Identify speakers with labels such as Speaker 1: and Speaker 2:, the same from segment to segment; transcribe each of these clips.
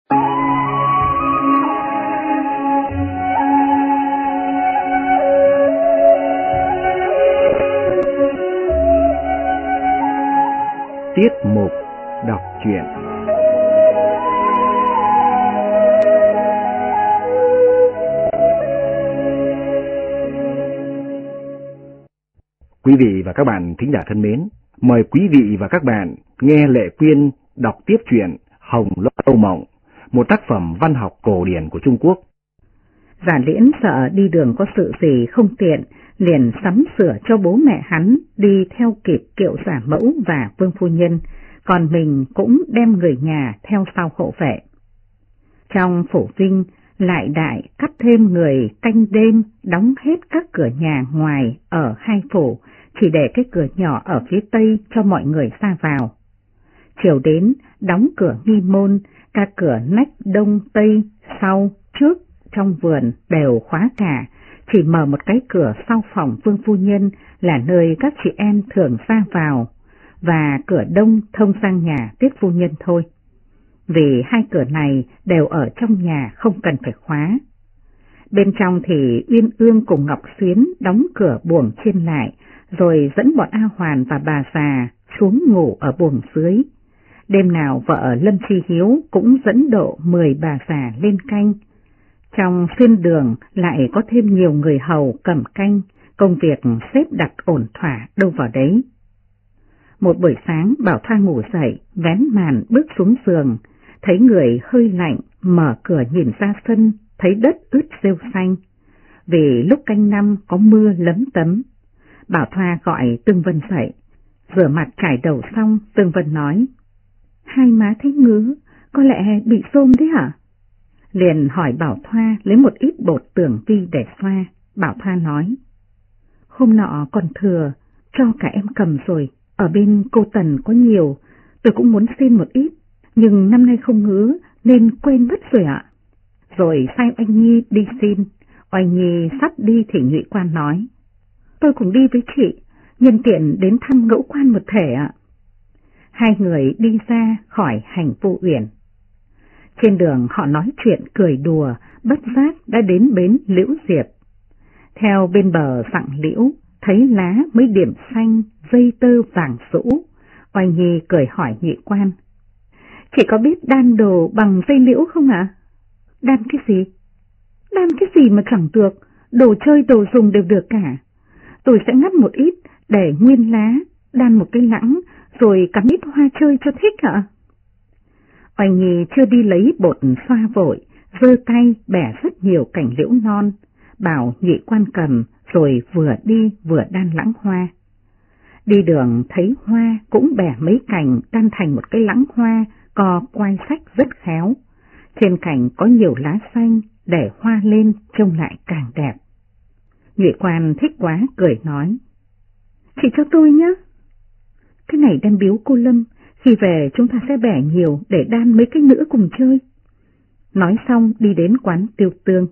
Speaker 1: Tiết mục đọc truyện. Quý vị và các bạn thính giả thân mến, mời quý vị và các bạn nghe Lệ Quyên đọc tiếp truyện Hồng Lâu Mộng, một tác phẩm văn học cổ điển của Trung Quốc.
Speaker 2: Giả Liễn sợ đi đường có sự gì không tiện, liền sắm sửa cho bố mẹ hắn đi theo kịp Kiệu giả mẫu và Vương phu nhân, còn mình cũng đem người nhà theo sau hộ vệ. Trong phủ Vinh lại đại cắt thêm người canh đêm, đóng hết các cửa nhà ngoài ở hai phủ, chỉ để cái cửa nhỏ ở phía tây cho mọi người ra vào. Chiều đến, đóng cửa nghi môn, các cửa nách đông tây sau trước trong vườn đều khóa cả, chỉ mở một cái cửa sau phòng Vương phu nhân là nơi các chị em thường ra vào, và cửa đông thông sang nhà Tiết phu nhân thôi. Vì hai cửa này đều ở trong nhà không cần phải khóa. Bên trong thì Uyên Ương cùng Ngọc Xuyến đóng cửa buồng trên lại, rồi dẫn bọn A Hoàn và bà già xuống ngủ ở buồng dưới. Đêm nào vợ Lâm Chi Hiếu cũng dẫn độ 10 bà già lên canh. Trong phiên đường lại có thêm nhiều người hầu cầm canh, công việc xếp đặt ổn thỏa đâu vào đấy. Một buổi sáng Bảo Thoa ngủ dậy, vén màn bước xuống giường, thấy người hơi lạnh, mở cửa nhìn ra sân, thấy đất ướt rêu xanh. Vì lúc canh năm có mưa lấm tấm. Bảo Thoa gọi Tương Vân dậy, rửa mặt chải đầu xong, Tương Vân nói: "Hai má thấy ngứa, có lẽ bị xôm đấy hả?" Liền hỏi Bảo Thoa lấy một ít bột tưởng vi để xoa. Bảo Thoa nói: "Hôm nọ còn thừa, cho cả em cầm rồi, ở bên cô Tần có nhiều, tôi cũng muốn xin một ít, nhưng năm nay không ngứa nên quên mất rồi ạ." Rồi sai Oanh Nhi đi xin. Oanh Nhi sắp đi thì Nhụy Quan nói: "Tôi cũng đi với chị, nhân tiện đến thăm Ngẫu Quan một thể ạ." Hai người đi ra khỏi hành Vu Uyển. Trên đường họ nói chuyện cười đùa, bất giác đã đến bến Liễu Diệp. Theo bên bờ rặng liễu, thấy lá mấy điểm xanh, dây tơ vàng rũ. Oanh Nhi cười hỏi Nhụy Quan: "Chị có biết đan đồ bằng dây liễu không ạ?" "Đan cái gì?" "Đan cái gì mà chẳng được, đồ chơi đồ dùng đều được cả. Tôi sẽ ngắt một ít để nguyên lá, đan một cái lãng, rồi cắm ít hoa chơi cho thích ạ." Oanh Nhi chưa đi lấy bột xoa vội, giơ tay bẻ rất nhiều cành liễu non, bảo Nhụy Quan cầm, rồi vừa đi vừa đan lãng hoa. Đi đường thấy hoa cũng bẻ mấy cành đan thành một cái lãng hoa, co quai sách rất khéo. Trên cành có nhiều lá xanh, để hoa lên trông lại càng đẹp. Nhụy Quan thích quá, cười nói: "Chị cho tôi nhé. Cái này đem biếu cô Lâm, khi về chúng ta sẽ bẻ nhiều để đan mấy cái nữa cùng chơi." Nói xong đi đến quán Tiêu Tương.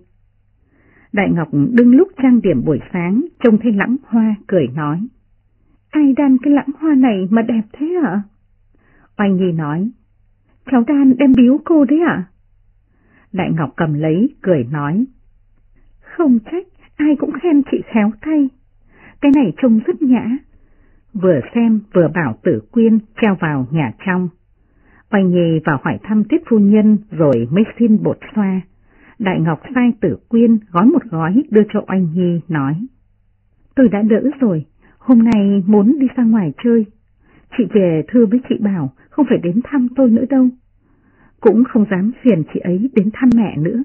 Speaker 2: Đại Ngọc đương lúc trang điểm buổi sáng, trông thấy lãng hoa, cười nói: "Ai đan cái lãng hoa này mà đẹp thế ạ?" Oanh Nhi nói: "Cháu đan đem biếu cô đấy ạ." Đại Ngọc cầm lấy, cười nói: "Không trách, ai cũng khen chị khéo tay. Cái này trông rất nhã." Vừa xem vừa bảo Tử Quyên treo vào nhà trong. Oanh Nhi vào hỏi thăm Tiết phu nhân rồi mới xin bột xoa. Đại Ngọc sai Tử Quyên gói một gói đưa cho Oanh Nhi, nói: "Tôi đã đỡ rồi, hôm nay muốn đi ra ngoài chơi. Chị về thưa với chị bảo không phải đến thăm tôi nữa đâu. Cũng không dám phiền chị ấy đến thăm mẹ nữa.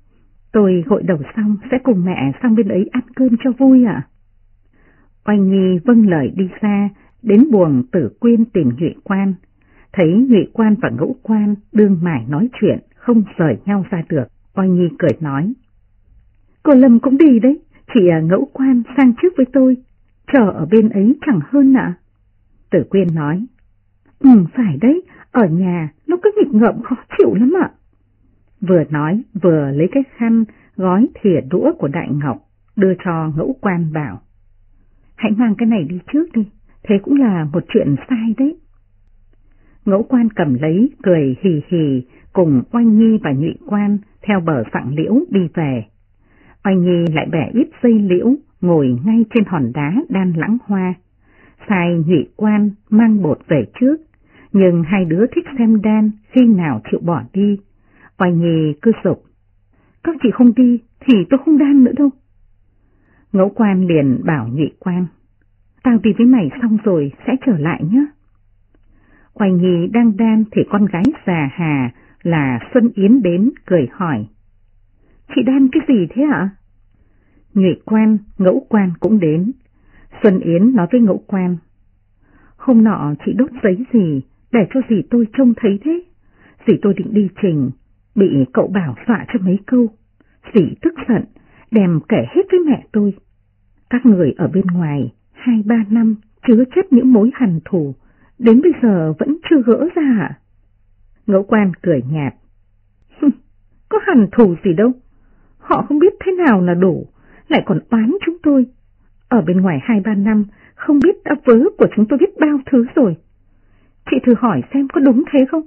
Speaker 2: Tôi gội đầu xong sẽ cùng mẹ sang bên ấy ăn cơm cho vui ạ." Oanh Nhi vâng lời đi ra, đến buồng Tử Quyên tìm Nhụy Quan. Thấy Nhụy Quan và Ngẫu Quan đương mải nói chuyện, không rời nhau ra được. Oanh Nhi cười nói: "Cô Lâm cũng đi đấy, chị Ngẫu Quan sang trước với tôi, chờ ở bên ấy chẳng hơn ạ." Tử Quyên nói: Phải đấy, ở nhà nó cứ nghịch ngợm khó chịu lắm ạ." Vừa nói vừa lấy cái khăn gói thìa đũa của Đại Ngọc đưa cho Ngẫu Quan, bảo: "Hãy mang cái này đi trước đi, thế cũng là một chuyện sai đấy." Ngẫu Quan cầm lấy, cười hì hì, cùng Oanh Nhi và Nhụy Quan theo bờ phẳng liễu đi về. Oanh Nhi lại bẻ ít dây liễu, ngồi ngay trên hòn đá đan lãng hoa. Sai Nhụy Quan mang bột về trước, nhưng hai đứa thích xem đan, khi nào chịu bỏ đi. Oanh Nhi cứ sục: "Các chị không đi thì tôi không đan nữa đâu." Ngẫu Quan liền bảo Nhụy Quan: "Tao đi với mày xong rồi sẽ trở lại nhé." Oanh Nhi đang đan thì con gái già Hà là Xuân Yến đến cười hỏi: "Chị đan cái gì thế ạ?" Nhụy Quan, Ngẫu Quan cũng đến. Xuân Yến nói với Ngẫu Quan: "Hôm nọ chị đốt giấy gì để cho dì tôi trông thấy thế? Dì tôi định đi trình, bị cậu Bảo dọa cho mấy câu. Dì tức giận, đem kể hết với mẹ tôi. Các người ở bên ngoài 2-3 năm chứa chấp những mối hằn thù, đến bây giờ vẫn chưa gỡ ra à?" Ngẫu Quan cười nhạt: "Có hằn thù gì đâu, họ không biết thế nào là đủ, lại còn oán chúng tôi. Ở bên ngoài 2-3 năm, không biết đã vớ của chúng tôi biết bao thứ rồi. Chị thử hỏi xem có đúng thế không?"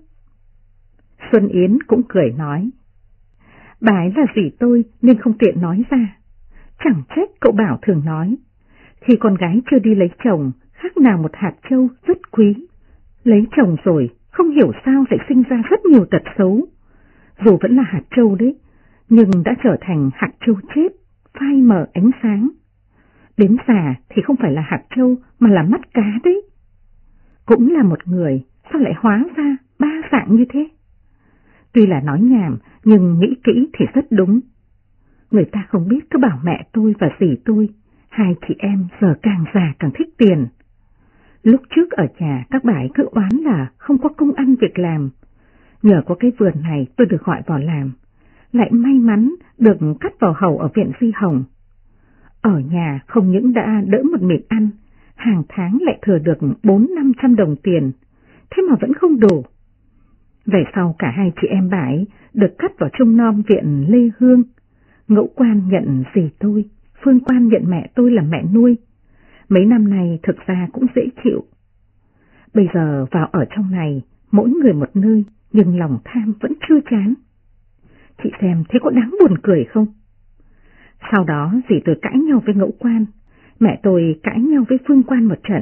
Speaker 2: Xuân Yến cũng cười nói: "Bà ấy là dì tôi nên không tiện nói ra. Chẳng trách cậu Bảo thường nói, khi con gái chưa đi lấy chồng, khác nào một hạt châu rất quý. Lấy chồng rồi, không hiểu sao lại sinh ra rất nhiều tật xấu. Dù vẫn là hạt châu đấy, nhưng đã trở thành hạt châu chết, phai mờ ánh sáng. Đến già thì không phải là hạt châu mà là mắt cá đấy. Cũng là một người, sao lại hóa ra 3 dạng như thế?" Tuy là nói nhảm, nhưng nghĩ kỹ thì rất đúng. Người ta không biết cứ bảo mẹ tôi và dì tôi, hai chị em giờ càng già càng thích tiền. Lúc trước ở nhà các bà ấy cứ oán là không có công ăn việc làm. Nhờ có cái vườn này tôi được gọi vào làm, lại may mắn được cắt vào hầu ở viện Di Hồng. Ở nhà không những đã đỡ một miệng ăn, hàng tháng lại thừa được 400-500 đồng tiền, thế mà vẫn không đủ. Về sau cả hai chị em bà ấy được cắt vào trông nom viện Lê Hương. Ngẫu Quan nhận dì tôi, Phương Quan nhận mẹ tôi làm mẹ nuôi. Mấy năm nay thực ra cũng dễ chịu. Bây giờ vào ở trong này, mỗi người một nơi, nhưng lòng tham vẫn chưa chán. Chị xem thế có đáng buồn cười không? Sau đó dì tôi cãi nhau với Ngẫu Quan, mẹ tôi cãi nhau với Phương Quan một trận.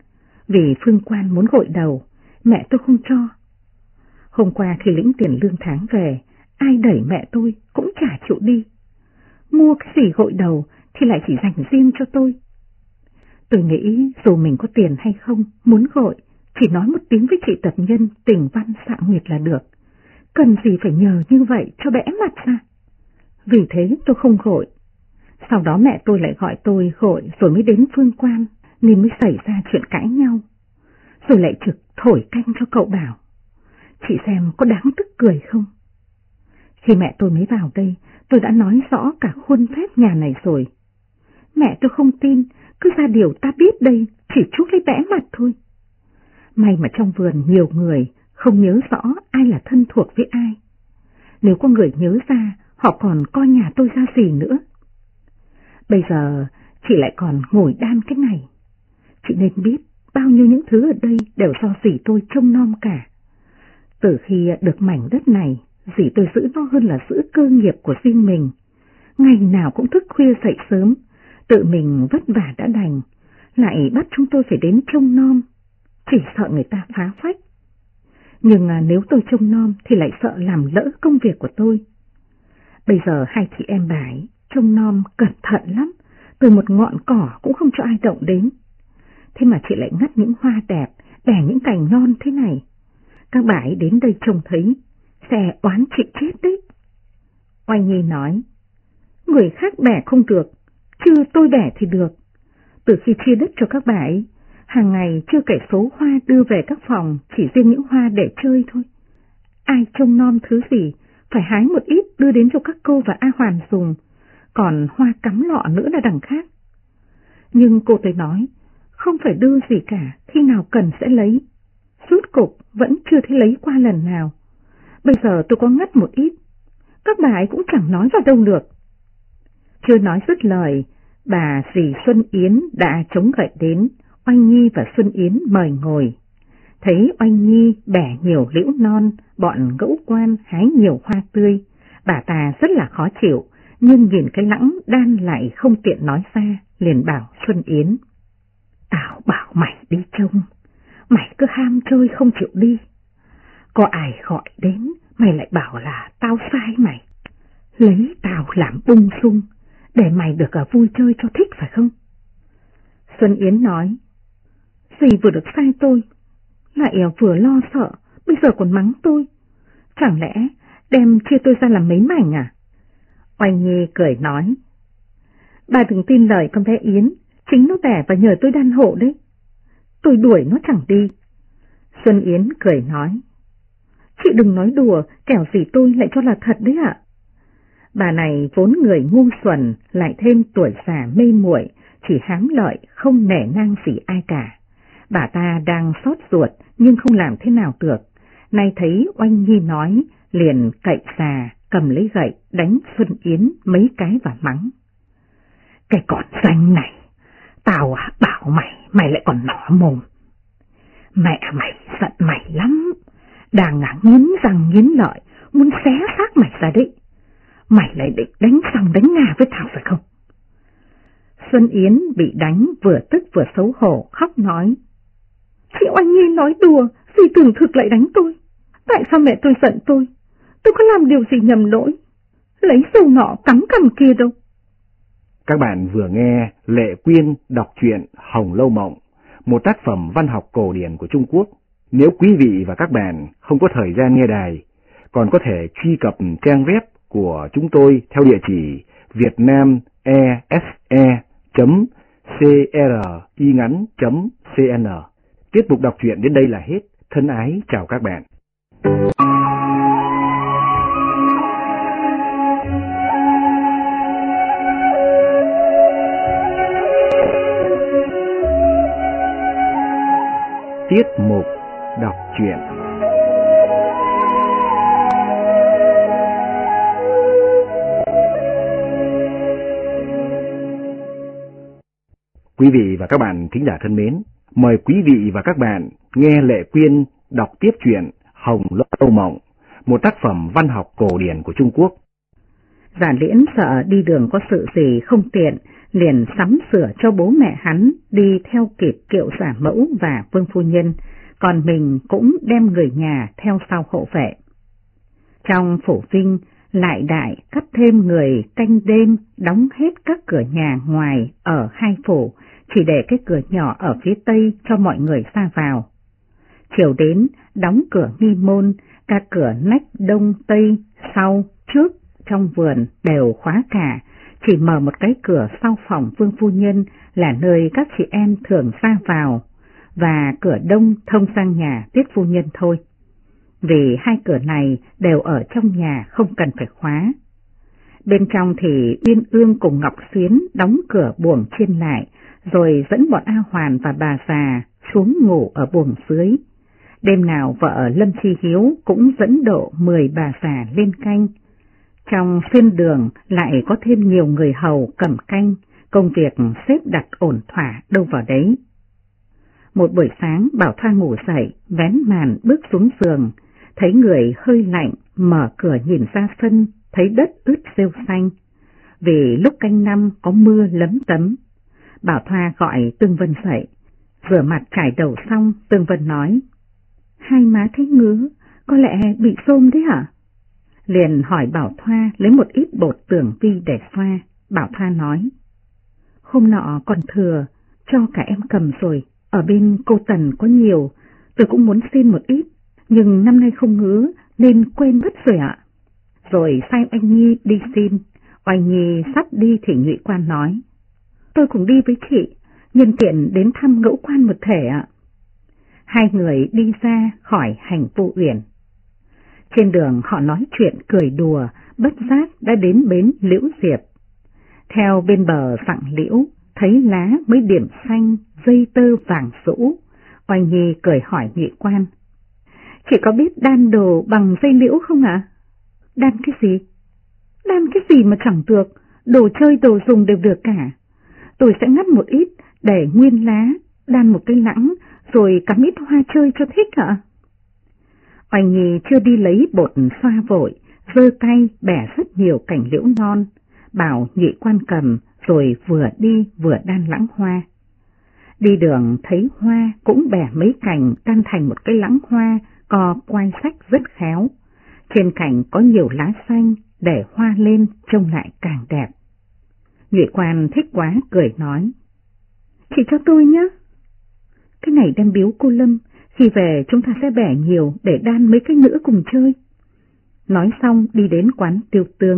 Speaker 2: Vì Phương Quan muốn gội đầu, mẹ tôi không cho. Hôm qua khi lĩnh tiền lương tháng về, ai đẩy mẹ tôi cũng chả chịu đi. Mua cái gì gội đầu thì lại chỉ dành riêng cho tôi. Tôi nghĩ dù mình có tiền hay không, muốn gội, chỉ nói một tiếng với chị tập nhân Tình Văn Xạ Nguyệt là được. Cần gì phải nhờ như vậy cho bẽ mặt ra. Vì thế tôi không gội. Sau đó mẹ tôi lại gọi tôi gội rồi mới đến Phương Quan, nên mới xảy ra chuyện cãi nhau. Rồi lại trực thổi canh cho cậu Bảo. Chị xem có đáng tức cười không? Khi mẹ tôi mới vào đây, tôi đã nói rõ cả khuôn phép nhà này rồi. Mẹ tôi không tin, cứ ra điều ta biết đây, chỉ chút lấy bẽ mặt thôi. May mà trong vườn nhiều người không nhớ rõ ai là thân thuộc với ai. Nếu có người nhớ ra, họ còn coi nhà tôi ra gì nữa. Bây giờ chị lại còn ngồi đan cái này. Chị nên biết bao nhiêu những thứ ở đây đều do dì tôi trông nom cả. Từ khi được mảnh đất này, dì tôi giữ nó hơn là giữ cơ nghiệp của riêng mình. Ngày nào cũng thức khuya dậy sớm, tự mình vất vả đã đành, lại bắt chúng tôi phải đến trông nom, chỉ sợ người ta phá phách. Nhưng nếu tôi trông nom thì lại sợ làm lỡ công việc của tôi. Bây giờ hai chị em bà ấy trông nom cẩn thận lắm, từ một ngọn cỏ cũng không cho ai động đến. Thế mà chị lại ngắt những hoa đẹp, bẻ những cành non thế này. Các bà ấy đến đây trông thấy, sẽ oán chị chết đấy. Oanh Nhi nói: Người khác bẻ không được, chứ tôi bẻ thì được. Từ khi chia đất cho các bà ấy, hàng ngày chưa kể số hoa đưa về các phòng, chỉ riêng những hoa để chơi thôi. Ai trông nom thứ gì, phải hái một ít đưa đến cho các cô và A Hoàn dùng, còn hoa cắm lọ nữa là đằng khác. Nhưng cô tới nói, không phải đưa gì cả, khi nào cần sẽ lấy. Rút cục vẫn chưa thấy lấy qua lần nào. Bây giờ tôi có ngắt một ít, các bà ấy cũng chẳng nói vào đâu được. Chưa nói dứt lời, bà dì Xuân Yến đã chống gậy đến, Oanh Nhi và Xuân Yến mời ngồi. Thấy Oanh Nhi bẻ nhiều liễu non, bọn Ngẫu Quan hái nhiều hoa tươi, bà ta rất là khó chịu, nhưng nhìn cái Lãng Đan lại không tiện nói ra, liền bảo Xuân Yến. Tao bảo mày đi trông, mày cứ ham chơi không chịu đi. Có ai gọi đến, mày lại bảo là tao sai mày. Lấy tao làm bung sung, để mày được vui chơi cho thích phải không? Xuân Yến nói, dì vừa được sai tôi, lại vừa lo sợ, bây giờ còn mắng tôi. Chẳng lẽ đem chia tôi ra làm mấy mảnh à? Oanh Nhi cười nói, bà đừng tin lời con bé Yến, chính nó đẻ và nhờ tôi đan hộ đấy. Tôi đuổi nó chẳng đi. Xuân Yến cười nói, chị đừng nói đùa, kẻo gì tôi lại cho là thật đấy ạ. Bà này vốn người ngu xuẩn, lại thêm tuổi già mê muội, chỉ hám lợi, không nể nang gì ai cả. Bà ta đang xót ruột nhưng không làm thế nào được. Nay thấy Oanh Nhi nói, liền cậy xà, cầm lấy gậy, đánh Xuân Yến mấy cái và mắng. Cái con danh này, tao bảo mày lại còn nỏ mồm. Mẹ mày giận mày lắm, đang nghiến răng nghiến lợi, muốn xé xác mày ra đấy. Mày lại định đánh xong đánh ngà với tao phải không? Xuân Yến bị đánh vừa tức vừa xấu hổ, khóc nói. Chị Oanh Nhi nói đùa, dì tưởng thực lại đánh tôi. Tại sao mẹ tôi giận tôi? Tôi có làm điều gì nhầm lỗi? Lấy dầu nọ cắm cằm kia đâu.
Speaker 1: Các bạn vừa nghe Lệ Quyên đọc truyện Hồng Lâu Mộng, một tác phẩm văn học cổ điển của Trung Quốc. Nếu quý vị và các bạn không có thời gian nghe đài, còn có thể truy cập trang web của chúng tôi theo địa chỉ vietnamese.cringắn.cn. Tiết mục đọc truyện đến đây là hết. Thân ái chào các bạn. Tiết mục đọc truyện. Quý vị và các bạn thính giả thân mến, mời quý vị và các bạn nghe Lệ Quyên đọc tiếp truyện Hồng Lâu Mộng, một tác phẩm văn học cổ điển của Trung Quốc.
Speaker 2: Giả Liễn sợ đi đường có sự gì không tiện, liền sắm sửa cho bố mẹ hắn đi theo kịp Kiệu Giả Mẫu và Vương Phu Nhân, còn mình cũng đem người nhà theo sau hộ vệ. Trong phủ Vinh, lại đại cắt thêm người canh đêm, đóng hết các cửa nhà ngoài ở hai phủ, chỉ để cái cửa nhỏ ở phía tây cho mọi người ra vào. Chiều đến, đóng cửa nghi môn, các cửa nách đông tây, sau, trước, trong vườn đều khóa cả, chỉ mở một cái cửa sau phòng Vương Phu Nhân là nơi các chị em thường ra vào, và cửa đông thông sang nhà Tiết Phu Nhân thôi. Vì hai cửa này đều ở trong nhà không cần phải khóa. Bên trong thì Uyên Ương cùng Ngọc Xuyến đóng cửa buồng trên lại, rồi dẫn bọn A Hoàn và bà già xuống ngủ ở buồng dưới. Đêm nào vợ Lâm Chi Hiếu cũng dẫn độ 10 bà già lên canh. Trong phiên đường lại có thêm nhiều người hầu cầm canh, công việc xếp đặt ổn thỏa đâu vào đấy. Một buổi sáng Bảo Thoa ngủ dậy, vén màn bước xuống giường, thấy người hơi lạnh, mở cửa nhìn ra sân, thấy đất ướt rêu xanh. Vì lúc canh năm có mưa lấm tấm. Bảo Thoa gọi Tương Vân dậy, rửa mặt chải đầu xong, Tương Vân nói, hai má thấy ngứa, có lẽ bị xôm đấy hả? Liền hỏi Bảo Thoa lấy một ít bột tưởng vi để xoa. Bảo Thoa nói, hôm nọ còn thừa, cho cả em cầm rồi, ở bên cô Tần có nhiều, tôi cũng muốn xin một ít, nhưng năm nay không ngứa nên quên mất rồi ạ. Rồi sai Oanh Nhi đi xin. Oanh Nhi sắp đi thì Nhụy Quan nói, tôi cũng đi với chị, nhân tiện đến thăm Ngẫu Quan một thể ạ. Hai người đi ra khỏi hành Vu Uyển. Trên đường họ nói chuyện cười đùa, bất giác đã đến bến Liễu Diệp. Theo bên bờ rặng liễu, thấy lá mới điểm xanh, dây tơ vàng rũ. Oanh Nhi cười hỏi Nhụy Quan, chị có biết đan đồ bằng dây liễu không ạ? Đan cái gì? Đan cái gì mà chẳng được, đồ chơi đồ dùng đều được cả. Tôi sẽ ngắt một ít để nguyên lá, đan một cây lãng, rồi cắm ít hoa chơi cho thích ạ. Oanh Nhi chưa đi lấy bột xoa vội, giơ tay bẻ rất nhiều cành liễu non, bảo Nhụy Quan cầm rồi vừa đi vừa đan lãng hoa. Đi đường thấy hoa cũng bẻ mấy cành đan thành một cái lãng hoa co quai sách rất khéo. Trên cành có nhiều lá xanh để hoa lên trông lại càng đẹp. Nhụy Quan thích quá cười nói: "Chị cho tôi nhé. Cái này đem biếu cô Lâm, khi về chúng ta sẽ bẻ nhiều để đan mấy cái nữa cùng chơi." Nói xong đi đến quán Tiêu Tương.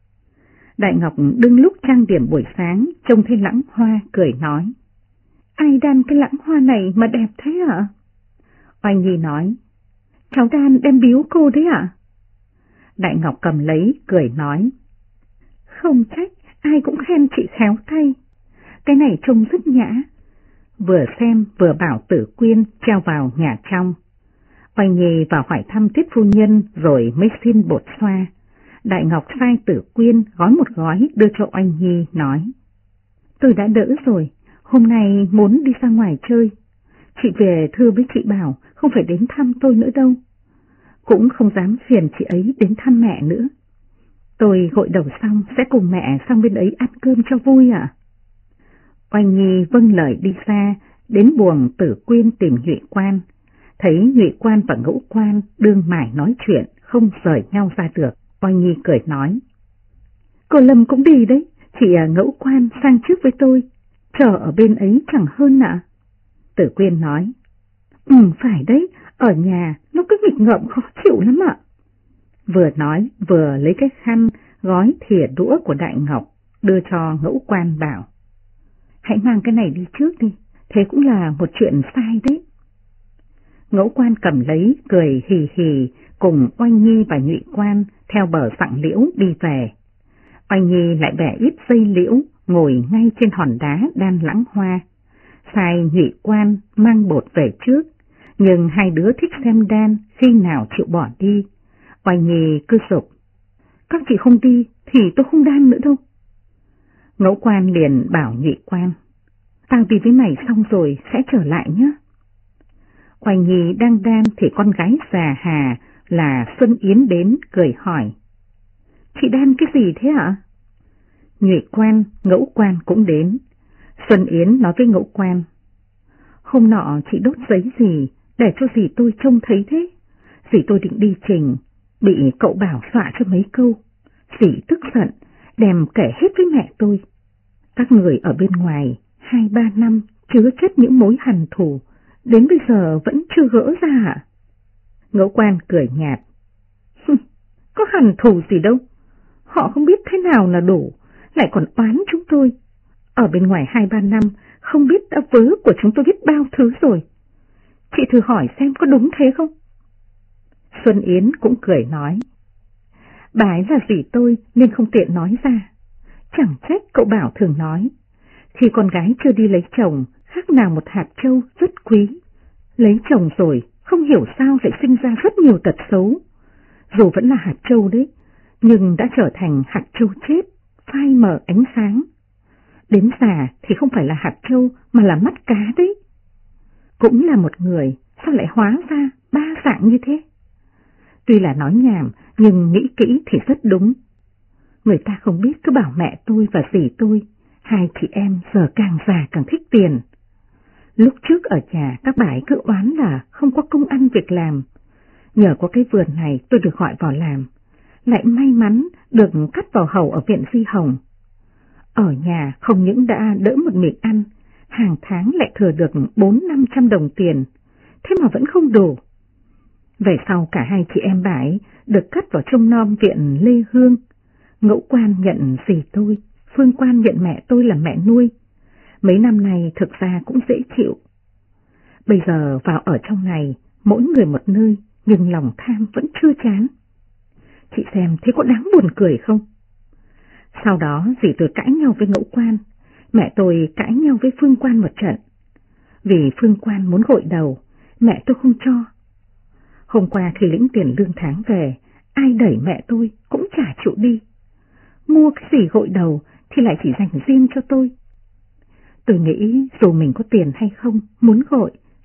Speaker 2: Đại Ngọc đương lúc trang điểm buổi sáng trông thấy lãng hoa cười nói: "Ai đan cái lãng hoa này mà đẹp thế ạ?" Oanh Nhi nói: "Cháu đan đem biếu cô đấy ạ." Đại Ngọc cầm lấy cười nói: "Không trách, ai cũng khen chị khéo tay. Cái này trông rất nhã." Vừa xem vừa bảo Tử Quyên treo vào nhà trong. Oanh Nhi vào hỏi thăm Tiết phu nhân rồi mới xin bột xoa. Đại Ngọc sai Tử Quyên gói một gói đưa cho Oanh Nhi nói: "Tôi đã đỡ rồi, hôm nay muốn đi ra ngoài chơi. Chị về thưa với chị bảo không phải đến thăm tôi nữa đâu. Cũng không dám phiền chị ấy đến thăm mẹ nữa. Tôi gội đầu xong sẽ cùng mẹ sang bên ấy ăn cơm cho vui ạ." Oanh Nhi vâng lời đi ra, đến buồng Tử Quyên tìm Nhụy Quan. Thấy Nhụy Quan và Ngũ Quan đương mải nói chuyện, không rời nhau ra được. Oanh Nhi cười nói: "Cô Lâm cũng đi đấy, chị Ngũ Quan sang trước với tôi, chờ ở bên ấy chẳng hơn ạ." Tử Quyên nói: "Phải đấy, ở nhà nó cứ nghịch ngợm khó chịu lắm ạ." Vừa nói vừa lấy cái khăn gói thìa đũa của Đại Ngọc đưa cho Ngũ Quan bảo: "Hãy mang cái này đi trước đi, thế cũng là một chuyện sai đấy." Ngũ Quan cầm lấy cười hì hì cùng Oanh Nhi và Nhụy Quan theo bờ sặng liễu đi về. Oanh Nhi lại bẻ ít dây liễu ngồi ngay trên hòn đá đan lãng hoa, sai Nhụy Quan mang bột về trước, nhưng hai đứa thích xem đan khi nào chịu bỏ đi. Oanh Nhi cứ sụp: "Các chị không đi thì tôi không đan nữa đâu." Ngũ Quan liền bảo Nhụy Quan: "Tao đi với mày xong rồi sẽ trở lại nhé." Oanh Nhi đang đan thì con gái già Hà là Xuân Yến đến cười hỏi: "Chị đan cái gì thế ạ?" Nhụy Quan, Ngũ Quan cũng đến. Xuân Yến nói với Ngũ Quan: "Hôm nọ chị đốt giấy gì để cho dì tôi trông thấy thế? Dì tôi định đi trình, bị cậu Bảo dọa cho mấy câu. Dì tức giận, đem kể hết với mẹ tôi. Các người ở bên ngoài 2-3 năm chứa chất những mối hằn thù, đến bây giờ vẫn chưa gỡ ra à?" Ngũ Quan cười nhạt: "Có hằn thù gì đâu, họ không biết thế nào là đủ, lại còn oán chúng tôi. Ở bên ngoài 2-3 năm, không biết đã vớ của chúng tôi biết bao thứ rồi. Chị thử hỏi xem có đúng thế không?" Xuân Yến cũng cười nói: "Bà ấy là dì tôi nên không tiện nói ra. Chẳng trách cậu Bảo thường nói, khi con gái chưa đi lấy chồng, khác nào một hạt châu rất quý. Lấy chồng rồi, không hiểu sao lại sinh ra rất nhiều tật xấu. Dù vẫn là hạt châu đấy, nhưng đã trở thành hạt châu chết, phai mờ ánh sáng. Đến già thì không phải là hạt châu mà là mắt cá đấy. Cũng là một người, sao lại hóa ra 3 dạng như thế?" Tuy là nói nhảm, nhưng nghĩ kỹ thì rất đúng. Người ta không biết cứ bảo mẹ tôi và dì tôi, hai chị em giờ càng già càng thích tiền. Lúc trước ở nhà các bà ấy cứ oán là không có công ăn việc làm. Nhờ có cái vườn này tôi được gọi vào làm, lại may mắn được cắt vào hầu ở viện Di Hồng. Ở nhà không những đã đỡ một miệng ăn, hàng tháng lại thừa được 400-500 đồng tiền, thế mà vẫn không đủ. Về sau cả hai chị em bà ấy được cắt vào trông nom viện Lê Hương. Ngũ Quan nhận dì tôi, Phương Quan nhận mẹ tôi là mẹ nuôi. Mấy năm nay thực ra cũng dễ chịu. Bây giờ vào ở trong này, mỗi người một nơi, nhưng lòng tham vẫn chưa chán. Chị xem thế có đáng buồn cười không?" Sau đó dì tôi cãi nhau với Ngũ Quan, mẹ tôi cãi nhau với Phương Quan một trận. Vì Phương Quan muốn gội đầu, mẹ tôi không cho. Hôm qua khi lĩnh tiền lương tháng về, ai đẩy mẹ tôi cũng chả chịu đi. Mua cái gì gội đầu thì lại chỉ dành riêng cho tôi. Tôi nghĩ dù mình có tiền hay không, muốn gội,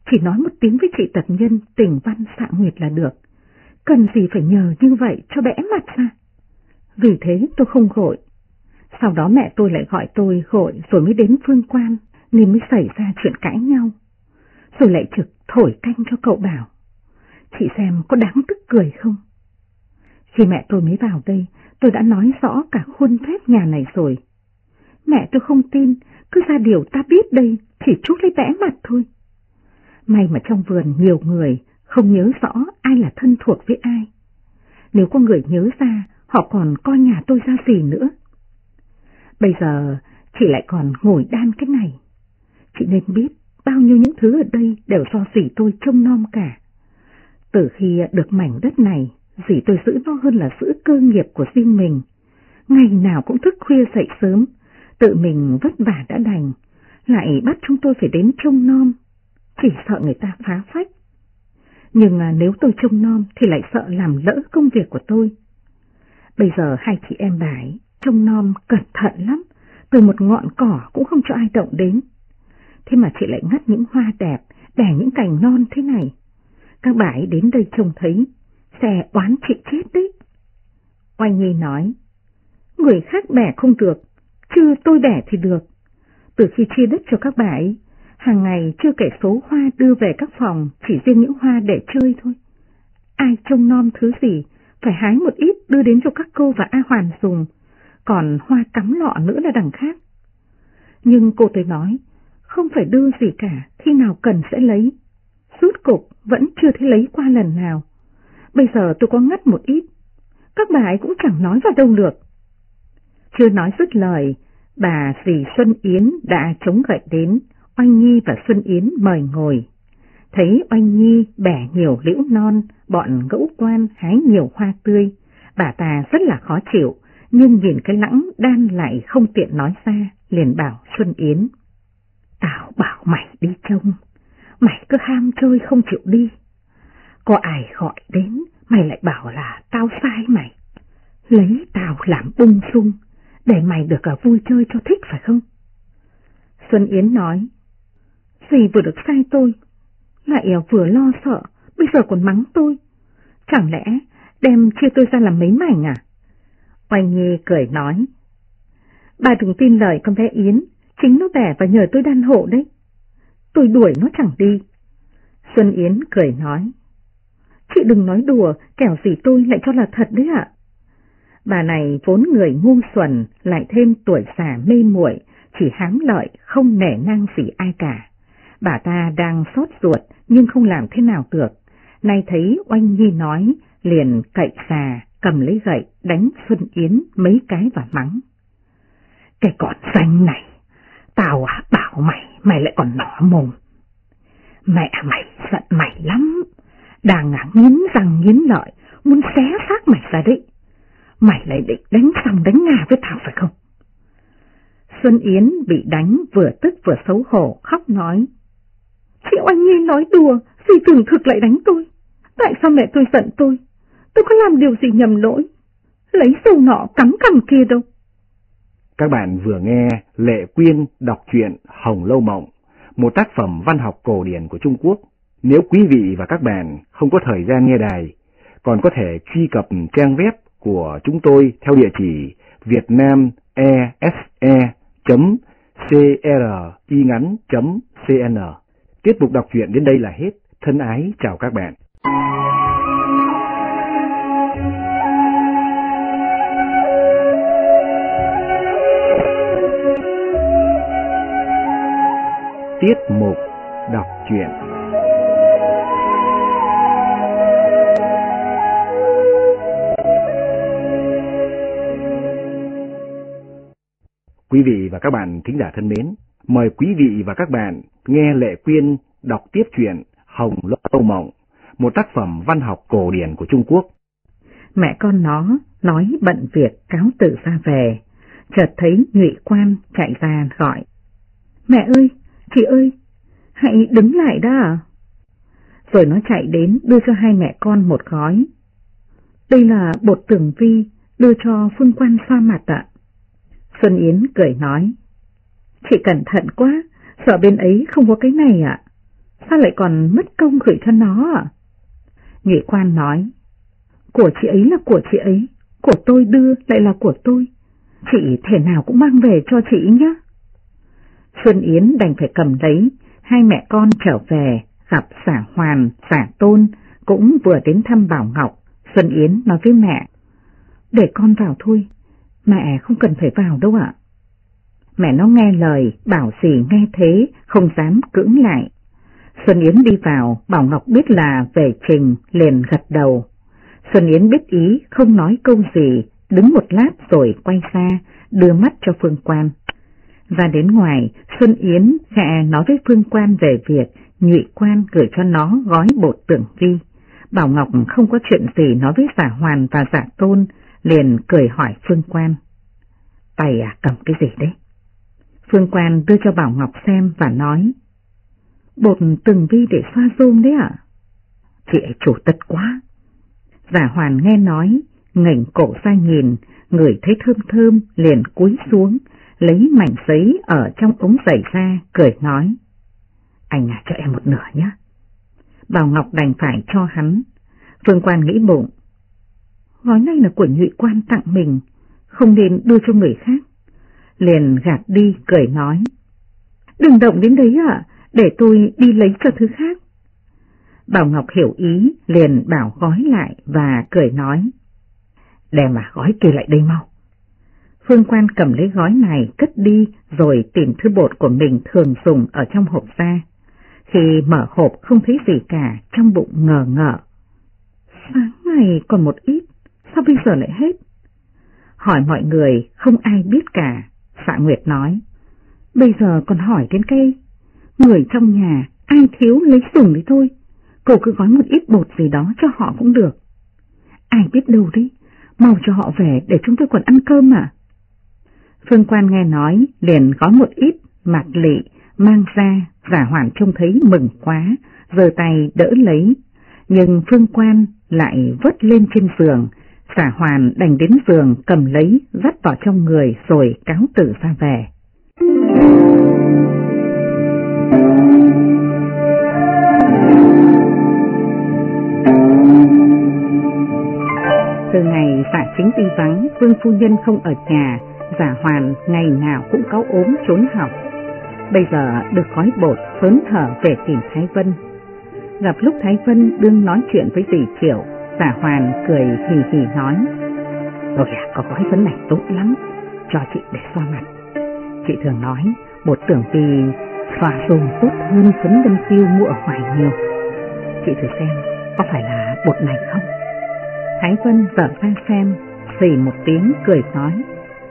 Speaker 2: chỉ nói một tiếng với chị Tật Nhân Tình Văn Xạ Nguyệt là được. Cần gì phải nhờ như vậy cho bẽ mặt ra. Vì thế tôi không gọi. Sau đó mẹ tôi lại gọi tôi gọi rồi mới đến Phương Quan, nên mới xảy ra chuyện cãi nhau. Rồi lại trực thổi canh cho cậu Bảo. Chị xem có đáng tức cười không? Khi mẹ tôi mới vào đây, tôi đã nói rõ cả khuôn phép nhà này rồi. Mẹ tôi không tin, cứ ra điều ta biết đây, chỉ chút lấy bẽ mặt thôi. May mà trong vườn nhiều người không nhớ rõ ai là thân thuộc với ai. Nếu có người nhớ ra, họ còn coi nhà tôi ra gì nữa. Bây giờ chị lại còn ngồi đan cái này. Chị nên biết bao nhiêu những thứ ở đây đều do dì tôi trông nom cả. Từ khi được mảnh đất này, dì tôi giữ nó hơn là giữ cơ nghiệp của riêng mình. Ngày nào cũng thức khuya dậy sớm, tự mình vất vả đã đành, lại bắt chúng tôi phải đến trông nom, chỉ sợ người ta phá phách. Nhưng nếu tôi trông nom thì lại sợ làm lỡ công việc của tôi. Bây giờ hai chị em bà ấy trông nom cẩn thận lắm, từ một ngọn cỏ cũng không cho ai động đến. Thế mà chị lại ngắt những hoa đẹp, đẻ những cành non thế này. Các bà ấy đến đây trông thấy, sẽ oán chị chết đấy. Oanh Nhi nói, người khác bẻ không được, chứ tôi bẻ thì được. Từ khi chia đất cho các bà ấy, hàng ngày chưa kể số hoa đưa về các phòng, chỉ riêng những hoa để chơi thôi. Ai trông nom thứ gì, phải hái một ít đưa đến cho các cô và A Hoàn dùng, còn hoa cắm lọ nữa là đằng khác. Nhưng cô tôi nói, không phải đưa gì cả, khi nào cần sẽ lấy. Rút cục vẫn chưa thấy lấy qua lần nào. Bây giờ tôi có ngắt một ít, các bà ấy cũng chẳng nói vào đâu được. Chưa nói dứt lời, bà dì Xuân Yến đã chống gậy đến, Oanh Nhi và Xuân Yến mời ngồi. Thấy Oanh Nhi bẻ nhiều liễu non, bọn Ngẫu Quan hái nhiều hoa tươi, bà ta rất là khó chịu, nhưng nhìn cái lãng đan lại không tiện nói ra, liền bảo Xuân Yến. Tao bảo mày đi trông, mày cứ ham chơi không chịu đi. Có ai gọi đến, mày lại bảo là tao sai mày. Lấy tao làm bung sung, để mày được vui chơi cho thích phải không? Xuân Yến nói, dì vừa được sai tôi, lại vừa lo sợ, bây giờ còn mắng tôi. Chẳng lẽ đem chia tôi ra làm mấy mảnh à? Oanh Nhi cười nói, bà đừng tin lời con bé Yến, chính nó bẻ và nhờ tôi đan hộ đấy. Tôi đuổi nó chẳng đi. Xuân Yến cười nói, chị đừng nói đùa, kẻo gì tôi lại cho là thật đấy ạ. Bà này vốn người ngu xuẩn, lại thêm tuổi già mê muội, chỉ hám lợi, không nể nang gì ai cả. Bà ta đang xót ruột nhưng không làm thế nào được. Nay thấy Oanh Nhi nói, liền cậy xà, cầm lấy gậy, đánh Xuân Yến mấy cái và mắng. Cái con danh này, tao bảo mày, mày lại còn nỏ mồm. Mẹ mày giận mày lắm, đang nghiến răng nghiến lợi, muốn xé xác mày ra đấy. Mày lại định đánh xong đánh ngà với tao phải không? Xuân Yến bị đánh vừa tức vừa xấu hổ, khóc nói. Chị Oanh Nhi nói đùa, dì thường thực lại đánh tôi. Tại sao mẹ tôi giận tôi? Tôi có làm điều gì nhầm lỗi? Lấy sâu nọ cắm cằm kia đâu.
Speaker 1: Các bạn vừa nghe Lệ Quyên đọc truyện Hồng Lâu Mộng, một tác phẩm văn học cổ điển của Trung Quốc. Nếu quý vị và các bạn không có thời gian nghe đài, còn có thể truy cập trang web của chúng tôi theo địa chỉ vietnamese.cringắn.cn. Tiết mục đọc truyện đến đây là hết. Thân ái chào các bạn. Tiết mục đọc truyện. Quý vị và các bạn thính giả thân mến, mời quý vị và các bạn nghe Lệ Quyên đọc tiếp truyện Hồng Lâu Mộng, một tác phẩm văn học cổ điển của Trung Quốc.
Speaker 2: Mẹ con nó nói bận việc cáo từ ra về, chợt thấy Nhụy Quan chạy ra gọi. Mẹ ơi, chị ơi, hãy đứng lại đã. Rồi nó chạy đến đưa cho hai mẹ con một gói. Đây là bột tưởng vi, đưa cho Phương Quan xoa mặt ạ. Xuân Yến cười nói, chị cẩn thận quá, sợ bên ấy không có cái này ạ. sao lại còn mất công gửi cho nó à? Nhụy Quan nói, của chị ấy là của chị ấy, của tôi đưa lại là của tôi, chị thể nào cũng mang về cho chị nhé. Xuân Yến đành phải cầm lấy, hai mẹ con trở về, gặp Xả Hoàn, Xả Tôn cũng vừa đến thăm Bảo Ngọc. Xuân Yến nói với mẹ, để con vào thôi, mẹ không cần phải vào đâu ạ. Mẹ nó nghe lời, Bảo gì nghe thế, không dám cưỡng lại. Xuân Yến đi vào, Bảo Ngọc biết là về trình, liền gật đầu. Xuân Yến biết ý, không nói câu gì, đứng một lát rồi quay ra, đưa mắt cho Phương Quan. Ra đến ngoài, Xuân Yến khẽ nói với Phương Quan về việc Nhụy Quan gửi cho nó gói bột tưởng vi. Bảo Ngọc không có chuyện gì nói với Xả Hoàn và Xả Tôn, liền cười hỏi Phương Quan, tay cầm cái gì đấy? Phương Quan đưa cho Bảo Ngọc xem và nói, bột tưởng vi để xoa rôm đấy ạ. Chị ấy chủ tật quá. Xả Hoàn nghe nói, ngẩng cổ ra nhìn, ngửi thấy thơm thơm, liền cúi xuống, lấy mảnh giấy ở trong ống giày ra, cười nói, anh cho em một nửa nhé. Bảo Ngọc đành phải cho hắn. Phương Quan nghĩ bụng, gói này là của Nhụy Quan tặng mình, không nên đưa cho người khác. Liền gạt đi, cười nói, đừng động đến đấy ạ, để tôi đi lấy cho thứ khác. Bảo Ngọc hiểu ý, liền bảo gói lại và cười nói, đem gói kia lại đây mau. Phương Quan cầm lấy gói này cất đi, rồi tìm thứ bột của mình thường dùng ở trong hộp ra. Khi mở hộp không thấy gì cả, trong bụng ngờ ngợ. Sáng ngày còn một ít, sao bây giờ lại hết? Hỏi mọi người, không ai biết cả. Xạ Nguyệt nói, bây giờ còn hỏi đến cây, người trong nhà, ai thiếu lấy dùng đi thôi, cậu cứ gói một ít bột gì đó cho họ cũng được. Ai biết đâu đấy, mau cho họ về để chúng tôi còn ăn cơm mà. Phương Quan nghe nói, liền gói một ít mạt lị, mang ra. Xả Hoàn trông thấy mừng quá, giơ tay đỡ lấy, nhưng Phương Quan lại vớt lên trên giường. Xả Hoàn đành đến giường cầm lấy, dắt vào trong người rồi cáo từ ra về. Từ ngày Xả Chính đi vắng, Vương phu nhân không ở nhà, Xả Hoàn ngày nào cũng cáu ốm trốn học. Bây giờ được gói bột, hớn hở về tìm Thái Vân. Gặp lúc Thái Vân đương nói chuyện với dì Triệu, Xả Hoàn cười hì hì nói, ôi có gói phấn này tốt lắm, cho chị để xoa mặt. Chị thường nói bột tưởng vi xoa rôm tốt hơn phấn ngân tiêu mua ở ngoài nhiều. Chị thử xem có phải là bột này không? Thái Vân dở ra xem, xì một tiếng cười nói,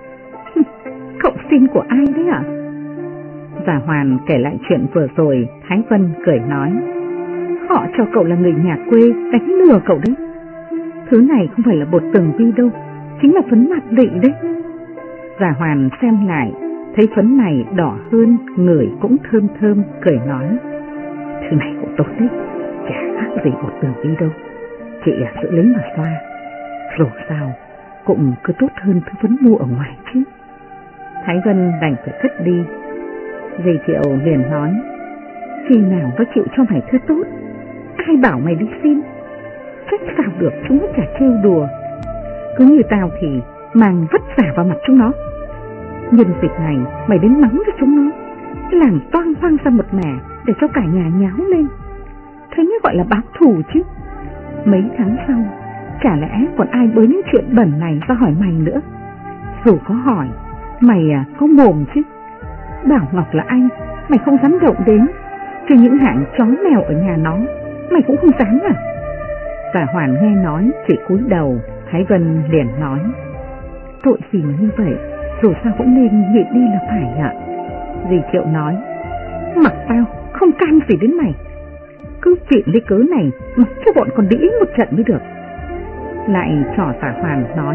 Speaker 2: cậu xin của ai đấy ạ? Xả Hoàn kể lại chuyện vừa rồi. Thái Vân cười nói, họ cho cậu là người nhà quê đánh lừa cậu đấy. Thứ này không phải là bột tường vi đâu, chính là phấn mạt lị đấy. Xả Hoàn xem lại, thấy phấn này đỏ hơn, ngửi cũng thơm thơm, cười nói, thứ này cũng tốt đấy, chả khác gì bột tường vi đâu. Chị giữ lấy mà xoa, dù sao cũng cứ tốt hơn thứ phấn mua ở ngoài chứ. Thái Vân đành phải cất đi. Dì Triệu liền nói, khi nào có chịu cho mày thứ tốt, ai bảo mày đi xin? Trách sao được, chúng nó chả trêu đùa. Cứ như tao thì mang vất vả vào mặt chúng nó. Nhân dịp này mày đến mắng cho chúng nó, làm toang hoang ra một mẻ để cho cả nhà nháo lên. Thế mới gọi là báo thù chứ. Mấy tháng sau, chả lẽ còn ai bới những chuyện bẩn này ra hỏi mày nữa? Dù có hỏi, mày có mồm chứ. Bảo Ngọc là anh, mày không dám động đến, chứ những hạng chó mèo ở nhà nó, mày cũng không dám à? Xả Hoàn nghe nói chỉ cúi đầu. Thái Vân liền nói, tội gì mà như vậy, dù sao cũng nên nhịn đi là phải ạ. Dì Triệu nói, mặc tao không can gì đến mày, cứ viện lấy cớ này mặc cho bọn con đĩ một trận mới được. Lại trò Xả Hoàn nói,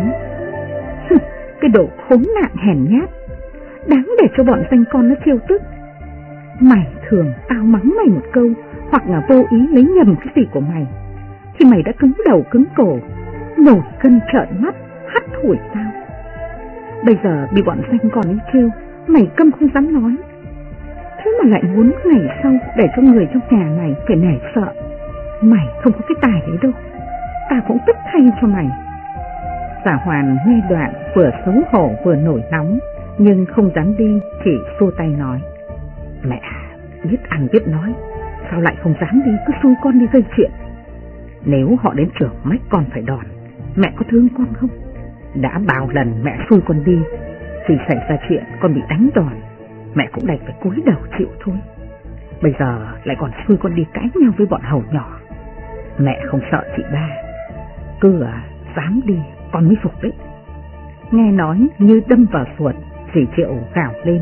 Speaker 2: cái đồ khốn nạn hèn nhát, đáng để cho bọn danh con nó trêu tức. Mày thường tao mắng mày một câu, hoặc là vô ý lấy nhầm cái gì của mày, thì mày đã cứng đầu cứng cổ, nổi cơn trợn mắt, hắt hủi tao. Bây giờ bị bọn danh con ấy trêu, mày câm không dám nói, Thế mà lại muốn ngày sau để cho người trong nhà này phải nể sợ. Mày không có cái tài đấy đâu, ta cũng tức thay cho mày. Giả Hoàn nghe đoạn vừa xấu hổ vừa nổi nóng, nhưng không dám đi, chỉ xua tay nói: Mẹ biết ăn biết nói, sao lại không dám đi, cứ xui con đi gây chuyện. Nếu họ đến trường mách con phải đòn, mẹ có thương con không? Đã bao lần mẹ xui con đi, khi xảy ra chuyện con bị đánh đòn, mẹ cũng đành phải cúi đầu chịu thôi. Bây giờ lại còn xui con đi cãi nhau với bọn hầu nhỏ. Mẹ không sợ chị ba, cứ dám đi con mới phục đấy. Nghe nói như đâm vào ruột, dì Triệu gào lên: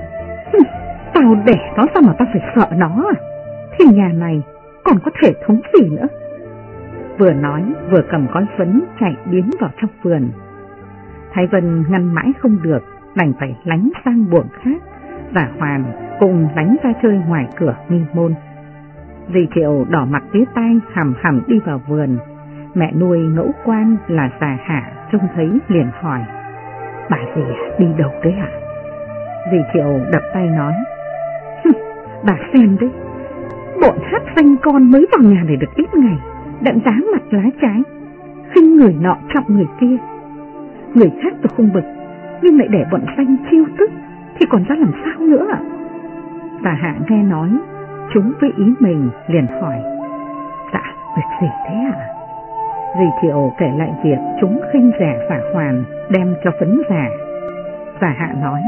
Speaker 2: Tao đẻ nó sao mà tao phải sợ nó à? Thì nhà này còn có thể thống gì nữa. Vừa nói vừa cầm gói phấn chạy biến vào trong vườn. Thái Vân ngăn mãi không được, đành phải lánh sang buồng khác. Giả Hoàn cùng lánh ra chơi ngoài cửa nghi môn. Dì Triệu đỏ mặt tía tai hầm hầm đi vào vườn. Mẹ nuôi Ngẫu Quan là già Hạ trông thấy liền hỏi: Bà dì đi đâu thế hả? Dì Triệu đập tay nói: Bà xem đấy, bọn hát danh con mới vào nhà này được ít ngày, đã giá mặt lá trái, khinh người nọ trọng người kia. Người khác tôi không bực, nhưng lại để bọn danh chiêu tức thì còn ra làm sao nữa ạ? Bà Hạ nghe nói chúng với ý mình liền hỏi: Dạ, việc gì thế ạ? Dì Triệu kể lại việc chúng khinh rẻ Giả Hoàn đem cho phấn giả. Bà Hạ nói: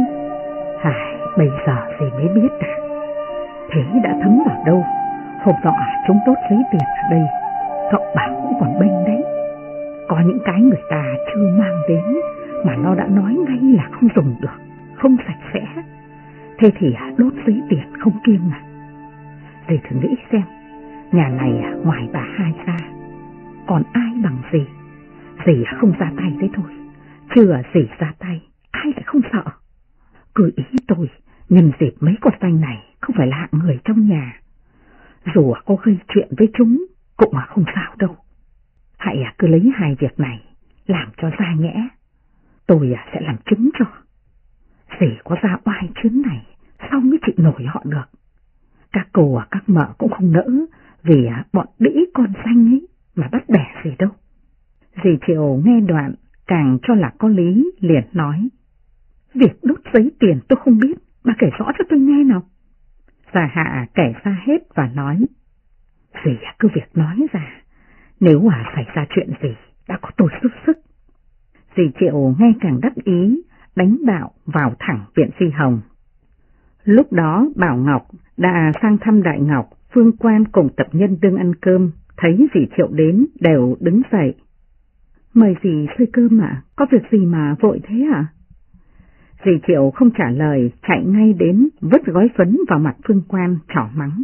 Speaker 2: Bây giờ dì mới biết à? Thế đã thấm vào đâu? Hôm nọ chúng tốt lấy tiền ở đây, cậu bảo cũng còn bênh đấy. Có những cái người ta chưa mang đến mà nó đã nói ngay là không dùng được, không sạch sẽ. Thế thì đốt giấy tiền không kiêng à? Dì thử nghĩ xem, nhà này ngoài bà hai ra còn ai bằng dì? Dì không ra tay đấy thôi, chưa dì ra tay ai lại không sợ. Cứ ý tôi, nhân dịp mấy con danh này không phải là hạng người trong nhà, dù có gây chuyện với chúng cũng không sao đâu. Hãy cứ lấy hai việc này làm cho ra nhẽ, tôi sẽ làm chứng cho. Dì có ra oai chuyến này sao mới chịu nổi họ được. Các cô các mợ cũng không nỡ vì bọn đĩ con danh ấy mà bắt bẻ gì đâu. Dì Triệu nghe đoạn càng cho là có lý, liền nói: Việc đốt giấy tiền tôi không biết, bà kể rõ cho tôi nghe nào. Già Hạ kể ra hết và nói: Dì cứ việc nói ra, nếu xảy ra chuyện gì đã có tôi giúp sức. Dì Triệu nghe càng đắc ý, đánh bạo vào thẳng viện Phi Hồng. Lúc đó Bảo Ngọc đã sang thăm Đại Ngọc, Phương Quan cùng tập nhân đương ăn cơm, thấy dì Triệu đến đều đứng dậy. Mời dì xơi cơm ạ, có việc gì mà vội thế ạ? Dì Triệu không trả lời, chạy ngay đến vứt gói phấn vào mặt Phương Quan, trỏ mắng: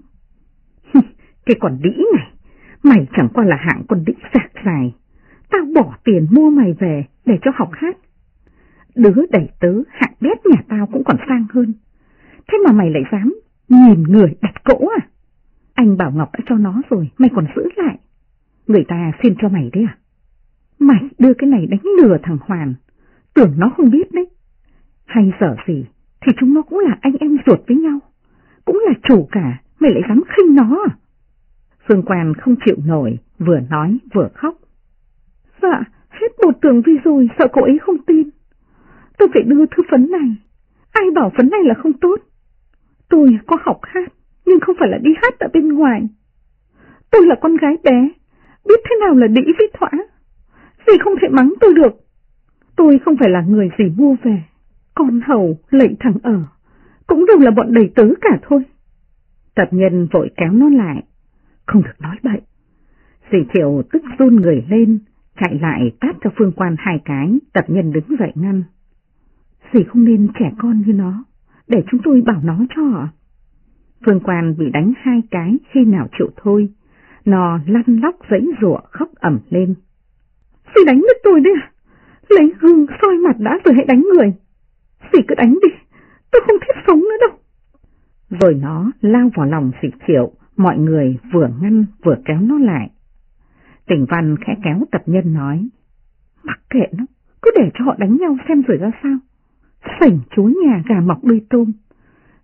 Speaker 2: Cái con đĩ này, mày chẳng qua là hạng con đĩ sạc dài, tao bỏ tiền mua mày về để cho học hát. Đứa đẩy tớ hạng bét nhà tao cũng còn sang hơn, thế mà mày lại dám nhìn người đặt cỗ à? Anh Bảo Ngọc đã cho nó rồi, mày còn giữ lại. Người ta xin cho mày đấy à? Mày đưa cái này đánh lừa thằng Hoàn, tưởng nó không biết đấy. Hay dở gì thì chúng nó cũng là anh em ruột với nhau, cũng là chủ cả, mày lại dám khinh nó à? Phương Quan không chịu nổi, vừa nói vừa khóc: Dạ, hết một tường vi rồi, sợ cô ấy không tin. Tôi phải đưa thư phấn này, ai bảo phấn này là không tốt. Tôi có học hát, nhưng không phải là đi hát ở bên ngoài. Tôi là con gái bé, biết thế nào là đĩ với thỏa. Dì không thể mắng tôi được. Tôi không phải là người dì mua về, con hầu, lệnh thằng ở, cũng đều là bọn đầy tớ cả thôi. Tập nhân vội kéo nó lại: Không được nói bậy. Dì Triệu tức run người lên, chạy lại tát cho Phương Quan 2 cái. Tập nhân đứng dậy ngăn: Dì không nên trẻ con như nó, để chúng tôi bảo nó cho. Phương Quan bị đánh 2 cái khi nào chịu thôi, nó lăn lóc giãy giụa khóc ẩm lên: Dì đánh mất tôi đấy à? Lấy gương soi mặt đã rồi hãy đánh người. Dì cứ đánh đi, tôi không thích sống nữa đâu. Rồi nó lao vào lòng dì Triệu, mọi người vừa ngăn vừa kéo nó lại. Tỉnh Văn khẽ kéo tập nhân nói: Mặc kệ nó, cứ để cho họ đánh nhau xem rồi ra sao. Sảnh chúa nhà gà mọc đuôi tôm,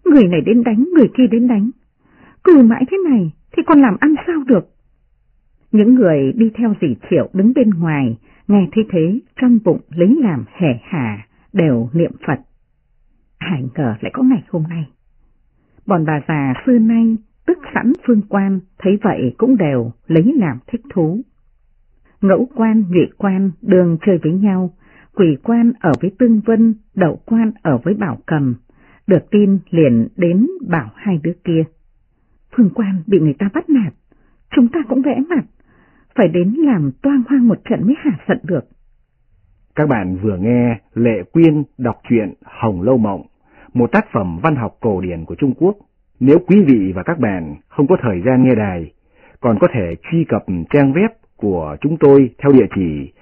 Speaker 2: người này đến đánh, người kia đến đánh. Cứ mãi thế này thì còn làm ăn sao được? Những người đi theo dì Triệu đứng bên ngoài, nghe thấy thế trong bụng lấy làm hẻ hả, đều niệm Phật. Ai ngờ lại có ngày hôm nay. Bọn bà già xưa nay tức sẵn Phương Quan, thấy vậy cũng đều lấy làm thích thú. Ngẫu Quan, Nhụy Quan đường chơi với nhau, Quỷ Quan ở với Tương Vân, Đậu Quan ở với Bảo Cầm. Được tin liền đến bảo hai đứa kia. Phương Quan bị người ta bắt nạt, chúng ta cũng vẽ mặt, phải đến làm toang hoang một trận mới hả giận được.
Speaker 1: Các bạn vừa nghe Lệ Quyên đọc truyện Hồng Lâu Mộng, một tác phẩm văn học cổ điển của Trung Quốc. Nếu quý vị và các bạn không có thời gian nghe đài, còn có thể truy cập trang web của chúng tôi theo địa chỉ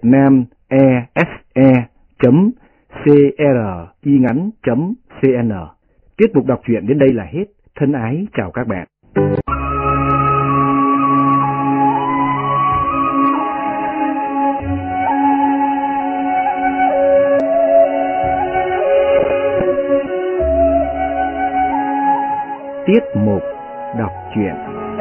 Speaker 1: vietnamese.cringắn.cn. Tiết mục đọc truyện đến đây là hết. Thân ái chào các bạn. Tiết mục đọc truyện.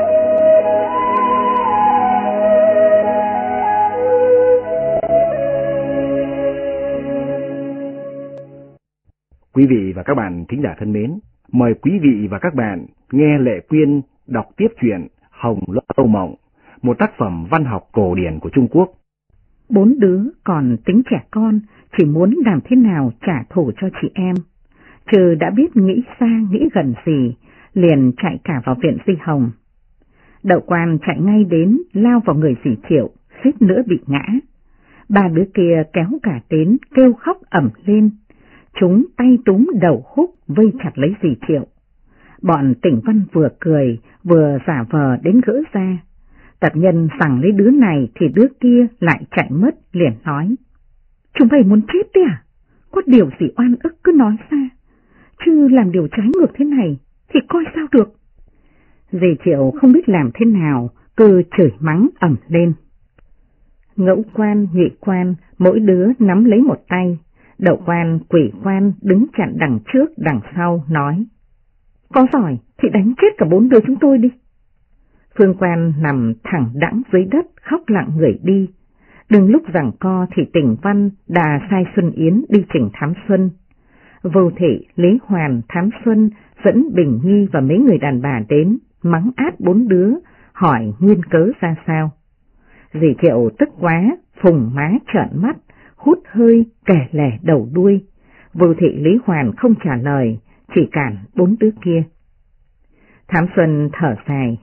Speaker 1: Quý vị và các bạn thính giả thân mến, mời quý vị và các bạn nghe Lệ Quyên đọc tiếp truyện Hồng Lâu Mộng, một tác phẩm văn học cổ điển của Trung Quốc.
Speaker 2: Bốn đứa còn tính trẻ con, chỉ muốn làm thế nào trả thù cho chị em. Trừ đã biết nghĩ xa nghĩ gần gì, liền chạy cả vào viện Di Hồng. Đậu Quan chạy ngay đến, lao vào người dì Triệu, suýt nữa bị ngã. Ba đứa kia kéo cả đến, kêu khóc ầm lên. Chúng tay túm đầu húc, vây chặt lấy dì Triệu. Bọn Tỉnh Văn vừa cười, vừa giả vờ đến gỡ ra. Tập nhân rằng lấy đứa này thì đứa kia lại chạy mất, liền nói. Chúng mày muốn chết đấy à? Có điều gì oan ức cứ nói ra. Chứ làm điều trái ngược thế này thì coi sao được. Dì Triệu không biết làm thế nào, cứ chửi mắng ầm lên. Ngẫu Quan, Nhụy Quan, mỗi đứa nắm lấy một tay. Đậu Quan, Quỷ Quan đứng chặn đằng trước đằng sau nói. Có giỏi thì đánh chết cả bốn đứa chúng tôi đi. Phương Quan nằm thẳng đẵng dưới đất khóc lặng người đi. Đừng lúc giằng co thì Tỉnh Văn đà sai Xuân Yến đi chỉnh Thám Xuân. Vô Thị, Lý Hoàn, Thám Xuân dẫn Bình Nhi và mấy người đàn bà đến, mắng át bốn đứa, hỏi nguyên cớ ra sao. Dì Triệu tức quá, phùng má trợn mắt, hút hơi kể lể đầu đuôi. Vô Thị, Lý Hoàn không trả lời, chỉ cản bốn đứa kia. Thám Xuân thở dài.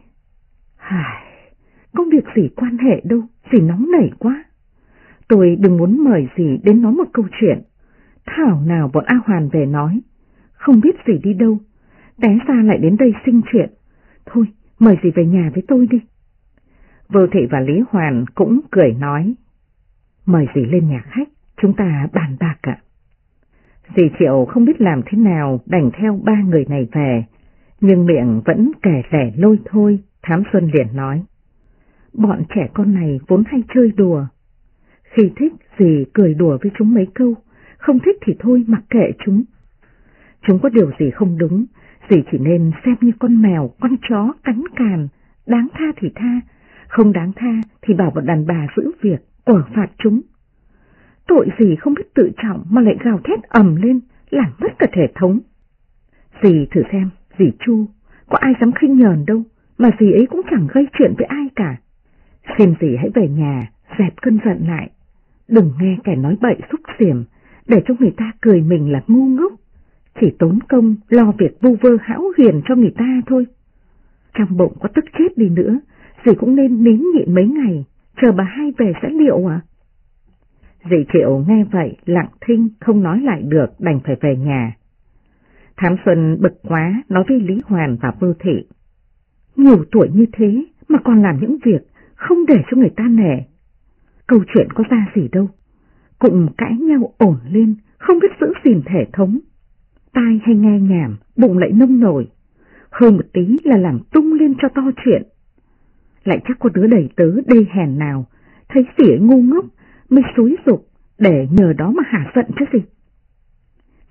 Speaker 2: Có việc gì quan hệ đâu, dì nóng nảy quá. Tôi đừng muốn mời dì đến nói một câu chuyện. Thảo nào bọn A Hoàn về nói, không biết dì đi đâu, té ra lại đến đây sinh chuyện. Thôi, mời dì về nhà với tôi đi. Vô Thị và Lý Hoàn cũng cười nói. Mời dì lên nhà khách, chúng ta bàn bạc ạ. Dì Triệu không biết làm thế nào đành theo ba người này về, nhưng miệng vẫn kể lể lôi thôi. Thám Xuân liền nói. Bọn trẻ con này vốn hay chơi đùa. Khi thích dì cười đùa với chúng mấy câu, không thích thì thôi mặc kệ chúng. Chúng có điều gì không đúng, dì chỉ nên xem như con mèo, con chó cắn càn, đáng tha thì tha, không đáng tha thì bảo bọn đàn bà giữ việc, quở phạt chúng. Tội gì không biết tự trọng mà lại gào thét ầm lên, làm mất cả thể thống. Dì thử xem, dì Chu, có ai dám khinh nhờn đâu, mà dì ấy cũng chẳng gây chuyện với ai cả. Xin dì hãy về nhà, dẹp cơn giận lại, đừng nghe kẻ nói bậy xúc xỉm, để cho người ta cười mình là ngu ngốc, chỉ tốn công lo việc vu vơ hão huyền cho người ta thôi. Trong bụng có tức chết đi nữa, dì cũng nên nín nhịn mấy ngày, chờ bà hai về sẽ liệu à? Dì Triệu nghe vậy lặng thinh không nói lại được, đành phải về nhà. Thám Xuân bực quá nói với Lý Hoàn và Vô Thị. Nhiều tuổi như thế mà còn làm những việc không để cho người ta nể. Câu chuyện có ra gì đâu, cùng cãi nhau ổn lên, không biết giữ gìn thể thống. Tai hay nghe nhảm, bụng lại nông nổi, hơi một tí là làm tung lên cho to chuyện. Lại chắc có đứa đầy tớ đê hèn nào, thấy dì ấy ngu ngốc mới xúi giục để nhờ đó mà hả giận chứ gì.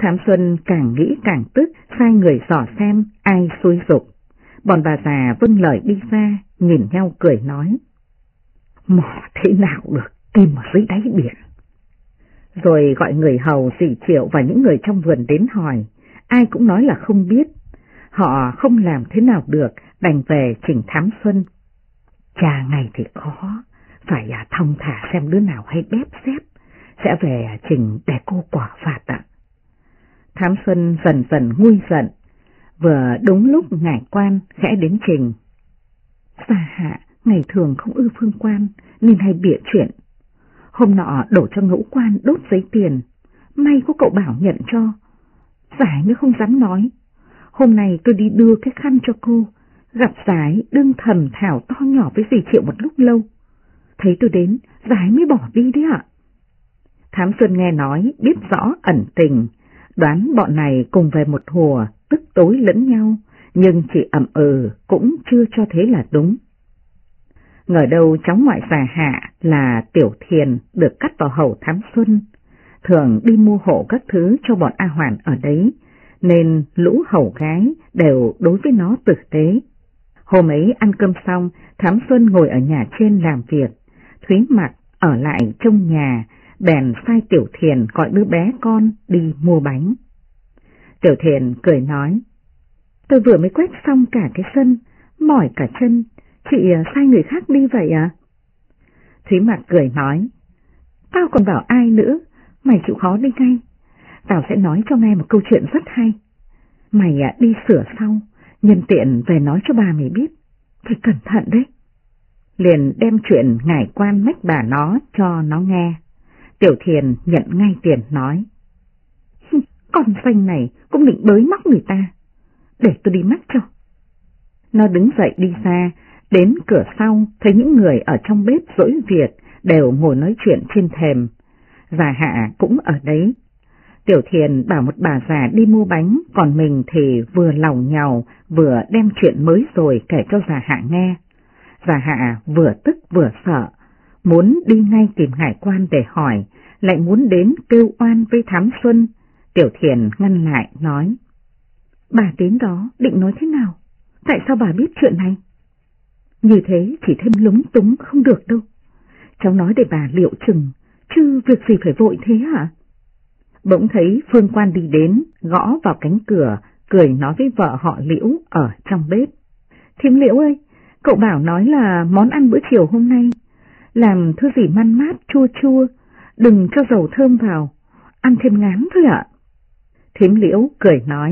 Speaker 2: Thám Xuân càng nghĩ càng tức, sai người dò xem ai xúi giục. Bọn bà già vâng lời đi ra, nhìn nhau cười nói: Mò thế nào được, tìm ở dưới đáy biển. Rồi gọi người hầu dì Triệu và những người trong vườn đến hỏi, ai cũng nói là không biết. Họ không làm thế nào được, đành về trình Thám Xuân. Cha ngày thì khó, phải thông thả xem đứa nào hay bếp xếp, sẽ về trình để cô quả phạt ạ. Thám Xuân dần dần nguôi giận, vừa đúng lúc ngải quan khẽ đến trình. Gia hạ ngày thường không ưa Phương Quan nên hay bịa chuyện. Hôm nọ đổ cho Ngũ Quan đốt giấy tiền, may có cậu Bảo nhận cho. Giải mới không dám nói. Hôm nay tôi đi đưa cái khăn cho cô, gặp Giải đương thầm thảo to nhỏ với dì Triệu một lúc lâu. Thấy tôi đến, Giải mới bỏ đi đấy ạ. Thám Xuân nghe nói, biết rõ ẩn tình, đoán bọn này cùng về một hùa, tức tối lẫn nhau, nhưng chỉ ậm cũng chưa cho thế là đúng. Ngờ đâu cháu ngoại già Hạ là Tiểu Thiền được cắt vào hầu Thám Xuân, thường đi mua hộ các thứ cho bọn A Hoàn ở đấy, nên lũ hầu gái đều đối với nó tử tế. Hôm ấy ăn cơm xong, Thám Xuân ngồi ở nhà trên làm việc, Thúy Mặc ở lại trong nhà, bèn sai Tiểu Thiền gọi đứa bé con đi mua bánh. Tiểu Thiền cười nói, tôi vừa mới quét xong cả cái sân, mỏi cả chân, chị sai người khác đi vậy à? Thúy Mặc cười nói, tao còn bảo ai nữa, mày chịu khó đi ngay, tao sẽ nói cho nghe một câu chuyện rất hay. Mày đi sửa sau, nhân tiện về nói cho bà mày biết, phải cẩn thận đấy. Liền đem chuyện ngải quan mách bà nó cho nó nghe. Tiểu Thiền nhận ngay tiền nói, con xanh này cũng định bới móc người ta, để tôi đi mách cho. Nó đứng dậy đi ra, đến cửa sau thấy những người ở trong bếp dỗi việc đều ngồi nói chuyện trên thềm. Già Hạ cũng ở đấy. Tiểu Thiền bảo một bà già đi mua bánh, còn mình thì vừa lòng nhàu vừa đem chuyện mới rồi kể cho già Hạ nghe. Già Hạ vừa tức vừa sợ, muốn đi ngay tìm ngải quan để hỏi, lại muốn đến kêu oan với Thám Xuân. Tiểu Thiền ngăn lại nói, bà đến đó định nói thế nào? Tại sao bà biết chuyện này? Như thế chỉ thêm lúng túng không được đâu. Cháu nói để bà liệu chừng, chứ việc gì phải vội thế hả? Bỗng thấy Phương Quan đi đến, gõ vào cánh cửa, cười nói với vợ họ Liễu ở trong bếp. Thím Liễu ơi, cậu Bảo nói là món ăn bữa chiều hôm nay, làm thứ gì man mát chua chua, đừng cho dầu thơm vào, ăn thêm ngán thôi ạ. Thím Liễu cười nói,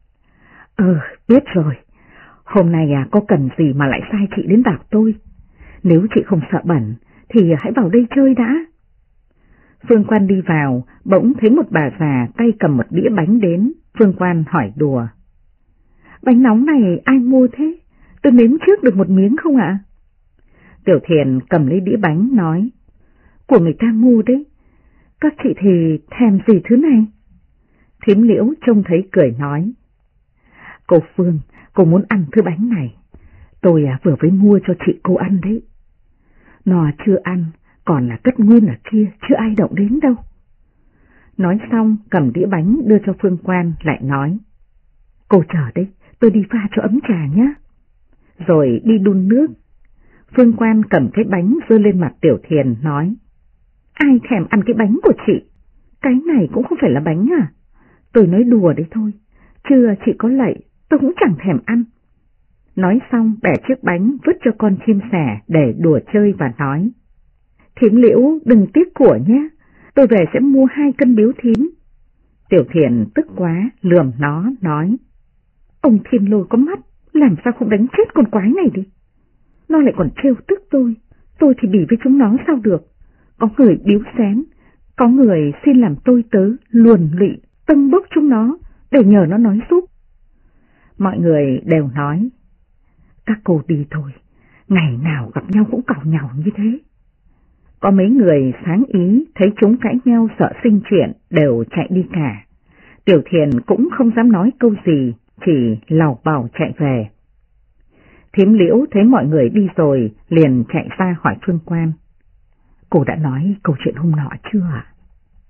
Speaker 2: biết rồi, hôm nay có cần gì mà lại sai chị đến bảo tôi, nếu chị không sợ bẩn thì hãy vào đây chơi đã. Phương Quan đi vào, bỗng thấy một bà già tay cầm một đĩa bánh đến. Phương Quan hỏi đùa, bánh nóng này ai mua thế? Tôi nếm trước được một miếng không ạ? Tiểu Thiền cầm lấy đĩa bánh nói, của người ta mua đấy, các chị thì thèm gì thứ này? Thím Liễu trông thấy cười nói, cô Phương, cô muốn ăn thứ bánh này, tôi vừa mới mua cho chị cô ăn đấy. Nó chưa ăn, còn là cất nguyên ở kia, chưa ai động đến đâu. Nói xong cầm đĩa bánh đưa cho Phương Quan lại nói, cô chờ đấy, tôi đi pha cho ấm trà nhé. Rồi đi đun nước. Phương Quan cầm cái bánh giơ lên mặt Tiểu Thiền nói, ai thèm ăn cái bánh của chị? Cái này cũng không phải là bánh à? Tôi nói đùa đấy thôi, chưa chị có lạy, tôi cũng chẳng thèm ăn. Nói xong bẻ chiếc bánh vứt cho con chim sẻ để đùa chơi và nói, thím Liễu đừng tiếc của nhé, tôi về sẽ mua 2 cân biếu thím. Tiểu Thiền tức quá, lườm nó nói, ông Thiên Lôi có mắt, làm sao không đánh chết con quái này đi. Nó lại còn trêu tức tôi thì bỉ với chúng nó sao được. Có người biếu xén, có người xin làm tôi tớ, luồn lụy, tâng bốc chúng nó, để nhờ nó nói giúp. Mọi người đều nói, các cô đi thôi, ngày nào gặp nhau cũng càu nhàu như thế. Có mấy người sáng ý thấy chúng cãi nhau sợ sinh chuyện đều chạy đi cả. Tiểu Thiền cũng không dám nói câu gì, chỉ lào bào chạy về. Thím Liễu thấy mọi người đi rồi liền chạy ra hỏi Phương Quan, cô đã nói câu chuyện hôm nọ chưa ạ?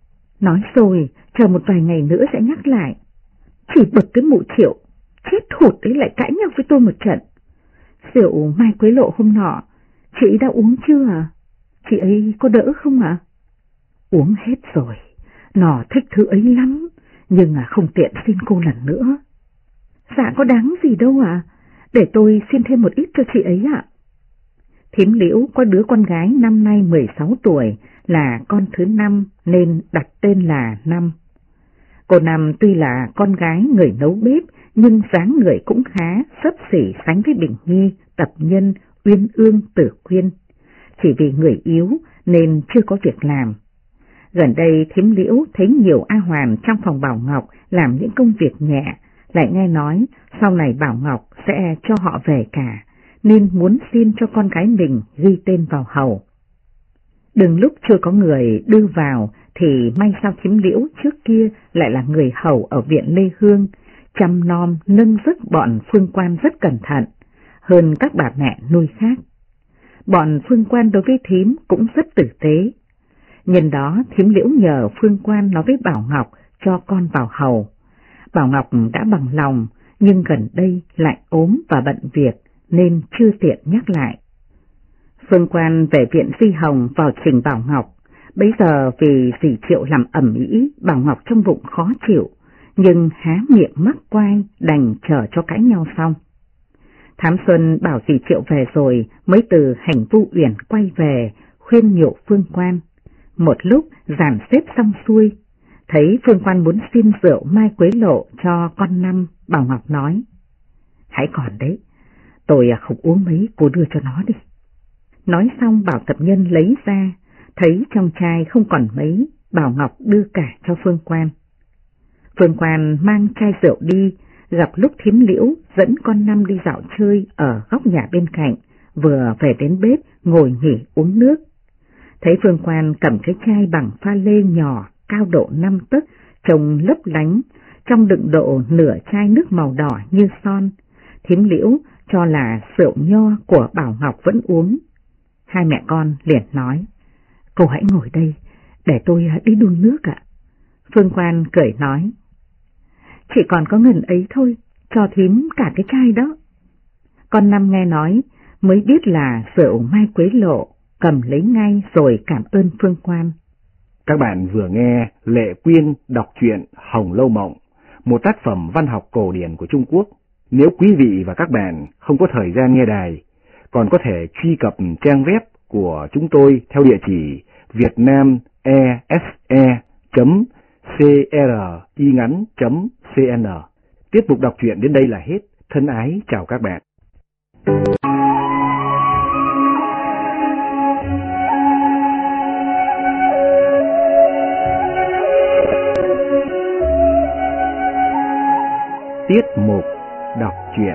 Speaker 2: Nói rồi, chờ một vài ngày nữa sẽ nhắc lại. Chỉ bực cái mụ Triệu, chết hụt ấy lại cãi nhau với tôi một trận. Rượu Mai Quế Lộ hôm nọ, chị đã uống chưa à? Chị ấy có đỡ không ạ? Uống hết rồi, nó thích thứ ấy lắm, nhưng không tiện xin cô lần nữa. Dạ có đáng gì đâu ạ, để tôi xin thêm một ít cho chị ấy ạ. Thím Liễu có đứa con gái năm nay 16 tuổi, là con thứ 5 nên đặt tên là Năm. Cô Năm tuy là con gái người nấu bếp, nhưng dáng người cũng khá, xấp xỉ sánh với Bình Nhi, Tập Nhân, Uyên Ương, Tử Quyên. Chỉ vì người yếu nên chưa có việc làm. Gần đây thím Liễu thấy nhiều A Hoàn trong phòng Bảo Ngọc làm những công việc nhẹ, lại nghe nói sau này Bảo Ngọc sẽ cho họ về cả, nên muốn xin cho con gái mình ghi tên vào hầu. Đừng lúc chưa có người đưa vào thì may sao thím Liễu trước kia lại là người hầu ở viện Lê Hương, chăm nom nâng giấc bọn Phương Quan rất cẩn thận, hơn các bà mẹ nuôi khác. Bọn Phương Quan đối với thím cũng rất tử tế. Nhân đó thím Liễu nhờ Phương Quan nói với Bảo Ngọc cho con vào hầu. Bảo Ngọc đã bằng lòng, nhưng gần đây lại ốm và bận việc nên chưa tiện nhắc lại. Phương Quan về viện Di Hồng vào trình Bảo Ngọc. Bấy giờ vì dì Triệu làm ầm ĩ, Bảo Ngọc trong bụng khó chịu, nhưng há miệng mắc quai đành chờ cho cãi nhau xong. Thám Xuân bảo dì Triệu về rồi mới từ Hành Vu Uyển quay về khuyên nhủ Phương Quan. Một lúc dàn xếp xong xuôi, thấy Phương Quan muốn xin rượu Mai Quế Lộ cho con Năm, Bảo Ngọc nói: hãy còn đấy, tôi không uống mấy, cô đưa cho nó đi. Nói xong bảo Tập Nhân lấy ra, thấy trong chai không còn mấy, Bảo Ngọc đưa cả cho Phương Quan. Phương Quan mang chai rượu đi, gặp lúc thím Liễu dẫn con Năm đi dạo chơi ở góc nhà bên cạnh, vừa về đến bếp ngồi nghỉ uống nước. Thấy Phương Quan cầm cái chai bằng pha lê nhỏ cao độ 5 tấc, trông lấp lánh, trong đựng độ nửa chai nước màu đỏ như son, thím Liễu cho là rượu nho của Bảo Ngọc vẫn uống. Hai mẹ con liền nói: cô hãy ngồi đây, để tôi đi đun nước ạ. Phương Quan cười nói: chỉ còn có ngần ấy thôi, cho thím cả cái chai đó. Con Năm nghe nói mới biết là rượu Mai Quế Lộ, cầm lấy ngay rồi cảm ơn Phương Quan.
Speaker 1: Các bạn vừa nghe Lệ Quyên đọc truyện Hồng Lâu Mộng, một tác phẩm văn học cổ điển của Trung Quốc. Nếu quý vị và các bạn không có thời gian nghe đài, còn có thể truy cập trang web của chúng tôi theo địa chỉ vietnamese.cringắn.cn. Tiếp tục đọc truyện đến đây là hết. Thân ái chào các bạn. Tiết mục đọc truyện.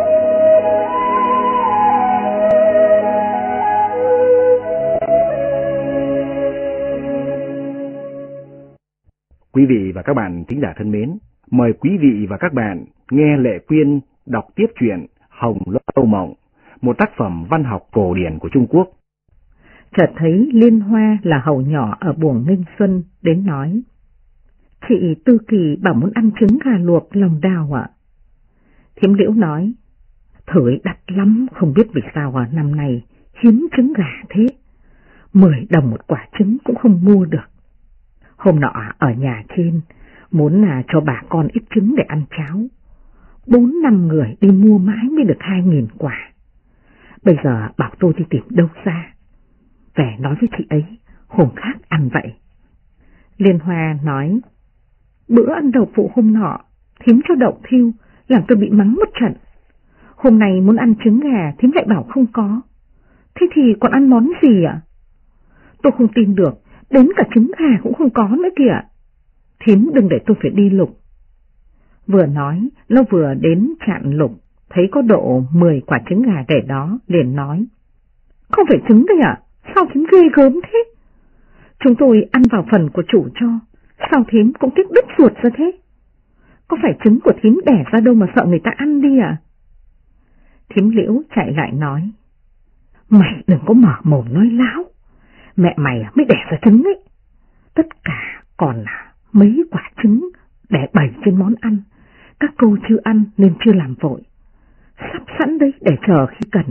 Speaker 1: Quý vị và các bạn thính giả thân mến, mời quý vị và các bạn nghe Lệ Quyên đọc tiếp truyện Hồng Lâu Mộng, một tác phẩm văn học cổ điển của Trung Quốc.
Speaker 2: Chợt thấy Liên Hoa là hầu nhỏ ở buồng Nghinh Xuân đến nói: chị Tư Kỳ bảo muốn ăn trứng gà luộc lòng đào ạ. Thím Liễu nói: thử ấy đắt lắm, không biết vì sao năm nay hiếm trứng gà thế, 10 đồng một quả trứng cũng không mua được. Hôm nọ ở nhà trên muốn cho bà con ít trứng để ăn cháo, 4-5 người đi mua mãi mới được 2.000 quả. Bây giờ bảo tôi đi tìm đâu ra, về nói với chị ấy, hôm khác ăn vậy. Liên Hoa nói: bữa ăn đậu phụ hôm nọ thím cho đậu thiêu làm tôi bị mắng một trận. Hôm nay muốn ăn trứng gà thím lại bảo không có. Thế thì còn ăn món gì ạ? Tôi không tin được, đến cả trứng gà cũng không có nữa kìa. Thím đừng để tôi phải đi lục. Vừa nói, nó vừa đến chạn lục, thấy có độ 10 quả trứng gà để đó, liền nói: không phải trứng đây ạ, sao thím ghê gớm thế? Chúng tôi ăn vào phần của chủ cho, sao thím cũng tiếc đứt ruột ra thế? Có phải trứng của thím đẻ ra đâu mà sợ người ta ăn đi à? Thím Liễu chạy lại nói: mày đừng có mở mồm nói láo, mẹ mày mới đẻ ra trứng ấy. Tất cả còn mấy quả trứng để bày trên món ăn. Các cô chưa ăn nên chưa làm vội. Sắp sẵn đấy để chờ khi cần.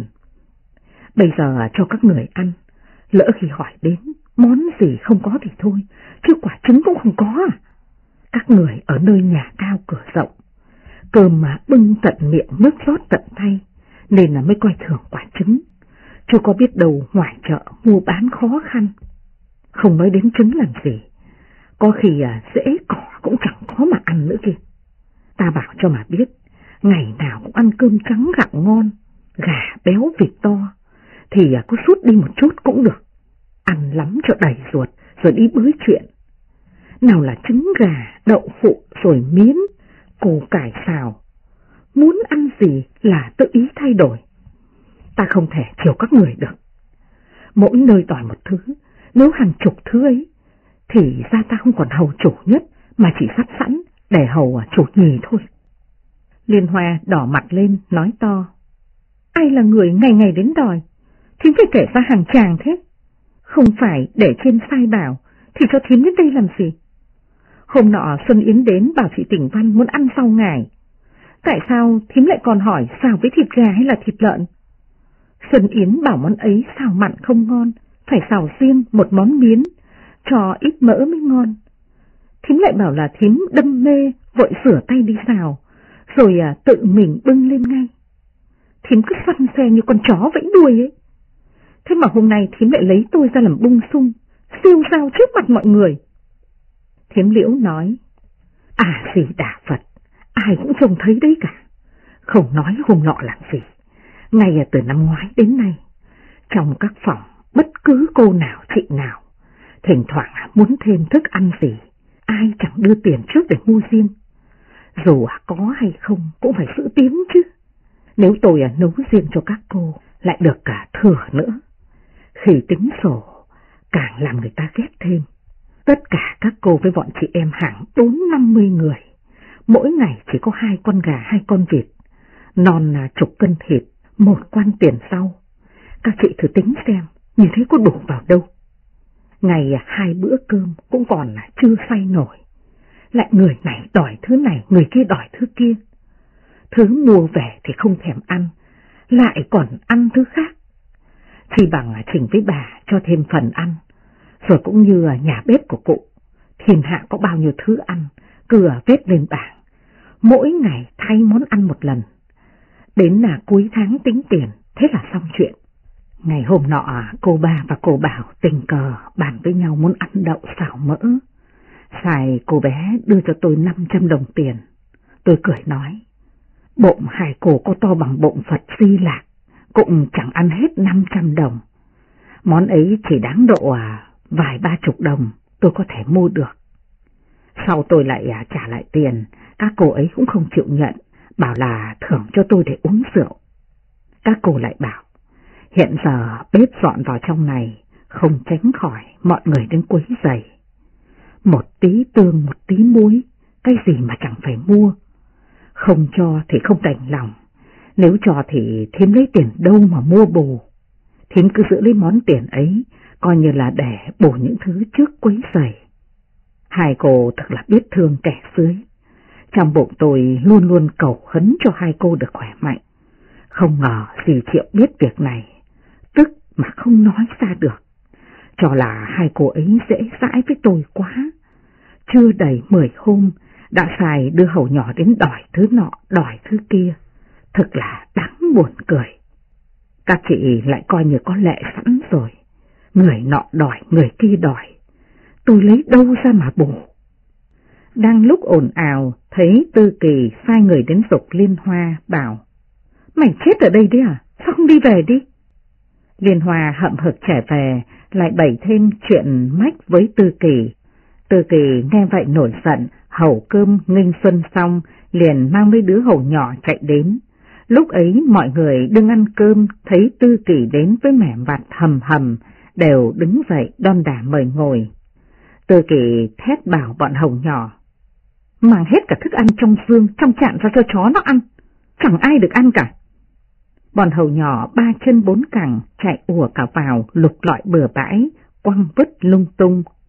Speaker 2: Bây giờ cho các người ăn. Lỡ khi hỏi đến món gì không có thì thôi, chứ quả trứng cũng không có à. Các người ở nơi nhà cao cửa rộng, cơm mà bưng tận miệng, nước rót tận tay, nên là mới coi thường quả trứng. Chưa có biết đâu ngoài chợ mua bán khó khăn. Không nói đến trứng làm gì, có khi rễ cỏ cũng chẳng có mà ăn nữa kìa. Ta bảo cho mà biết, ngày nào cũng ăn cơm trắng gạo ngon, gà béo vịt to, thì cứ sút đi một chút cũng được. Ăn lắm cho đầy ruột rồi đi bới chuyện. Nào là trứng gà, đậu phụ rồi miến, củ cải xào. Muốn ăn gì là tự ý thay đổi. Ta không thể chiều các người được. Mỗi nơi đòi một thứ, nếu hàng chục thứ ấy, thì ra ta không còn hầu chủ nhất, mà chỉ sắp sẵn để hầu chủ nhì thôi. Liên Hoa đỏ mặt lên, nói to. Ai là người ngày ngày đến đòi? Thím phải kể ra hàng chàng thế. Không phải để trên sai bảo, thì cho thím đến đây làm gì? Hôm nọ Xuân Yến đến bảo chị Tỉnh Văn muốn ăn rau ngải. Tại sao thím lại còn hỏi xào với thịt gà hay là thịt lợn? Xuân Yến bảo món ấy xào mặn không ngon, phải xào riêng một món miến, cho ít mỡ mới ngon. Thím lại bảo là thím đâm mê, vội rửa tay đi xào, rồi tự mình bưng lên ngay. Thím cứ xoăn xe như con chó vẫy đuôi ấy. Thế mà hôm nay thím lại lấy tôi ra làm bung sung, siêu sao trước mặt mọi người. Thím Liễu nói, gì đà Phật, ai cũng trông thấy đấy cả. Không nói hôm nọ làm gì. Ngay từ năm ngoái đến nay, trong các phòng bất cứ cô nào chị nào, thỉnh thoảng muốn thêm thức ăn gì, ai chẳng đưa tiền trước để mua riêng. Dù có hay không cũng phải giữ tiếng chứ. Nếu tôi nấu riêng cho các cô lại được cả thừa nữa. Khi tính sổ càng làm người ta ghét thêm. Tất cả các cô với bọn chị em hàng 450 người, mỗi ngày chỉ có 2 con gà 2 con vịt, non chục cân thịt, 1 quan tiền rau. Các chị thử tính xem, như thế có đủ vào đâu. Ngày 2 bữa cơm cũng còn chưa say nổi. Lại người này đòi thứ này, người kia đòi thứ kia. Thứ mua về thì không thèm ăn, lại còn ăn thứ khác. Chỉ bằng Trình với bà cho thêm phần ăn. Rồi cũng như nhà bếp của cụ, thiên hạ có bao nhiêu thứ ăn, cứ vết lên bảng. Mỗi ngày thay món ăn một lần. Đến cuối tháng tính tiền, thế là xong chuyện. Ngày hôm nọ cô Ba và cô Bảo tình cờ bàn với nhau muốn ăn đậu xào mỡ. Xài cô bé đưa cho tôi 500 đồng tiền. Tôi cười nói, bụng hai cô có to bằng bụng Phật Di Lạc, cũng chẳng ăn hết 500 đồng. Món ấy chỉ đáng độ vài 30 đồng tôi có thể mua được. Sau tôi lại trả lại tiền, các cô ấy cũng không chịu nhận, bảo là thưởng cho tôi để uống rượu. Các cô lại bảo, hiện giờ bếp dọn vào trong này, không tránh khỏi mọi người đến quấy rầy. Một tí tương, một tí muối, cái gì mà chẳng phải mua. Không cho thì không đành lòng, nếu cho thì thím lấy tiền đâu mà mua bù. Thím cứ giữ lấy món tiền ấy, coi như là để bù những thứ trước quấy rầy. Hai cô thật là biết thương kẻ dưới. Trong bụng tôi luôn luôn cầu khấn cho hai cô được khỏe mạnh. Không ngờ dì Triệu biết việc này, tức mà không nói ra được. Cho là hai cô ấy dễ dãi với tôi quá. Chưa đầy 10 hôm đã xài đưa hầu nhỏ đến đòi thứ nọ, đòi thứ kia. Thật là đáng buồn cười. Các chị lại coi như có lệ sẵn rồi. Người nọ đòi, người kia đòi. Tôi lấy đâu ra mà bù. Đang lúc ồn ào, thấy Tư Kỳ sai người đến giục Liên Hoa, bảo, mày chết ở đây đấy à? Sao không đi về đi? Liên Hoa hậm hực trở về, lại bày thêm chuyện mách với Tư Kỳ. Tư Kỳ nghe vậy nổi giận, hầu cơm nghênh xuân xong, liền mang mấy đứa hầu nhỏ chạy đến. Lúc ấy mọi người đừng ăn cơm, thấy Tư Kỳ đến với mẻ vặt hầm hầm, đều đứng dậy đon đả mời ngồi. Tư Kỳ thét bảo bọn hầu nhỏ, mang hết cả thức ăn trong dương, trong chạn ra cho chó nó ăn, chẳng ai được ăn cả. Bọn hầu nhỏ 3 chân 4 cẳng chạy ùa cả vào, lục lọi bừa bãi, quăng vứt lung tung.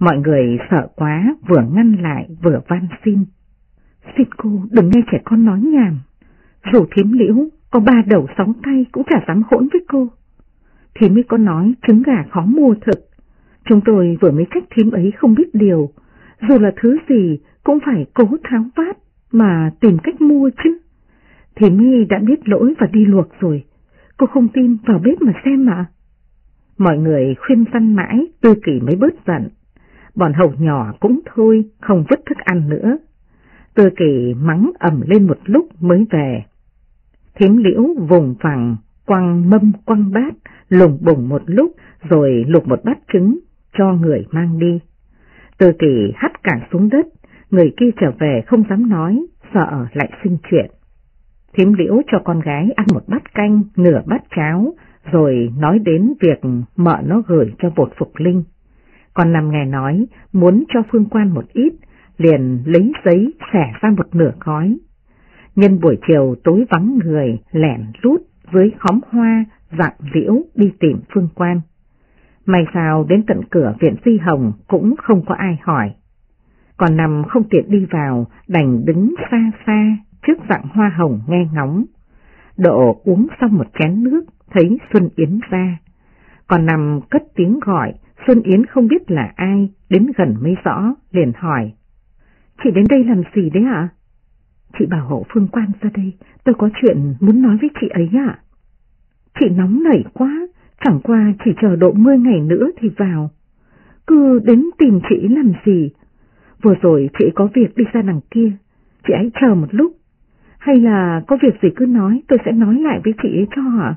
Speaker 2: Mọi người sợ quá, vừa ngăn lại vừa van xin. Xin cô đừng nghe trẻ con nói nhảm. Dù thím Liễu có 3 đầu 6 tay cũng chả dám hỗn với cô. Thím ấy có nói trứng gà khó mua thực. Chúng tôi vừa mới trách thím ấy không biết điều. Dù là thứ gì cũng phải cố tháo vát mà tìm cách mua chứ. Thím ấy đã biết lỗi và đi luộc rồi. Cô không tin vào bếp mà xem mà. Mọi người khuyên răn mãi, Tư Kỳ mới bớt giận. Bọn hầu nhỏ cũng thôi, không vứt thức ăn nữa. Tư Kỳ mắng ầm lên một lúc mới về. Thím Liễu vùng vằng, quăng mâm quăng bát, lùng bùng một lúc rồi luộc một bát trứng cho người mang đi. Tư Kỳ hắt cả xuống đất, người kia trở về không dám nói, sợ lại sinh chuyện. Thím Liễu cho con gái ăn một bát canh, nửa bát cháo, rồi nói đến việc mợ nó gửi cho bột Phục Linh. Còn Năm nghe nói muốn cho Phương Quan một ít, liền lấy giấy xẻ ra một nửa gói. Nhân buổi chiều tối vắng người, lẻn lút dưới khóm hoa dặn Liễu đi tìm Phương Quan. May sao đến tận cửa viện Di Hồng cũng không có ai hỏi. Còn Năm không tiện đi vào, đành đứng xa xa trước dặng hoa hồng nghe ngóng. Độ uống xong một chén nước, thấy Xuân Yến ra. Còn Năm cất tiếng gọi, Xuân Yến không biết là ai, đến gần mới rõ, liền hỏi. Chị đến đây làm gì đấy ạ? Chị bảo hộ Phương Quan ra đây, tôi có chuyện muốn nói với chị ấy ạ. Chị nóng nảy quá, chẳng qua chỉ chờ độ 10 ngày nữa thì vào. Cứ đến tìm chị làm gì? Vừa rồi chị có việc đi ra đằng kia, chị ấy chờ một lúc. Hay là có việc gì cứ nói, tôi sẽ nói lại với chị ấy cho ạ.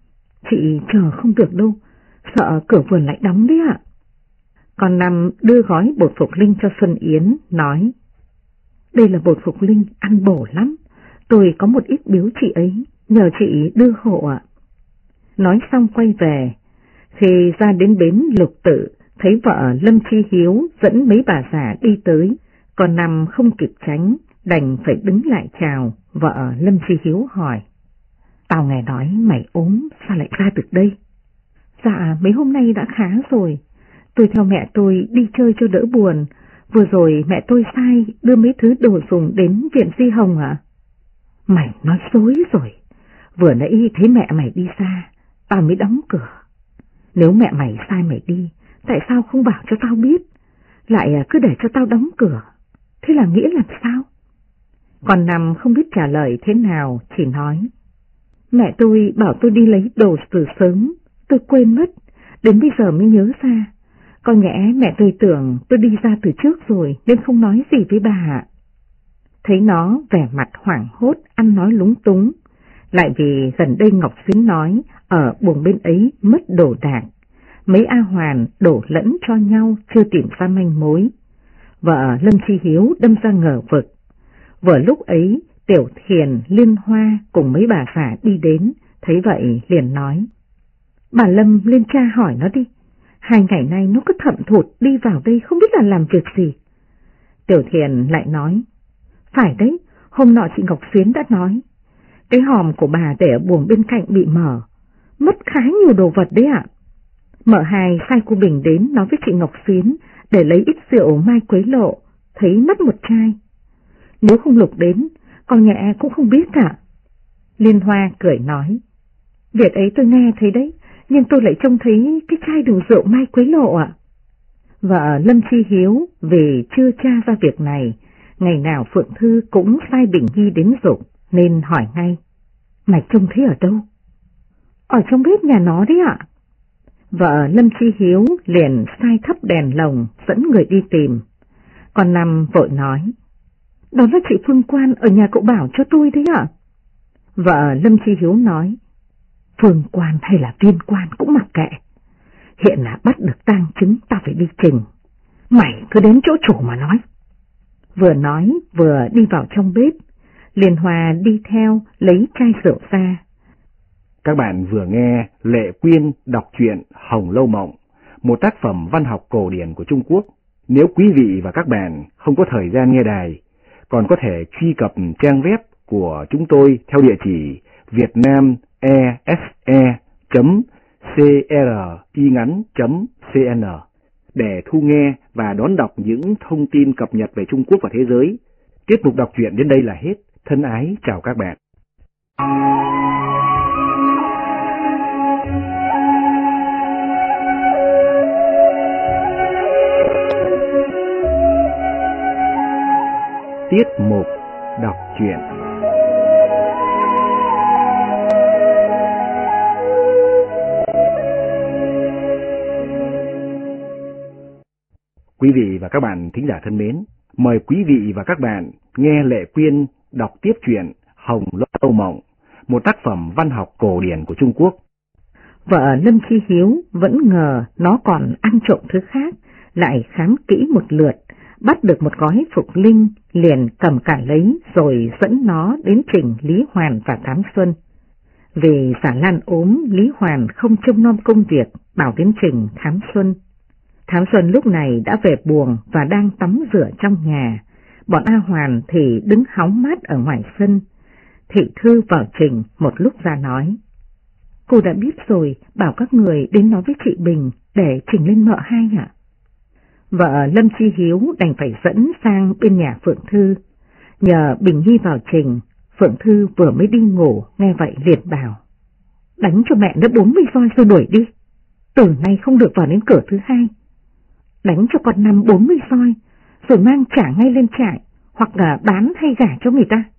Speaker 2: Chị chờ không được đâu, sợ cửa vườn lại đóng đấy ạ. Còn Năm đưa gói bột Phục Linh cho Xuân Yến, nói. Đây là bột Phục Linh, ăn bổ lắm, tôi có một ít biếu chị ấy, nhờ chị đưa hộ ạ. Nói xong quay về, khi ra đến bến Lục Tự, thấy vợ Lâm Chi Hiếu dẫn mấy bà già đi tới, còn Năm không kịp tránh, đành phải đứng lại chào. Vợ Lâm Chi Hiếu hỏi. Tao nghe nói mày ốm, sao lại ra được đây? Dạ, mấy hôm nay đã khá rồi. Tôi theo mẹ tôi đi chơi cho đỡ buồn. Vừa rồi mẹ tôi sai đưa mấy thứ đồ dùng đến viện Di Hồng ạ. Mày nói dối rồi. Vừa nãy thấy mẹ mày đi ra, tao mới đóng cửa. Nếu mẹ mày sai mày đi, tại sao không bảo cho tao biết? Lại cứ để cho tao đóng cửa. Thế là nghĩa làm sao? Còn Năm không biết trả lời thế nào, chỉ nói. Mẹ tôi bảo tôi đi lấy đồ từ sớm, tôi quên mất, đến bây giờ mới nhớ ra. Có nhẽ mẹ tôi tưởng tôi đi ra từ trước rồi nên không nói gì với bà ạ. Thấy nó vẻ mặt hoảng hốt, ăn nói lúng túng. Lại vì gần đây Ngọc Xuyến nói ở buồng bên ấy mất đồ đạc. Mấy A Hoàn đổ lẫn cho nhau chưa tìm ra manh mối. Vợ Lâm Chi Hiếu đâm ra ngờ vực. Vừa lúc ấy Tiểu Thiền, Liên Hoa cùng mấy bà già đi đến, thấy vậy liền nói. Bà Lâm lên tra hỏi nó đi. 2 ngày nay nó cứ thậm thụt đi vào đây không biết là làm việc gì. Tiểu Thiền lại nói. Phải đấy, hôm nọ chị Ngọc Xuyến đã nói. Cái hòm của bà để ở buồng bên cạnh bị mở. Mất khá nhiều đồ vật đấy ạ. Mợ Hai sai cô Bình đến nói với chị Ngọc Xuyến để lấy ít rượu mai quấy lộ, thấy mất một chai. Nếu không Lục đến, con nhẹ cũng không biết ạ. Liên Hoa cười nói. Việc ấy tôi nghe thấy đấy, nhưng tôi lại trông thấy cái chai đồ rượu mai quấy lộ ạ. Vợ Lâm Chi Hiếu vì chưa tra ra việc này, ngày nào Phượng Thư cũng sai Bình Nhi đến giục, nên hỏi ngay. Mày trông thấy ở đâu? Ở trong bếp nhà nó đấy ạ. Vợ Lâm Chi Hiếu liền sai thắp đèn lồng dẫn người đi tìm. Còn Năm vội nói. Đó là chị Phương Quan ở nhà cậu Bảo cho tôi đấy ạ. Vợ Lâm Chi Hiếu nói. Phương Quan hay là Viên Quan cũng mặc kệ. Hiện là bắt được tang chứng tao phải đi trình. Mày cứ đến chỗ chủ mà nói. Vừa nói vừa đi vào trong bếp. Liên Hoa đi theo lấy chai rượu ra.
Speaker 1: Các bạn vừa nghe Lệ Quyên đọc truyện Hồng Lâu Mộng, một tác phẩm văn học cổ điển của Trung Quốc. Nếu quý vị và các bạn không có thời gian nghe đài, còn có thể truy cập trang web của chúng tôi theo địa chỉ vietnamese.cringắn.cn để thu nghe và đón đọc những thông tin cập nhật về Trung Quốc và thế giới. Tiết mục đọc truyện đến đây là hết. Thân ái chào các bạn. Tiết mục đọc truyện. Quý vị và các bạn thính giả thân mến, mời quý vị và các bạn nghe Lệ Quyên đọc tiếp truyện Hồng Lâu Mộng, một tác phẩm văn học cổ điển của Trung Quốc.
Speaker 2: Vợ Lâm Chi Hiếu vẫn ngờ nó còn ăn trộm thứ khác, lại khám kỹ một lượt, bắt được một gói phục linh, liền cầm cả lấy rồi dẫn nó đến trình Lý Hoàn và Thám Xuân. Vì Giả Lan ốm, Lý Hoàn không trông nom công việc, bảo đến trình Thám Xuân. Thám Xuân lúc này đã về buồng và đang tắm rửa trong nhà, bọn A Hoàn thì đứng hóng mát ở ngoài sân. Thị Thư vào trình một lúc ra nói: "Cô đã biết rồi, bảo các người đến nói với chị Bình để trình lên mợ hai ạ." Vợ Lâm Chi Hiếu đành phải dẫn sang bên nhà Phượng Thư. Nhờ Bình Nhi vào trình, Phượng Thư vừa mới đi ngủ, nghe vậy liền bảo: "Đánh cho mẹ nó 40 roi rồi đuổi đi, từ nay không được vào đến cửa thứ hai. Đánh cho con Năm 40 roi, rồi mang trả ngay lên trại, hoặc là bán hay gả cho người ta."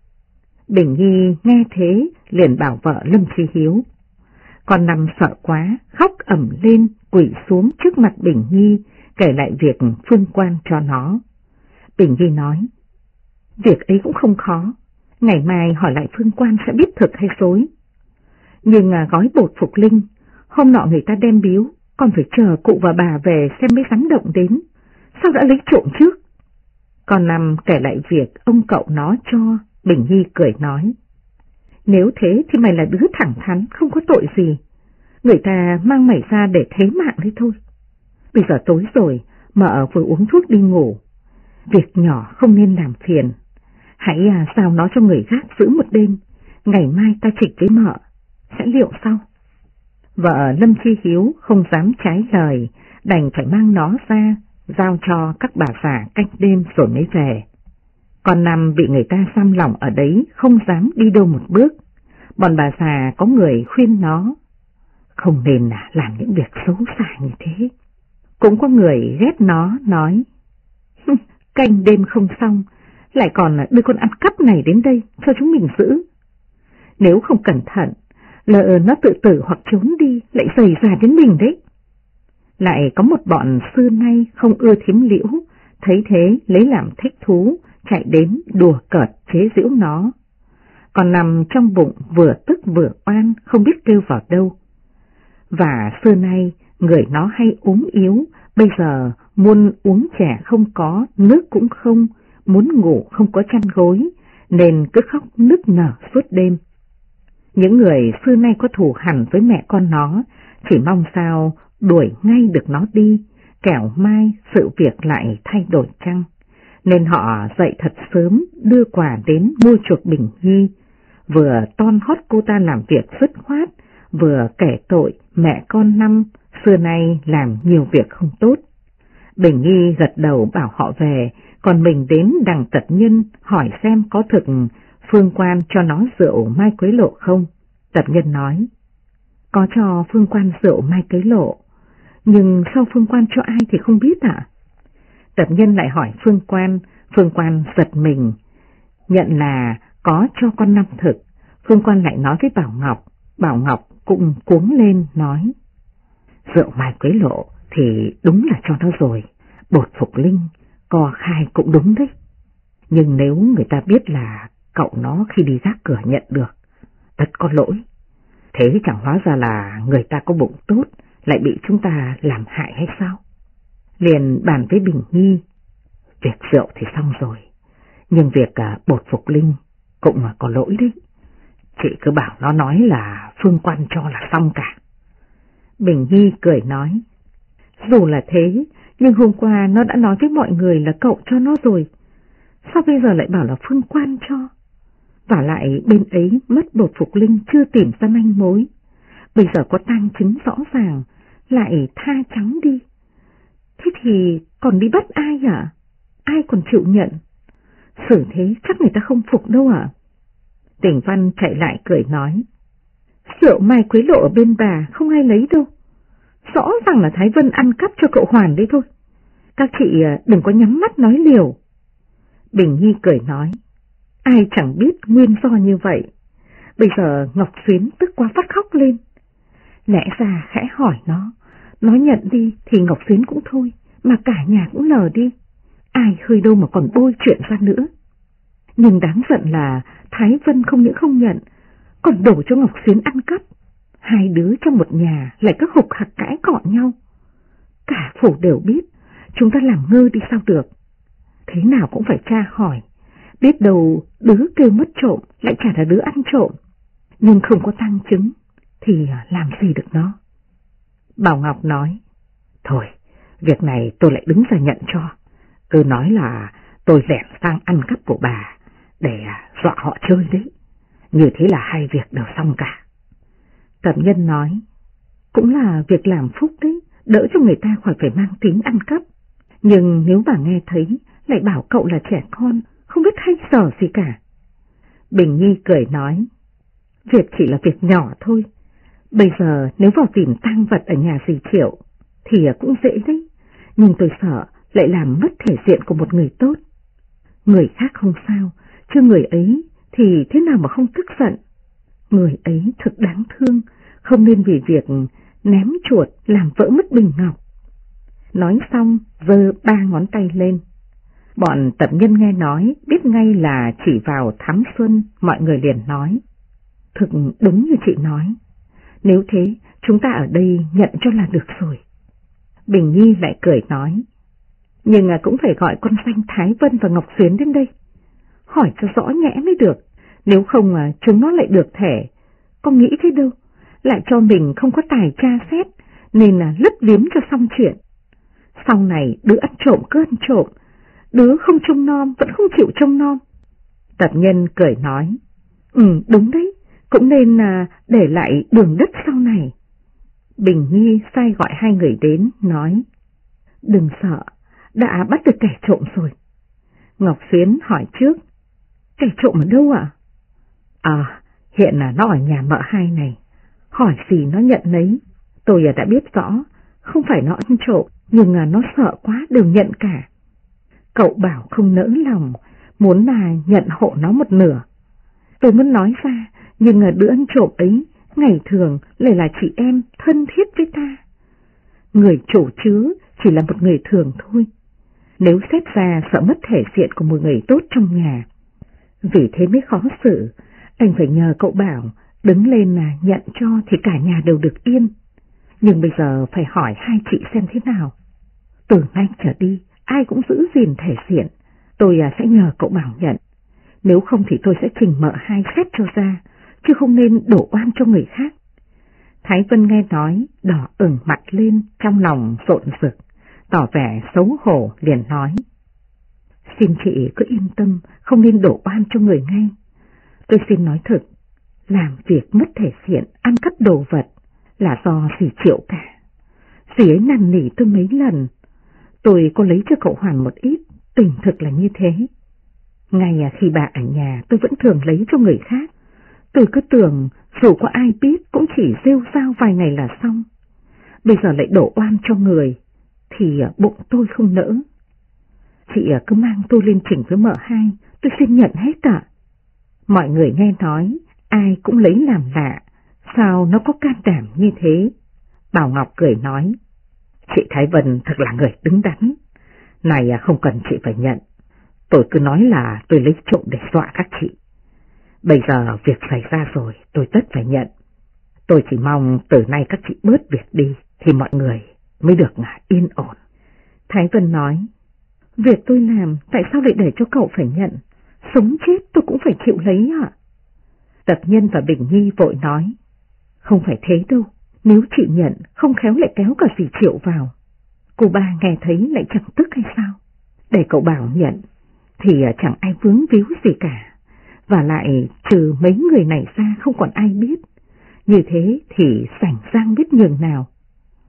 Speaker 2: Bình Nhi nghe thế liền bảo vợ Lâm Chi Hiếu. Con Năm sợ quá, khóc ầm lên, quỳ xuống trước mặt Bình Nhi, kể lại việc Phương Quan cho nó. Bình Nhi nói: "Việc ấy cũng không khó, ngày mai hỏi lại Phương Quan sẽ biết thực hay dối. Nhưng gói bột phục linh, hôm nọ người ta đem biếu, còn phải chờ cụ và bà về xem mới dám động đến, sao đã lấy trộm trước?" Còn Năm kể lại việc ông cậu nó cho. Bình Nhi cười nói: "Nếu thế thì mày là đứa thẳng thắn, không có tội gì. Người ta mang mày ra để thế mạng đấy thôi. Bây giờ tối rồi, mợ vừa uống thuốc đi ngủ. Việc nhỏ không nên làm phiền. Hãy giao nó cho người gác giữ một đêm. Ngày mai ta trịch với mợ, sẽ liệu sau." Vợ Lâm Chi Hiếu không dám trái lời, đành phải mang nó ra, giao cho các bà già canh đêm rồi mới về. Con Năm bị người ta giam lỏng ở đấy, không dám đi đâu một bước. Bọn bà già có người khuyên nó không nên làm những việc xấu xa như thế. Cũng có người ghét nó, nói: "Canh đêm không xong, lại còn đưa con ăn cắp này đến đây cho chúng mình giữ. Nếu không cẩn thận, lỡ nó tự tử hoặc trốn đi lại rầy rà đến mình đấy." Lại có một bọn xưa nay không ưa Thím Liễu, thấy thế lấy làm thích thú, chạy đến đùa cợt chế giễu nó. Còn nằm trong bụng vừa tức vừa oan, không biết kêu vào đâu. Và xưa nay người nó hay ốm yếu, bây giờ muốn uống chè không có, nước cũng không, muốn ngủ không có chăn gối, nên cứ khóc nức nở suốt đêm. Những người xưa nay có thù hằn với mẹ con nó, chỉ mong sao đuổi ngay được nó đi, kẻo mai sự việc lại thay đổi chăng. Nên họ dậy thật sớm, đưa quà đến mua chuộc Bình Nhi, vừa ton hót cô ta làm việc dứt khoát, vừa kể tội mẹ con Năm xưa nay làm nhiều việc không tốt. Bình Nhi gật đầu bảo họ về, còn mình đến đằng Tật Nhân hỏi xem có thực Phương Quan cho nó rượu mai quế lộ không. Tật Nhân nói: "Có cho Phương Quan rượu mai quế lộ, nhưng sao Phương Quan cho ai thì không biết ạ." Tật Nhân lại hỏi Phương Quan giật mình, nhận là có cho con Năm thực. Phương Quan lại nói với Bảo Ngọc cũng cuống lên nói: "Rượu mai quế lộ thì đúng là cho nó rồi, bột phục linh co khai cũng đúng đấy. Nhưng nếu người ta biết là cậu nó khi đi gác cửa nhận được, tất có lỗi. Thế chẳng hóa ra là người ta có bụng tốt, lại bị chúng ta làm hại hay sao?" Liền bàn với Bình Nhi: "Việc rượu thì xong rồi, nhưng việc bột phục linh cũng có lỗi đấy. Chị cứ bảo nó nói là Phương Quan cho là xong cả." Bình Nhi cười nói: "Dù là thế, nhưng hôm qua nó đã nói với mọi người là cậu cho nó rồi, sao bây giờ lại bảo là Phương Quan cho? Và lại bên ấy mất bột phục linh chưa tìm ra manh mối, bây giờ có tang chứng rõ ràng, lại tha trắng đi. Thế thì còn đi bắt ai à? Ai còn chịu nhận? Xử thế chắc người ta không phục đâu à? Tỉnh Văn chạy lại cười nói. Rượu mai quế lộ ở bên bà không ai lấy đâu. Rõ ràng là Thái Vân ăn cắp cho cậu Hoàn đấy thôi. Các chị đừng có nhắm mắt nói liều. Bình Nhi cười nói. Ai chẳng biết nguyên do như vậy. Bây giờ Ngọc Xuyến tức quá phát khóc lên. Lẽ ra khẽ hỏi nó nhận đi thì Ngọc Xuyến cũng thôi, mà cả nhà cũng lờ đi. Ai hơi đâu mà còn bôi chuyện ra nữa. Nhưng đáng giận là Thái Vân không những không nhận, còn đổ cho Ngọc Xuyến ăn cắp. Hai đứa trong một nhà lại cứ hục hặc cãi cọ nhau. Cả phủ đều biết, chúng ta làm ngơ đi sao được. Thế nào cũng phải tra hỏi, biết đâu đứa kêu mất trộm lại chả là đứa ăn trộm. Nhưng không có tang chứng thì làm gì được nó. Bảo Ngọc nói, thôi, việc này tôi lại đứng ra nhận cho. Cứ nói là tôi lẻn sang ăn cắp của bà để dọa họ chơi đấy. Như thế là hai việc đều xong cả. Tập Nhân nói, cũng là việc làm phúc đấy, đỡ cho người ta khỏi phải mang tiếng ăn cắp. Nhưng nếu bà nghe thấy lại bảo cậu là trẻ con, không biết hay sở gì cả. Bình Nhi cười nói, việc chỉ là việc nhỏ thôi. Bây giờ nếu vào tìm tang vật ở nhà dì Triệu thì cũng dễ đấy. Nhưng tôi sợ lại làm mất thể diện của một người tốt. Người khác không sao, chứ người ấy thì thế nào mà không tức giận. Người ấy thực đáng thương, không nên vì việc ném chuột làm vỡ mất bình ngọc. Nói xong giơ 3 ngón tay lên. Bọn Tập Nhân nghe nói biết ngay là chỉ vào Thám Xuân, mọi người liền nói. Thực đúng như chị nói, nếu thế chúng ta ở đây nhận cho là được rồi. Bình Nhi lại cười nói, nhưng cũng phải gọi con danh Thái Vân và Ngọc Xuyến đến đây, hỏi cho rõ nhẽ mới được, nếu không chúng nó lại được thẻ. Con nghĩ thế đâu, lại cho mình không có tài tra xét, nên lấp liếm cho xong chuyện. Sau này đứa ăn trộm cứ ăn trộm, đứa không trông nom vẫn không chịu trông nom. Tập Nhân cười nói, đúng đấy, cũng nên để lại đường đất sau này. Bình Nhi sai gọi hai người đến, nói, đừng sợ, đã bắt được kẻ trộm rồi. Ngọc Xuyến hỏi trước, kẻ trộm ở đâu ạ? Hiện là nó ở nhà mợ hai này, hỏi gì nó nhận lấy. Tôi đã biết rõ, không phải nó ăn trộm, nhưng nó sợ quá đều nhận cả. Cậu bảo không nỡ lòng, muốn nhận hộ nó một nửa. Tôi muốn nói ra, nhưng đứa ăn trộm ấy ngày thường lại là chị em thân thiết với ta. Người chủ chứa chỉ là một người thường thôi. Nếu xét ra sợ mất thể diện của một người tốt trong nhà. Vì thế mới khó xử, anh phải nhờ cậu Bảo đứng lên nhận cho thì cả nhà đều được yên. Nhưng bây giờ phải hỏi hai chị xem thế nào. Từ nay trở đi, ai cũng giữ gìn thể diện. Tôi sẽ nhờ cậu Bảo nhận. Nếu không thì tôi sẽ trình mợ hai xét cho ra, chứ không nên đổ oan cho người khác. Thái Vân nghe nói, đỏ ửng mặt lên, trong lòng rộn rực, tỏ vẻ xấu hổ liền nói. Xin chị cứ yên tâm, không nên đổ oan cho người ngay. Tôi xin nói thật, làm việc mất thể diện, ăn cắp đồ vật là do dì Triệu cả. Dì ấy năn nỉ tôi mấy lần, tôi có lấy cho cậu Hoàn một ít, tình thực là như thế. Ngay khi bà ở nhà tôi vẫn thường lấy cho người khác. Tôi cứ tưởng dù có ai biết cũng chỉ rêu rao vài ngày là xong. Bây giờ lại đổ oan cho người, thì bụng tôi không nỡ. Chị cứ mang tôi lên chỉnh với mợ hai, tôi xin nhận hết ạ. Mọi người nghe nói, ai cũng lấy làm lạ, sao nó có can đảm như thế? Bảo Ngọc cười nói, chị Thái Vân thật là người đứng đắn. Này không cần chị phải nhận, tôi cứ nói là tôi lấy trộm để dọa các chị. Bây giờ việc xảy ra rồi, tôi tất phải nhận. Tôi chỉ mong từ nay các chị bớt việc đi, thì mọi người mới được yên ổn. Thái Vân nói, việc tôi làm tại sao lại để cho cậu phải nhận? Sống chết tôi cũng phải chịu lấy ạ. Tập Nhân và Bình Nhi vội nói, không phải thế đâu, nếu chị nhận không khéo lại kéo cả dì Triệu vào. Cô ba nghe thấy lại chẳng tức hay sao? Để cậu Bảo nhận thì chẳng ai vướng víu gì cả. Và lại trừ mấy người này ra không còn ai biết. Như thế thì sảnh giang biết nhường nào.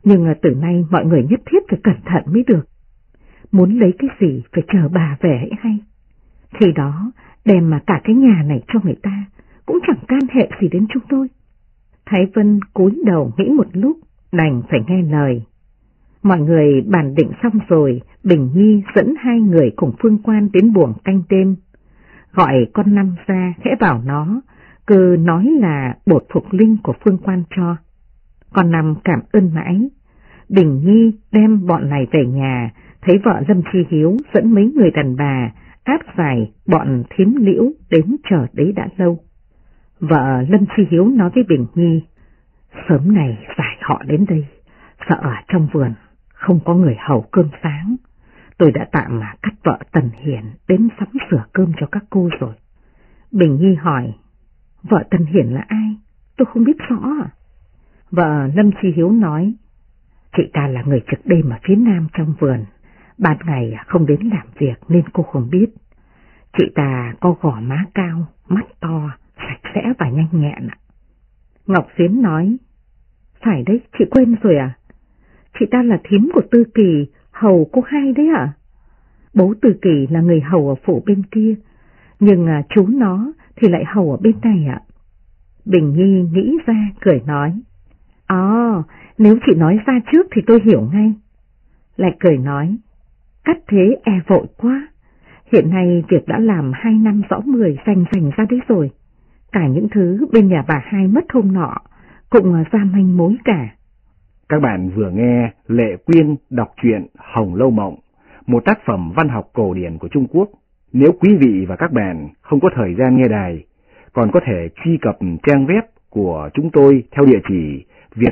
Speaker 2: Nhưng từ nay mọi người nhất thiết phải cẩn thận mới được. Muốn lấy cái gì phải chờ bà về hãy hay. Khi đó đem mà cả cái nhà này cho người ta cũng chẳng can hệ gì đến chúng tôi. Thái Vân cúi đầu nghĩ một lúc, đành phải nghe lời. Mọi người bàn định xong rồi, Bình Nhi dẫn hai người cùng Phương Quan đến buồng canh đêm. Gọi con Năm ra khẽ bảo nó, cứ nói là bột phục linh của Phương Quan cho. Con Năm cảm ơn mãi. Bình Nhi đem bọn này về nhà, thấy vợ Lâm Chi Hiếu dẫn mấy người đàn bà, áp giải bọn thím Liễu đến chờ đấy đã lâu. Vợ Lâm Chi Hiếu nói với Bình Nhi, sớm này giải họ đến đây, sợ ở trong vườn không có người hầu cơm sáng. Tôi đã tạm mà cắt vợ Tần Hiển đến sắm sửa cơm cho các cô rồi. Bình Nhi hỏi, vợ Tần Hiển là ai? Tôi không biết rõ à? Vợ Lâm Chi Hiếu nói, chị ta là người trực đêm ở phía nam trong vườn, ban ngày không đến làm việc nên cô không biết. Chị ta có gò má cao, mắt to, sạch sẽ và nhanh nhẹn. Ngọc Phiến nói, phải đấy, chị quên rồi à? Chị ta là thím của Tư Kỳ, hầu cô Hai đấy ạ. Bố Tư Kỳ là người hầu ở phủ bên kia, nhưng chú nó thì lại hầu ở bên này ạ. Bình Nhi nghĩ ra cười nói, nếu chị nói ra trước thì tôi hiểu ngay. Lại cười nói, cắt thế e vội quá, hiện nay việc đã làm 2 năm rõ 10 rành ra đấy rồi. Cả những thứ bên nhà bà Hai mất hôm nọ cũng ra manh mối cả.
Speaker 1: Các bạn vừa nghe Lệ Quyên đọc truyện Hồng Lâu Mộng, một tác phẩm văn học cổ điển của Trung Quốc. Nếu quý vị và các bạn không có thời gian nghe đài, còn có thể truy cập trang web của chúng tôi theo địa chỉ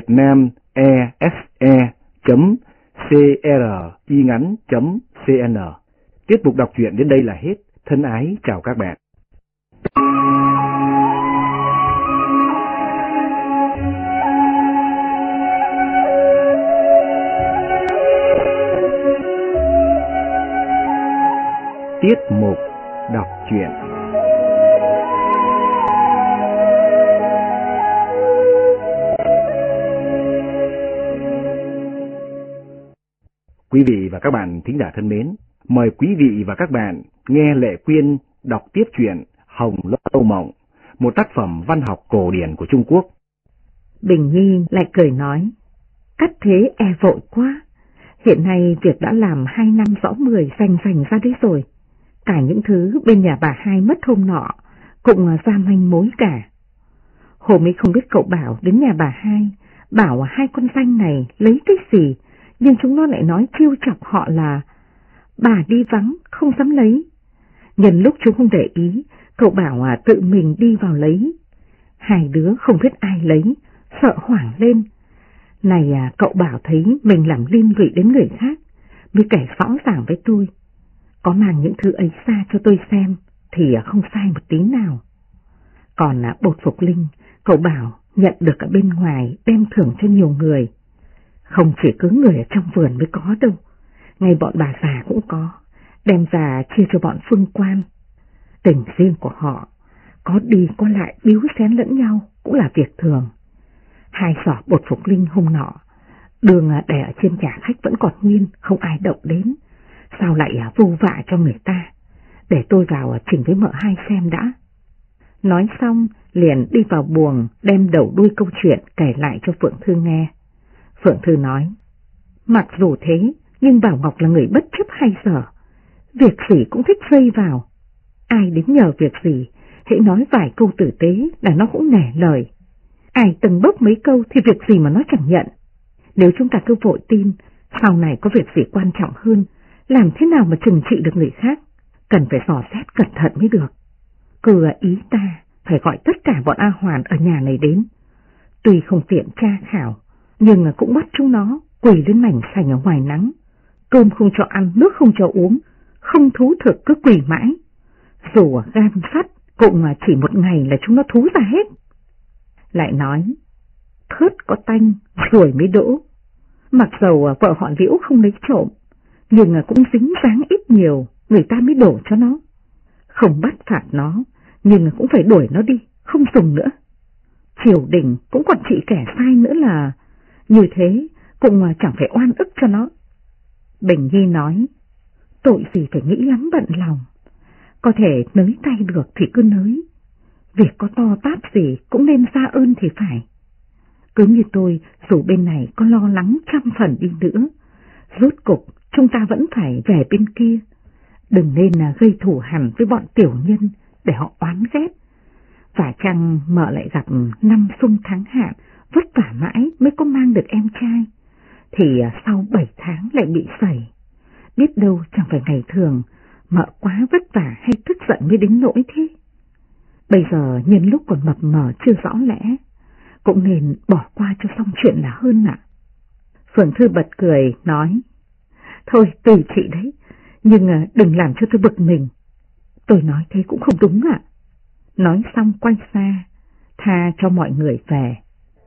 Speaker 1: vietnamese.cringắn.cn. Tiết mục đọc truyện đến đây là hết. Thân ái chào các bạn. Tiết mục đọc truyện. Quý vị và các bạn thính giả thân mến, mời quý vị và các bạn nghe Lệ Quyên đọc tiếp truyện Hồng Lâu Mộng, một tác phẩm văn học cổ điển của Trung Quốc.
Speaker 2: Bình Nhi lại cười nói, cắt thế e vội quá, hiện nay việc đã làm 2 năm rõ 10 rành ra đấy rồi. Cả những thứ bên nhà bà Hai mất hôm nọ cũng ra manh mối cả. Hôm ấy không biết cậu Bảo đến nhà bà Hai, bảo 2 con danh này lấy cái gì, nhưng chúng nó lại nói trêu chọc họ là bà đi vắng không dám lấy. Nhân lúc chúng không để ý, cậu Bảo tự mình đi vào lấy. 2 đứa không biết ai lấy, sợ hoảng lên. Này cậu Bảo thấy mình làm liên lụy đến người khác, mới kể rõ ràng với tôi. Có mang những thứ ấy ra cho tôi xem thì không sai một tí nào. Còn bột phục linh, cậu Bảo nhận được ở bên ngoài đem thưởng cho nhiều người. Không chỉ cứ người ở trong vườn mới có đâu, ngay bọn bà già cũng có, đem ra chia cho bọn Phương Quan. Tình riêng của họ, có đi có lại biếu xén lẫn nhau cũng là việc thường. 2 giỏ bột phục linh hôm nọ, đường để ở trên nhà khách vẫn còn nguyên, không ai động đến. Sao lại vô vạ cho người ta? Để tôi vào chỉnh với mợ Hai xem đã. Nói xong liền đi vào buồng đem đầu đuôi câu chuyện kể lại cho Phượng Thư nghe. Phượng Thư nói, mặc dù thế nhưng Bảo Ngọc là người bất chấp hay dở, việc gì cũng thích dây vào. Ai đến nhờ việc gì, hãy nói vài câu tử tế là nó cũng nể lời. Ai từng bốc mấy câu thì việc gì mà nó chẳng nhận. Nếu chúng ta cứ vội tin, sau này có việc gì quan trọng hơn, làm thế nào mà trừng trị được người khác, cần phải dò xét cẩn thận mới được. Cứ ý ta phải gọi tất cả bọn A Hoàn ở nhà này đến. Tuy không tiện tra khảo, nhưng cũng bắt chúng nó quỳ lên mảnh sành ở ngoài nắng. Cơm không cho ăn, nước không cho uống, không thú thực cứ quỳ mãi. Dù gan sắt cũng chỉ một ngày là chúng nó thú ra hết. Lại nói, thớt có tanh rồi mới đỗ. Mặc dầu vợ họ Liễu không lấy trộm, nhưng cũng dính dáng ít nhiều, người ta mới đổ cho nó. Không bắt phạt nó, nhưng cũng phải đuổi nó đi, không dùng nữa. Triều đình cũng còn trị kẻ sai nữa là, như thế cũng chẳng phải oan ức cho nó. Bình Nhi nói, tội gì phải nghĩ lắm bận lòng, có thể nới tay được thì cứ nới, việc có to tát gì cũng nên ra ơn thì phải. Cứ như tôi, dù bên này có lo lắng trăm phần đi nữa, rốt cục chúng ta vẫn phải về bên kia. Đừng nên gây thù hằn với bọn tiểu nhân để họ oán ghét. Và chăng mợ lại gặp năm xung tháng hạn, vất vả mãi mới có mang được em trai, thì sau 7 tháng lại bị sẩy. Biết đâu chẳng phải ngày thường mợ quá vất vả hay tức giận mới đến nỗi thế. Bây giờ nhân lúc còn mập mờ chưa rõ lẽ, cũng nên bỏ qua cho xong chuyện là hơn ạ. Phượng Thư bật cười nói, thôi tùy chị đấy, nhưng đừng làm cho tôi bực mình. Tôi nói thế cũng không đúng ạ. Nói xong quay xa, tha cho mọi người về.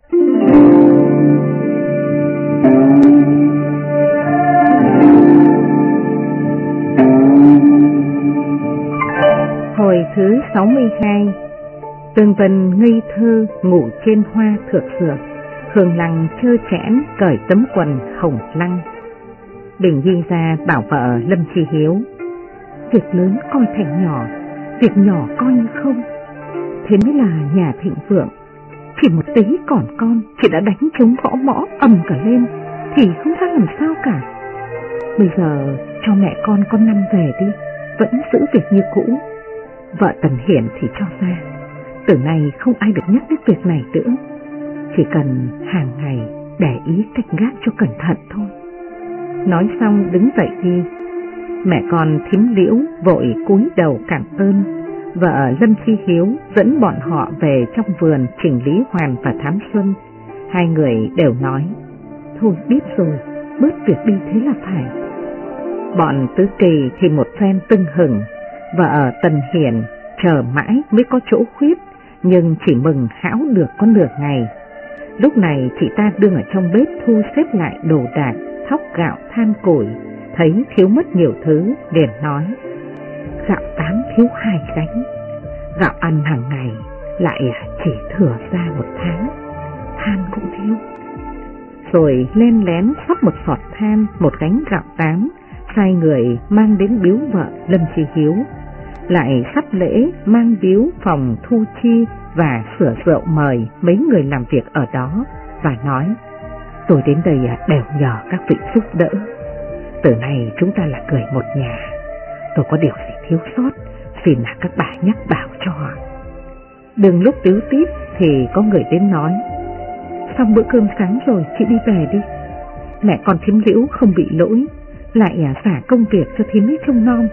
Speaker 2: Hồi thứ 62, Tương Vân ngây thơ ngủ trên hoa thược dược, Hương Lăng trơ trẽn cởi tấm quần hồng lăng. Bình Nhi ra bảo vợ Lâm Chi Hiếu, việc lớn coi thành nhỏ, việc nhỏ coi như không. Thế mới là nhà thịnh vượng. Chỉ một tí còn con, chị đã đánh trống gõ mõ ầm cả lên, thì không ra làm sao cả. Bây giờ cho mẹ con năm về đi, vẫn giữ việc như cũ. Vợ Tần Hiển thì cho ra, từ nay không ai được nhắc đến việc này nữa. Chỉ cần hàng ngày để ý canh gác cho cẩn thận thôi. Nói xong đứng dậy đi. Mẹ con Thím Liễu vội cúi đầu cảm ơn. Vợ Lâm Chi Hiếu dẫn bọn họ về trong vườn Trình Lý Hoàn và Thám Xuân. Hai người đều nói, thôi biết rồi, bớt việc đi thế là phải. Bọn Tứ Kỳ thì một phen tưng hừng. Vợ Tần Hiển chờ mãi mới có chỗ khuyết, nhưng chỉ mừng hão được có nửa ngày. Lúc này chị ta đương ở trong bếp thu xếp lại đồ đạc, thóc gạo than củi, thấy thiếu mất nhiều thứ, liền nói, gạo 8 thiếu 2 gánh, gạo ăn hàng ngày lại chỉ thừa ra 1 tháng, than cũng thiếu. Rồi len lén xóc một sọt than, một gánh gạo 8, sai người mang đến biếu vợ Lâm Chi Hiếu, lại sắp lễ mang biếu phòng thu chi và sửa rượu mời mấy người làm việc ở đó, và nói, tôi đến đây đều nhờ các vị giúp đỡ. Từ nay chúng ta là người một nhà, tôi có điều gì thiếu sót, xin là các bà nhắc bảo cho. Đừng lúc tíu tít thì có người đến nói, xong bữa cơm sáng rồi chị đi về đi, mẹ con Thím Liễu không bị lỗi, lại xả công việc cho thím ấy trông nom.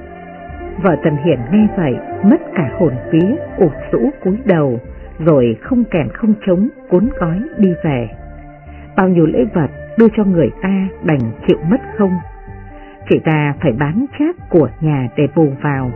Speaker 2: Vợ Tần Hiển nghe vậy mất cả hồn vía, ụt rũ cúi đầu, rồi không kèn không trống cuốn gói đi về. Bao nhiêu lễ vật đưa cho người ta đành chịu mất không. Chị ta phải bán chác của nhà để bù vào.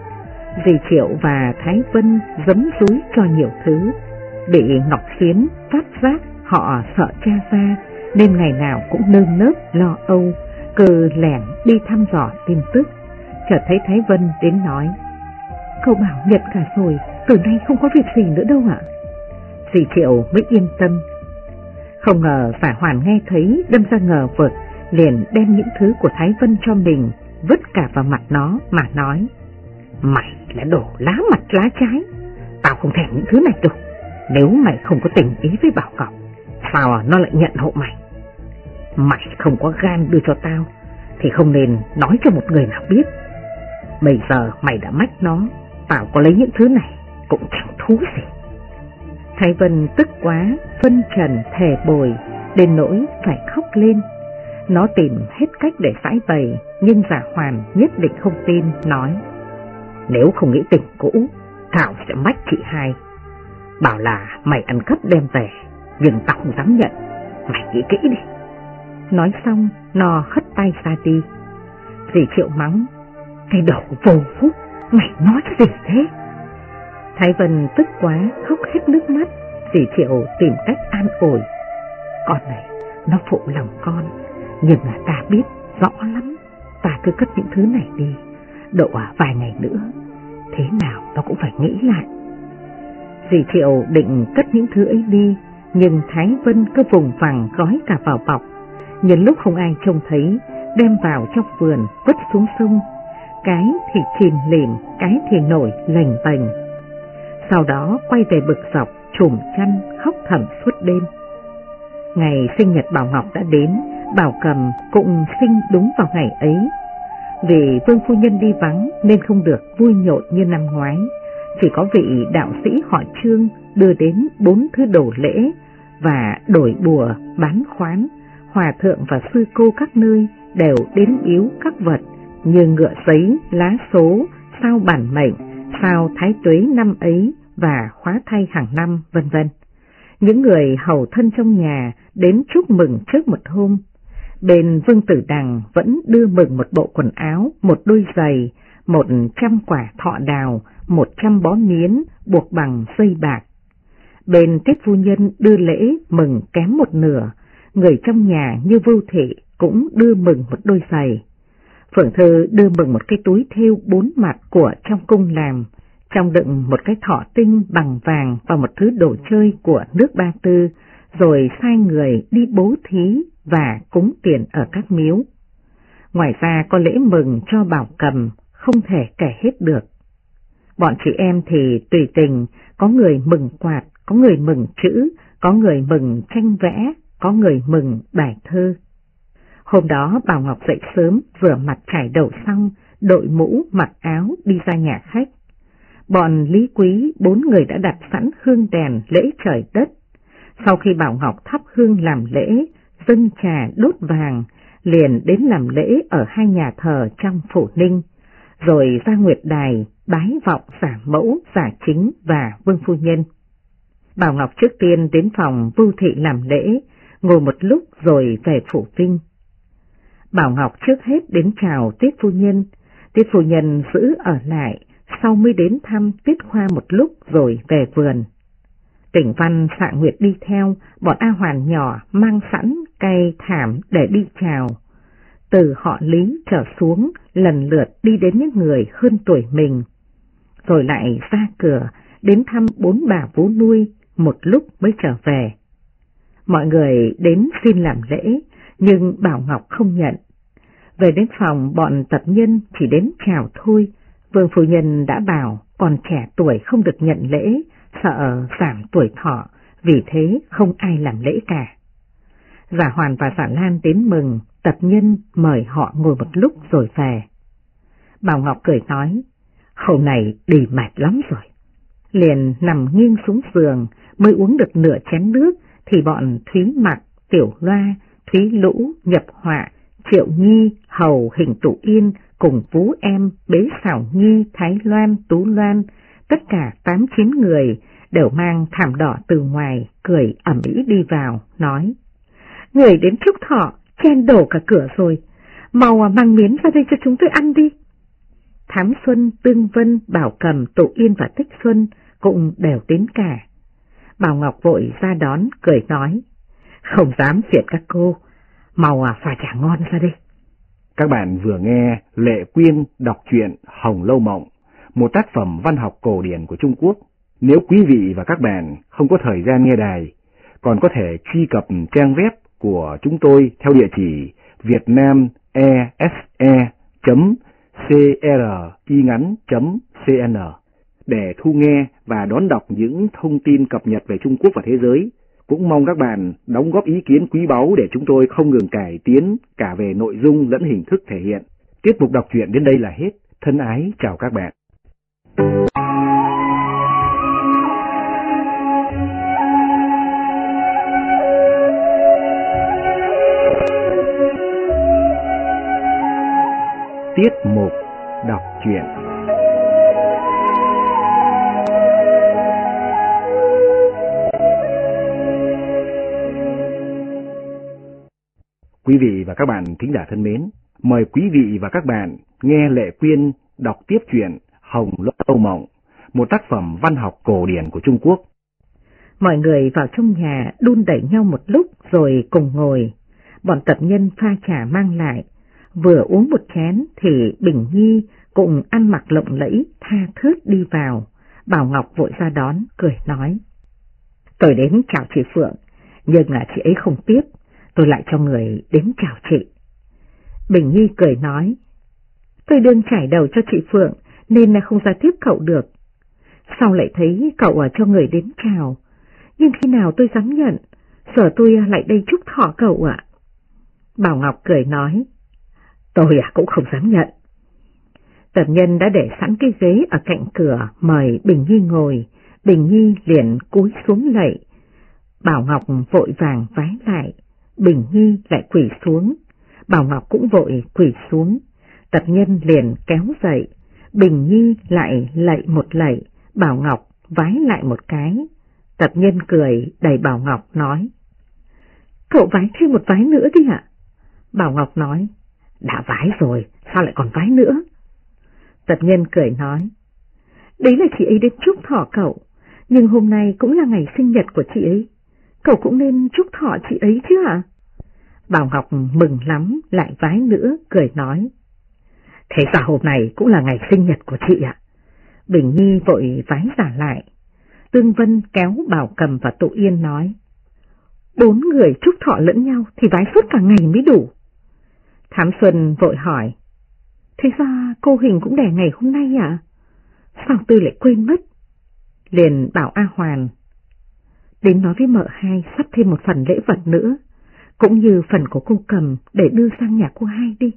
Speaker 2: Dì Triệu và Thái Vân giấm dúi cho nhiều thứ, bị Ngọc Phiến phát giác họ sợ cha ra, nên ngày nào cũng nơm nớp lo âu, cứ lẻn đi thăm dò tin tức. Chợt thấy Thái Vân đến nói, cậu bảo nhận cả rồi, từ nay không có việc gì nữa đâu ạ. Dì Triệu mới yên tâm. Không ngờ Phả Hoàn nghe thấy đâm ra ngờ vực, liền đem những thứ của Thái Vân cho mình vứt cả vào mặt nó mà nói, mày là đồ lá mặt lá trái, tao không thèm những thứ này đâu. Nếu mày không có tình ý với Bảo Ngọc, sao nó lại nhận hộ mày? Mày không có gan đưa cho tao thì không nên nói cho một người nào biết. Bây giờ mày đã mách nó, tao có lấy những thứ này cũng chẳng thú gì. Thái Vân tức quá, phân trần thề bồi, đến nỗi phải khóc lên. Nó tìm hết cách để giải bày, nhưng Giả Hoàn nhất định không tin, nói, nếu không nghĩ tình cũ, Thảo sẽ mách chị hai. Bảo là mày ăn cắp đem về, nhưng tao không dám nhận, mày nghĩ kỹ đi. Nói xong, nó hất tay ra đi. Dì Triệu mắng, cái đồ vô phúc, mày nói cái gì thế? Thái Vân tức quá, khóc hết nước mắt. Dì Triệu tìm cách an ủi, con này, nó phụ lòng con, nhưng là ta biết rõ lắm, ta cứ cất những thứ này đi, độ vài ngày nữa, thế nào nó cũng phải nghĩ lại. Dì Triệu định cất những thứ ấy đi, nhưng Thái Vân cứ vùng vằng gói cả vào bọc, nhân lúc không ai trông thấy, đem vào trong vườn vứt xuống sông, cái thì chìm lìm, cái thì nổi lềnh bềnh. Sau đó quay về bực dọc, trùm chăn khóc thầm suốt đêm. Ngày sinh nhật Bảo Ngọc đã đến, Bảo Cầm cũng sinh đúng vào ngày ấy. Vì vương phu nhân đi vắng nên không được vui nhộn như năm ngoái, chỉ có vị đạo sĩ họ Trương đưa đến 4 thứ đồ lễ và đổi bùa, bán khoán. Hòa thượng và sư cô các nơi đều đến biếu các vật như ngựa giấy, lá số, sao bản mệnh, sao thái tuế năm ấy và khóa thay hàng năm, vân vân. Những người hầu thân trong nhà đến chúc mừng trước một hôm. Bên Vương Tử Đằng vẫn đưa mừng một bộ quần áo, một đôi giày, 100 quả thọ đào, 100 bó miến buộc bằng dây bạc. Bên Tiết phu nhân đưa lễ mừng kém một nửa, người trong nhà như Vưu Thị cũng đưa mừng một đôi giày. Phượng Thư đưa mừng một cái túi thêu 4 mặt của trong cung làm, trong đựng một cái thọ tinh bằng vàng và một thứ đồ chơi của nước Ba Tư, rồi sai người đi bố thí và cúng tiền ở các miếu. Ngoài ra có lễ mừng cho Bảo Cầm không thể kể hết được. Bọn chị em thì tùy tình, có người mừng quạt, có người mừng chữ, có người mừng tranh vẽ, có người mừng bài thơ. Hôm đó Bảo Ngọc dậy sớm, rửa mặt chải đầu xong, đội mũ, mặc áo đi ra nhà khách. Bọn Lý Quý 4 người đã đặt sẵn hương đèn lễ trời đất. Sau khi Bảo Ngọc thắp hương làm lễ, dâng trà đốt vàng, liền đến làm lễ ở 2 nhà thờ trong Phủ Ninh, rồi ra Nguyệt Đài bái vọng giả mẫu, giả chính và vương phu nhân. Bảo Ngọc trước tiên đến phòng Vưu Thị làm lễ, ngồi một lúc rồi về Phủ Vinh. Bảo Ngọc trước hết đến chào Tiết phu nhân, Tiết phu nhân giữ ở lại, sau mới đến thăm Tiết Khoa một lúc rồi về vườn. Tỉnh Văn Xạ Nguyệt đi theo, bọn A Hoàn nhỏ mang sẵn cây thảm để đi chào. Từ họ Lý trở xuống, lần lượt đi đến những người hơn tuổi mình, rồi lại ra cửa đến thăm 4 bà vú nuôi, một lúc mới trở về. Mọi người đến xin làm lễ, nhưng Bảo Ngọc không nhận. Về đến phòng, bọn tập nhân chỉ đến chào thôi. Vương phu nhân đã bảo còn trẻ tuổi không được nhận lễ, sợ giảm tuổi thọ, vì thế không ai làm lễ cả. Giả Hoàn và Giả Lan đến mừng, tập nhân mời họ ngồi một lúc rồi về. Bảo Ngọc cười nói, hôm nay đi mệt lắm rồi. Liền nằm nghiêng xuống giường, mới uống được nửa chén nước thì bọn Thúy Mặc, Tiểu Loa, Thúy Lũ, Nhập Họa, Triệu Nhi, Hầu, Hình Tụ Yên cùng Vú Em, Bế Xảo Nhi, Thái Loan, Tú Loan, tất cả 8-9 người đều mang thảm đỏ từ ngoài, cười ầm ĩ đi vào, nói, người đến chúc thọ, chen đổ cả cửa rồi, mau mang miến ra đây cho chúng tôi ăn đi. Thám Xuân, Tương Vân, Bảo Cầm, Tụ Yên và Tích Xuân cũng đều đến cả. Bảo Ngọc vội ra đón, cười nói, không dám phiền các cô, mau pha trà ngon ra đây.
Speaker 1: Các bạn vừa nghe Lệ Quyên đọc truyện Hồng Lâu Mộng, một tác phẩm văn học cổ điển của Trung Quốc. Nếu quý vị và các bạn không có thời gian nghe đài, còn có thể truy cập trang web của chúng tôi theo địa chỉ vietnamese.cringắn.cn để thu nghe và đón đọc những thông tin cập nhật về Trung Quốc và thế giới. Cũng mong các bạn đóng góp ý kiến quý báu để chúng tôi không ngừng cải tiến cả về nội dung lẫn hình thức thể hiện. Tiết mục đọc truyện đến đây là hết. Thân ái chào các bạn. Tiết mục đọc truyện. Quý vị và các bạn thính giả thân mến, mời quý vị và các bạn nghe Lệ Quyên đọc tiếp truyện Hồng Lâu Mộng, một tác phẩm văn học cổ điển của Trung Quốc.
Speaker 2: Mọi người vào trong nhà đun đẩy nhau một lúc rồi cùng ngồi. Bọn tập nhân pha trà mang lại, vừa uống một chén thì Bình Nhi cùng ăn mặc lộng lẫy tha thướt đi vào. Bảo Ngọc vội ra đón, cười nói, tôi đến chào chị Phượng, nhưng là chị ấy không tiếp. tôi lại cho người đến chào chị. Bình Nhi cười nói, tôi đương trải đầu cho chị Phượng nên là không ra tiếp cậu được. Sau lại thấy cậu cho người đến chào, nhưng khi nào tôi dám nhận, giờ tôi lại đây chúc thọ cậu ạ. Bảo Ngọc cười nói, tôi cũng không dám nhận. Tập nhân đã để sẵn cái ghế ở cạnh cửa mời Bình Nhi ngồi, Bình Nhi liền cúi xuống lạy. Bảo Ngọc vội vàng vái lại, Bình Nhi lại quỳ xuống, Bảo Ngọc cũng vội quỳ xuống. Tập nhân liền kéo dậy, Bình Nhi lại lạy một lạy, Bảo Ngọc vái lại một cái. Tập nhân cười đẩy Bảo Ngọc nói, cậu vái thêm một vái nữa đi ạ. Bảo Ngọc nói, đã vái rồi, sao lại còn vái nữa? Tập nhân cười nói, đấy là chị ấy đến chúc thọ cậu, nhưng hôm nay cũng là ngày sinh nhật của chị ấy, cậu cũng nên chúc thọ chị ấy chứ ạ? Bảo Ngọc mừng lắm, lại vái nữa, cười nói, thế ra hôm nay cũng là ngày sinh nhật của chị ạ. Bình Nhi vội vái giả lại. Tương Vân kéo Bảo Cầm và Tụ Yên nói, 4 người chúc thọ lẫn nhau thì vái suốt cả ngày mới đủ. Thám Xuân vội hỏi, thế ra cô Hình cũng đẻ ngày hôm nay à? Sao tôi lại quên mất? Liền bảo A Hoàn, đến nói với mợ hai sắp thêm một phần lễ vật nữa, cũng như phần của cô Cầm để đưa sang nhà cô hai đi.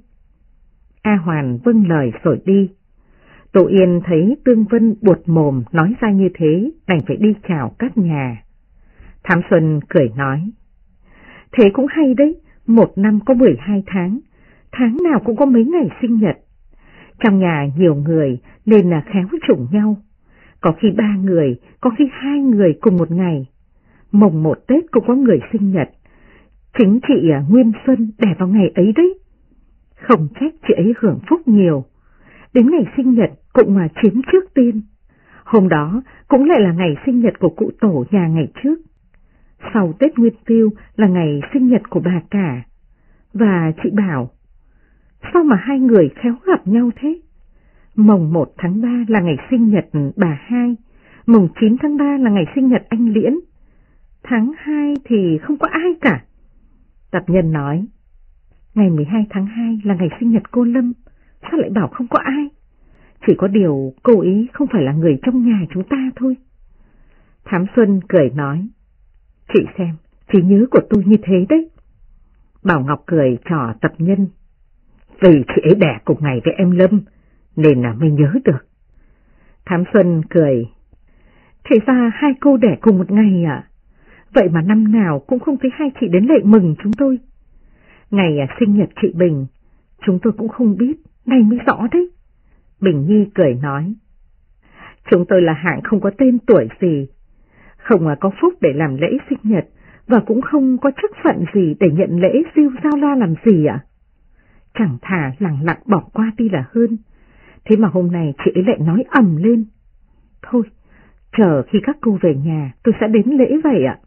Speaker 2: A Hoàn vâng lời rồi đi. Tụ Yên thấy Tương Vân buột mồm nói ra như thế, đành phải đi chào các nhà. Thám Xuân cười nói, thế cũng hay đấy, một năm có 12 tháng, tháng nào cũng có mấy ngày sinh nhật. Trong nhà nhiều người nên là khéo chủng nhau, có khi 3 người, có khi 2 người cùng một ngày. Mồng 1 Tết cũng có người sinh nhật, chính chị Nguyên Xuân đẻ vào ngày ấy đấy. Không trách chị ấy hưởng phúc nhiều, đến ngày sinh nhật cũng mà chiếm trước tiên. Hôm đó cũng lại là ngày sinh nhật của cụ tổ nhà ngày trước. Sau Tết Nguyên Tiêu là ngày sinh nhật của bà cả. Và chị bảo, sao mà 2 người khéo gặp nhau thế? Mồng 1 tháng 3 là ngày sinh nhật bà hai, mồng 9 tháng 3 là ngày sinh nhật anh Liễn. Tháng 2 thì không có ai cả. Tập nhân nói, ngày 12 tháng 2 là ngày sinh nhật cô Lâm, sao lại bảo không có ai? Chỉ có điều cô ý không phải là người trong nhà chúng ta thôi. Thám Xuân cười nói, chị xem, trí nhớ của tôi như thế đấy. Bảo Ngọc cười trò Tập nhân, vì chị ấy đẻ cùng ngày với em Lâm, nên là mới nhớ được. Thám Xuân cười, thế ra 2 cô đẻ cùng một ngày à? Vậy mà năm nào cũng không thấy 2 chị đến lệ mừng chúng tôi. Ngày sinh nhật chị Bình, chúng tôi cũng không biết, nay mới rõ đấy. Bình Nhi cười nói, chúng tôi là hạng không có tên tuổi gì, không có phúc để làm lễ sinh nhật, và cũng không có chức phận gì để nhận lễ siêu giao la làm gì ạ. Chẳng thà lặng lặng bỏ qua đi là hơn, thế mà hôm nay chị ấy lại nói ầm lên. Thôi, chờ khi các cô về nhà tôi sẽ đến lễ vậy ạ.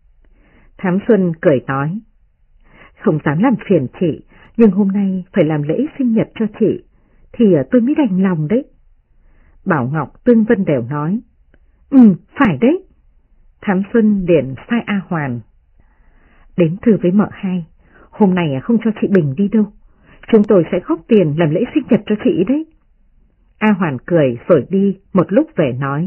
Speaker 2: Thám Xuân cười nói, không dám làm phiền chị, nhưng hôm nay phải làm lễ sinh nhật cho chị, thì tôi mới đành lòng đấy. Bảo Ngọc, Tương Vân đều nói, phải đấy. Thám Xuân liền sai A Hoàn, đến thưa với mợ hai, hôm nay không cho chị Bình đi đâu, chúng tôi sẽ góp tiền làm lễ sinh nhật cho chị đấy. A Hoàn cười rồi đi, một lúc về nói,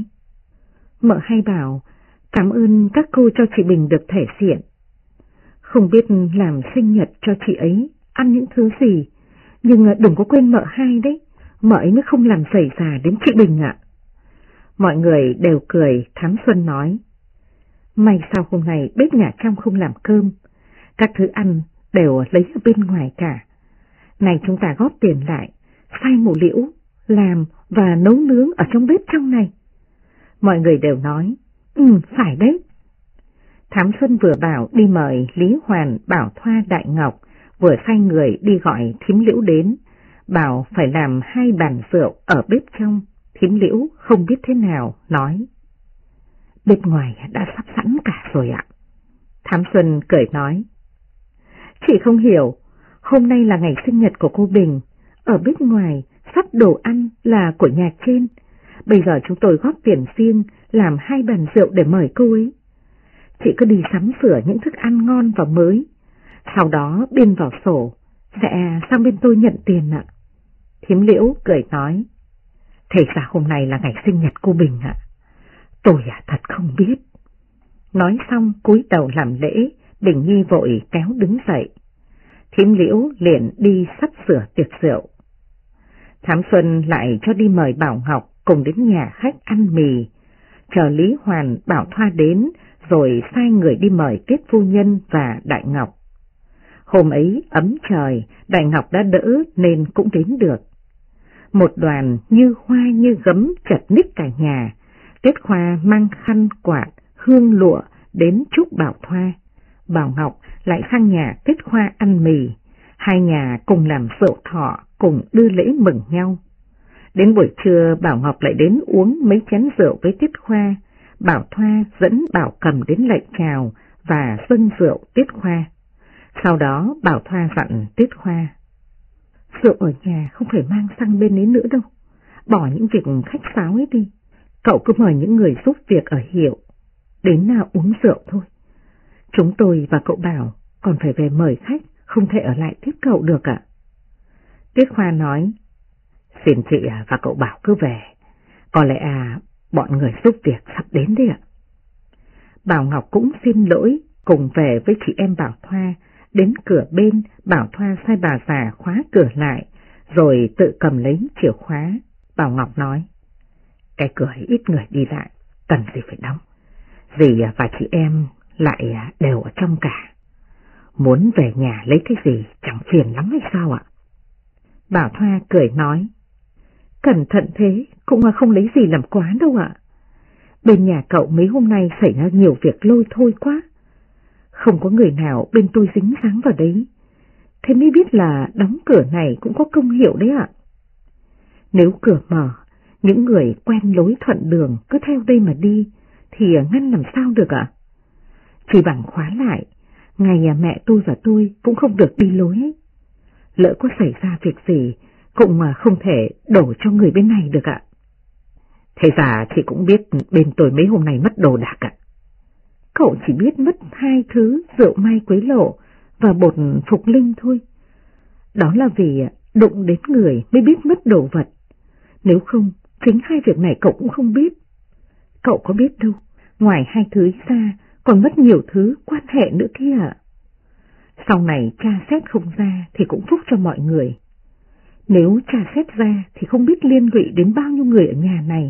Speaker 2: mợ hai bảo, cảm ơn các cô cho chị Bình được thể diện. Không biết làm sinh nhật cho chị ấy, ăn những thứ gì, nhưng đừng có quên mợ hai đấy, mợ ấy mới không làm xảy ra đến chị Bình ạ. Mọi người đều cười. Thám Xuân nói, may sao hôm nay bếp nhà trong không làm cơm, các thứ ăn đều lấy ở bên ngoài cả. Này chúng ta góp tiền lại, xay mủ liễu, làm và nấu nướng ở trong bếp trong này. Mọi người đều nói, phải đấy. Thám Xuân vừa bảo đi mời Lý Hoàn, Bảo Thoa, Đại Ngọc, vừa sai người đi gọi Thím Liễu đến, bảo phải làm 2 bàn rượu ở bếp trong. Thím Liễu không biết thế nào, nói, bếp ngoài đã sắp sẵn cả rồi ạ. Thám Xuân cười nói, chị không hiểu, hôm nay là ngày sinh nhật của cô Bình, ở bếp ngoài sắp đồ ăn là của nhà trên, bây giờ chúng tôi góp tiền riêng làm 2 bàn rượu để mời cô ấy. Chị cứ đi sắm sửa những thức ăn ngon và mới, sau đó biên vào sổ. Dạ, sang bên tôi nhận tiền ạ. Thím Liễu cười nói, thế ra hôm nay là ngày sinh nhật cô Bình ạ. Tôi thật không biết. Nói xong cúi đầu làm lễ, Bình Nhi vội kéo đứng dậy. Thím Liễu liền đi sắp sửa tiệc rượu. Thám Xuân lại cho đi mời Bảo Ngọc cùng đến nhà khách ăn mì, chờ Lý Hoàn, Bảo Thoa đến rồi sai người đi mời Tiết phu nhân và Đại Ngọc. Hôm ấy ấm trời, Đại Ngọc đã đỡ nên cũng đến được. Một đoàn như hoa như gấm chật ních cả nhà. Tiết Khoa mang khăn quạt, hương lụa đến chúc Bảo Thoa. Bảo Ngọc lại sang nhà Tiết Khoa ăn mì. Hai nhà cùng làm rượu thọ, cùng đưa lễ mừng nhau. Đến buổi trưa Bảo Ngọc lại đến uống mấy chén rượu với Tiết Khoa. Bảo Thoa dẫn Bảo Cầm đến lạy chào và dâng rượu Tiết Khoa. Sau đó Bảo Thoa dặn Tiết Khoa, rượu ở nhà không phải mang sang bên ấy nữa đâu, bỏ những việc khách sáo ấy đi, cậu cứ mời những người giúp việc ở hiệu, đến nào uống rượu thôi. Chúng tôi và cậu Bảo còn phải về mời khách, không thể ở lại tiếp cậu được ạ. Tiết Khoa nói, xin chị và cậu Bảo cứ về, có lẽ bọn người giúp việc sắp đến đấy ạ. Bảo Ngọc cũng xin lỗi, cùng về với chị em Bảo Thoa. Đến cửa bên, Bảo Thoa sai bà già khóa cửa lại, rồi tự cầm lấy chìa khóa. Bảo Ngọc nói, cái cửa ít người đi lại, cần gì phải đóng. Dì và chị em lại đều ở trong cả. Muốn về nhà lấy cái gì chẳng phiền lắm hay sao ạ? Bảo Thoa cười nói, cẩn thận thế cũng không lấy gì làm quá đâu ạ. Bên nhà cậu mấy hôm nay xảy ra nhiều việc lôi thôi quá. Không có người nào bên tôi dính dáng vào đấy. Thế mới biết là đóng cửa này cũng có công hiệu đấy ạ. Nếu cửa mở, những người quen lối thuận đường cứ theo đây mà đi, thì ngăn làm sao được ạ? Chỉ bằng khóa lại, ngày mẹ tôi và tôi cũng không được đi lối ấy. Lỡ có xảy ra việc gì, cũng không thể đổ cho người bên này được ạ. Thế ra chị cũng biết bên tôi mấy hôm nay mất đồ đạc ạ. Cậu chỉ biết mất 2 thứ rượu mai quế lộ và bột phục linh thôi. Đó là vì đụng đến người mới biết mất đồ vật. Nếu không, chính 2 việc này cậu cũng không biết. Cậu có biết đâu, ngoài 2 thứ ra còn mất nhiều thứ quan hệ nữa kia ạ. Sau này tra xét không ra thì cũng phúc cho mọi người. Nếu tra xét ra thì không biết liên lụy đến bao nhiêu người ở nhà này.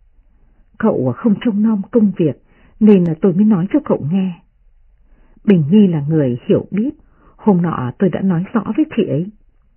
Speaker 2: Cậu không trông nom công việc nên tôi mới nói cho cậu nghe. Bình Nhi là người hiểu biết, hôm nọ tôi đã nói rõ với chị ấy.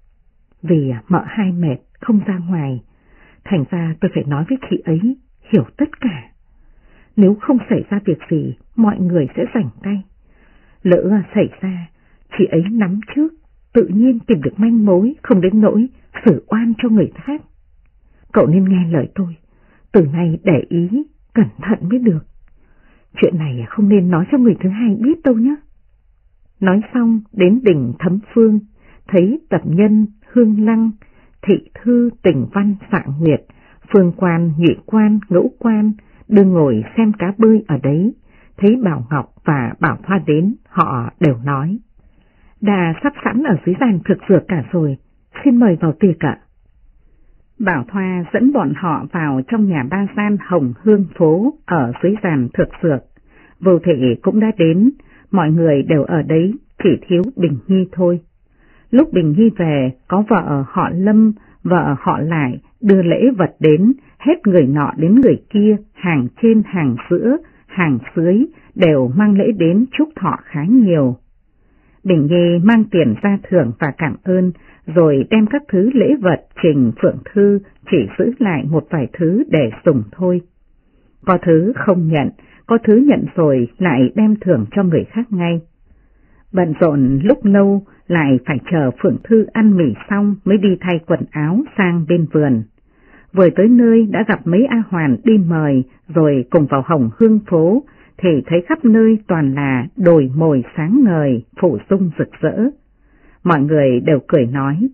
Speaker 2: Vì mợ hai mệt không ra ngoài, thành ra tôi phải nói với chị ấy hiểu tất cả. Nếu không xảy ra việc gì, mọi người sẽ rảnh tay. Lỡ xảy ra, chị ấy nắm trước, tự nhiên tìm được manh mối, không đến nỗi xử oan cho người khác. Cậu nên nghe lời tôi, từ nay để ý, cẩn thận mới được. Chuyện này không nên nói cho người thứ hai biết đâu nhé. Nói xong đến đỉnh Thấm Phương, thấy tập nhân, Hương Lăng, Thị Thư, Tình Văn, Sạng Nguyệt, Phương Quan, Nhị Quan, Ngũ Quan, đương ngồi xem cá bơi ở đấy. Thấy Bảo Ngọc và Bảo Thoa đến, họ đều nói, đã sắp sẵn ở dưới giàn thực dược cả rồi, xin mời vào tiệc ạ. Bảo Thoa dẫn bọn họ vào trong nhà ba gian Hồng Hương phố ở dưới giàn thực dược. Vô Thị cũng đã đến, mọi người đều ở đấy, chỉ thiếu Bình Nhi thôi. Lúc Bình Nhi về, có vợ họ Lâm, vợ họ Lại đưa lễ vật đến, hết người nọ đến người kia, hàng trên hàng giữa, hàng dưới đều mang lễ đến chúc thọ khá nhiều. Bình Nhi mang tiền ra thưởng và cảm ơn, rồi đem các thứ lễ vật trình Phượng Thư, chỉ giữ lại một vài thứ để dùng thôi. Có thứ không nhận, có thứ nhận rồi lại đem thưởng cho người khác ngay. Bận rộn lúc lâu lại phải chờ Phượng Thư ăn mì xong mới đi thay quần áo sang bên vườn. Vừa tới nơi đã gặp mấy A Hoàn đi mời rồi cùng vào Hồng Hương phố, thì thấy khắp nơi toàn là đồi mồi sáng ngời, phủ dung rực rỡ. Mọi người đều cười nói,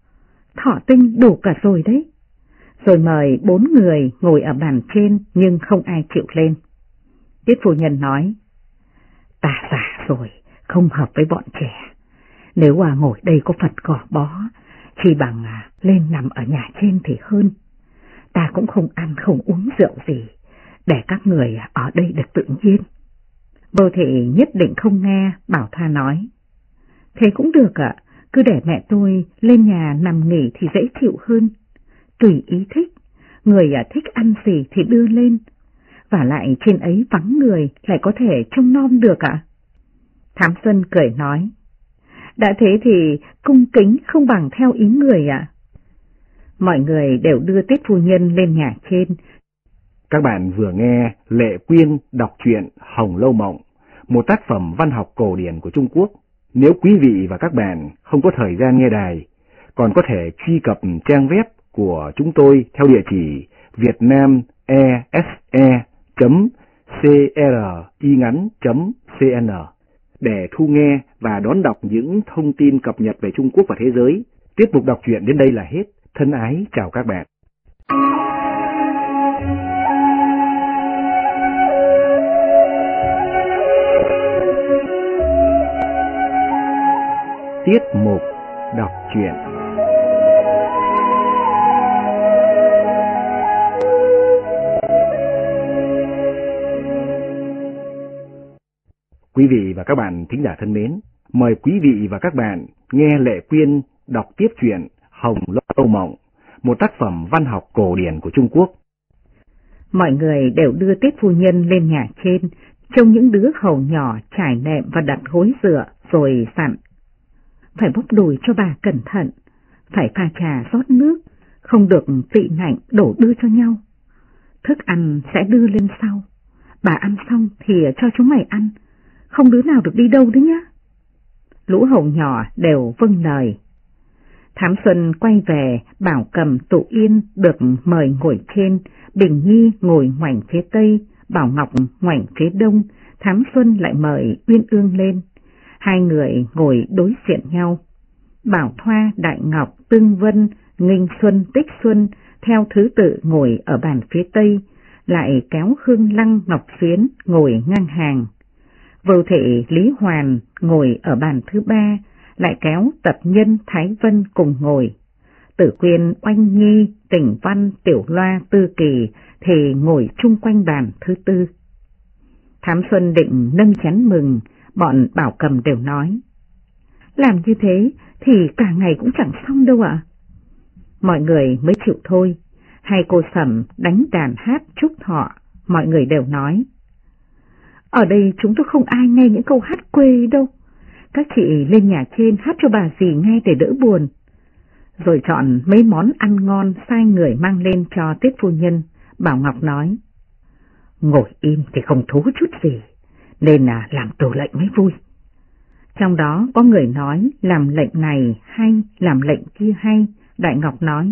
Speaker 2: thọ tinh đủ cả rồi đấy. Rồi mời 4 người ngồi ở bàn trên nhưng không ai chịu lên. Tiết phu nhân nói, ta già rồi, không hợp với bọn trẻ, Nếu ngồi đây có Phật gò bó, chỉ bằng lên nằm ở nhà trên thì hơn. Ta cũng không ăn không uống rượu gì, để các người ở đây được tự nhiên. Vô Thị nhất định không nghe, Bảo Thoa nói. Thế cũng được ạ, cứ để mẹ tôi lên nhà nằm nghỉ thì dễ chịu hơn. Tùy ý thích, người thích ăn gì thì đưa lên. Và lại trên ấy vắng người lại có thể trông nom được ạ. Thám Xuân cười nói. Đã thế thì cung kính không bằng theo ý người ạ. Mọi người đều đưa Tiết phu nhân lên nhà trên.
Speaker 1: Các bạn vừa nghe Lệ Quyên đọc truyện Hồng Lâu Mộng, một tác phẩm văn học cổ điển của Trung Quốc. Nếu quý vị và các bạn không có thời gian nghe đài, còn có thể truy cập trang web của chúng tôi theo địa chỉ vietnamese.cringắn.cn để thu nghe và đón đọc những thông tin cập nhật về Trung Quốc và thế giới. Tiết mục đọc truyện đến đây là hết. Thân ái chào các bạn. Tiết mục đọc truyện. Quý vị và các bạn thính giả thân mến, mời quý vị và các bạn nghe Lệ Quyên đọc tiếp truyện Hồng Lâu Mộng, một tác phẩm văn học cổ điển của Trung Quốc.
Speaker 2: Mọi người đều đưa Tiết phu nhân lên nhà trên, trông những đứa hầu nhỏ trải nệm và đặt gối dựa rồi dặn. Phải bóp đùi cho bà cẩn thận, phải pha trà rót nước, không được tị nạnh đổ đưa cho nhau. Thức ăn sẽ đưa lên sau, bà ăn xong thì cho chúng mày ăn, không đứa nào được đi đâu đấy nhá. Lũ hầu nhỏ đều vâng lời. Thám Xuân quay về, Bảo Cầm Tụ Yên được mời ngồi trên, Bình Nhi ngồi ngoảnh phía tây, Bảo Ngọc ngoảnh phía đông, Thám Xuân lại mời Uyên Ương lên. Hai người ngồi đối diện nhau. Bảo Thoa, Đại Ngọc, Tương Vân, Nghinh Xuân, Tích Xuân theo thứ tự ngồi ở bàn phía tây, lại kéo Hương Lăng, Ngọc Xuyến ngồi ngang hàng. Vô Thị, Lý Hoàn ngồi ở bàn thứ ba, lại kéo Tập Nhân, Thái Vân cùng ngồi. Tử Quyên, Oanh Nhi, Tỉnh Văn, Tiểu Loa, Tư Kỳ thì ngồi chung quanh bàn thứ tư. Thám Xuân định nâng chén mừng, bọn Bảo Cầm đều nói. Làm như thế thì cả ngày cũng chẳng xong đâu ạ. Mọi người mới chịu thôi. Hai cô Sẩm đánh đàn hát chúc thọ, mọi người đều nói. Ở đây chúng tôi không ai nghe những câu hát quê đâu. Các chị lên nhà trên hát cho bà dì nghe để đỡ buồn. Rồi chọn mấy món ăn ngon sai người mang lên cho Tiết phu nhân. Bảo Ngọc nói. Ngồi im thì không thú chút gì, nên là làm tù lệnh mới vui. Trong đó có người nói làm lệnh này hay, làm lệnh kia hay. Đại Ngọc nói.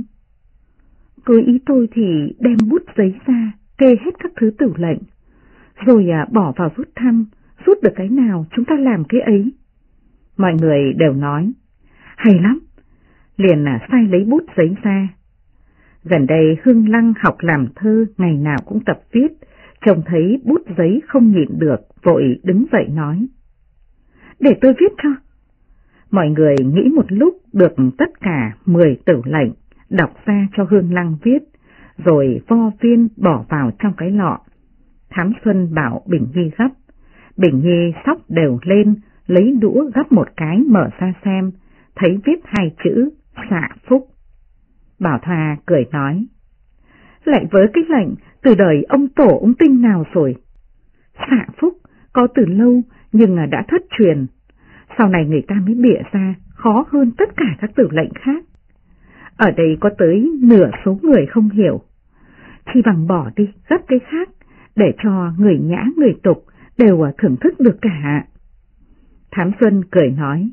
Speaker 2: Cứ ý tôi thì đem bút giấy ra, kê hết các thứ tử lệnh, rồi bỏ vào rút thăm, rút được cái nào chúng ta làm cái ấy. Mọi người đều nói. Hay lắm. Liền sai lấy bút giấy ra. Gần đây Hương Lăng học làm thơ, ngày nào cũng tập viết, trông thấy bút giấy không nhịn được, vội đứng dậy nói. Để tôi viết cho. Mọi người nghĩ một lúc được tất cả 10 tử lệnh, đọc ra cho Hương Lăng viết, rồi vo viên bỏ vào trong cái lọ. Thám Xuân bảo Bình Nhi gấp. Bình Nhi xóc đều lên, lấy đũa gấp một cái mở ra xem, thấy viết hai chữ Xạ Phúc. Bảo Thoa cười nói. Lại với cái lệnh từ đời ông tổ ông Tinh nào rồi. Xạ Phúc có từ lâu nhưng đã thất truyền. Sau này người ta mới bịa ra, khó hơn tất cả các tử lệnh khác. Ở đây có tới nửa số người không hiểu. Chỉ bằng bỏ đi gấp cái khác, để cho người nhã người tục đều thưởng thức được cả. Thám Xuân cười nói.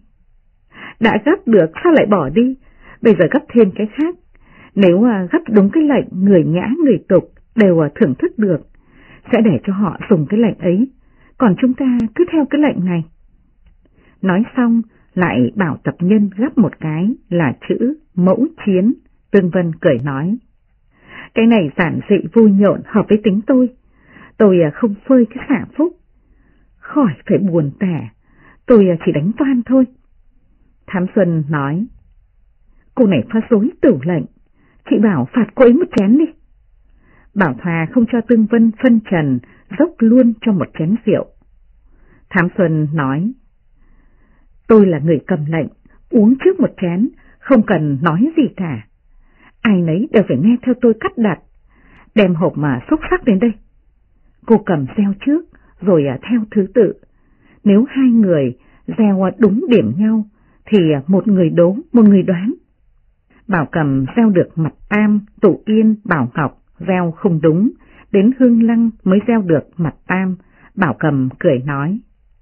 Speaker 2: Đã gấp được sao lại bỏ đi, bây giờ gấp thêm cái khác. Nếu gấp đúng cái lệnh người nhã người tục đều thưởng thức được, sẽ để cho họ dùng cái lệnh ấy, còn chúng ta cứ theo cái lệnh này. Nói xong lại bảo Tập Nhân gấp một cái là chữ Mẫu Chiến. Tương Vân cười nói. Cái này giản dị vui nhộn hợp với tính tôi không phơi cái Xạ Phúc. Khỏi phải buồn tẻ, tôi chỉ đánh toan thôi. Thám Xuân nói, cô này phá rối tửu lệnh, chị bảo phạt cô ấy một chén đi. Bảo Thoa không cho Tương Vân phân trần, dốc luôn cho một chén rượu. Thám Xuân nói, tôi là người cầm lệnh, uống trước một chén, không cần nói gì cả. Ai nấy đều phải nghe theo tôi cắt đặt, đem hộp mà xúc sắc đến đây. Cô cầm gieo trước, rồi theo thứ tự. Nếu hai người gieo đúng điểm nhau, thì một người đố, một người đoán. Bảo Cầm gieo được Mặt Tam, Tụ Yên, Bảo Ngọc gieo không đúng, đến Hương Lăng mới gieo được Mặt Tam. Bảo Cầm cười nói,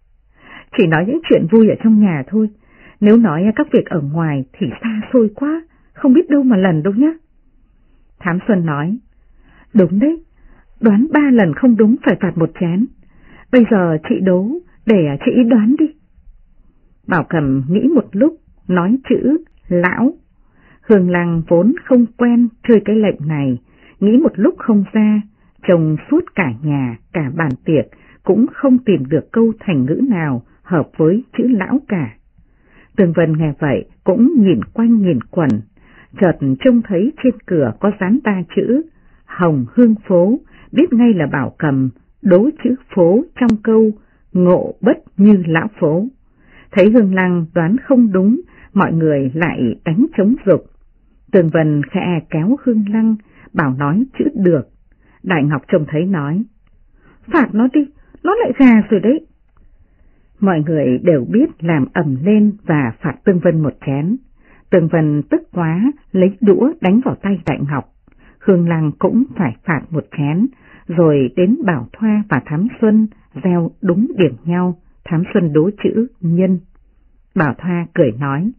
Speaker 2: chỉ nói những chuyện vui ở trong nhà thôi, nếu nói các việc ở ngoài thì xa xôi quá, không biết đâu mà lần đâu nhá. Thám Xuân nói, đúng đấy, đoán 3 lần không đúng phải phạt một chén. Bây giờ chị đố, để chị đoán đi. Bảo Cầm nghĩ một lúc, nói chữ lão. Hương Lăng vốn không quen chơi cái lệnh này, nghĩ một lúc không ra, trông suốt cả nhà, cả bàn tiệc, cũng không tìm được câu thành ngữ nào hợp với chữ lão cả. Tường Vân nghe vậy cũng nhìn quanh nhìn quẩn, chợt trông thấy trên cửa có dán 3 chữ Hồng Hương Phố, biết ngay là Bảo Cầm đố chữ phố trong câu ngộ bất như lão phố. Thấy Hương Lăng đoán không đúng, mọi người lại đánh trống dục. Tường Vân khẽ kéo Hương Lăng, bảo nói chữ được. Đại Ngọc trông thấy nói, phạt nó đi, nó lại gà rồi đấy. Mọi người đều biết làm ầm lên và phạt Tương Vân một chén. Tương Vân tức quá, lấy đũa đánh vào tay Đại Ngọc. Hương Lăng cũng phải phạt một chén, rồi đến Bảo Thoa và Thám Xuân gieo đúng điểm nhau. Thám Xuân đố chữ nhân. Bảo Thoa cười nói,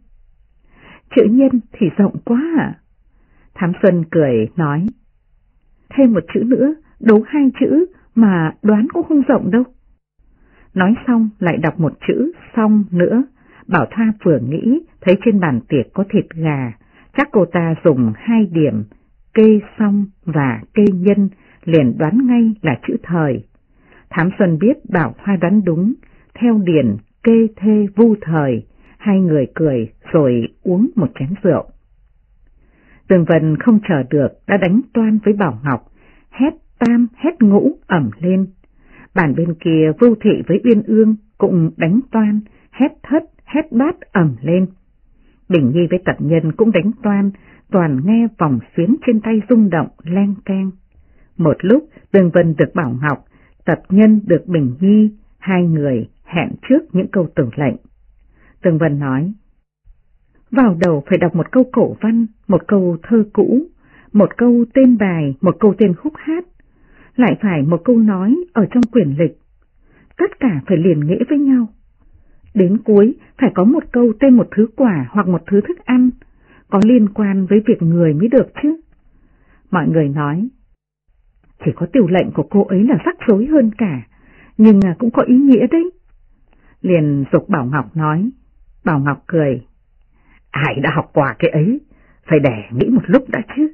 Speaker 2: chữ nhân thì rộng quá à? Thám Xuân cười nói, thêm một chữ nữa, đố 2 chữ mà đoán cũng không rộng đâu. Nói xong lại đọc một chữ xong nữa. Bảo Thoa vừa nghĩ thấy trên bàn tiệc có thịt gà, chắc cô ta dùng 2 điểm kê xong và kê nhân, liền đoán ngay là chữ thời. Thám Xuân biết Bảo Thoa đoán đúng, theo điển kê thê vu thời. Hai người cười rồi uống một chén rượu. Tường Vân không chờ được đã đánh toan với Bảo Ngọc, hét tam hét ngũ ẩm lên. Bàn bên kia Vưu Thị với Uyên Ương cũng đánh toan, hét thất hét bát ẩm lên. Bình Nhi với Tập Nhân cũng đánh toan, toàn nghe vòng xuyến trên tay rung động len keng. Một lúc Tường Vân được Bảo Ngọc, Tập Nhân được Bình Nhi, hai người hẹn trước những câu tử lệnh. Tường Vân nói, vào đầu phải đọc một câu cổ văn, một câu thơ cũ, một câu tên bài, một câu tên khúc hát, lại phải một câu nói ở trong quyển lịch. Tất cả phải liền nghĩa với nhau. Đến cuối phải có một câu tên một thứ quả hoặc một thứ thức ăn, có liên quan với việc người mới được chứ. Mọi người nói, chỉ có tiểu lệnh của cô ấy là rắc rối hơn cả, nhưng cũng có ý nghĩa đấy. Liền giục Bảo Ngọc nói. Bảo Ngọc cười, ai đã học qua cái ấy, phải để nghĩ một lúc đã chứ.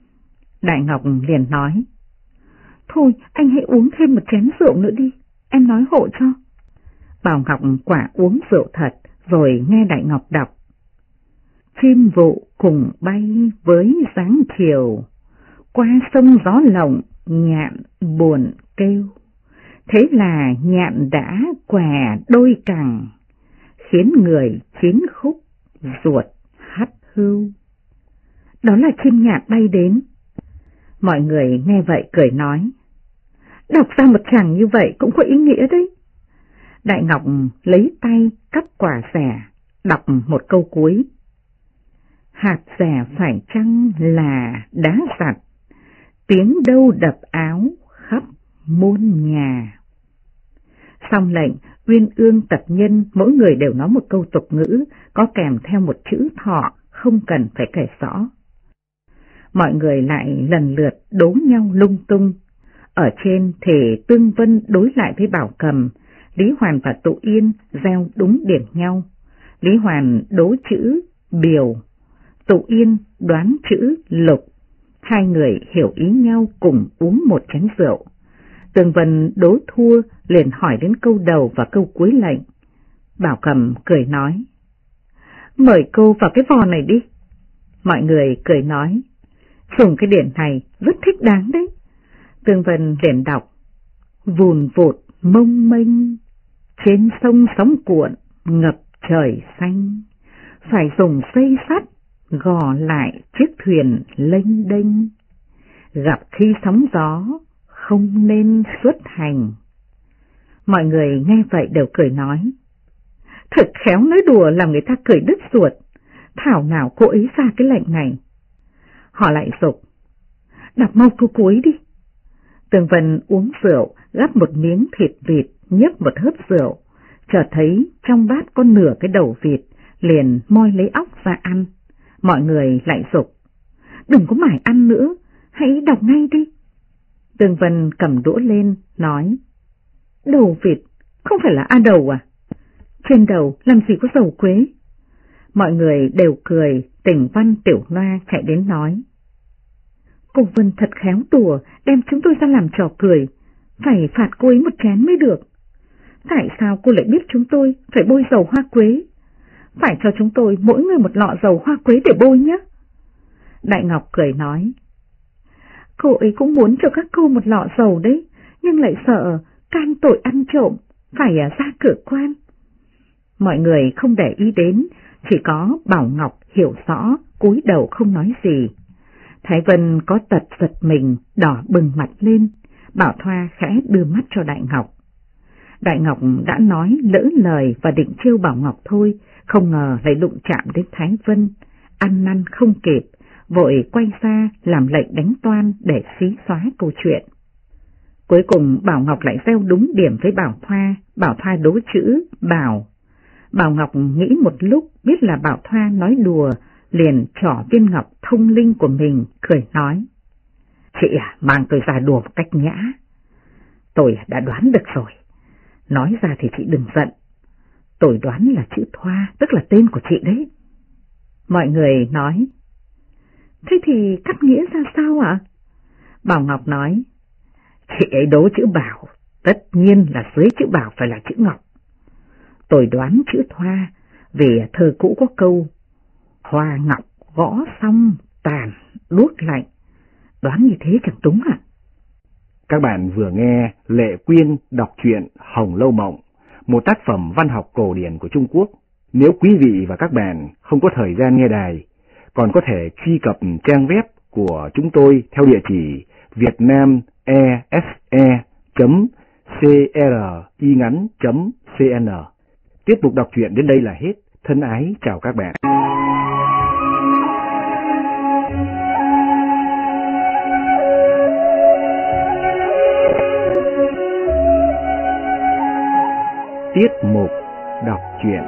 Speaker 2: Đại Ngọc liền nói, thôi anh hãy uống thêm một chén rượu nữa đi, em nói hộ cho. Bảo Ngọc quả uống rượu thật, rồi nghe Đại Ngọc đọc. Chim vụ cùng bay với dáng chiều, qua sông gió lộng nhạn buồn kêu. Thế là nhạn đã què đôi cẳng, khiến người chín khúc ruột hắt hưu. Đó là chim nhạn bay đến. Mọi người nghe vậy cười nói, đọc ra một chàng như vậy cũng có ý nghĩa đấy. Đại Ngọc lấy tay cắt quả rẻ, đọc một câu cuối. Hạt rẻ phải chăng là đá giặt, tiếng đâu đập áo khắp muôn nhà. Xong lệnh, Uyên Ương, Tập Nhân mỗi người đều nói một câu tục ngữ, có kèm theo một chữ thọ, không cần phải kể rõ. Mọi người lại lần lượt đố nhau lung tung. Ở trên thì Tương Vân đối lại với Bảo Cầm, Lý Hoàn và Tụ Yên gieo đúng điểm nhau. Lý Hoàn đố chữ biểu, Tụ Yên đoán chữ lục. Hai người hiểu ý nhau cùng uống một chén rượu. Tường Vân đố thua liền hỏi đến câu đầu và câu cuối lệnh. Bảo Cầm cười nói, Mời cô vào cái vò này đi. Mọi người cười nói, dùng cái điển này rất thích đáng đấy. Tương Vân liền đọc, vùn vụt mông mênh, trên sông sóng cuộn, ngập trời xanh, phải dùng dây sắt, gò lại chiếc thuyền lênh đênh, gặp khi sóng gió, không nên xuất hành. Mọi người nghe vậy đều cười nói, thật khéo nói đùa làm người ta cười đứt ruột, thảo nào cô ấy ra cái lệnh này. Họ lại dục, đọc mau câu cuối đi. Tương Vân uống rượu, gắp một miếng thịt vịt, nhấp một hớp rượu, chợt thấy trong bát có nửa cái đầu vịt, liền moi lấy óc ra ăn. Mọi người lại dục, đừng có mải ăn nữa, hãy đọc ngay đi. Tương Vân cầm đũa lên, nói, đầu vịt, không phải là đầu à? Trên đầu làm gì có dầu quế? Mọi người đều cười, Tỉnh Văn Tiểu Loa chạy đến nói, cô Vân thật khéo tùa, đem chúng tôi ra làm trò cười, phải phạt cô ấy một chén mới được. Tại sao cô lại biết chúng tôi phải bôi dầu hoa quế? Phải cho chúng tôi mỗi người một lọ dầu hoa quế để bôi nhé. Đại Ngọc cười nói, cô ấy cũng muốn cho các cô một lọ dầu đấy, nhưng lại sợ can tội ăn trộm, phải ra cửa quan. Mọi người không để ý đến, chỉ có Bảo Ngọc hiểu rõ, cúi đầu không nói gì. Thái Vân có tật giật mình, đỏ bừng mặt lên. Bảo Thoa khẽ đưa mắt cho Đại Ngọc. Đại Ngọc đã nói lỡ lời và định trêu Bảo Ngọc thôi, không ngờ lại đụng chạm đến Thái Vân. Ăn năn không kịp, vội quay ra làm lệnh đánh toan để xí xóa câu chuyện. Cuối cùng Bảo Ngọc lại gieo đúng điểm với Bảo Thoa đố chữ Bảo. Bảo Ngọc nghĩ một lúc biết là Bảo Thoa nói đùa, liền trỏ viên ngọc thông linh của mình, cười nói, chị mang tôi ra đùa một cách nhã. Tôi đã đoán được rồi, nói ra thì chị đừng giận. Tôi đoán là chữ Thoa, tức là tên của chị đấy. Mọi người nói, thế thì cắt nghĩa ra sao ạ? Bảo Ngọc nói, chị ấy đố chữ Bảo, tất nhiên là dưới chữ Bảo phải là chữ Ngọc. Tôi đoán chữ Thoa vì thơ cũ có câu, hoa ngọc gõ xong tàn đuốc lạnh. Đoán như thế chẳng túng à?
Speaker 1: Các bạn vừa nghe Lệ Quyên đọc truyện Hồng Lâu Mộng, một tác phẩm văn học cổ điển của Trung Quốc. Nếu quý vị và các bạn không có thời gian nghe đài, còn có thể truy cập trang web của chúng tôi theo địa chỉ vietnamese.cringắn.cn. Tiếp tục đọc truyện đến đây là hết. Thân ái chào các bạn. Tiết mục đọc truyện.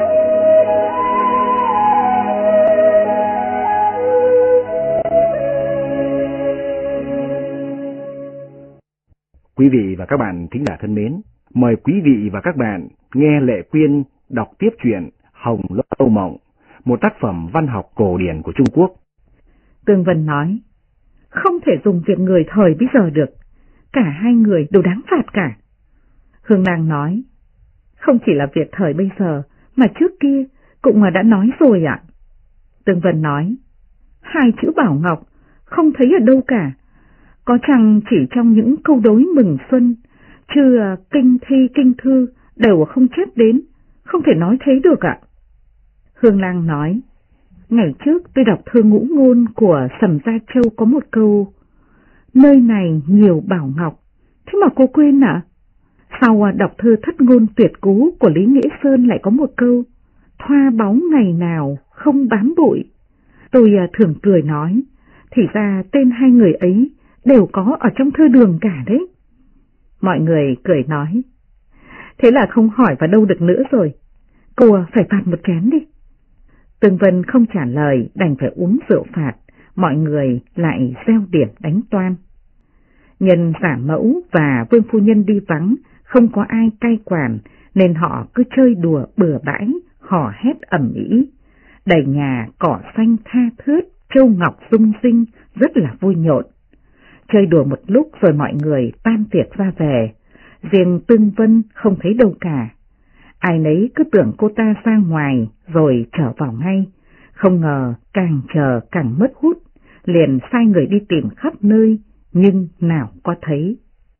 Speaker 1: Quý vị và các bạn thính giả thân mến, mời quý vị và các bạn nghe Lệ Quyên đọc tiếp truyện Hồng Lâu Mộng, một tác phẩm văn học cổ điển của Trung Quốc.
Speaker 2: Tương Vân nói, không thể dùng việc người thời bây giờ được, cả hai người đều đáng phạt cả. Hương Nang nói, không chỉ là việc thời bây giờ, mà trước kia cũng đã nói rồi ạ. Tương Vân nói, hai chữ Bảo Ngọc không thấy ở đâu cả, có chăng chỉ trong những câu đối mừng xuân, chứ kinh thi kinh thư đều không chép đến, không thể nói thế được ạ. Hương Lang nói, ngày trước tôi đọc thơ ngũ ngôn của Sầm Gia Châu có một câu, nơi này nhiều Bảo Ngọc, thế mà cô quên ạ? Sau đọc thơ Thất Ngôn Tuyệt Cú của Lý Nghĩa Sơn lại có một câu, thoa báu ngày nào không bám bụi. Tôi thường cười nói, thì ra tên hai người ấy đều có ở trong thơ Đường cả đấy. Mọi người cười nói, thế là không hỏi vào đâu được nữa rồi, cô phải phạt một chén đi. Tương Vân không trả lời, đành phải uống rượu phạt, mọi người lại gieo điểm đánh toan. Nhân Giả Mẫu và Vương phu nhân đi vắng, không có ai cai quản, nên họ cứ chơi đùa bừa bãi, hò hét ầm ĩ. Đầy nhà cỏ xanh tha thướt, châu ngọc rung rinh, rất là vui nhộn. Chơi đùa một lúc rồi mọi người tan tiệc ra về, riêng Tương Vân không thấy đâu cả. Ai nấy cứ tưởng cô ta ra ngoài rồi trở vào ngay, không ngờ càng chờ càng mất hút, liền sai người đi tìm khắp nơi, nhưng nào có thấy.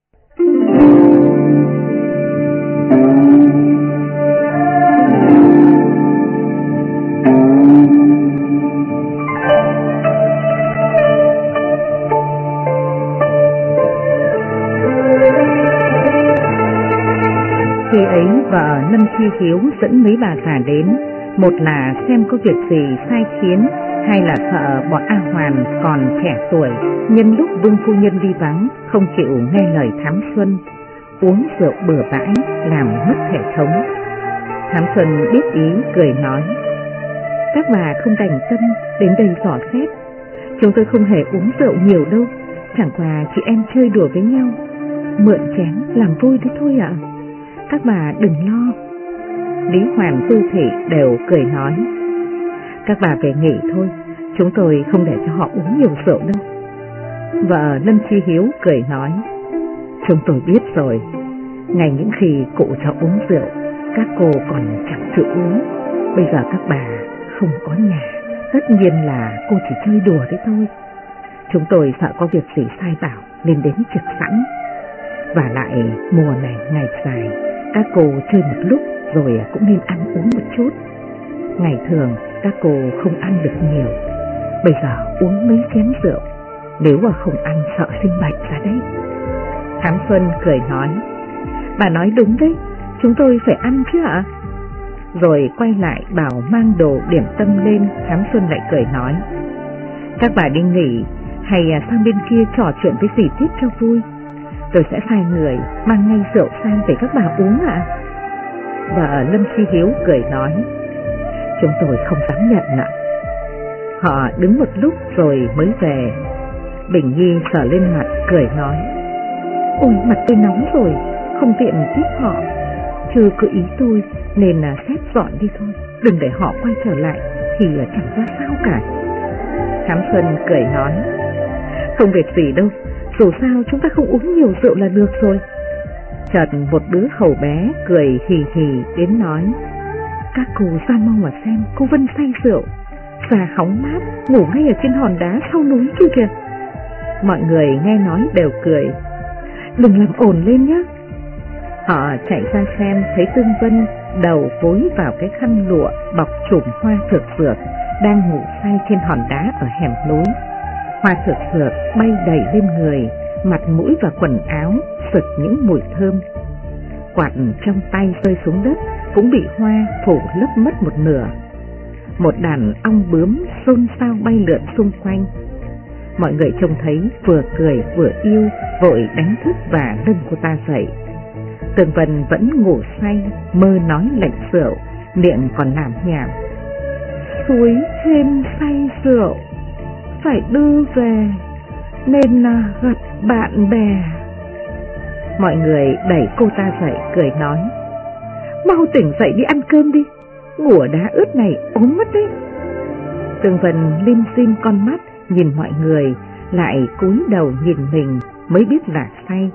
Speaker 2: Khi ấy vợ Lâm Chi Hiếu dẫn mấy bà già đến, một là xem có việc gì sai khiến, hai là sợ bọn A Hoàn còn trẻ tuổi, nhân lúc Vương phu nhân đi vắng không chịu nghe lời Thám Xuân, uống rượu bừa bãi làm mất thể thống. Thám Xuân biết ý cười nói: các bà không đành tâm đến đây dò xét, chúng tôi không hề uống rượu nhiều đâu, chẳng qua chị em chơi đùa với nhau, mượn chén làm vui thế thôi ạ. Các bà đừng lo. Lý Hoàn, Tư Thị đều cười nói: các bà về nghỉ thôi, chúng tôi không để cho họ uống nhiều rượu đâu. Vợ Lâm Chi Hiếu cười nói: chúng tôi biết rồi, ngày những khi cụ cho uống rượu, các cô còn chẳng chịu uống, bây giờ các bà không có nhà, tất nhiên là cô chỉ chơi đùa đấy thôi. Chúng tôi sợ có việc gì sai bảo nên đến trực sẵn. Và lại mùa này ngày dài, các cô chơi một lúc rồi cũng nên ăn uống một chút. Ngày thường các cô không ăn được nhiều, bây giờ uống mấy chén rượu, nếu mà không ăn sợ sinh bệnh ra đấy. Thám Xuân cười nói: bà nói đúng đấy, chúng tôi phải ăn chứ ạ. Rồi quay lại bảo mang đồ điểm tâm lên. Thám Xuân lại cười nói: các bà đi nghỉ hay sang bên kia trò chuyện với dì tiếp cho vui, tôi sẽ sai người mang ngay rượu sang để các bà uống ạ. Và Lâm Chi Hiếu cười nói: chúng tôi không dám nhận ạ. Họ đứng một lúc rồi mới về. Bình Nhi sờ lên mặt cười nói: ôi mặt tôi nóng rồi, không tiện tiếp họ, chứ cứ ý tôi nên là xếp dọn đi thôi, đừng để họ quay trở lại thì chẳng ra sao cả. Thám Xuân cười nói: không việc gì đâu, dù sao chúng ta không uống nhiều rượu là được rồi. Chợt một đứa hầu bé cười hì hì đến nói: các cô ra mau mà xem cô Vân say rượu, già hóng mát, ngủ ngay ở trên hòn đá sau núi kia kìa. Mọi người nghe nói đều cười: đừng làm ồn lên nhé. Họ chạy ra xem thấy Tương Vân đầu vối vào cái khăn lụa bọc trùm hoa thực dược, đang ngủ say trên hòn đá ở hẻm núi. Hoa thực dược bay đầy lên người, mặt mũi và quần áo sực những mùi thơm. Quạt trong tay rơi xuống đất cũng bị hoa phủ lấp mất một nửa. Một đàn ong bướm xôn xao bay lượn xung quanh. Mọi người trông thấy vừa cười vừa yêu, vội đánh thức và nâng cô ta dậy. Tường Vân vẫn ngủ say, mơ nói lệnh rượu, miệng còn làm nhảm: suối thêm say rượu, phải đưa về nên gặp bạn bè. Mọi người đẩy cô ta dậy cười nói: mau tỉnh dậy đi ăn cơm đi, ngủ ở đá ướt này ốm mất đấy. Tường Vân lim dim con mắt nhìn mọi người, lại cúi đầu nhìn mình mới biết là say.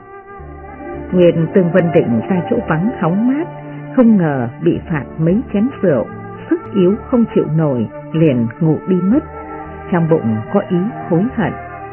Speaker 2: Nguyên Tường Vân định ra chỗ vắng hóng mát, không ngờ bị phạt mấy chén rượu, sức yếu không chịu nổi, liền ngủ đi mất, trong bụng có ý hối hận.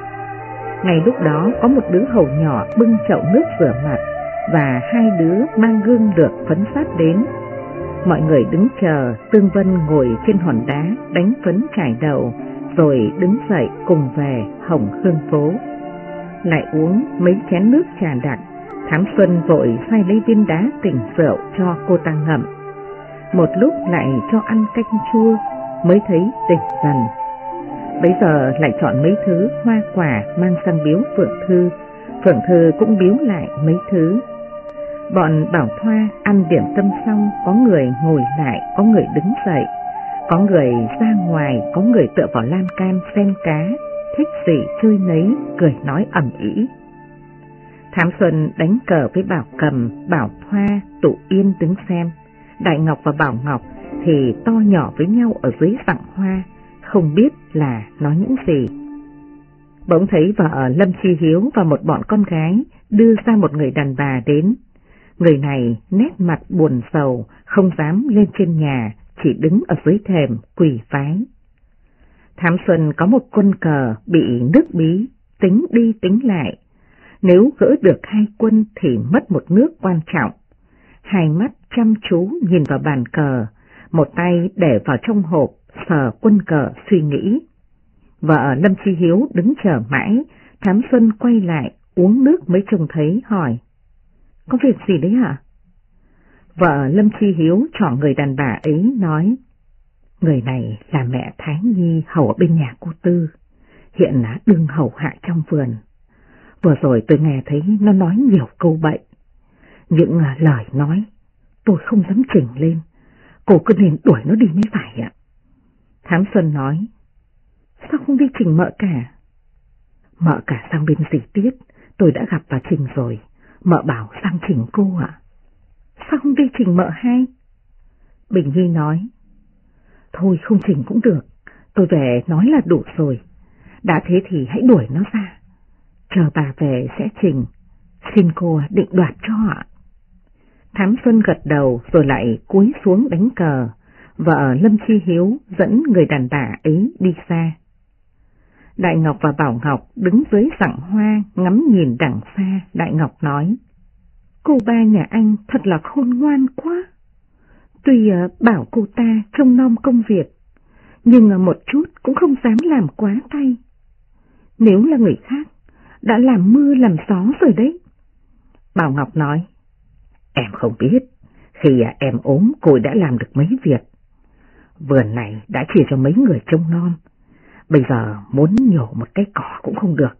Speaker 2: Ngay lúc đó có một đứa hầu nhỏ bưng chậu nước rửa mặt và hai đứa mang gương lược phấn phát đến. Mọi người đứng chờ Tương Vân ngồi trên hòn đá đánh phấn trải đầu, rồi đứng dậy cùng về Hồng Hương phố. Lại uống mấy chén nước trà đặc, Thám Xuân vội sai lấy viên đá tỉnh rượu cho cô ta ngậm. Một lúc lại cho ăn canh chua, mới thấy tỉnh dần. Bấy giờ lại chọn mấy thứ hoa quả mang sang biếu Phượng Thư. Phượng Thư cũng biếu lại mấy thứ. Bọn Bảo Thoa ăn điểm tâm xong, có người ngồi lại, có người đứng dậy, có người ra ngoài, có người tựa vào lan can xem cá, thích gì chơi nấy, cười nói ầm ĩ. Thám Xuân đánh cờ với Bảo Cầm, Bảo Thoa, Tụ Yên đứng xem. Đại Ngọc và Bảo Ngọc thì to nhỏ với nhau ở dưới rặng hoa, không biết là nói những gì. Bỗng thấy vợ Lâm Chi Hiếu và một bọn con gái đưa ra một người đàn bà đến. Người này nét mặt buồn sầu, không dám lên trên nhà, chỉ đứng ở dưới thềm quỳ vái. Thám Xuân có một quân cờ bị nước Bí tính đi tính lại, nếu gỡ được 2 quân thì mất một nước quan trọng. Hai mắt chăm chú nhìn vào bàn cờ, một tay để vào trong hộp sờ quân cờ suy nghĩ. Vợ Lâm Chi Hiếu đứng chờ mãi, Thám Xuân quay lại uống nước mới trông thấy hỏi: "Có việc gì đấy hả?" Vợ Lâm Chi Hiếu chọn người đàn bà ấy nói: "Người này là mẹ Thái Nhi hầu ở bên nhà cô Tư, hiện là đương hầu hạ trong vườn. Vừa rồi tôi nghe thấy nó nói nhiều câu bệnh, những lời nói tôi không dám chỉnh lên, cô cứ nên đuổi nó đi mới phải ạ." Thám Xuân nói: "Sao không đi trình mợ cả?" "Mợ cả sang bên Dì Tiết, tôi đã gặp bà trình rồi, mợ bảo sang trình cô ạ." "Sao không đi trình mợ hai?" Bình Nhi nói: "Thôi không trình cũng được, tôi về nói là đủ rồi, đã thế thì hãy đuổi nó ra, chờ bà về sẽ trình, xin cô định đoạt cho ạ." Thám Xuân gật đầu rồi lại cúi xuống đánh cờ. Vợ Lâm Chi Hiếu dẫn người đàn bà ấy đi xa. Đại Ngọc và Bảo Ngọc đứng dưới rặng hoa ngắm nhìn đằng xa. Đại Ngọc nói: "Cô ba nhà anh thật là khôn ngoan quá. Tuy bảo cô ta trông nom công việc, nhưng một chút cũng không dám làm quá tay. Nếu là người khác, đã làm mưa làm gió rồi đấy." Bảo Ngọc nói: "Em không biết, khi em ốm cô đã làm được mấy việc. Vườn này đã chia cho mấy người trông nom, bây giờ muốn nhổ một cái cỏ cũng không được.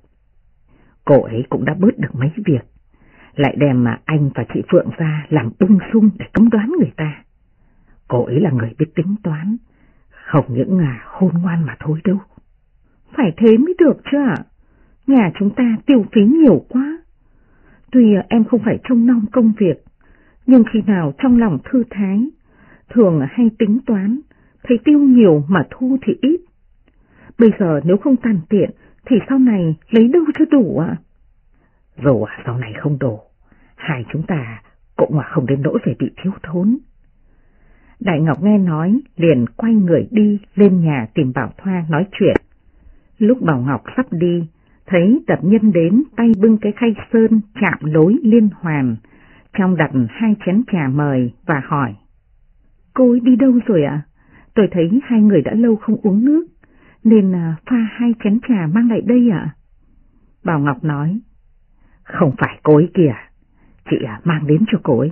Speaker 2: Cô ấy cũng đã bớt được mấy việc, lại đem anh và chị Phượng ra làm bung sung để cấm đoán người ta. Cô ấy là người biết tính toán, không những khôn ngoan mà thôi đâu." "Phải thế mới được chứ ạ, nhà chúng ta tiêu phí nhiều quá. Tuy em không phải trông nom công việc, nhưng khi nào trong lòng thư thái, thường hay tính toán, thấy tiêu nhiều mà thu thì ít. Bây giờ nếu không tàn tiện thì sau này lấy đâu cho đủ ạ?" "Dù sau này không đủ, hai chúng ta cũng không đến nỗi phải bị thiếu thốn." Đại Ngọc nghe nói liền quay người đi lên nhà tìm Bảo Thoa nói chuyện. Lúc Bảo Ngọc sắp đi, thấy Tập Nhân đến tay bưng cái khay sơn chạm lối liên hoàn, trong đặt 2 chén trà mời và hỏi: "Cô ấy đi đâu rồi ạ? Tôi thấy hai người đã lâu không uống nước, nên pha 2 chén trà mang lại đây ạ." Bảo Ngọc nói: "Không phải cô ấy kìa, chị mang đến cho cô ấy."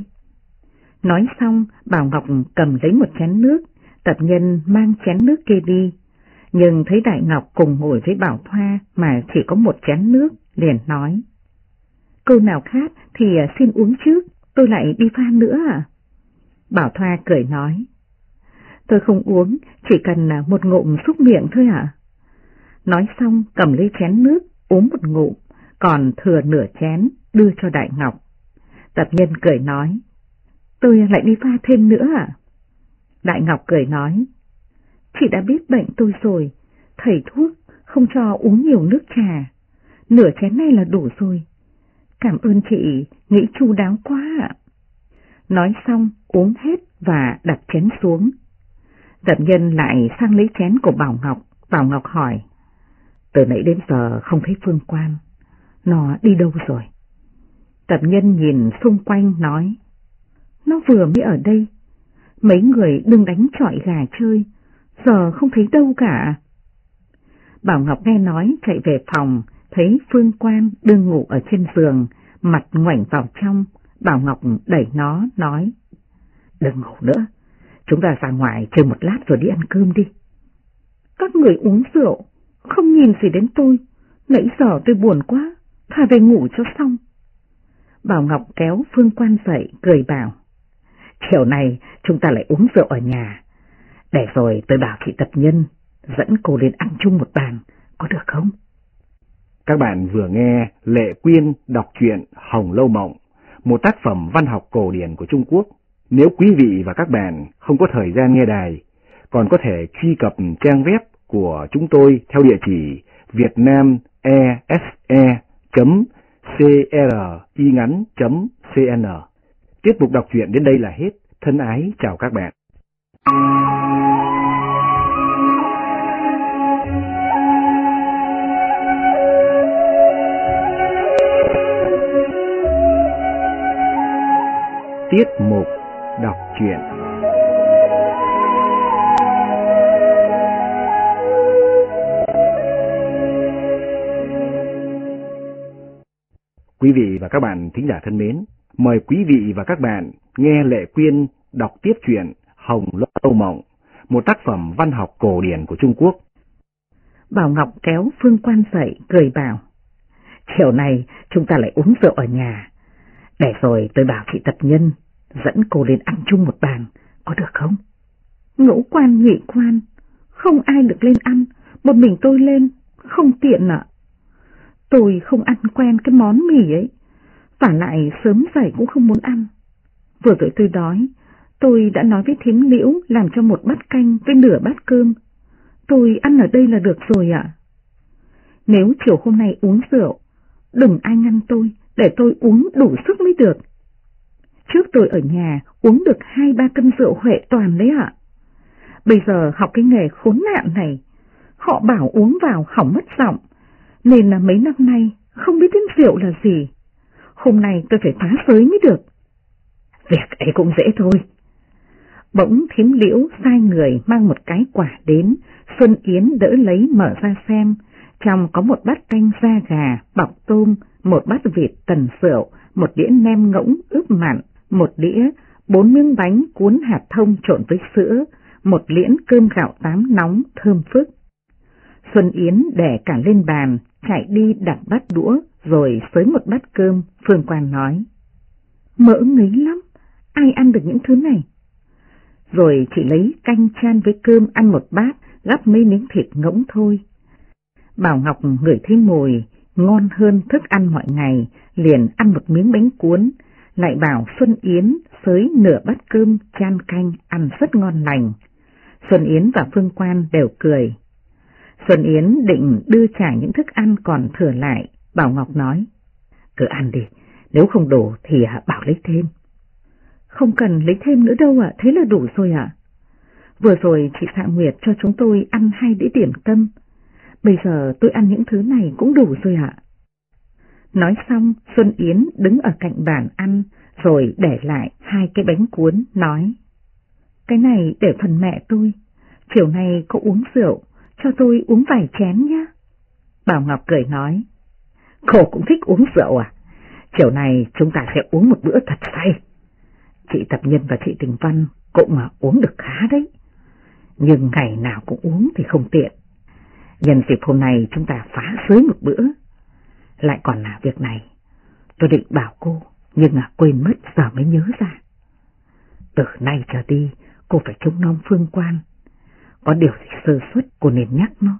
Speaker 2: Nói xong, Bảo Ngọc cầm lấy một chén nước, Tập Nhân mang chén nước kia đi, nhưng thấy Đại Ngọc cùng ngồi với Bảo Thoa mà chỉ có một chén nước, liền nói: "Cô nào khát thì xin uống trước, tôi lại đi pha nữa ạ." Bảo Thoa cười nói: "Tôi không uống, chỉ cần một ngụm xúc miệng thôi ạ." Nói xong cầm lấy chén nước uống một ngụm, còn thừa nửa chén đưa cho Đại Ngọc. Tập Nhân cười nói: "Tôi lại đi pha thêm nữa ạ." Đại Ngọc cười nói: "Chị đã biết bệnh tôi rồi, thầy thuốc không cho uống nhiều nước trà, nửa chén này là đủ rồi. Cảm ơn chị nghĩ chu đáo quá ạ." Nói xong uống hết và đặt chén xuống. Tập Nhân lại sang lấy chén của Bảo Ngọc. Bảo Ngọc hỏi: "Từ nãy đến giờ không thấy Phương Quan, nó đi đâu rồi?" Tập Nhân nhìn xung quanh nói: "Nó vừa mới ở đây, mấy người đừng đánh chọi gà chơi, giờ không thấy đâu cả." Bảo Ngọc nghe nói chạy về phòng, thấy Phương Quan đương ngủ ở trên giường, mặt ngoảnh vào trong. Bảo Ngọc đẩy nó nói: "Đừng ngủ nữa, chúng ta ra ngoài chơi một lát rồi đi ăn cơm đi." "Các người uống rượu, không nhìn gì đến tôi, nãy giờ tôi buồn quá, thà về ngủ cho xong." Bảo Ngọc kéo Phương Quan dậy, cười bảo: "Chiều này chúng ta lại uống rượu ở nhà, để rồi tôi bảo chị Tập Nhân dẫn cô lên ăn chung một bàn, có được không?"
Speaker 1: Các bạn vừa nghe Lệ Quyên đọc truyện Hồng Lâu Mộng, một tác phẩm văn học cổ điển của Trung Quốc. Nếu quý vị và các bạn không có thời gian nghe đài, còn có thể truy cập trang web của chúng tôi theo địa chỉ vietnamese.cringắn.cn. Tiết mục đọc truyện đến đây là hết. Thân ái chào các bạn. Tiết mục đọc truyện. Quý vị và các bạn thính giả thân mến, mời quý vị và các bạn nghe Lệ Quyên đọc tiếp truyện Hồng Lâu Mộng, một tác phẩm văn học cổ điển của Trung Quốc.
Speaker 2: Bảo Ngọc kéo Phương Quan dậy, cười bảo: chiều này chúng ta lại uống rượu ở nhà. Để rồi tôi bảo chị Tập Nhân dẫn cô lên ăn chung một bàn, có được không? Ngũ quan nhị quan, không ai được lên ăn, một mình tôi lên, không tiện ạ. Tôi không ăn quen cái món mì ấy, và lại sớm dậy cũng không muốn ăn. Vừa rồi tôi đói, tôi đã nói với thím Liễu làm cho một bát canh với nửa bát cơm. Tôi ăn ở đây là được rồi ạ. Nếu chiều hôm nay uống rượu, đừng ai ngăn tôi, để tôi uống đủ sức mới được. Trước tôi ở nhà uống được 2-3 cân rượu Huệ Toàn đấy ạ. Bây giờ học cái nghề khốn nạn này, họ bảo uống vào hỏng mất giọng, nên là mấy năm nay không biết đến rượu là gì. Hôm nay tôi phải phá giới mới được. Việc ấy cũng dễ thôi. Bỗng thím Liễu sai người mang một cái quả đến, Xuân Yến đỡ lấy mở ra xem. Trong có một bát canh da gà bọc tôm, một bát vịt tần rượu, một đĩa nem ngỗng ướp mặn, một đĩa 4 miếng bánh cuốn hạt thông trộn với sữa, một liễn cơm gạo tám nóng thơm phức. Xuân Yến để cả lên bàn, chạy đi đặt bát đũa rồi xới một bát cơm. Phương Quan nói: mỡ ngấy lắm, ai ăn được những thứ này? Rồi chị lấy canh chan với cơm ăn một bát, gắp mấy miếng thịt ngỗng thôi. Bảo Ngọc ngửi thấy mùi ngon hơn thức ăn mọi ngày, liền ăn một miếng bánh cuốn, lại bảo Xuân Yến xới nửa bát cơm chan canh ăn rất ngon lành. Xuân Yến và Phương Quan đều cười. Xuân Yến định đưa trả những thức ăn còn thừa lại, Bảo Ngọc nói: cứ ăn đi, nếu không đủ thì bảo lấy thêm. Không cần lấy thêm nữa đâu ạ, thế là đủ rồi ạ. Vừa rồi chị Hạ Nguyệt cho chúng tôi ăn 2 đĩa điểm tâm, bây giờ tôi ăn những thứ này cũng đủ rồi ạ. Nói xong, Xuân Yến đứng ở cạnh bàn ăn, rồi để lại 2 cái bánh cuốn, nói: cái này để phần mẹ tôi, chiều nay có uống rượu, cho tôi uống vài chén nhá. Bảo Ngọc cười nói: cô cũng thích uống rượu à? Chiều nay chúng ta sẽ uống một bữa thật say. Chị Tập Nhân và chị Tình Văn cũng uống được khá đấy, nhưng ngày nào cũng uống thì không tiện. Nhân dịp hôm nay chúng ta phá giới một bữa. Lại còn là việc này, tôi định bảo cô, nhưng quên mất giờ mới nhớ ra. Từ nay trở đi, cô phải trông nom Phương Quan. Có điều gì sơ suất cô nên nhắc nó.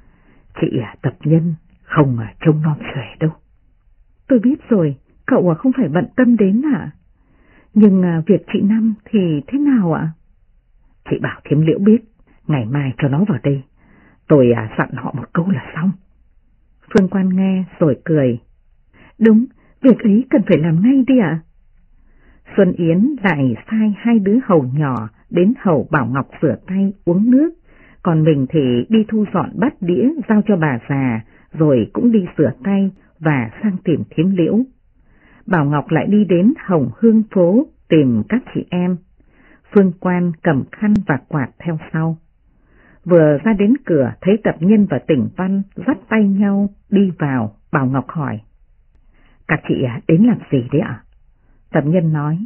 Speaker 2: Chị Tập Nhân không trông nom Xuể đâu. Tôi biết rồi, cậu không phải bận tâm đến ạ. Nhưng việc chị Năm thì thế nào ạ? Chị bảo thím Liễu biết, ngày mai cho nó vào đây. Tôi dặn họ một câu là xong. Phương Quan nghe rồi cười: đúng, việc ấy cần phải làm ngay đi ạ. Xuân Yến lại sai 2 đứa hầu nhỏ đến hầu Bảo Ngọc rửa tay uống nước, còn mình thì đi thu dọn bát đĩa giao cho bà già, rồi cũng đi rửa tay và sang tìm thím Liễu. Bảo Ngọc lại đi đến Hồng Hương phố tìm các chị em. Phương Quan cầm khăn và quạt theo sau. Vừa ra đến cửa thấy Tập Nhân và Tỉnh Văn dắt tay nhau đi vào, Bảo Ngọc hỏi: các chị đến làm gì đấy ạ? Tập Nhân nói: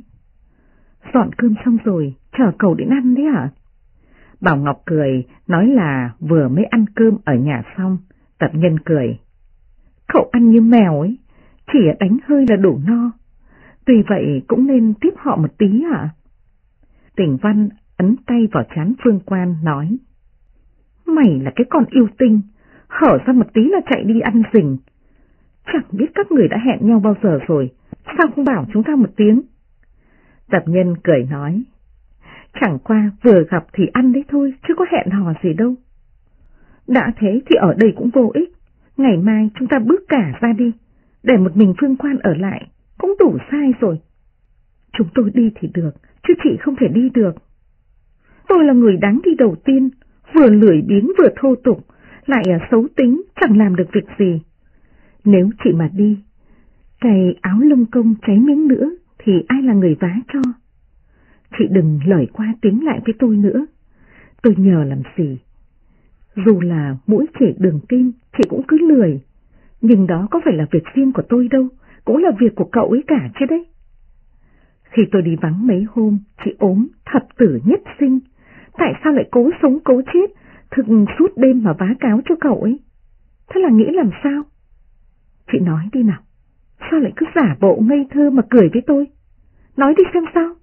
Speaker 2: dọn cơm xong rồi, chờ cậu đến ăn đấy ạ. Bảo Ngọc cười, nói là vừa mới ăn cơm ở nhà xong. Tập Nhân cười: cậu ăn như mèo ấy, chỉ đánh hơi là đủ no. Tuy vậy cũng nên tiếp họ một tí ạ. Tỉnh Văn ấn tay vào trán Phương Quan nói: mày là cái con yêu tinh, hở ra một tí là chạy đi ăn rình. Chẳng biết các người đã hẹn nhau bao giờ rồi, sao không bảo chúng ta một tiếng? Tập Nhân cười nói: chẳng qua vừa gặp thì ăn đấy thôi, chứ có hẹn hò gì đâu. Đã thế thì ở đây cũng vô ích, ngày mai chúng ta bước cả ra đi, để một mình Phương Quan ở lại cũng đủ sai rồi. Chúng tôi đi thì được, chứ chị không thể đi được. Tôi là người đáng đi đầu tiên, vừa lười biếng vừa thô tục, lại xấu tính, chẳng làm được việc gì. Nếu chị mà đi, cái áo lông công cháy miếng nữa thì ai là người vá cho? Chị đừng lời qua tiếng lại với tôi nữa, tôi nhờ làm gì. Dù là mũi chỉ đường kim, chị cũng cứ lười, nhưng đó có phải là việc riêng của tôi đâu, cũng là việc của cậu ấy cả chứ đấy. Khi tôi đi vắng mấy hôm, chị ốm, thập tử nhất sinh, tại sao lại cố sống cố chết, thực suốt đêm mà vá cáo cho cậu ấy? Thế là nghĩ làm sao? Chị nói đi nào, sao lại cứ giả bộ ngây thơ mà cười với tôi? Nói đi xem sao.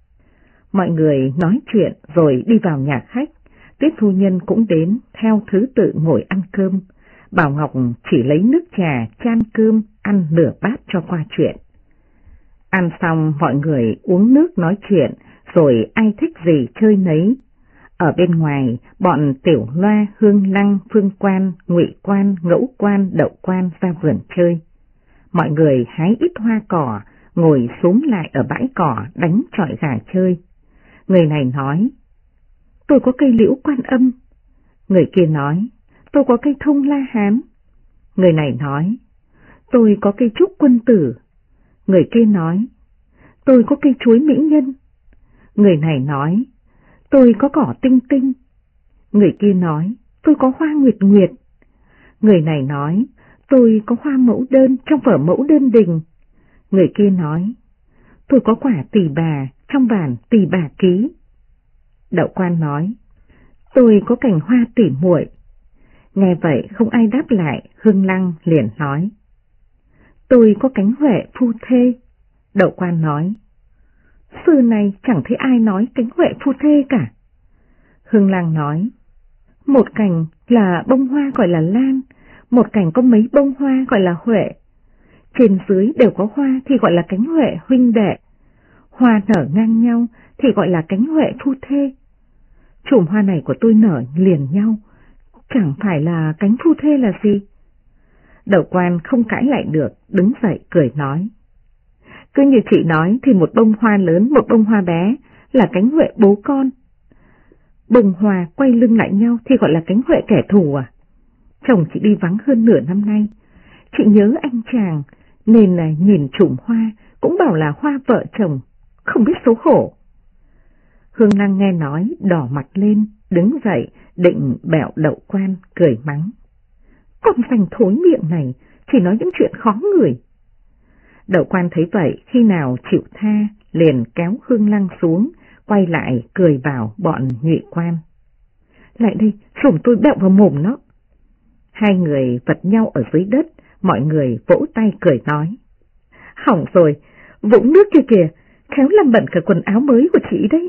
Speaker 2: Mọi người nói chuyện rồi đi vào nhà khách, Tiết phu nhân cũng đến theo thứ tự ngồi ăn cơm. Bảo Ngọc chỉ lấy nước trà chan cơm ăn nửa bát cho qua chuyện. Ăn xong mọi người uống nước nói chuyện, rồi ai thích gì chơi nấy. Ở bên ngoài, bọn Tiểu Loa, Hương Lăng, Phương Quan, Ngụy Quan, Ngẫu Quan, Đậu Quan ra vườn chơi. Mọi người hái ít hoa cỏ, ngồi xúm lại ở bãi cỏ đánh chọi gà chơi. Người này nói, tôi có cây liễu Quan Âm. Người kia nói, tôi có cây thông La Hán. Người này nói, tôi có cây trúc Quân Tử. Người kia nói, tôi có cây chuối Mỹ Nhân. Người này nói, tôi có cỏ Tinh Tinh. Người kia nói, tôi có hoa Nguyệt Nguyệt. Người này nói, tôi có hoa mẫu đơn trong vở Mẫu Đơn Đình. Người kia nói, tôi có quả Tỳ Bà trong bản Tỳ Bà Ký. Đậu Quan nói, tôi có cành hoa tỉ muội. Nghe vậy không ai đáp lại, Hương Lăng liền nói, tôi có cánh huệ phu thê. Đậu Quan nói, xưa này chẳng thấy ai nói cánh huệ phu thê cả. Hương Lăng nói, một cành là bông hoa gọi là lan, một cành có mấy bông hoa gọi là huệ. Trên dưới đều có hoa thì gọi là cánh huệ huynh đệ, hoa nở ngang nhau thì gọi là cánh huệ phu thê. Chùm hoa này của tôi nở liền nhau, chẳng phải là cánh phu thê là gì? Đậu Quan không cãi lại được, đứng dậy cười nói, cứ như chị nói thì một bông hoa lớn một bông hoa bé là cánh huệ bố con. Bông hoa quay lưng lại nhau thì gọi là cánh huệ kẻ thù à? Chồng chị đi vắng hơn nửa năm nay, chị nhớ anh chàng nên là nhìn chùm hoa cũng bảo là hoa vợ chồng, không biết xấu hổ. Hương Lăng nghe nói đỏ mặt lên, đứng dậy định bẹo Đậu Quan, cười mắng, con rành thối miệng này chỉ nói những chuyện khó người. Đậu Quan thấy vậy, khi nào chịu tha liền kéo Hương Lăng xuống, quay lại cười bảo bọn Ngụy Quan, lại đây sủng tôi bẹo vào mồm nó. Hai người vật nhau ở dưới đất, mọi người vỗ tay cười nói, hỏng rồi, vũng nước kia kìa, khéo làm bẩn cả quần áo mới của chị đấy.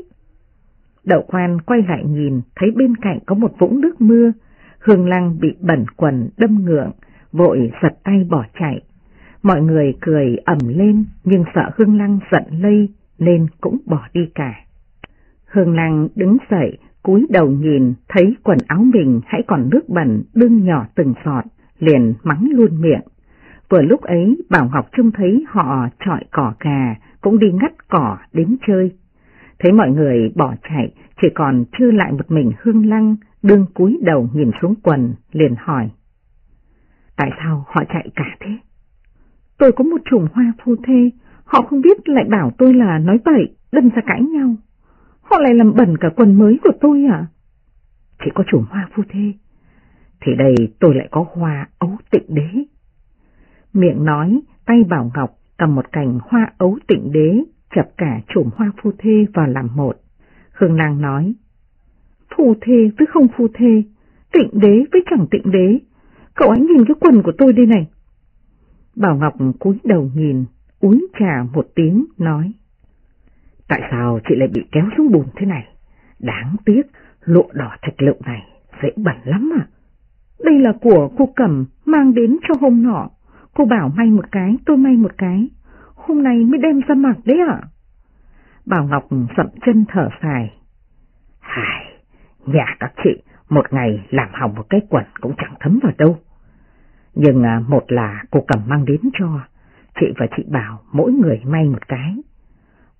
Speaker 2: Đậu Quan quay lại nhìn, thấy bên cạnh có một vũng nước mưa. Hương Lăng bị bẩn quần đâm ngượng, vội giật tay bỏ chạy. Mọi người cười ầm lên, nhưng sợ Hương Lăng giận lây nên cũng bỏ đi cả. Hương Lăng đứng dậy, cúi đầu nhìn, thấy quần áo mình hãy còn nước bẩn đương nhỏ từng giọt, liền mắng luôn miệng. Vừa lúc ấy Bảo Ngọc trông thấy họ chọi cỏ gà, cũng đi ngắt cỏ đến chơi. Thấy mọi người bỏ chạy, chỉ còn trơ lại một mình Hương Lăng, đương cúi đầu nhìn xuống quần, liền hỏi, tại sao họ chạy cả thế? Tôi có một chùm hoa phu thê, họ không biết lại bảo tôi là nói bậy, đâm ra cãi nhau. Họ lại làm bẩn cả quần mới của tôi à? Chỉ có chùm hoa phu thê, thì đây tôi lại có hoa ấu tịnh đế. Miệng nói, tay Bảo Ngọc cầm một cành hoa ấu tịnh đế, chập cả chùm hoa phu thê vào làm một. Hương Lăng nói, phu thê với không phu thê, tịnh đế với chẳng tịnh đế, cậu ấy nhìn cái quần của tôi đây này. Bảo Ngọc cúi đầu nhìn, uống trà một tiếng, nói, tại sao chị lại bị kéo xuống bùn thế này? Đáng tiếc, lụa đỏ thạch lựu này dễ bẩn lắm à. Đây là của cô Cẩm mang đến cho hôm nọ, cô bảo may một cái, tôi may một cái, hôm nay mới đem ra mặc đấy ạ. Bảo Ngọc dậm chân thở dài, hài, nhà các chị một ngày làm hỏng một cái quần cũng chẳng thấm vào đâu. Nhưng một là cô Cẩm mang đến cho, chị và chị Bảo mỗi người may một cái.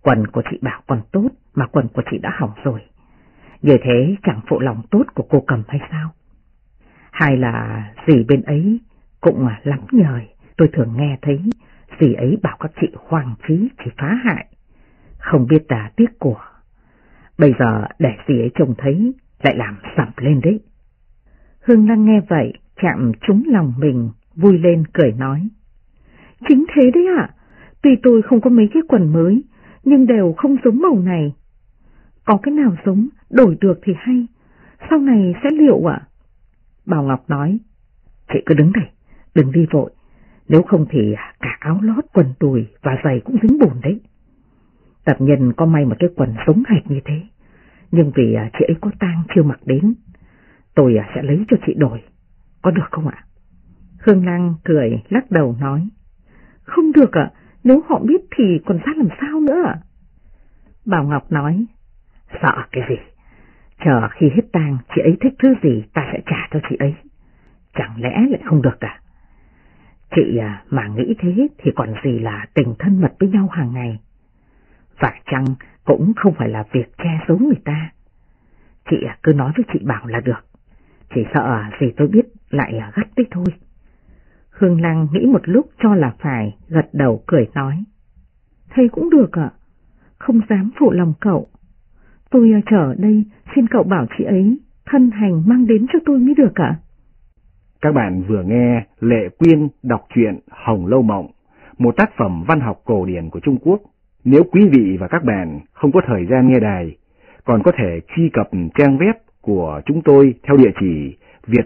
Speaker 2: Quần của chị bảo còn tốt mà quần của chị đã hỏng rồi. Như thế chẳng phụ lòng tốt của cô Cầm hay sao? Hay là dì bên ấy cũng lắm nhời, tôi thường nghe thấy dì ấy bảo các chị hoang phí chỉ phá hại, không biết là tiếc của. Bây giờ để dì ấy trông thấy lại làm sẩm lên đấy. Hương Lăng nghe vậy chạm trúng lòng mình, vui lên cười nói. Chính thế đấy ạ, tuy tôi không có mấy cái quần mới, nhưng đều không giống màu này. Có cái nào giống, đổi được thì hay, sau này sẽ liệu ạ? Bảo Ngọc nói, chị cứ đứng đây, đừng đi vội, nếu không thì cả áo lót, quần đùi và giày cũng dính bùn đấy. Tập nhân có may một cái quần giống hệt như thế, nhưng vì chị ấy có tang chưa mặc đến, tôi sẽ lấy cho chị đổi, có được không ạ? Hương Lăng cười lắc đầu nói, không được ạ, nếu họ biết thì còn ra làm sao nữa ạ? Bảo Ngọc nói, sợ cái gì, chờ khi hết tang chị ấy thích thứ gì ta sẽ trả cho chị ấy, chẳng lẽ lại không được à? Chị mà nghĩ thế thì còn gì là tình thân mật với nhau hàng ngày. Phải chăng cũng không phải là việc che giấu người ta. Chị cứ nói với chị Bảo là được, chỉ sợ gì tôi biết lại gắt đấy thôi. Hương Lăng nghĩ một lúc cho là phải, gật đầu cười nói, thế cũng được ạ, không dám phụ lòng cậu. Tôi chờ ở đây xin cậu bảo chị ấy thân hành mang đến cho tôi mới được ạ.
Speaker 1: Các bạn vừa nghe Lệ Quyên đọc truyện Hồng Lâu Mộng, một tác phẩm văn học cổ điển của Trung Quốc. Nếu quý vị và các bạn không có thời gian nghe đài, còn có thể truy cập trang web của chúng tôi theo địa chỉ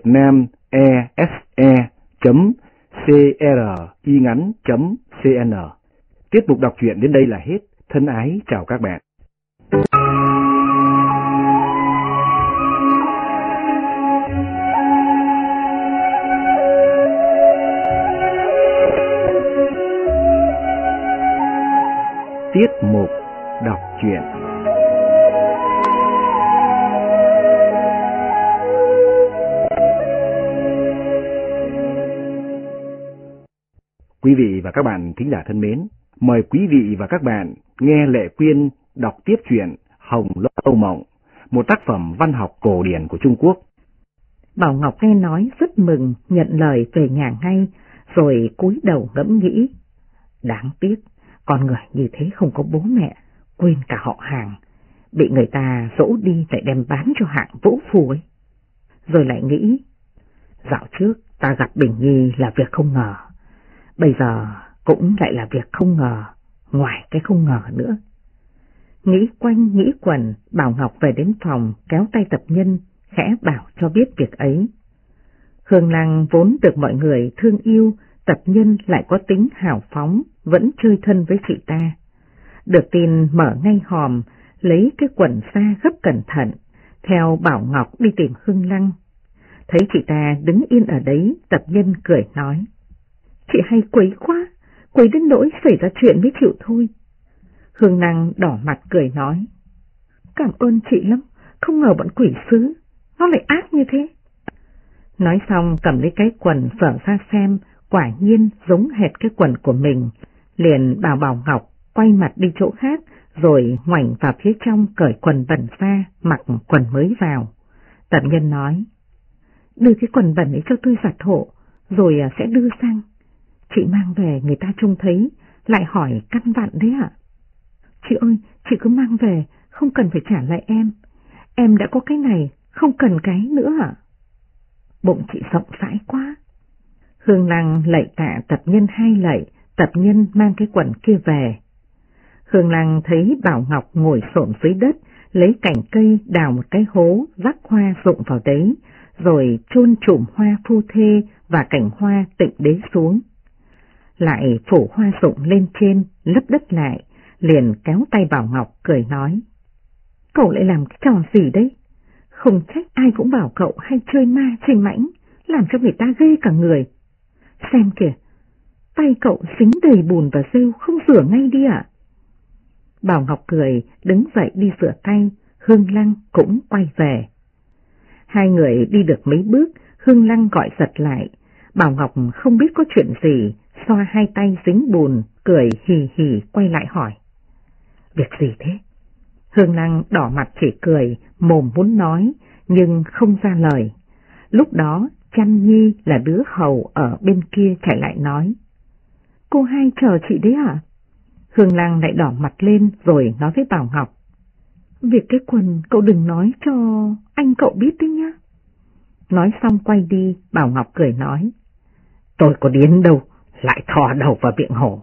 Speaker 1: vietnamese.cringắn.cn. Tiết mục đọc truyện đến đây là hết. Thân ái chào các bạn. Tiết mục đọc truyện. Quý vị và các bạn thính giả thân mến, mời quý vị và các bạn nghe Lệ Quyên đọc tiếp truyện Hồng Lâu Mộng, một tác phẩm văn học cổ điển của Trung Quốc.
Speaker 2: Bảo Ngọc nghe nói rất mừng, nhận lời về nhà ngay, rồi cúi đầu ngẫm nghĩ. Đáng tiếc, con người như thế không có bố mẹ, quên cả họ hàng, bị người ta dỗ đi lại đem bán cho hạng vũ phu ấy. Rồi lại nghĩ, dạo trước ta gặp Bình Nhi là việc không ngờ, bây giờ cũng lại là việc không ngờ, ngoài cái không ngờ nữa. Nghĩ quanh nghĩ quẩn, Bảo Ngọc về đến phòng kéo tay Tập Nhân, khẽ bảo cho biết việc ấy. Hương Lăng vốn được mọi người thương yêu, Tập Nhân lại có tính hào phóng, vẫn chơi thân với chị ta. Được tin mở ngay hòm, lấy cái quần xa gấp cẩn thận, theo Bảo Ngọc đi tìm Hương Lăng. Thấy chị ta đứng yên ở đấy, Tập Nhân cười nói, chị hay quấy quá, quấy đến nỗi xảy ra chuyện mới chịu thôi. Hương Lăng đỏ mặt cười nói, cảm ơn chị lắm, không ngờ bọn quỷ sứ, nó lại ác như thế. Nói xong cầm lấy cái quần phở ra xem, quả nhiên giống hệt cái quần của mình, liền bảo Bảo Ngọc quay mặt đi chỗ khác, rồi ngoảnh vào phía trong cởi quần bẩn ra, mặc quần mới vào. Tập Nhân nói, đưa cái quần bẩn ấy cho tôi giặt hộ, rồi sẽ đưa sang. Chị mang về người ta trông thấy, lại hỏi căn vặn đấy ạ. Chị ơi, chị cứ mang về, không cần phải trả lại em đã có cái này, không cần cái nữa ạ. Bụng chị rộng rãi quá. Hương Lăng lạy tạ Tập Nhân 2 lạy, Tập Nhân mang cái quần kia về. Hương Lăng thấy Bảo Ngọc ngồi xổm dưới đất, lấy cành cây đào một cái hố, rắc hoa rụng vào đấy, rồi chôn chùm hoa phu thê và cành hoa tịnh đế xuống. Lại phủ hoa rụng lên trên, lấp đất lại, liền kéo tay Bảo Ngọc cười nói, cậu lại làm cái trò gì đấy? Không trách ai cũng bảo cậu hay chơi ma chơi mãnh, làm cho người ta ghê cả người. Xem kìa, tay cậu dính đầy bùn và rêu, không rửa ngay đi ạ. Bảo Ngọc cười, đứng dậy đi rửa tay, Hương Lăng cũng quay về. Hai người đi được mấy bước, Hương Lăng gọi giật lại. Bảo Ngọc không biết có chuyện gì, xoa hai tay dính bùn, cười hì hì quay lại hỏi, Việc gì thế? Hương Lăng đỏ mặt chỉ cười, mồm muốn nói, nhưng không ra lời. Lúc đó, Chăn Nhi là đứa hầu ở bên kia chạy lại nói. Cô hai chờ chị đấy à? Hương Lăng lại đỏ mặt lên rồi nói với Bảo Ngọc. Việc cái quần cậu đừng nói cho anh cậu biết đấy nhá. Nói xong quay đi, Bảo Ngọc cười nói. Tôi có điên đâu, lại thò đầu vào miệng hổ.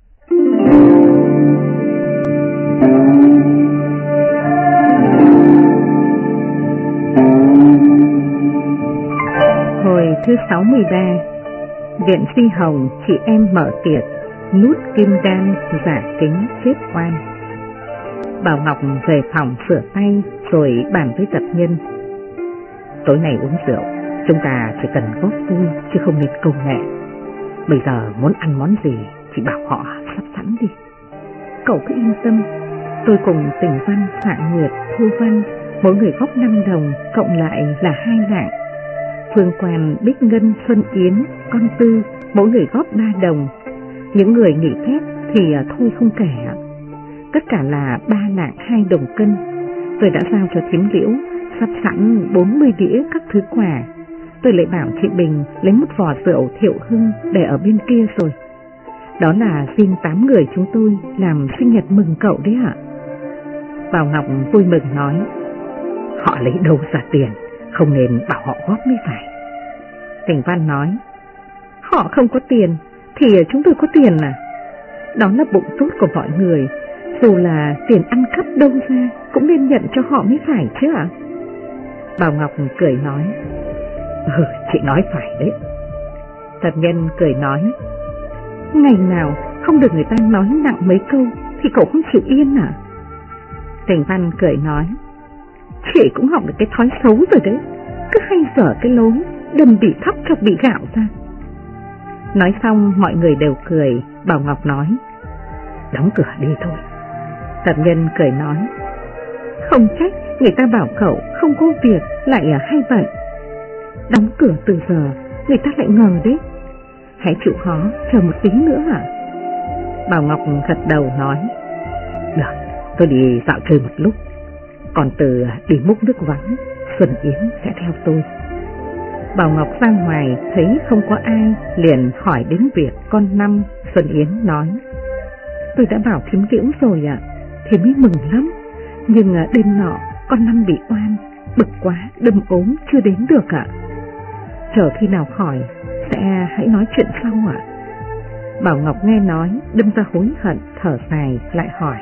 Speaker 2: Hồi thứ 63, Viện Phi Hồng chị em mở tiệc, nút kim đan giả kính chết oan. Bảo Ngọc về phòng sửa tay rồi bàn với tập nhân. Tối nay uống rượu, chúng ta chỉ cần góp vui chứ không nên công nghệ. Bây giờ muốn ăn món gì chị bảo họ sắp sẵn đi. Cậu cứ yên tâm, tôi cùng Tình Văn, Hạ Nguyệt, Thu Văn, mỗi người góp 5 đồng, cộng lại là 2 lạng. Phương Quan, Bích Ngân, Xuân Yến, Con Tư, mỗi người góp 3 đồng. Những người nghỉ phép thì thôi không kể. Tất cả là 3 lạng 2 đồng cân. Tôi đã giao cho thím Liễu sắp sẵn 40 đĩa các thứ quà. Tôi lại bảo chị Bình lấy một vò rượu Thiệu Hưng để ở bên kia rồi. Đó là riêng 8 người chúng tôi làm sinh nhật mừng cậu đấy ạ. Bảo Ngọc vui mừng nói. Họ lấy đâu ra tiền, không nên bảo họ góp mới phải. Tình Văn nói. Họ không có tiền thì chúng tôi có tiền à? Đó là bụng tốt của mọi người, dù là tiền ăn cắp đâu ra cũng nên nhận cho họ mới phải chứ ạ. Bảo Ngọc cười nói. Chị nói phải đấy. Tập Nhân cười nói. Ngày nào không được người ta nói nặng mấy câu thì cậu không chịu yên à? Tình Văn cười nói. Chị cũng học được cái thói xấu rồi đấy, cứ hay dở cái lối đâm bị thóc chọc bị gạo ra. Nói xong mọi người đều cười. Bảo Ngọc nói. Đóng cửa đi thôi. Tập Nhân cười nói. Không trách người ta bảo cậu không có việc lại hay bận. Đóng cửa từ giờ người ta lại ngờ đấy. Hãy chịu khó chờ một tí nữa à? Bảo Ngọc gật đầu nói. Được, tôi đi dạo chơi một lúc. Còn Từ đi múc nước vắng, Xuân Yến sẽ theo tôi. Bảo Ngọc ra ngoài thấy không có ai, liền hỏi đến việc con Năm. Xuân Yến nói. Tôi đã bảo thím Liễu rồi ạ, thì mới mừng lắm. Nhưng đêm nọ con Năm bị oan, bực quá đâm ốm chưa đến được ạ. Chờ khi nào khỏi sẽ hãy nói chuyện sau ạ. Bảo Ngọc nghe nói đâm ra hối hận, thở dài lại hỏi.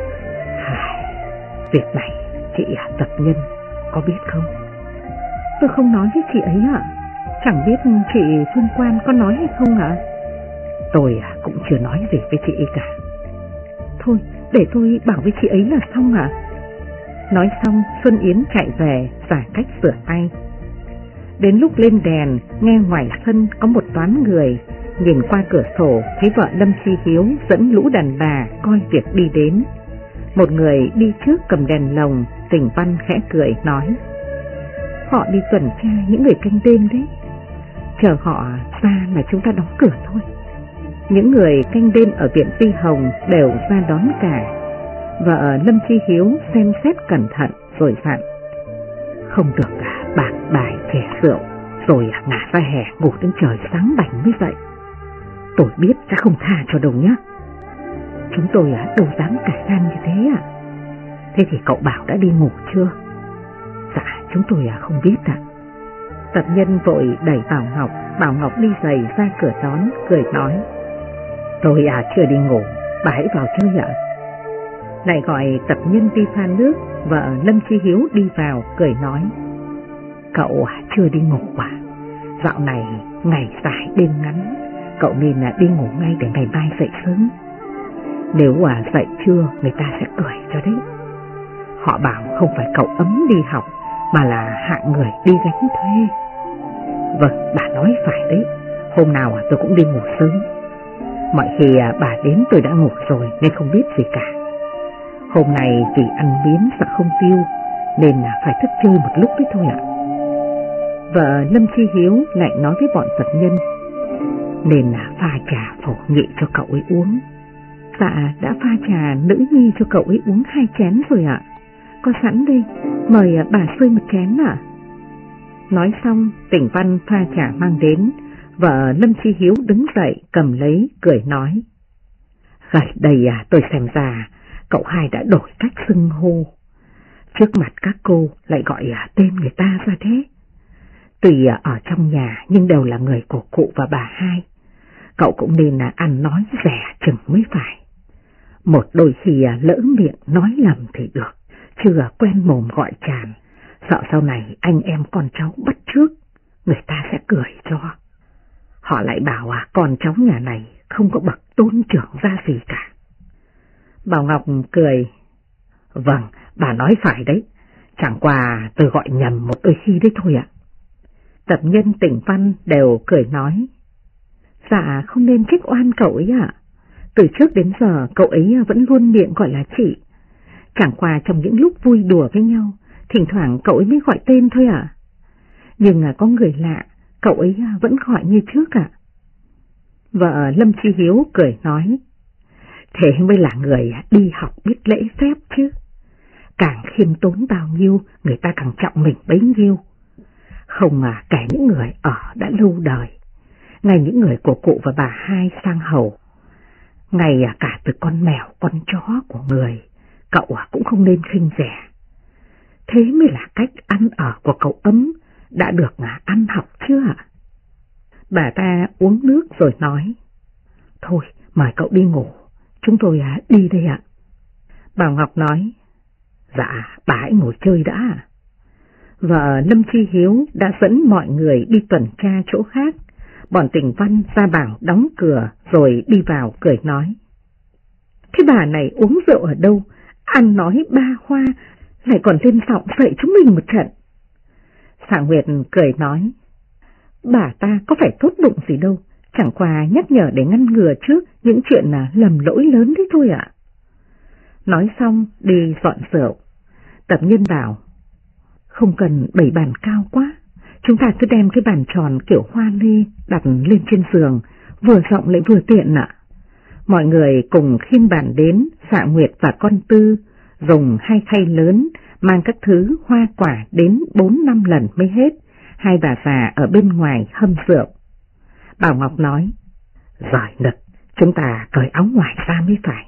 Speaker 2: Việc này chị Tập Nhân có biết không? Tôi không nói với chị ấy ạ. Chẳng biết chị Phương Quan có nói hay không ạ? Tôi cũng chưa nói gì với chị ấy cả. Thôi để tôi bảo với chị ấy là xong ạ. Nói xong Xuân Yến chạy về giả cách rửa tay. Đến lúc lên đèn, nghe ngoài sân có một toán người. Nhìn qua cửa sổ thấy vợ Lâm Chi Hiếu dẫn lũ đàn bà coi việc đi đến. Một người đi trước cầm đèn lồng. Tình Văn khẽ cười nói. Họ đi tuần tra những người canh đêm đấy. Chờ họ ra là chúng ta đóng cửa thôi. Những người canh đêm ở Viện Phi Hồng đều ra đón cả. Vợ Lâm Chi Hiếu xem xét cẩn thận rồi dặn. Không được bạc bài chè rượu rồi ngả ra hè ngủ đến trời sáng bảnh mới dậy. Tôi biết sẽ không tha cho đâu nhá. Chúng tôi đâu dám cả gan như thế ạ. Thế thì cậu Bảo đã đi ngủ chưa? Dạ chúng tôi không biết ạ. Tập Nhân vội đẩy Bảo Ngọc đi giày ra cửa đón, cười nói. Tôi chưa đi ngủ, bà hãy vào chơi ạ. Lại gọi Tập Nhân đi pha nước. Vợ Lâm Chi Hiếu đi vào cười nói. Cậu chưa đi ngủ à? Dạo này ngày dài đêm ngắn, cậu nên đi ngủ ngay để ngày mai dậy sớm. Nếu dậy trưa người ta sẽ cười cho đấy. Họ bảo không phải cậu ấm đi học mà là hạng người đi gánh thuê. Vâng, bà nói phải đấy. Hôm nào tôi cũng đi ngủ sớm. Mọi khi bà đến tôi đã ngủ rồi nên không biết gì cả. Hôm nay vì ăn miếng sợ không tiêu nên phải thức chơi một lúc đấy thôi ạ. Vợ Lâm Chi Hiếu lại nói với bọn Tập Nhân. Nên pha trà phổ nhị cho cậu ấy uống. Dạ, đã pha trà nữ nhi cho cậu ấy uống 2 chén rồi ạ. Có sẵn đây, mời bà xơi một chén ạ. Nói xong, Tỉnh Văn pha trà mang đến, vợ Lâm Chi Hiếu đứng dậy cầm lấy, cười nói. Gần đây tôi xem ra cậu hai đã đổi cách xưng hô. Trước mặt các cô lại gọi tên người ta ra thế. Tuy ở trong nhà nhưng đều là người của cụ và bà hai. Cậu cũng nên ăn nói rẻ chừng mới phải. Một đôi khi lỡ miệng nói lầm thì được, chứ quen mồm gọi tràn, sợ sau này anh em con cháu bắt trước, người ta sẽ cười cho. Họ lại bảo con cháu nhà này không có bậc tôn trưởng ra gì cả. Bảo Ngọc cười. Vâng, bà nói phải đấy, chẳng qua tôi gọi nhầm một đôi khi đấy thôi ạ. Tập nhân Tỉnh Văn đều cười nói. Dạ, không nên trách oan cậu ấy ạ. Từ trước đến giờ cậu ấy vẫn luôn miệng gọi là chị. Chẳng qua trong những lúc vui đùa với nhau, thỉnh thoảng cậu ấy mới gọi tên thôi ạ. Nhưng có người lạ, cậu ấy vẫn gọi như trước ạ. Vợ Lâm Chi Hiếu cười nói. Thế mới là người đi học biết lễ phép chứ. Càng khiêm tốn bao nhiêu, người ta càng trọng mình bấy nhiêu. Không kể những người ở đã lâu đời, ngay những người của cụ và bà hai sang hầu, ngay cả từ con mèo, con chó của người, cậu cũng không nên khinh rẻ. Thế mới là cách ăn ở của cậu Ấm, đã được ăn học chưa ạ? Bà ta uống nước rồi nói. Thôi, mời cậu đi ngủ, chúng tôi đi đây ạ. Bảo Ngọc nói. Dạ, bà hãy ngồi chơi đã. Vợ Lâm Chi Hiếu đã dẫn mọi người đi tuần tra chỗ khác. Bọn Tỉnh Văn ra bảo đóng cửa rồi đi vào cười nói. Cái bà này uống rượu ở đâu, ăn nói ba hoa, lại còn lên giọng dạy chúng mình một trận. Xạ Nguyệt cười nói. Bà ta có phải tốt bụng gì đâu, chẳng qua nhắc nhở để ngăn ngừa trước những chuyện lầm lỗi lớn đấy thôi ạ. Nói xong đi dọn rượu. Tập Nhân bảo. Không cần bày bàn cao quá, chúng ta cứ đem cái bàn tròn kiểu hoa lê đặt lên trên giường, vừa rộng lại vừa tiện ạ. Mọi người cùng khiêng bàn đến, Xạ Nguyệt và con Tư dùng 2 khay lớn mang các thứ hoa quả đến 4-5 lần mới hết. Hai bà già ở bên ngoài hâm rượu. Bảo Ngọc nói. Giỏi nực, chúng ta cởi áo ngoài ra mới phải.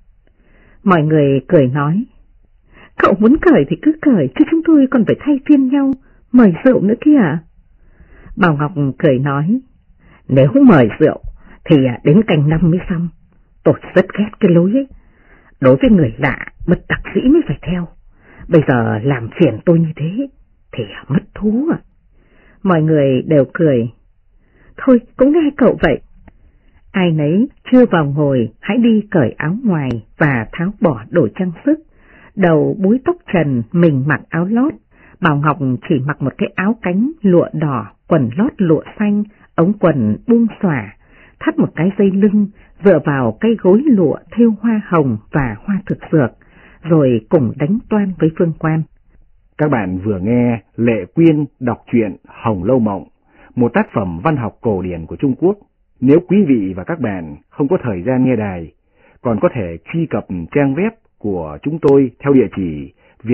Speaker 2: Mọi người cười nói. Cậu muốn cởi thì cứ cởi, chứ chúng tôi còn phải thay phiên nhau, mời rượu nữa kìa. Bảo Ngọc cười nói. Nếu mời rượu thì đến canh năm mới xong. Tôi rất ghét cái lối ấy. Đối với người lạ, bất đắc dĩ mới phải theo. Bây giờ làm phiền tôi như thế thì mất thú à. Mọi người đều cười. Thôi cũng nghe cậu vậy. Ai nấy chưa vào ngồi hãy đi cởi áo ngoài và tháo bỏ đồ trang sức. Đầu búi tóc trần, mình mặc áo lót. Bảo Ngọc chỉ mặc một cái áo cánh lụa đỏ, quần lót lụa xanh, ống quần buông xõa, thắt một cái dây lưng, dựa vào cây gối lụa thêu hoa hồng và hoa thực dược, rồi cùng đánh toan với Phương Quan.
Speaker 1: Các bạn vừa nghe Lệ Quyên đọc truyện Hồng Lâu Mộng, một tác phẩm văn học cổ điển của Trung Quốc. Nếu quý vị và các bạn không có thời gian nghe đài, còn có thể truy cập trang web của chúng tôi theo địa chỉ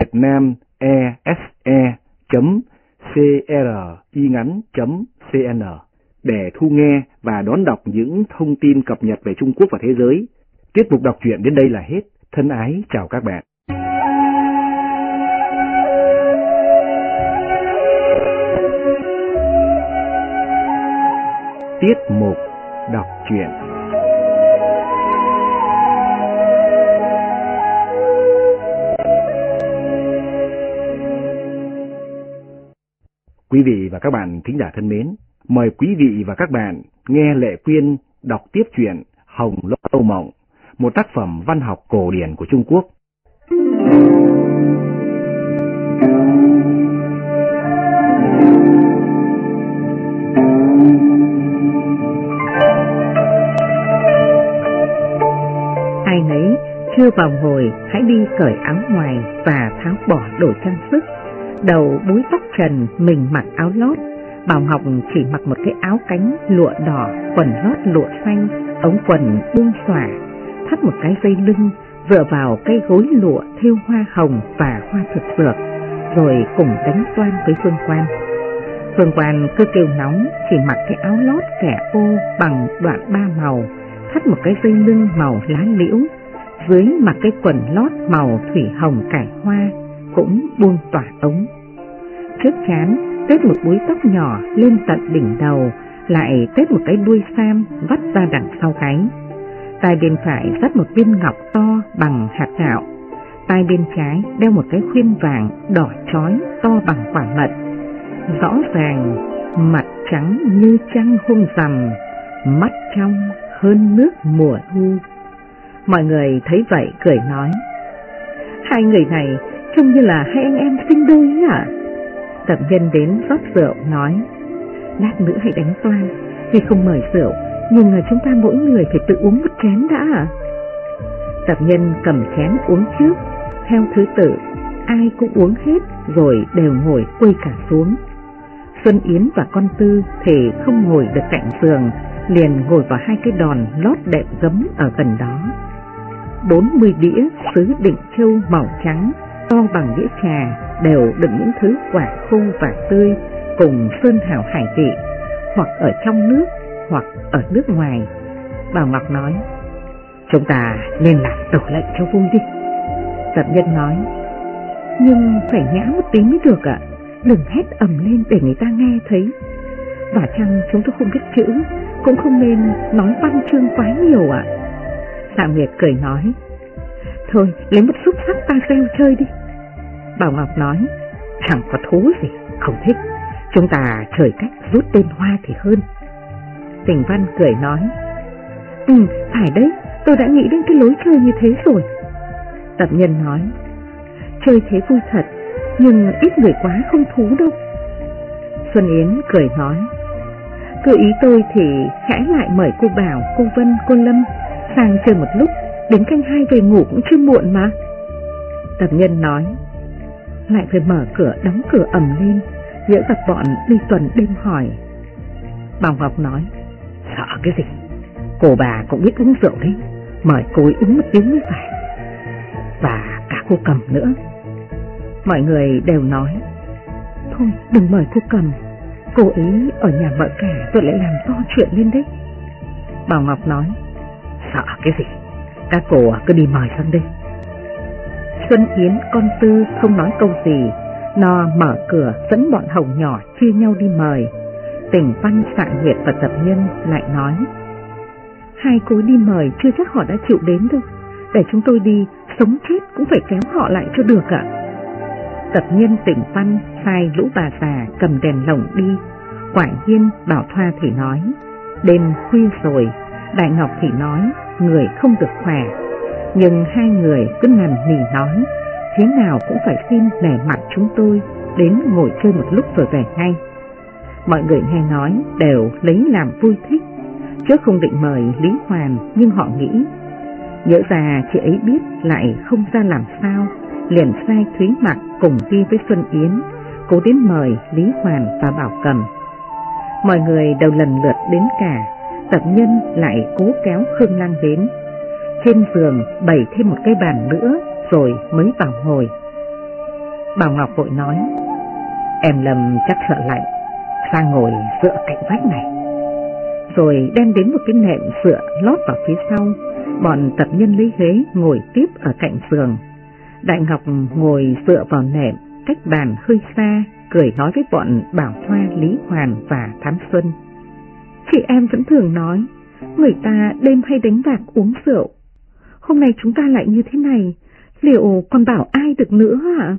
Speaker 1: vietnamese.cringắn.cn để thu nghe và đón đọc những thông tin cập nhật về Trung Quốc và thế giới. Tiết mục đọc truyện đến đây là hết. Thân ái chào các bạn. Tiết mục đọc truyện. Quý vị và các bạn thính giả thân mến, mời quý vị và các bạn nghe Lệ Quyên đọc tiếp truyện Hồng Lâu Mộng, một tác phẩm văn học cổ điển của Trung Quốc.
Speaker 2: Ai nấy chưa vào ngồi hãy đi cởi áo ngoài và tháo bỏ đồ trang sức. Đầu búi tóc trần, mình mặc áo lót. Bảo Ngọc chỉ mặc một cái áo cánh lụa đỏ, quần lót lụa xanh, ống quần buông xõa, thắt một cái dây lưng, dựa vào cái gối lụa thêu hoa hồng và hoa thực dược, rồi cùng đánh toan với Phương Quan. Phương Quan cứ kêu nóng, chỉ mặc cái áo lót kẻ ô bằng đoạn 3 màu, thắt một cái dây lưng màu lá liễu, dưới mặc cái quần lót màu thủy hồng cải hoa, cũng buông tỏa ống. Trước trán tết một búi tóc nhỏ lên tận đỉnh đầu, lại tết một cái đuôi sam vắt ra đằng sau gáy. Tai bên phải dắt một viên ngọc to bằng hạt gạo, tai bên trái đeo một cái khuyên vàng đỏ chói to bằng quả mận. Rõ ràng mặt trắng như trăng hôm rằm, mắt trong hơn nước mùa thu. Mọi người thấy vậy cười nói: hai người này trông như là hai anh em sinh đôi ấy à? Tập nhân đến rót rượu nói: lát nữa hãy đánh toan, vì không mời rượu, nhưng chúng ta mỗi người phải tự uống một chén đã à? Tập nhân cầm chén uống trước, theo thứ tự, ai cũng uống hết rồi đều ngồi quây cả xuống. Xuân Yến và con Tư thì không ngồi được cạnh giường, liền ngồi vào hai cái đòn lót đệm gấm ở gần đó. 40 đĩa sứ Định Châu màu trắng to bằng đĩa trà đều đựng những thứ quả khô và tươi cùng sơn hào hải vị, hoặc ở trong nước hoặc ở nước ngoài. Bảo Ngọc nói: chúng ta nên làm tổ lệnh cho vui đi. Tập nhân nói: nhưng phải nhã một tí mới được ạ, đừng hét ầm lên để người ta nghe thấy. Và chăng chúng tôi không biết chữ, cũng không nên nói văn chương quá nhiều ạ. Tạ Nguyệt cười nói: thôi lấy một xúc sắc ta reo chơi đi. Bảo Ngọc nói: chẳng có thú gì, không thích, chúng ta chơi cách rút tên hoa thì hơn. Tình Văn cười nói: phải đấy, tôi đã nghĩ đến cái lối chơi như thế rồi. Tập nhân nói: chơi thế vui thật, nhưng ít người quá không thú đâu. Xuân Yến cười nói: cứ ý tôi thì khẽ lại mời cô Bảo, cô Vân, cô Lâm sang chơi một lúc, đến canh 2 về ngủ cũng chưa muộn mà. Tập nhân nói: lại phải mở cửa đóng cửa ầm lên, nhỡ gặp bọn đi tuần đêm hỏi. Bảo Ngọc nói: sợ cái gì, cô bà cũng biết uống rượu đấy, mời cô ấy uống một tiếng mới phải. Và cả cô Cầm nữa. Mọi người đều nói: thôi đừng mời cô Cầm, cô ấy ở nhà vợ cả rồi lại làm to chuyện lên đấy. Bảo Ngọc nói: sợ cái gì, các cô cứ đi mời sang đây. Xuân Yến con Tư không nói câu gì, nó mở cửa dẫn bọn Hồng nhỏ chia nhau đi mời. Tình Văn, Tạ Nguyệt và Tập Nhân lại nói: hai cô đi mời chưa chắc họ đã chịu đến đâu, để chúng tôi đi, sống chết cũng phải kéo họ lại cho được ạ. Tập Nhân, Tình Văn sai lũ bà già cầm đèn lồng đi. Quả nhiên Bảo Thoa thì nói: đêm khuya rồi. Đại Ngọc thì nói: người không được khỏe. Nhưng hai người cứ nằn nỉ nói: thế nào cũng phải xin nể mặt chúng tôi, đến ngồi chơi một lúc rồi về ngay. Mọi người nghe nói đều lấy làm vui thích, chứ không định mời Lý Hoàn, nhưng họ nghĩ nhỡ ra chị ấy biết lại không ra làm sao, liền sai Thúy Mặc cùng đi với Xuân Yến, cố đến mời Lý Hoàn và Bảo Cầm. Mọi người đều lần lượt đến cả. Tập Nhân lại cố kéo Khương Lang đến. Trên giường bày thêm một cái bàn nữa rồi mới vào ngồi. Bảo Ngọc vội nói: em Lâm chắc sợ lạnh, sang ngồi dựa cạnh vách này. Rồi đem đến một cái nệm dựa lót vào phía sau. Bọn Tập Nhân lấy ghế ngồi tiếp ở cạnh giường. Đại Ngọc ngồi dựa vào nệm cách bàn hơi xa, cười nói với bọn Bảo Thoa, Lý Hoàn và Thám Xuân: chị em vẫn thường nói người ta đêm hay đánh bạc uống rượu, hôm nay chúng ta lại như thế này, liệu còn bảo ai được nữa hả?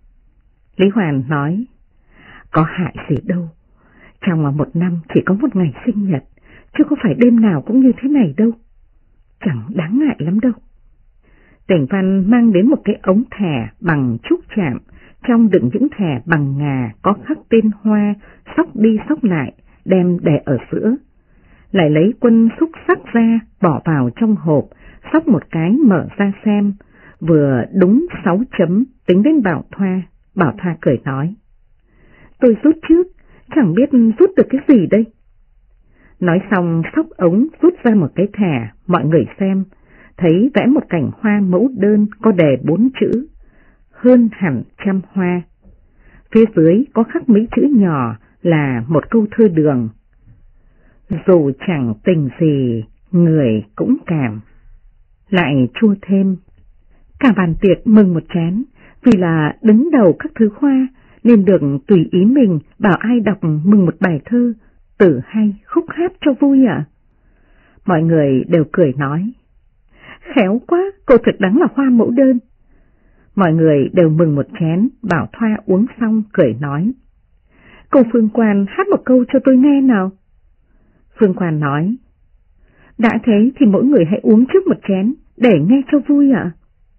Speaker 2: Lý Hoàn nói: có hại gì đâu, trong một năm chỉ có một ngày sinh nhật, chứ không phải đêm nào cũng như thế này đâu, chẳng đáng ngại lắm đâu. Tỉnh Văn mang đến một cái ống thẻ bằng trúc chạm, trong đựng những thẻ bằng ngà có khắc tên hoa, xóc đi xóc lại, đem để ở giữa. Lại lấy quân xúc sắc ra, bỏ vào trong hộp, xóc một cái mở ra xem, vừa đúng 6 chấm, tính đến Bảo Thoa. Bảo Thoa cười nói: tôi rút trước, chẳng biết rút được cái gì đây. Nói xong xóc ống rút ra một cái thẻ, mọi người xem, thấy vẽ một cảnh hoa mẫu đơn có đề 4 chữ, hơn hẳn trăm hoa. Phía dưới có khắc mấy chữ nhỏ là một câu thơ Đường: dù chẳng tình gì, người cũng cảm. Lại chua thêm: cả bàn tiệc mừng một chén, vì là đứng đầu các thứ khoa nên được tùy ý mình bảo ai đọc mừng một bài thơ, tử hay khúc hát cho vui ạ. Mọi người đều cười nói: khéo quá, cô thực đáng là hoa mẫu đơn. Mọi người đều mừng một chén, bảo Thoa uống xong cười nói: cô Phương Quan hát một câu cho tôi nghe nào. Phương Quan nói: đã thế thì mỗi người hãy uống trước một chén để nghe cho vui ạ.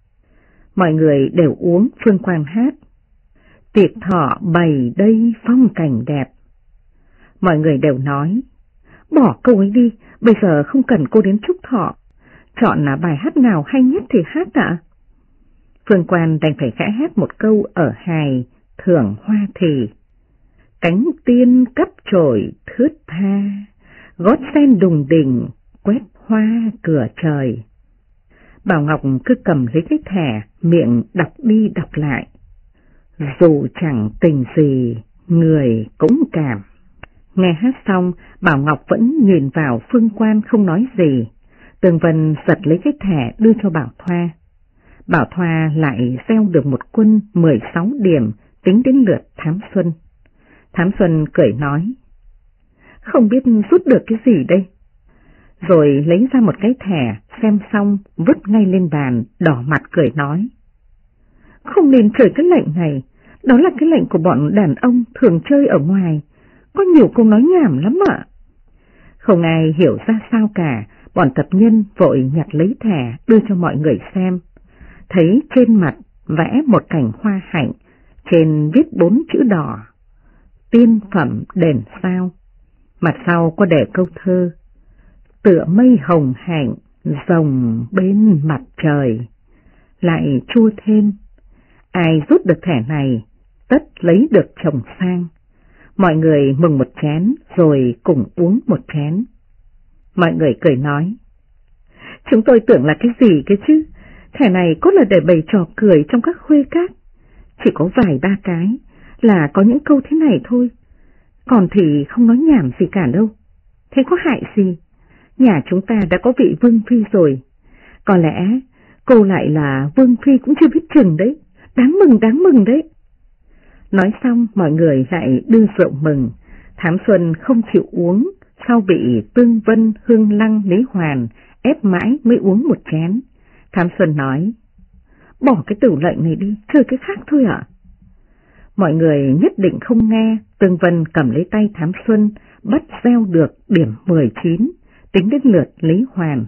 Speaker 2: Mọi người đều uống, Phương Quan hát: tiệc thọ bày đây phong cảnh đẹp. Mọi người đều nói: bỏ câu ấy đi, bây giờ không cần cô đến chúc thọ, chọn là bài hát nào hay nhất thì hát ạ. Phương Quan đành phải khẽ hát một câu ở hài Thưởng Hoa thì: cánh tiên cấp trội thướt tha, gót sen đùng đỉnh quét hoa cửa trời. Bảo Ngọc cứ cầm lấy cái thẻ, miệng đọc đi đọc lại: dù chẳng tình gì, người cũng cảm. Nghe hát xong, Bảo Ngọc vẫn nhìn vào Phương Quan không nói gì. Tường Vân giật lấy cái thẻ đưa cho Bảo Thoa. Bảo Thoa lại gieo được một quân 16 điểm, tính đến lượt Thám Xuân. Thám Xuân cười nói: không biết rút được cái gì đây. Rồi lấy ra một cái thẻ, xem xong vứt ngay lên bàn, đỏ mặt cười nói: không nên chơi cái lệnh này, đó là cái lệnh của bọn đàn ông thường chơi ở ngoài, có nhiều câu nói nhảm lắm ạ. Không ai hiểu ra sao cả, bọn tập nhân vội nhặt lấy thẻ đưa cho mọi người xem. Thấy trên mặt vẽ một cảnh hoa hạnh, trên viết 4 chữ đỏ: tiên phẩm đền sao. Mặt sau có đề câu thơ: tựa mây hồng hạnh, rồng bên mặt trời. Lại chua thêm: ai rút được thẻ này, tất lấy được chồng sang. Mọi người mừng một chén rồi cùng uống một chén. Mọi người cười nói: chúng tôi tưởng là cái gì cái chứ, thẻ này cốt là để bày trò cười trong các khuê các. Chỉ có vài ba cái là có những câu thế này thôi, còn thì không nói nhảm gì cả đâu. Thế có hại gì, nhà chúng ta đã có vị vương phi rồi, có lẽ cô lại là vương phi cũng chưa biết chừng đấy, đáng mừng đấy. Nói xong mọi người lại đưa rượu mừng. Thám Xuân không chịu uống, sau bị Tương Vân, Hương Lăng, Lý Hoàn ép mãi mới uống một chén. Thám Xuân nói: bỏ cái tửu lệnh này đi, chơi cái khác thôi ạ. Mọi người nhất định không nghe. Tương Vân cầm lấy tay Thám Xuân, bắt gieo được điểm 19, tính đến lượt Lý Hoàn.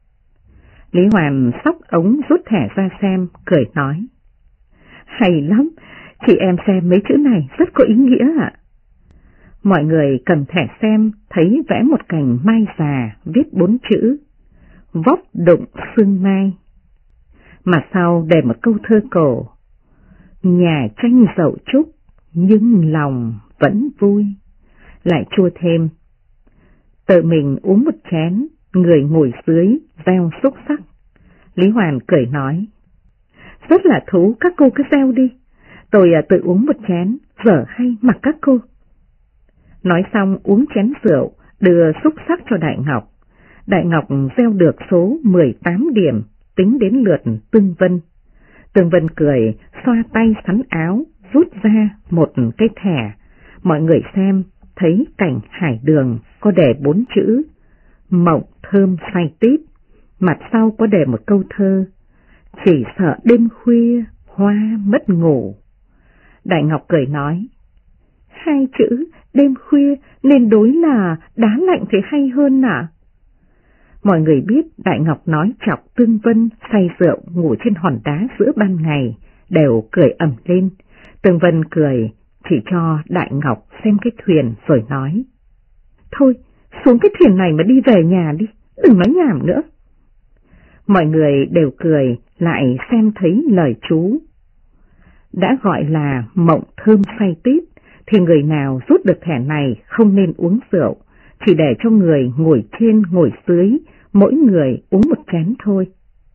Speaker 2: Lý Hoàn xóc ống rút thẻ ra xem, cười nói: hay lắm, chị em xem mấy chữ này rất có ý nghĩa ạ. Mọi người cầm thẻ xem, thấy vẽ một cành mai già, viết 4 chữ: vóc đụng sương mai. Mà sau để một câu thơ cổ: nhà tranh dậu trúc, nhưng lòng vẫn vui. Lại chua thêm: tự mình uống một chén, người ngồi dưới gieo xúc sắc. Lý Hoàn cười nói: rất là thú, các cô cứ gieo đi, tôi tự uống một chén, dở hay mặc các cô. Nói xong uống chén rượu, đưa xúc sắc cho Đại Ngọc. Đại Ngọc gieo được số 18 điểm, tính đến lượt Tương Vân. Tương Vân cười, xoa tay sắn áo, rút ra một cái thẻ. Mọi người xem, thấy cảnh hải đường có đề 4 chữ: mộng thơm say tít. Mặt sau có đề một câu thơ: chỉ sợ đêm khuya hoa mất ngủ. Đại Ngọc cười nói: hai chữ đêm khuya nên đối là đá lạnh thì hay hơn ạ. Mọi người biết Đại Ngọc nói chọc Tương Vân say rượu ngủ trên hòn đá giữa ban ngày, đều cười ầm lên. Tương Vân cười, chỉ cho Đại Ngọc xem cái thuyền rồi nói: thôi, xuống cái thuyền này mà đi về nhà đi, đừng nói nhảm nữa. Mọi người đều cười, lại xem thấy lời chú: đã gọi là mộng thơm say tít, thì người nào rút được thẻ này không nên uống rượu, chỉ để cho người ngồi trên ngồi dưới, mỗi người uống một chén thôi.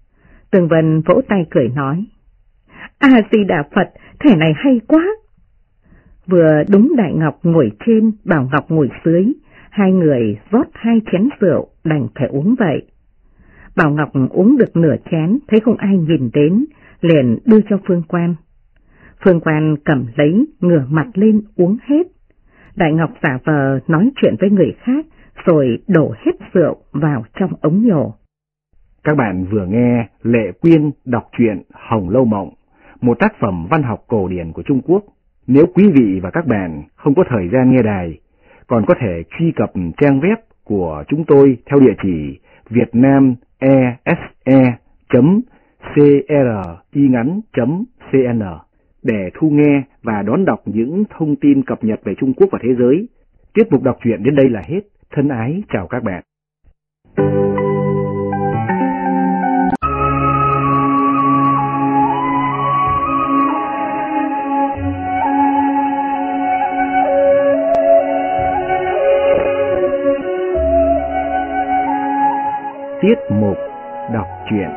Speaker 2: Tường Vân vỗ tay cười nói, A-di-đà Phật, thẻ này hay quá. Vừa đúng Đại Ngọc ngồi trên, Bảo Ngọc ngồi dưới, hai người rót 2 chén rượu, đành phải uống vậy. Bảo Ngọc uống được nửa chén, thấy không ai nhìn đến, liền đưa cho Phương Quan. Phương Quan cầm lấy, ngửa mặt lên uống hết. Đại Ngọc giả vờ nói chuyện với người khác, rồi đổ hết rượu vào trong ống nhổ.
Speaker 1: Các bạn vừa nghe Lệ Quyên đọc truyện Hồng Lâu Mộng, một tác phẩm văn học cổ điển của Trung Quốc. Nếu quý vị và các bạn không có thời gian nghe đài, còn có thể truy cập trang web của chúng tôi theo địa chỉ vietnamese.cringắn.cn để thu nghe và đón đọc những thông tin cập nhật về Trung Quốc và thế giới. Tiết mục đọc truyện đến đây là hết. Thân ái chào các bạn. Tiết mục đọc truyện.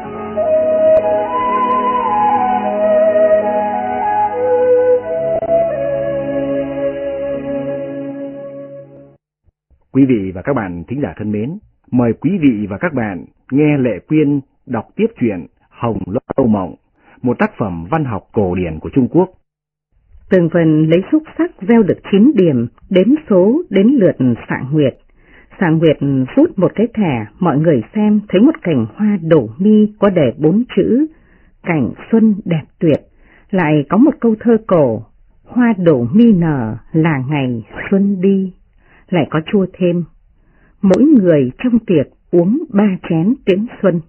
Speaker 1: Quý vị và các bạn thính giả thân mến, mời quý vị và các bạn nghe Lệ Quyên đọc tiếp truyện Hồng Lâu Mộng, một tác phẩm văn học cổ điển của Trung Quốc.
Speaker 2: Tường Vân lấy xúc sắc gieo được 9 điểm, đếm số đến lượt Xạ Nguyệt. Xạ Nguyệt rút một cái thẻ, mọi người xem thấy một cành hoa đổ mi có đề 4 chữ, cảnh xuân đẹp tuyệt, lại có một câu thơ cổ, hoa đổ mi nở là ngày xuân đi, lại có chua thêm, mỗi người trong tiệc uống 3 chén tiễn xuân.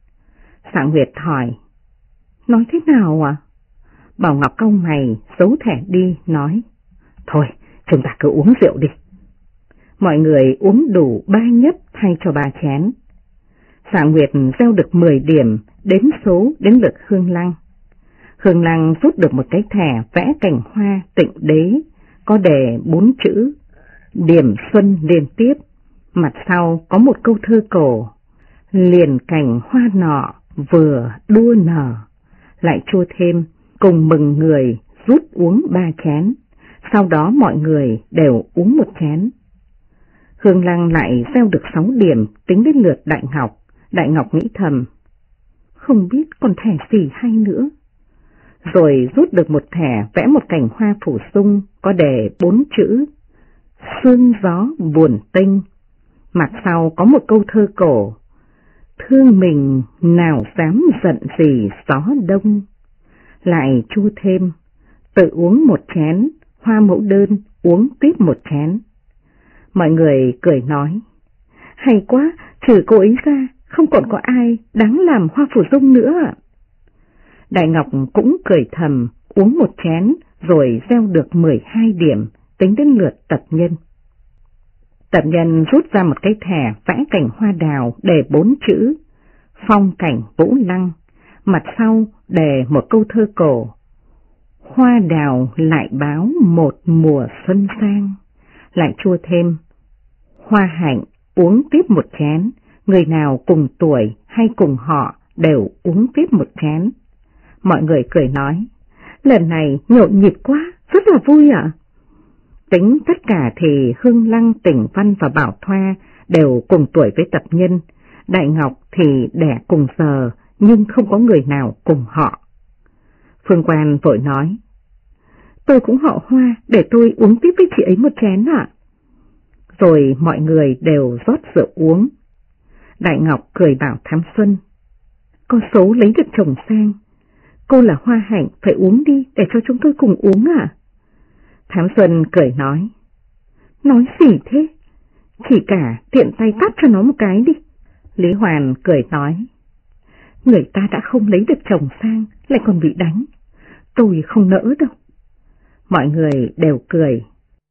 Speaker 2: Xạ Nguyệt hỏi, nói thế nào ạ? Bảo Ngọc cau mày, giấu thẻ đi, nói, thôi, chúng ta cứ uống rượu đi. Mọi người uống đủ 3 nhấp thay cho 3 chén. Xạ Nguyệt gieo được 10 điểm, đếm số đến lượt Hương Lăng. Hương Lăng rút được một cái thẻ vẽ cành hoa Tịnh Đế, có đề 4 chữ, điểm xuân liên tiếp, mặt sau có một câu thơ cổ, liền cành hoa nọ vừa đua nở, lại chua thêm, cùng mừng người rút uống 3 chén, sau đó mọi người đều uống 1 chén. Hương Lăng lại gieo được 6 điểm, tính đến lượt Đại Ngọc. Đại Ngọc nghĩ thầm, không biết còn thẻ gì hay nữa. Rồi rút được một thẻ vẽ một cành hoa phủ sung, có đề 4 chữ, sương gió buồn tênh, mặt sau có một câu thơ cổ, thương mình nào dám giận gì gió đông, lại chua thêm, tự uống 1 chén, hoa mẫu đơn uống tiếp 1 chén. Mọi người cười nói, hay quá, trừ cô ấy ra, không còn có ai đáng làm hoa phủ dung nữa. Đại Ngọc cũng cười thầm, uống 1 chén, rồi gieo được 12 điểm, tính đến lượt Tập Nhân. Tập Nhân rút ra một cái thẻ vẽ cành hoa đào đề 4 chữ, phong cảnh vũ lăng, mặt sau đề một câu thơ cổ, hoa đào lại báo một mùa xuân sang, lại chua thêm, hoa hạnh uống tiếp 1 chén, người nào cùng tuổi hay cùng họ đều uống tiếp 1 chén. Mọi người cười nói, lần này nhộn nhịp quá, rất là vui ạ. Tính tất cả thì Hương Lăng, Tỉnh Văn và Bảo Thoa đều cùng tuổi với Tập Nhân, Đại Ngọc thì đẻ cùng giờ nhưng không có người nào cùng họ. Phương Quan vội nói, tôi cũng họ Hoa, để tôi uống tiếp với chị ấy 1 chén ạ. Rồi mọi người đều rót rượu uống. Đại Ngọc cười bảo Thám Xuân, có số lấy được chồng sang, cô là Hoa Hạnh phải uống đi để cho chúng tôi cùng uống ạ. Thám Xuân cười nói gì thế, chỉ cả tiện tay tát cho nó một cái đi. Lý Hoàn cười nói, người ta đã không lấy được chồng sang, lại còn bị đánh, tôi không nỡ đâu. Mọi người đều cười.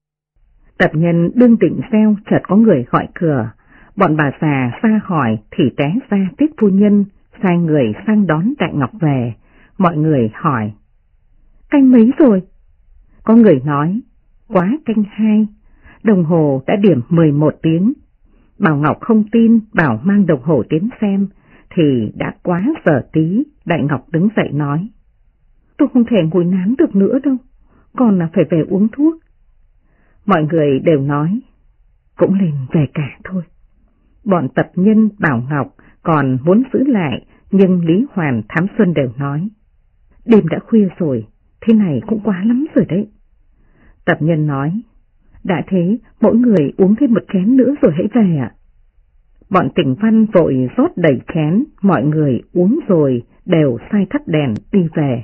Speaker 2: Tập Nhân đương định gieo, chợt có người gọi cửa, bọn bà già ra hỏi thì té ra Tiết phu nhân sai người sang đón Đại Ngọc về. Mọi người hỏi, canh mấy rồi? Có người nói, quá canh 2, đồng hồ đã điểm 11 tiếng. Bảo Ngọc không tin, bảo mang đồng hồ đến xem, thì đã quá giờ tí. Đại Ngọc đứng dậy nói: Tôi không thể ngồi nán được nữa đâu, còn là phải về uống thuốc. Mọi người đều nói: Cũng lên về cả thôi. Bọn tập nhân Bảo Ngọc còn muốn giữ lại, nhưng Lý Hoàn, Thám Xuân đều nói: Đêm đã khuya rồi, thế này cũng quá lắm rồi đấy. Tập nhân nói: Đã thế, mỗi người uống thêm một chén nữa rồi hãy về ạ. Bọn Tỉnh Văn vội rót đầy chén, mọi người uống rồi đều sai thắp đèn đi về.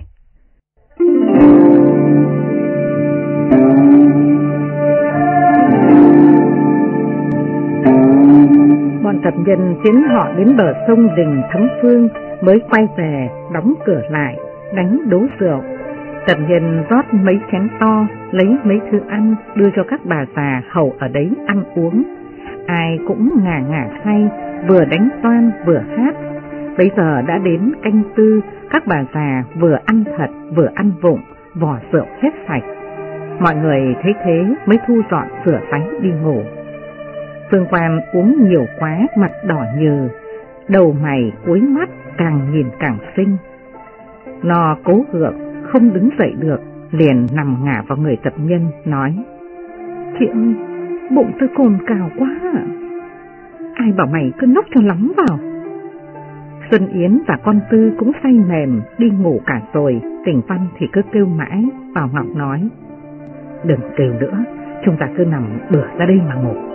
Speaker 2: Bọn tập nhân tiến họ đến bờ sông Đình Thấm Phương mới quay về, đóng cửa lại, đánh đố rượu. Tập nhân rót mấy chén to, lấy mấy thứ ăn đưa cho các bà già hầu ở đấy ăn uống. Ai cũng ngà ngà say, vừa đánh toan vừa hát. Bây giờ đã đến canh tư, các bà già vừa ăn thật vừa ăn vụng, vò rượu hết sạch. Mọi người thấy thế mới thu dọn rửa ráy đi ngủ. Phương Quan uống nhiều quá, mặt đỏ nhừ, đầu mày cuối mắt càng nhìn càng xinh. Nó cố gượng không đứng dậy được, liền nằm ngả vào người tập nhân nói: Chị ơi, bụng tôi cồn cào quá à. Ai bảo mày cứ nốc cho lắm vào. Xuân Yến và con Tư cũng say mềm đi ngủ cả rồi. Tỉnh Văn thì cứ kêu mãi. Bảo Ngọc nói: Đừng kêu nữa, chúng ta cứ nằm bừa ra đây mà ngủ.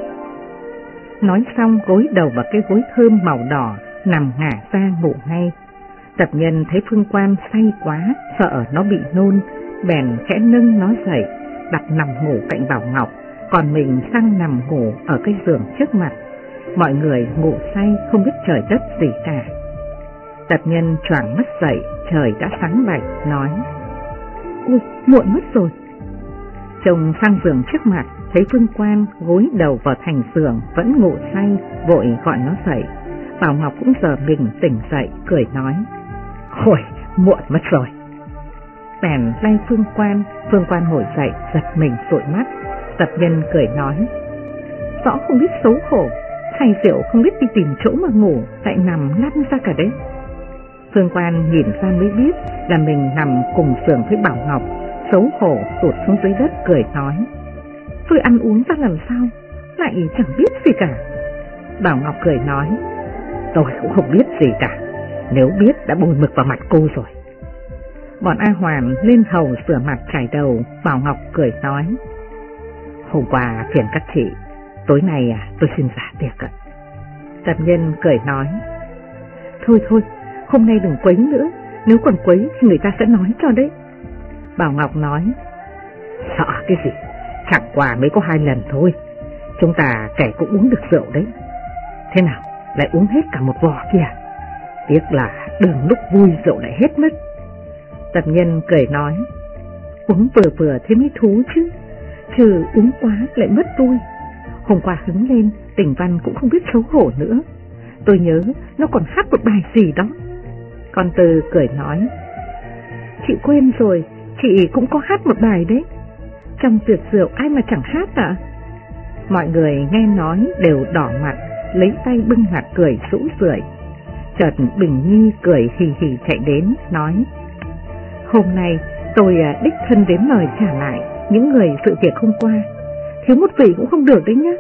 Speaker 2: Nói xong gối đầu vào cái gối thơm màu đỏ, nằm ngả ra ngủ ngay. Tập nhân thấy Phương Quan say quá, sợ nó bị nôn, bèn khẽ nâng nó dậy, đặt nằm ngủ cạnh Bảo Ngọc, còn mình sang nằm ngủ ở cái giường trước mặt. Mọi người ngủ say không biết trời đất gì cả. Tập nhân choàng mắt dậy, trời đã sáng bạch, nói: Ui, muộn mất rồi. Chồng sang giường trước mặt, thấy Phương Quan gối đầu vào thành giường vẫn ngủ say, vội gọi nó dậy. Bảo Ngọc cũng giờ mình tỉnh dậy, cười nói: Ôi, muộn mất rồi. Bèn lay Phương Quan ngồi dậy, giật mình dụi mắt. Tập nhân cười nói: Rõ không biết xấu hổ, say rượu không biết đi tìm chỗ mà ngủ, lại nằm lăn ra cả đấy. Phương Quan nhìn ra mới biết là mình nằm cùng giường với Bảo Ngọc, xấu hổ tụt xuống dưới đất, cười nói: Tôi ăn uống ra làm sao, lại chẳng biết gì cả. Bảo Ngọc cười nói: Tôi cũng không biết gì cả, nếu biết đã bôi mực vào mặt cô rồi. Bọn A Hoàn lên hầu rửa mặt chải đầu. Bảo Ngọc cười nói: Hôm qua phiền các chị, tối nay tôi xin giả tiệc ạ. Tập nhân cười nói: Thôi thôi, hôm nay đừng quấy nữa, nếu còn quấy thì người ta sẽ nói cho đấy. Bảo Ngọc nói: Sợ cái gì, chẳng qua mới có 2 lần thôi, chúng ta kẻ cũng uống được rượu đấy. Thế nào, lại uống hết cả một vò kìa, tiếc là đừng lúc vui rượu lại hết mất. Tập nhân cười nói: Uống vừa vừa thế mới thú chứ uống quá lại mất vui. Hôm qua hứng lên, Tỉnh Văn cũng không biết xấu hổ nữa. Tôi nhớ nó còn hát một bài gì đó. Con Từ cười nói: Chị quên rồi, chị cũng có hát một bài đấy. Trong tiệc rượu ai mà chẳng hát ạ? Mọi người nghe nói đều đỏ mặt, lấy tay bưng mặt cười rũ rượi. Chợt Bình Nhi cười hì hì chạy đến, nói: Hôm nay tôi đích thân đến mời trả lại những người sự việc hôm qua, thiếu một vị cũng không được đấy nhá.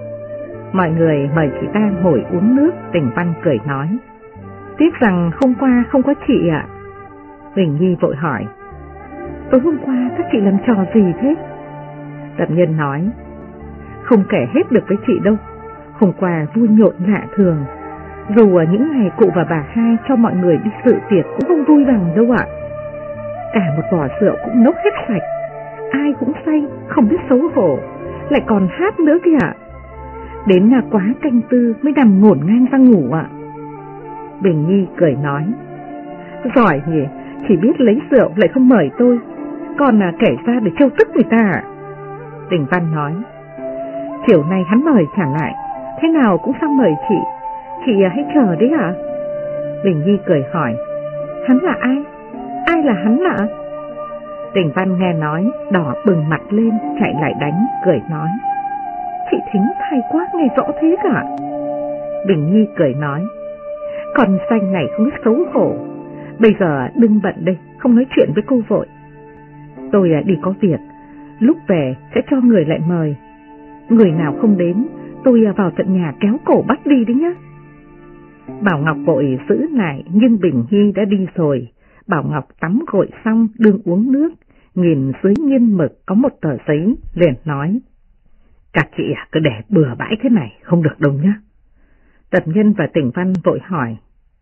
Speaker 2: Mọi người mời chị ta ngồi uống nước. Tỉnh Văn cười nói: Tiếc rằng hôm qua không có chị ạ. Bình Nhi vội hỏi: Tối hôm qua các chị làm trò gì thế? Tập nhân nói: Không kể hết được với chị đâu, hôm qua vui nhộn lạ thường. Dù ở những ngày cụ và bà hai cho mọi người đi dự tiệc cũng không vui bằng đâu ạ. Cả một vò rượu cũng nốc hết sạch, ai cũng say, không biết xấu hổ, lại còn hát nữa kìa ạ. Đến nhà quá canh tư mới nằm ngổn ngang ra ngủ ạ. Bình Nhi cười nói: Giỏi nhỉ, chỉ biết lấy rượu lại không mời tôi, còn kể ra để trêu tức người ta ạ. Tỉnh Văn nói: Chiều nay hắn mời trả lại, thế nào cũng sang mời chị hãy chờ đấy ạ. Bình Nhi cười hỏi: Hắn là ai? Ai là hắn ạ? Tỉnh Văn nghe nói, đỏ bừng mặt lên, chạy lại đánh, cười nói: Chị thính hay quá, nghe rõ thế cả. Bình Nhi cười nói: Con xanh này không biết xấu hổ. Bây giờ đừng bận đây, không nói chuyện với cô vội. Tôi đi có việc, lúc về sẽ cho người lại mời. Người nào không đến, tôi vào tận nhà kéo cổ bắt đi đấy nhá. Bảo Ngọc vội giữ lại, nhưng Bình Hy đã đi rồi. Bảo Ngọc tắm gội xong đương uống nước, nhìn dưới nghiên mực có một tờ giấy, liền nói: Các chị cứ để bừa bãi thế này không được đâu nhá. Tập Nhân và Tỉnh Văn vội hỏi: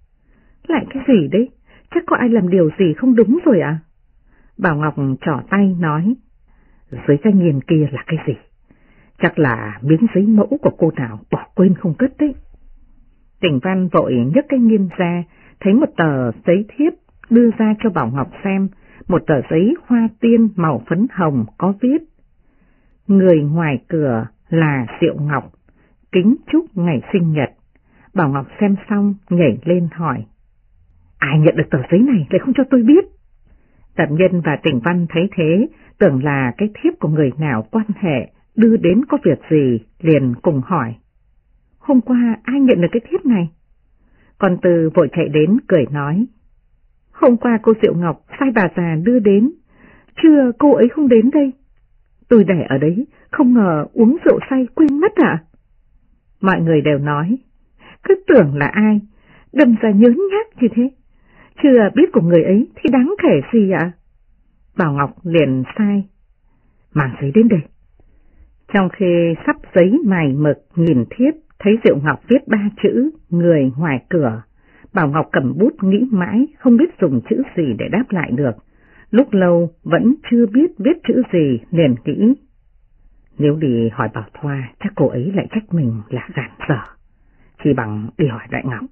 Speaker 2: Lại cái gì đấy? Chắc có ai làm điều gì không đúng rồi à? Bảo Ngọc trỏ tay nói: Dưới cái nghiên kia là cái gì? Chắc là miếng giấy mẫu của cô nào bỏ quên không cất đấy. Tỉnh Văn vội nhấc cái nghiên ra, thấy một tờ giấy thiếp đưa ra cho Bảo Ngọc xem, một tờ giấy hoa tiên màu phấn hồng có viết: Người ngoài cửa là Diệu Ngọc, kính chúc ngày sinh nhật. Bảo Ngọc xem xong nhảy lên hỏi: Ai nhận được tờ giấy này lại không cho tôi biết? Tập Nhân và Tỉnh Văn thấy thế, tưởng là cái thiếp của người nào quan hệ đưa đến có việc gì, liền cùng hỏi: Hôm qua ai nhận được cái thiếp này? Con Từ vội chạy đến cười nói: Hôm qua cô Diệu Ngọc sai bà già đưa đến, trưa cô ấy không đến đây. Tôi để ở đấy, không ngờ uống rượu say quên mất à? Mọi người đều nói: Cứ tưởng là ai, đâm ra nhớ nhác như thế. Chưa biết của người ấy thì đáng kể gì ạ? Bảo Ngọc liền sai: Mang giấy đến đây. Trong khi sắp giấy mài mực nhìn thiếp, thấy Diệu Ngọc viết 3 chữ người ngoài cửa. Bảo Ngọc cầm bút nghĩ mãi không biết dùng chữ gì để đáp lại được. Lúc lâu vẫn chưa biết viết chữ gì, liền nghĩ: Nếu đi hỏi Bảo Thoa chắc cô ấy lại trách mình là gàn dở, chỉ bằng đi hỏi Đại Ngọc.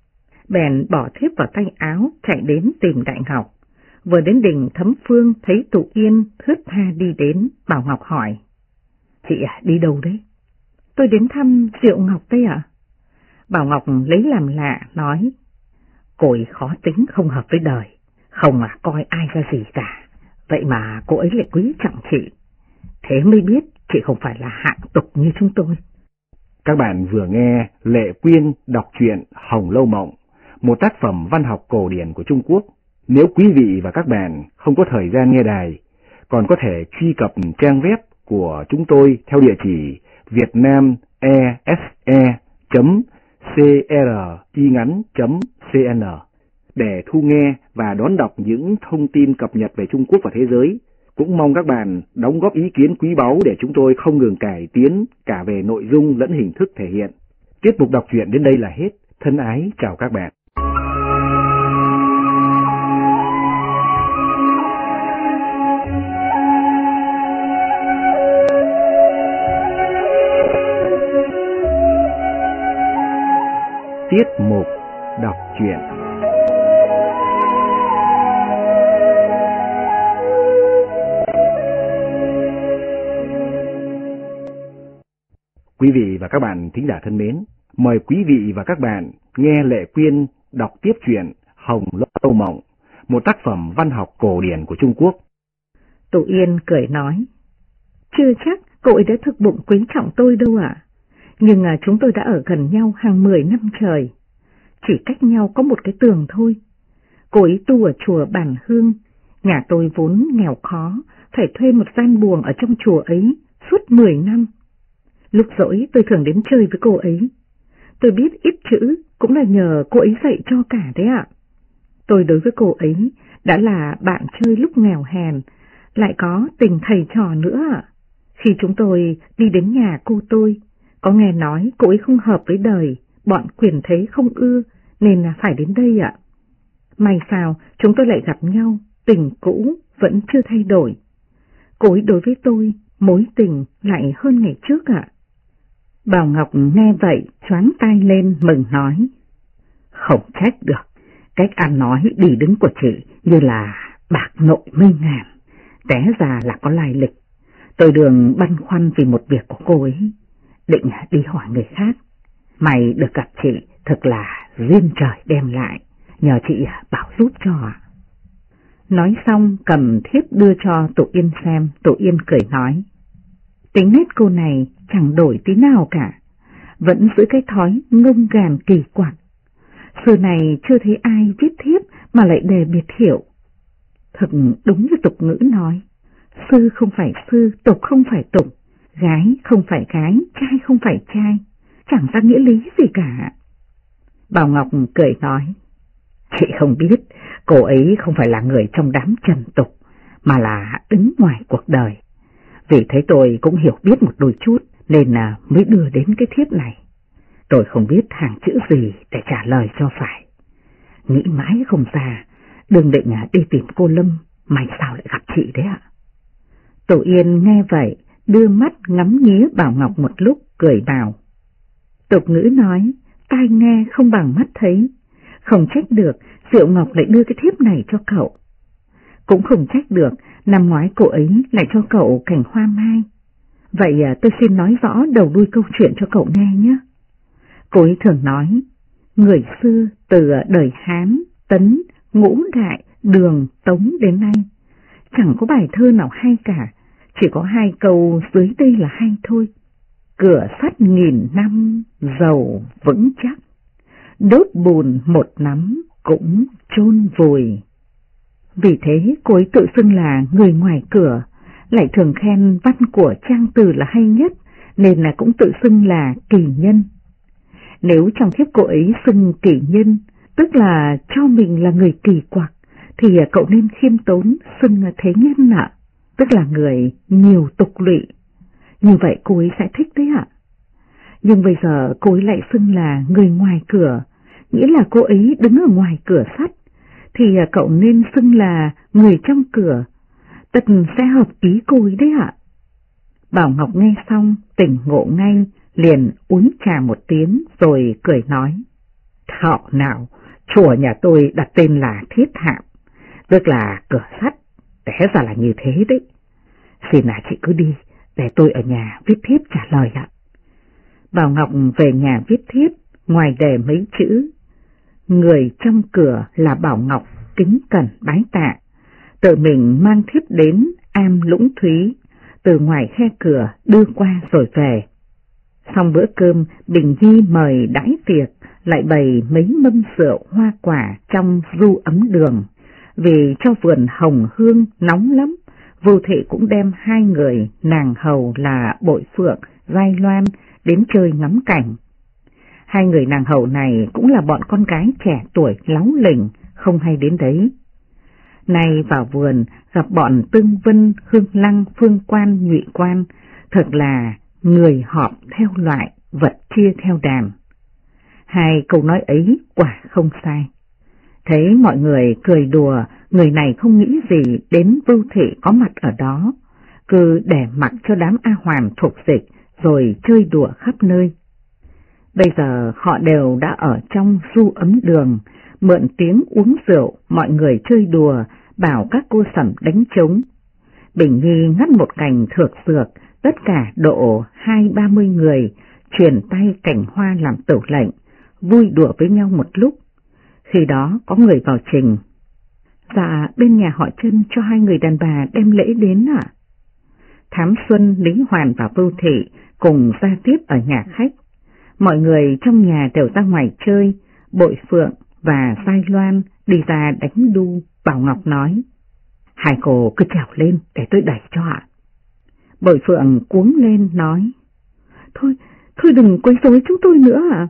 Speaker 2: Bèn bỏ thiếp vào tay áo, chạy đến tìm Đại Ngọc. Vừa đến đình Thấm Phương thấy Tụ Yên thướt tha đi đến. Bảo Ngọc hỏi: Chị đi đâu đấy? Tôi đến thăm Diệu Ngọc đây ạ. Bảo Ngọc lấy làm lạ nói: Cô ấy khó tính không hợp với đời, không coi ai ra gì cả, vậy mà cô ấy lại quý trọng chị. Thế mới biết chị không phải là hạng tục như chúng tôi.
Speaker 1: Các bạn vừa nghe Lệ Quyên đọc truyện Hồng Lâu Mộng, một tác phẩm văn học cổ điển của Trung Quốc. Nếu quý vị và các bạn không có thời gian nghe đài, còn có thể truy cập trang web của chúng tôi theo địa chỉ vietnamese.cr-cn để thu nghe và đón đọc những thông tin cập nhật về Trung Quốc và thế giới. Cũng mong các bạn đóng góp ý kiến quý báu để chúng tôi không ngừng cải tiến cả về nội dung lẫn hình thức thể hiện. Tiết mục đọc truyện đến đây là hết. Thân ái chào các bạn. Tiết mục đọc truyện. Quý vị và các bạn thính giả thân mến, mời quý vị và các bạn nghe Lệ Quyên đọc tiếp truyện Hồng Lâu Mộng, một tác phẩm văn học cổ điển của Trung Quốc.
Speaker 2: Tụ Yên cười nói: Chưa chắc cô ấy đã thực bụng quý trọng tôi đâu ạ. Nhưng chúng tôi đã ở gần nhau hàng 10 năm trời, chỉ cách nhau có một cái tường thôi. Cô ấy tu ở chùa Bản Hương, nhà tôi vốn nghèo khó, phải thuê một gian buồng ở trong chùa ấy suốt 10 năm. Lúc rỗi tôi thường đến chơi với cô ấy. Tôi biết ít chữ cũng là nhờ cô ấy dạy cho cả đấy ạ. Tôi đối với cô ấy đã là bạn chơi lúc nghèo hèn, lại có tình thầy trò nữa ạ. Khi chúng tôi đi đến nhà cô tôi, có nghe nói cô ấy không hợp với đời, bọn quyền thế không ưa, nên là phải đến đây ạ. May sao chúng tôi lại gặp nhau, tình cũ vẫn chưa thay đổi. Cô ấy đối với tôi mối tình lại hơn ngày trước ạ. Bảo Ngọc nghe vậy choáng tay lên mừng nói: Không trách được, cách ăn nói đi đứng của chị như là bạc nội minh ngàn, té ra là có lai lịch. Tôi đường băn khoăn vì một việc của cô ấy, định đi hỏi người khác. Mày được gặp chị thật là duyên trời đem lại, nhờ chị bảo giúp cho. Nói xong cầm thiếp đưa cho Tụ Yên xem. Tụ Yên cười nói: Tính nết cô này chẳng đổi tí nào cả, vẫn giữ cái thói ngông gàn kỳ quặc. xưa này chưa thấy ai viết thiếp mà lại đề biệt hiệu. Thật đúng như tục ngữ nói, sư không phải sư, tục không phải tục, gái không phải gái, trai không phải trai, chẳng ra nghĩa lý gì cả. Bảo Ngọc cười nói, chị không biết, cô ấy không phải là người trong đám trần tục, mà là đứng ngoài cuộc đời. Vì thế tôi cũng hiểu biết một đôi chút, nên mới đưa đến cái thiếp này. Tôi không biết hàng chữ gì để trả lời cho phải. Nghĩ mãi không ra, đừng định đi tìm cô Lâm, may sao lại gặp chị đấy ạ. Tổ Yên nghe vậy, đưa mắt ngắm nghía Bảo Ngọc một lúc, cười bảo. Tục ngữ nói, tai nghe không bằng mắt thấy, không trách được Diệu Ngọc lại đưa cái thiếp này cho cậu. Cũng không trách được năm ngoái cô ấy lại cho cậu cành hoa mai. Vậy tôi xin nói rõ đầu đuôi câu chuyện cho cậu nghe nhé. Cô ấy thường nói, người xưa từ đời Hán, Tấn, Ngũ Đại, Đường, Tống đến nay, chẳng có bài thơ nào hay cả, chỉ có 2 câu dưới đây là hay thôi. Cửa sắt 1000 năm, dầu vững chắc, đốt bùn một nắm cũng chôn vùi. Vì thế cô ấy tự xưng là người ngoài cửa, lại thường khen văn của trang từ là hay nhất, nên là cũng tự xưng là kỳ nhân. Nếu trong thiếp cô ấy xưng kỳ nhân, tức là cho mình là người kỳ quặc, thì cậu nên khiêm tốn xưng thế nhân ạ, tức là người nhiều tục lụy. Như vậy cô ấy sẽ thích đấy ạ. Nhưng bây giờ cô ấy lại xưng là người ngoài cửa, nghĩa là cô ấy đứng ở ngoài cửa sắt, thì cậu nên xưng là người trong cửa, tất sẽ hợp ý cô ấy đấy ạ. Bảo Ngọc nghe xong tỉnh ngộ ngay, liền uống trà một tiếng rồi cười nói. Thọ nào, chùa nhà tôi đặt tên là Thiết Hạm, tức là cửa sắt, té ra là như thế đấy. Xin là chị cứ đi, để tôi ở nhà viết thiếp trả lời ạ. Bảo Ngọc về nhà viết thiếp, ngoài đề mấy chữ, người trong cửa là Bảo Ngọc kính cẩn bái tạ, tự mình mang thiếp đến am Lũng Thúy, từ ngoài khe cửa đưa qua rồi về. Xong bữa cơm, Bình Nhi mời đãi tiệc, lại bày mấy mâm rượu hoa quả trong du ấm đường. Vì cho vườn hồng hương nóng lắm, Vô Thị cũng đem 2 người nàng hầu là Bội Phượng, Giai Loan đến chơi ngắm cảnh. 2 người nàng hầu này cũng là bọn con gái trẻ tuổi láu lỉnh, không hay đến đấy. Nay vào vườn gặp bọn Tương Vân, Hương Lăng, Phương Quan, Nhụy Quan, thật là người họp theo loại, vật chia theo đàn. 2 câu nói ấy quả không sai. Thấy mọi người cười đùa, người này không nghĩ gì đến Vưu Thị có mặt ở đó, cứ để mặc cho đám A Hoàn thuộc dịch rồi chơi đùa khắp nơi. Bây giờ họ đều đã ở trong du ấm đường, mượn tiếng uống rượu, mọi người chơi đùa, bảo các cô sẩm đánh trống. Bình Nhi ngắt một cành thược dược, tất cả độ 20-30 người, truyền tay cành hoa làm tửu lệnh, vui đùa với nhau một lúc. Khi đó có người vào trình. Dạ, bên nhà họ Trân cho 2 người đàn bà đem lễ đến ạ. Thám Xuân, Lý Hoàn và Vưu Thị cùng ra tiếp ở nhà khách. Mọi người trong nhà đều ra ngoài chơi, Bội Phượng và Giai Loan đi ra đánh đu. Bảo Ngọc nói, 2 cô cứ trèo lên để tôi đẩy cho ạ. Bội Phượng cuống lên nói, Thôi đừng quấy rối chúng tôi nữa ạ.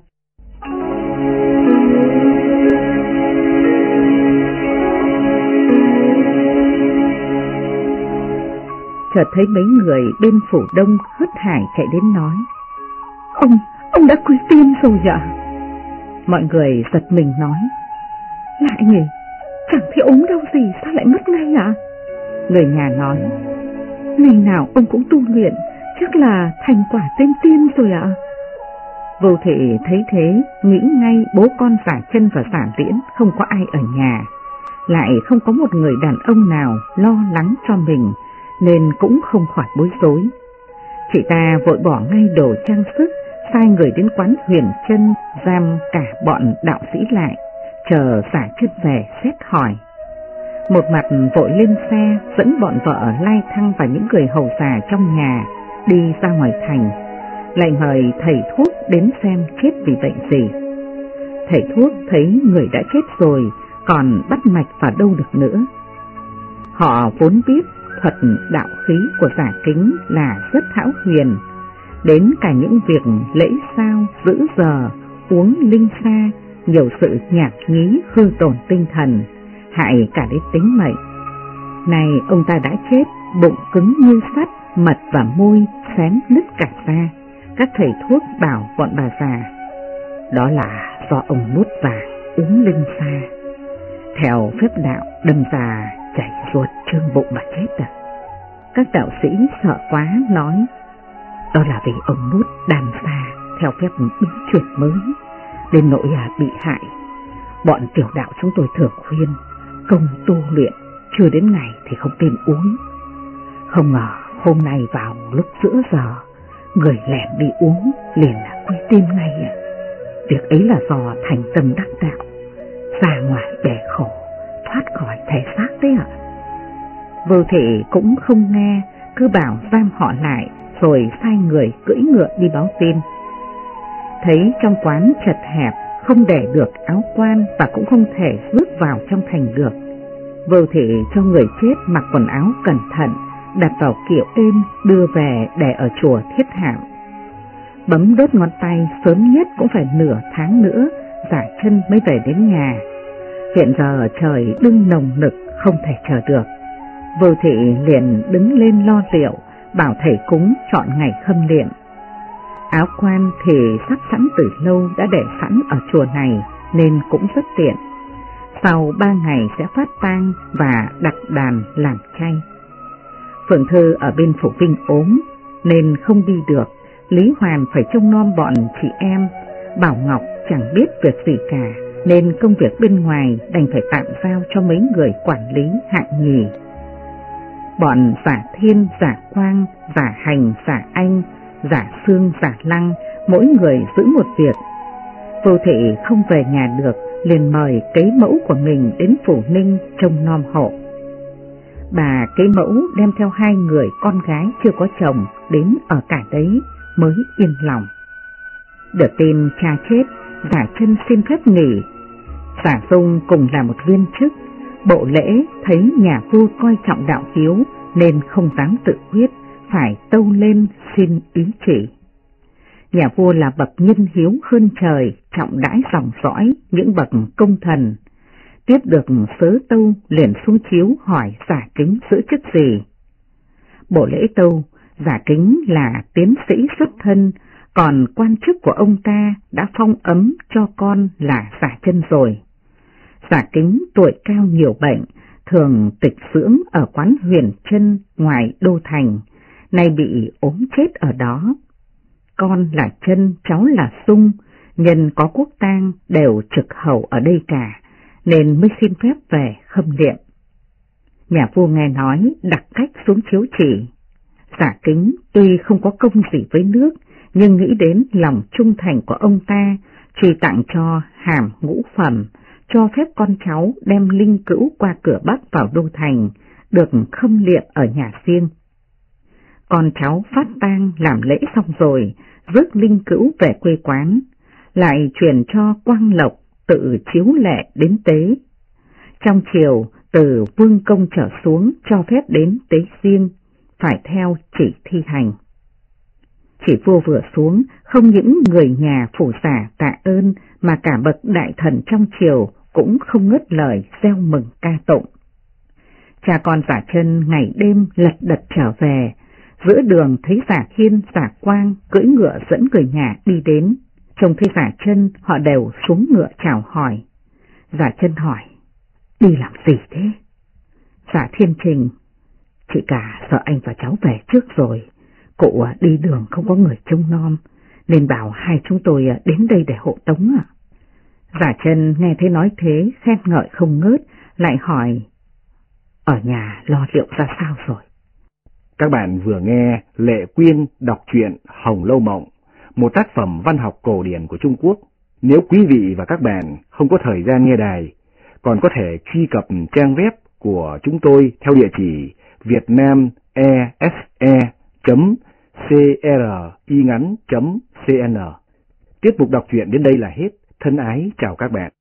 Speaker 2: Chợt thấy mấy người bên phủ đông hớt hải chạy đến nói, Ông đã quy tiên rồi ạ. Mọi người giật mình nói, lại nhỉ, chẳng thấy ốm đâu gì sao lại mất ngay ạ? Người nhà nói, ngày nào ông cũng tu luyện, chắc là thành quả tên tiên rồi ạ. Vô Thị thấy thế, nghĩ ngay bố con Giả Chân và Giả Liễn không có ai ở nhà, lại không có một người đàn ông nào lo lắng cho mình, nên cũng không khỏi bối rối. Chị ta vội bỏ ngay đồ trang sức, sai người đến quán Huyền Trân giam cả bọn đạo sĩ lại, chờ Giả Chân về xét hỏi. Một mặt vội lên xe dẫn bọn vợ Lai Thăng và những người hầu già trong nhà đi ra ngoài thành, lại mời thầy thuốc đến xem chết vì bệnh gì. thầy thuốc thấy người đã chết rồi, còn bắt mạch vào đâu được nữa. Họ vốn biết thuật đạo khí của Giả Kính là rất hão huyền, đến cả những việc lễ sao, giữ giờ, uống linh sa, nhiều sự nhạt nhí hư tổn tinh thần, hại cả đến tính mệnh. Này ông ta đã chết, bụng cứng như sắt, mật và môi xém nứt cả ra. Các thầy thuốc bảo bọn bà già, đó là do ông nuốt vàng uống linh sa, theo phép đạo đâm ra chảy ruột trương bụng mà chết à. Các đạo sĩ sợ quá nói, đó là vì ông nuốt đàn sa theo phép bí truyền mới, đến nỗi bị hại. Bọn tiểu đạo chúng tôi thường khuyên, công tu luyện chưa đến ngày thì không nên uống. Không ngờ hôm nay vào lúc giữa giờ, người lẻn đi uống liền là quy tim ngay à. Việc ấy là do thành tâm đắc đạo, ra ngoài bể khổ, thoát khỏi thể xác đấy ạ. Vô Thị cũng không nghe, cứ bảo giam họ lại, rồi sai người cưỡi ngựa đi báo tin. Thấy trong quán chật hẹp, không để được áo quan và cũng không thể bước vào trong thành được, Vô Thị cho người chết mặc quần áo cẩn thận, đặt vào kiệu êm đưa về để ở chùa Thiết Hạm. Bấm đốt ngón tay, sớm nhất cũng phải nửa tháng nữa Giả Chân mới về đến nhà. Hiện giờ trời đương nồng nực, không thể chờ được. Vô Thị liền đứng lên lo rượu, bảo thầy cúng chọn ngày khâm liệm. Áo quan thì sắp sẵn từ lâu, đã để sẵn ở chùa này nên cũng rất tiện. Sau 3 ngày sẽ phát tang và đặt đàn làm chay. Phượng Thư ở bên Phủ Vinh ốm nên không đi được, Lý Hoàn phải trông nom bọn chị em. Bảo Ngọc chẳng biết việc gì cả, nên công việc bên ngoài đành phải tạm giao cho mấy người quản lý hạng nhì. Bọn Giả Thiên, Giả Quang, Giả Hành, Giả Anh, Giả Sương, Giả Lăng, mỗi người giữ một việc. Vô Thị không về nhà được, liền mời kế mẫu của mình đến Phủ Ninh trông nom hộ. Bà kế mẫu đem theo 2 người con gái chưa có chồng đến ở cả đấy mới yên lòng. Được tin cha chết, Giả Chân xin phép nghỉ. Giả Dung cùng là một viên chức, bộ lễ thấy nhà vua coi trọng đạo hiếu nên không dám tự quyết, phải tâu lên xin ý chỉ. Nhà vua là bậc nhân hiếu hơn trời, trọng đãi dòng dõi những bậc công thần. Tiếp được sớ tâu liền xuống chiếu hỏi Giả Kính giữ chức gì. Bộ lễ tâu, Giả Kính là tiến sĩ xuất thân, còn quan chức của ông ta đã phong ấm cho con là Giả Chân rồi. Giả Kính tuổi cao nhiều bệnh, thường tịch dưỡng ở quán Huyền Chân ngoài đô thành, nay bị ốm chết ở đó. Con là Chân, cháu là Sung, nhân có quốc tang đều trực hầu ở đây cả, nên mới xin phép về khâm liệm. Nhà vua nghe nói đặt cách xuống chiếu chỉ. Giả Kính tuy không có công gì với nước, nhưng nghĩ đến lòng trung thành của ông ta, truy tặng cho hàm ngũ phẩm, cho phép con cháu đem linh cữu qua cửa Bắc vào đô thành, được khâm liệm ở nhà riêng. Con cháu phát tang làm lễ xong rồi, rước linh cữu về quê quán, lại truyền cho Quang Lộc tự chiếu lệ đến tế. Trong chiều, từ vương công trở xuống cho phép đến tế riêng, phải theo chỉ thi hành. Chỉ vua vừa xuống, không những người nhà phủ giả tạ ơn mà cả bậc đại thần trong triều cũng không ngớt lời reo mừng ca tụng. Cha con Giả Chân ngày đêm lật đật trở về, giữa đường thấy Giả Thiên, Giả Quang cưỡi ngựa dẫn người nhà đi đến. Trông thấy Giả Chân, họ đều xuống ngựa chào hỏi. Giả Chân hỏi, đi làm gì thế? Giả Thiên trình, chị cả sợ anh và cháu về trước rồi, cụ đi đường không có người trông nom, nên bảo hai chúng tôi đến đây để hộ tống ạ. Giả Chân nghe thấy nói thế, khen ngợi không ngớt, lại hỏi, ở nhà lo liệu ra sao rồi?
Speaker 1: Các bạn vừa nghe Lệ Quyên đọc truyện Hồng Lâu Mộng, một tác phẩm văn học cổ điển của Trung Quốc. Nếu quý vị và các bạn không có thời gian nghe đài, còn có thể truy cập trang web của chúng tôi theo địa chỉ vietnamese.cringắn.cn. Tiết mục đọc truyện đến đây là hết. thân ái chào các bạn.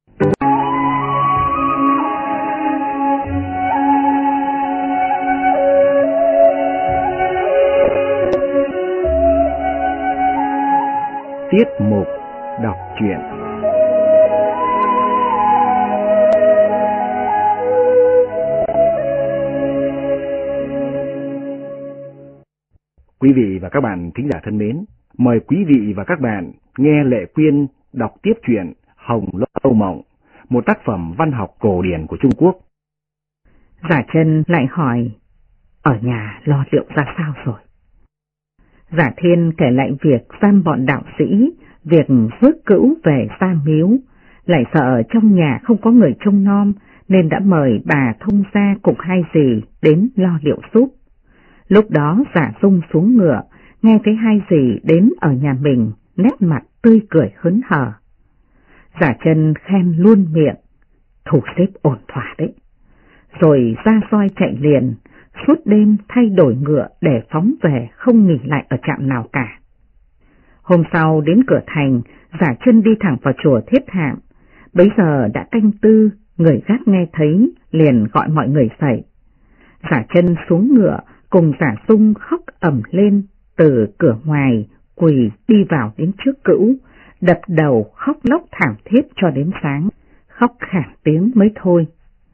Speaker 1: Tiết mục đọc truyện. Quý vị và các bạn thính giả thân mến, mời quý vị và các bạn nghe Lệ Quyên đọc tiếp truyện Hồng Lâu Mộng, một tác phẩm văn học cổ điển của Trung Quốc.
Speaker 2: Giả Chân lại hỏi, ở nhà lo liệu ra sao rồi? Giả Thiên kể lại việc giam bọn đạo sĩ, việc rước cữu về Sa Miếu, lại sợ trong nhà không có người trông nom nên đã mời bà thông gia cùng hai dì đến lo liệu giúp. Lúc đó Giả Dung xuống ngựa, nghe thấy hai dì đến ở nhà mình, nét mặt tươi cười hớn hở. Giả Chân khen luôn miệng, thủ xếp ổn thỏa đấy. Rồi ra roi chạy liền, suốt đêm thay đổi ngựa để phóng về, không nghỉ lại ở trạm nào cả. Hôm sau đến cửa thành, Giả Chân đi thẳng vào chùa Thiết Hạm. Bấy giờ đã canh tư, người gác nghe thấy liền gọi mọi người dậy. Giả Chân xuống ngựa cùng Giả Dung khóc ầm lên, từ cửa ngoài quỳ đi vào đến trước cữu, đập đầu khóc lóc thảm thiết cho đến sáng, khóc khản tiếng mới thôi.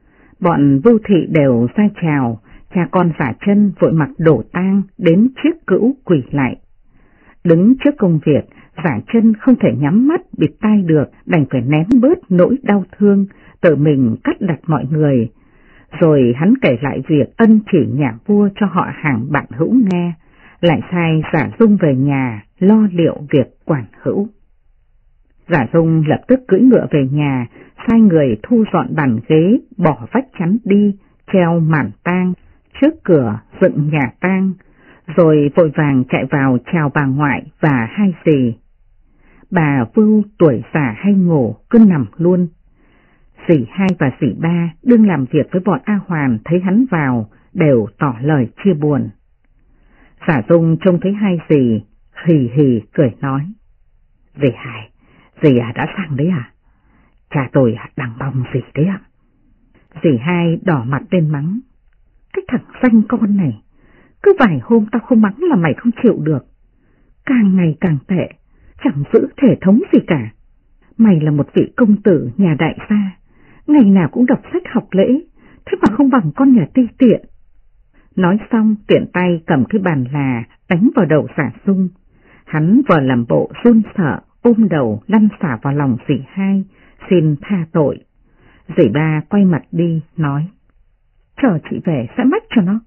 Speaker 2: Bọn Vưu Thị đều ra chào, cha con Giả Chân vội mặc đồ tang đến trước cữu quỳ lại. Đứng trước công việc, Giả Chân không thể nhắm mắt bịt tai được, đành phải nén bớt nỗi đau thương, tự mình cắt đặt mọi người. Rồi hắn kể lại việc ân chỉ nhà vua cho họ hàng bạn hữu nghe, lại sai Giả Dung về nhà lo liệu việc quản hữu. Giả Dung lập tức cưỡi ngựa về nhà, sai người thu dọn bàn ghế, bỏ vách chắn đi, treo màn tang, trước cửa dựng nhà tang, rồi vội vàng chạy vào chào bà ngoại và hai dì. Bà Vưu tuổi già hay ngủ cứ nằm luôn. Dì hai và dì ba đương làm việc với bọn A Hoàn, thấy hắn vào đều tỏ lời chia buồn. Giả Dung trông thấy hai dì hì hì cười nói, dì hai, dì đã sang đấy à? Cha tôi đang mong dì đấy ạ. Dì hai đỏ mặt lên mắng, cái thằng danh con này, cứ vài hôm tao không mắng là mày không chịu được. Càng ngày càng tệ, chẳng giữ thể thống gì cả. Mày là một vị công tử nhà đại gia, ngày nào cũng đọc sách học lễ, thế mà không bằng con nhà ti tiện. Nói xong tiện tay cầm cái bàn là đánh vào đầu Giả Dung. Hắn vừa làm bộ run sợ, ôm đầu lăn xả vào lòng dì hai, xin tha tội. Dì ba quay mặt đi, nói, chờ chị về sẽ mách cho nó.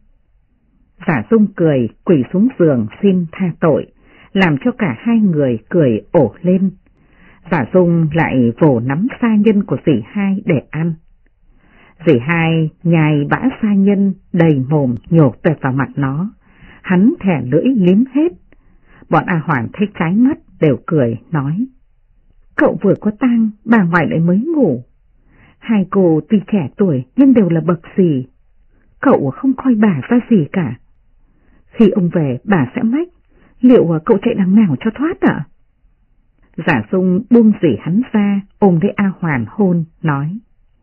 Speaker 2: Giả Dung cười, quỳ xuống giường xin tha tội, làm cho cả hai người cười ổ lên. Giả Dung lại vồ nắm sa nhân của dì hai để ăn. Dì hai nhai bã sa nhân đầy mồm nhổ tuệt vào mặt nó, hắn thẻ lưỡi liếm hết. Bọn A Hoàn thấy trái mắt đều cười nói, cậu vừa có tang, bà ngoại lại mới ngủ. Hai cô tuy trẻ tuổi nhưng đều là bậc dì, cậu không coi bà ra gì cả. Khi ông về bà sẽ mách, liệu cậu chạy đằng nào cho thoát ạ? Giả Dung buông dì hắn ra, ôm lấy A Hoàn hôn, nói,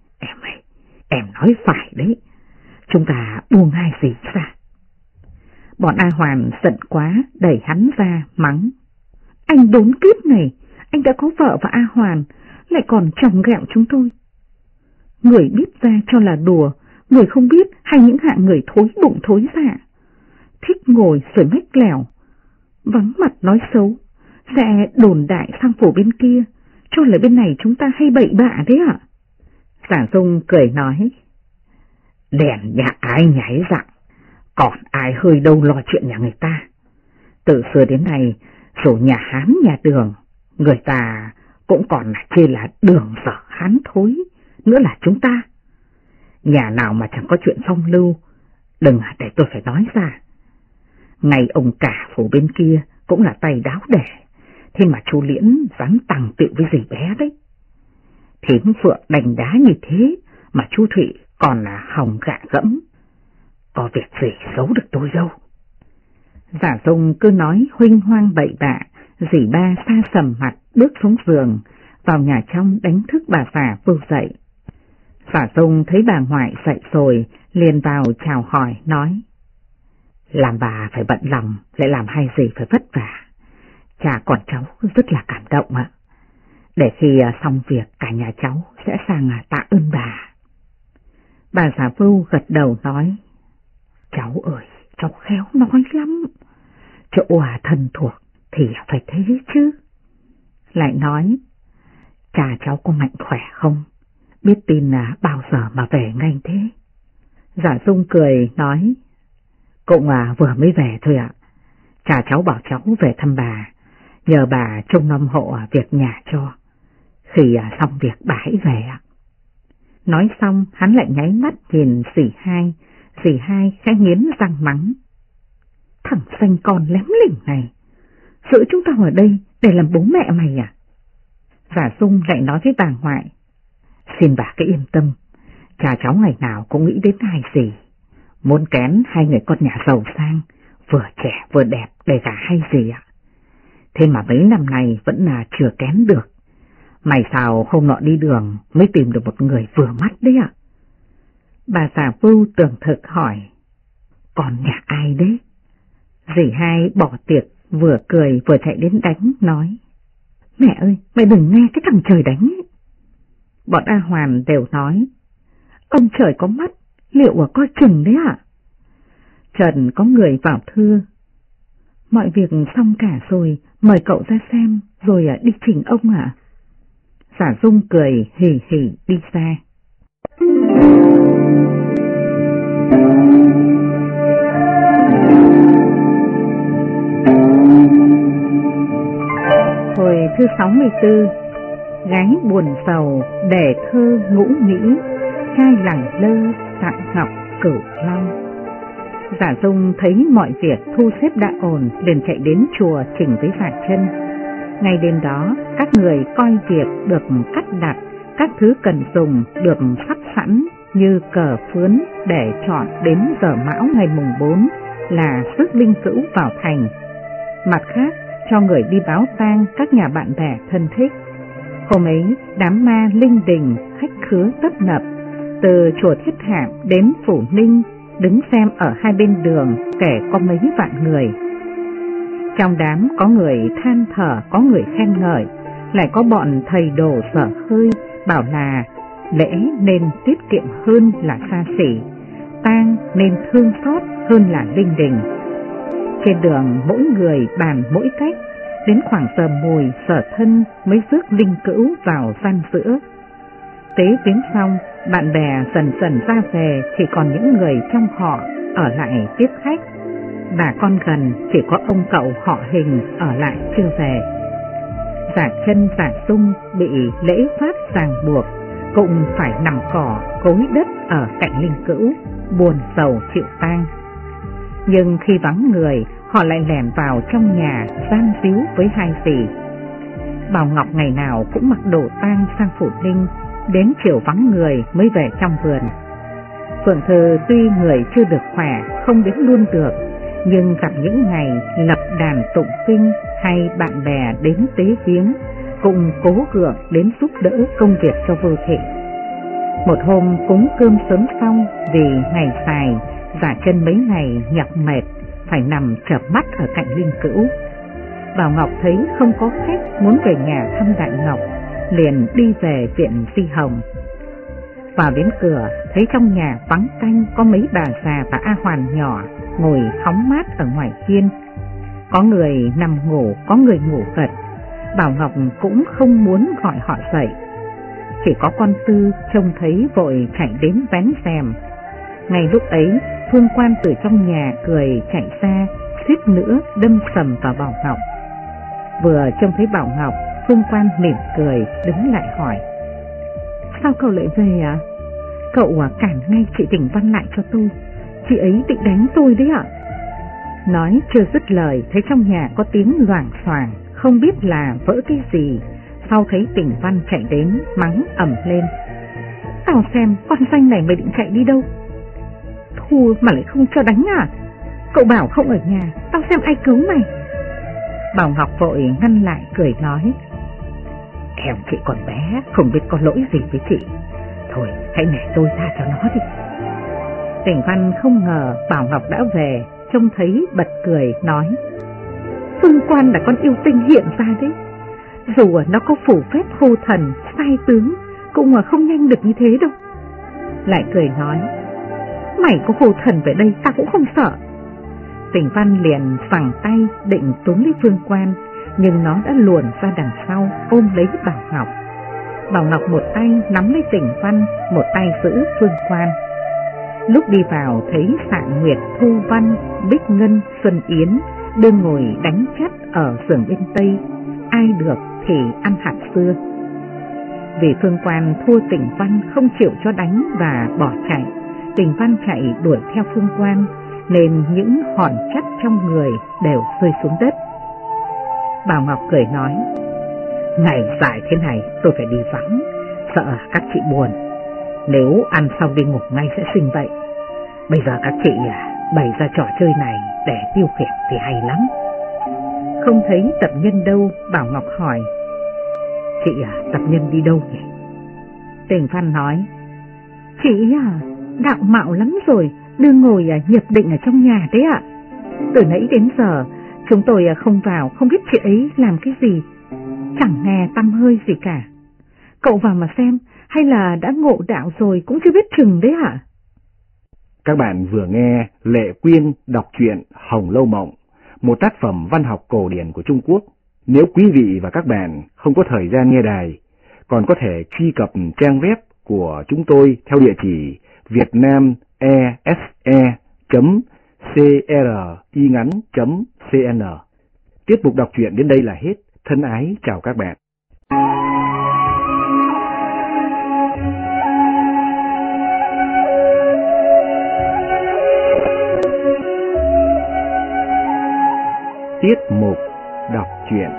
Speaker 2: em nói phải đấy, chúng ta buông hai dì ra. Bọn A Hoàn giận quá, đẩy hắn ra, mắng, anh đốn kiếp này, anh đã có vợ và A Hoàn, lại còn chồng ghẹo chúng tôi. Người biết ra cho là đùa, người không biết hay những hạng người thối bụng thối dạ, thích ngồi rồi mách lèo, vắng mặt nói xấu, sẽ đồn đại sang phủ bên kia, cho là bên này chúng ta hay bậy bạ đấy ạ. Giả Dung cười nói, đèn nhà ai nháy dặn, còn ai hơi đâu lo chuyện nhà người ta. Từ xưa đến nay, dù nhà Hán nhà Đường, người ta cũng còn chê là Đường sở Hán thối, nữa là chúng ta. Nhà nào mà chẳng có chuyện phong lưu, đừng để tôi phải nói ra. Ngày ông cả phủ bên kia cũng là tay đáo để, thế mà chú Liễn dám tằng tiệu với dì bé đấy. Thím Phượng đành đá như thế mà chú Thụy còn là hòng gạ gẫm, có việc gì giấu được tôi đâu. Giả Dung cứ nói huynh hoang bậy bạ, dì ba xa sầm mặt bước xuống giường, vào nhà trong đánh thức bà già Vưu dậy. Giả Dung thấy bà ngoại dậy rồi, liền vào chào hỏi, nói: Làm bà phải bận lòng, lại làm hay gì phải vất vả. Cha con cháu rất là cảm động ạ. Để khi xong việc cả nhà cháu sẽ sang tạ ơn bà. Bà già Vưu gật đầu nói: Cháu ơi, cháu khéo nói lắm. Chỗ thân thuộc thì phải thế chứ. Lại nói: Cha cháu có mạnh khỏe không? Biết tin bao giờ mà về ngay thế? Giả Dung cười nói: Cũng vừa mới về thôi ạ. Cha cháu bảo cháu về thăm bà, nhờ bà trông nom hộ việc nhà cho. Khi xong việc bà hãy về ạ. Nói xong hắn lại nháy mắt nhìn dì Hai. Dì Hai khẽ nghiến răng mắng: Thằng xanh con lém lỉnh này, giữ chúng ta ở đây để làm bố mẹ mày à? Giả Dung lại nói với bà ngoại: Xin bà cứ yên tâm, cha cháu ngày nào cũng nghĩ đến hai dì, muốn kén hai người con nhà giàu sang, vừa trẻ vừa đẹp để gả hai dì ạ. Thế mà mấy năm nay vẫn là chưa kén được. Mày sao hôm nọ đi đường mới tìm được một người vừa mắt đấy ạ? Bà già Vưu tưởng thực hỏi: Còn nhà ai đấy? Dì Hai bỏ tiệc, vừa cười vừa chạy đến đánh, nói: Mẹ ơi, mày đừng nghe cái thằng trời đánh ấy. Bọn A Hoàn đều nói: Ông trời có mắt, liệu coi chừng đấy ạ. Trần có người vào thưa: Mọi việc xong cả rồi, mời cậu ra xem, rồi đi trình ông ạ. Giả Dung cười hì hì đi ra. Hồi thứ 64, gái buồn sầu để thơ ngũ nghĩ, trai lẳng lơ tặng ngọc Cửu Long. Giả Dung thấy mọi việc thu xếp đã ổn, liền chạy đến chùa trình với Giả Chân. Ngay đêm đó, các người coi việc được cắt đặt, các thứ cần dùng được sắp sẵn như cờ phướn để chọn đến giờ mão ngày mùng 4 là rước linh cữu vào thành. Mặt khác, cho người đi báo tang các nhà bạn bè thân thích. Hôm ấy, đám ma linh đình khách khứa tấp nập, từ chùa Thiết Hạm đến Phủ Ninh, đứng xem ở hai bên đường kể có mấy vạn người. Trong đám có người than thở, có người khen ngợi, lại có bọn thầy đồ dở hơi bảo là lễ nên tiết kiệm hơn là xa xỉ, tang nên thương xót hơn là linh đình. Trên đường mỗi người bàn mỗi cách, đến khoảng giờ mùi Sở Thân mới rước linh cữu vào gian giữa. Tế viếng xong, bạn bè dần dần ra về, chỉ còn những người trong họ ở lại tiếp khách. Bà con gần chỉ có ông cậu họ Hình ở lại chưa về. Giả Chân, Giả Dung bị lễ pháp ràng buộc, cũng phải nằm cỏ gối đất ở cạnh linh cữu, buồn sầu chịu tang. Nhưng khi vắng người, họ lại lẻn vào trong nhà gian díu với hai dì. Bảo Ngọc ngày nào cũng mặc đồ tang sang Phủ Ninh, đến chiều vắng người mới về trong vườn. Phượng Thư tuy người chưa được khỏe, không đến luôn được, nhưng gặp những ngày lập đàn tụng kinh hay bạn bè đến tế viếng, cũng cố gượng đến giúp đỡ công việc cho Vưu Thị. Một hôm cúng cơm sớm xong, vì ngày dài, Giả Chân mấy ngày nhọc mệt, phải nằm chợp mắt ở cạnh linh cữu. Bảo Ngọc thấy không có khách, muốn về nhà thăm Đại Ngọc, liền đi về viện Di Hồng. Vào đến cửa, thấy trong nhà vắng tanh, có mấy bà già và A Hoàn nhỏ ngồi hóng mát ở ngoài hiên. Có người nằm ngủ, có người ngủ gật. Bảo Ngọc cũng không muốn gọi họ dậy. Chỉ có con Tư trông thấy vội chạy đến vén rèm. Ngay lúc ấy, Phương Quan từ trong nhà cười chạy ra, suýt nữa đâm sầm vào Bảo Ngọc. Vừa trông thấy Bảo Ngọc, Phương Quan mỉm cười đứng lại hỏi: Sao cậu lại về à? Cậu cản ngay chị Tỉnh Văn lại cho tôi, chị ấy định đánh tôi đấy ạ. Nói chưa dứt lời, thấy trong nhà có tiếng loảng xoảng, không biết là vỡ cái gì. Sau thấy Tỉnh Văn chạy đến, mắng ầm lên: Tao xem con xanh này mày định chạy đi đâu? Thua mà lại không cho đánh à? Cậu bảo không ở nhà, tao xem ai cứu mày. Bảo Ngọc vội ngăn lại cười nói: Eo chị còn bé, không biết có lỗi gì với chị. Thôi hãy để tôi tha cho nó đi. Tỉnh Văn không ngờ Bảo Ngọc đã về, trông thấy bật cười nói: Phương Quan là con yêu tinh hiện ra đấy. Dù nó có phủ phép hô thần, sai tướng, cũng không nhanh được như thế đâu. Lại cười nói: Mày có hô thần về đây ta cũng không sợ. Tỉnh Văn liền phẳng tay định túm lấy Phương Quan, nhưng nó đã luồn ra đằng sau ôm lấy Bảo Ngọc. Bảo Ngọc một tay nắm lấy Tỉnh Văn, một tay giữ Phương Quan. Lúc đi vào thấy Sạng Nguyệt, Thu Văn, Bích Ngân, Xuân Yến đương ngồi đánh chắt ở giường bên Tây, ai được thì ăn hạt xưa. Vì Phương Quan thua Tỉnh Văn không chịu cho đánh và bỏ chạy, Tỉnh Văn chạy đuổi theo Phương Quan, nên những hòn chắt trong người đều rơi xuống đất. Bảo Ngọc cười nói: Ngày dài thế này tôi phải đi vắng, sợ các chị buồn. Nếu ăn xong đi ngủ ngay sẽ sinh vậy. Bây giờ các chị bày ra trò chơi này để tiêu khiển thì hay lắm. Không thấy tập nhân đâu, Bảo Ngọc hỏi: Chị tập nhân đi đâu nhỉ? Tỉnh Văn nói: Chị đạo mạo lắm rồi, đương ngồi nhập định ở trong nhà đấy ạ. Từ nãy đến giờ chúng tôi không vào, không biết chị ấy làm cái gì, chẳng nghe tăm hơi gì cả. Cậu vào mà xem, hay là đã ngộ đạo rồi cũng chưa biết chừng đấy hả?
Speaker 1: Các bạn vừa nghe Lệ Quyên đọc truyện Hồng Lâu Mộng, một tác phẩm văn học cổ điển của Trung Quốc. Nếu quý vị và các bạn không có thời gian nghe đài, còn có thể truy cập trang web của chúng tôi theo địa chỉ vietnamese.cringắn.cn. Tiết mục đọc truyện đến đây là hết. Thân ái chào các bạn. Tiết mục đọc truyện.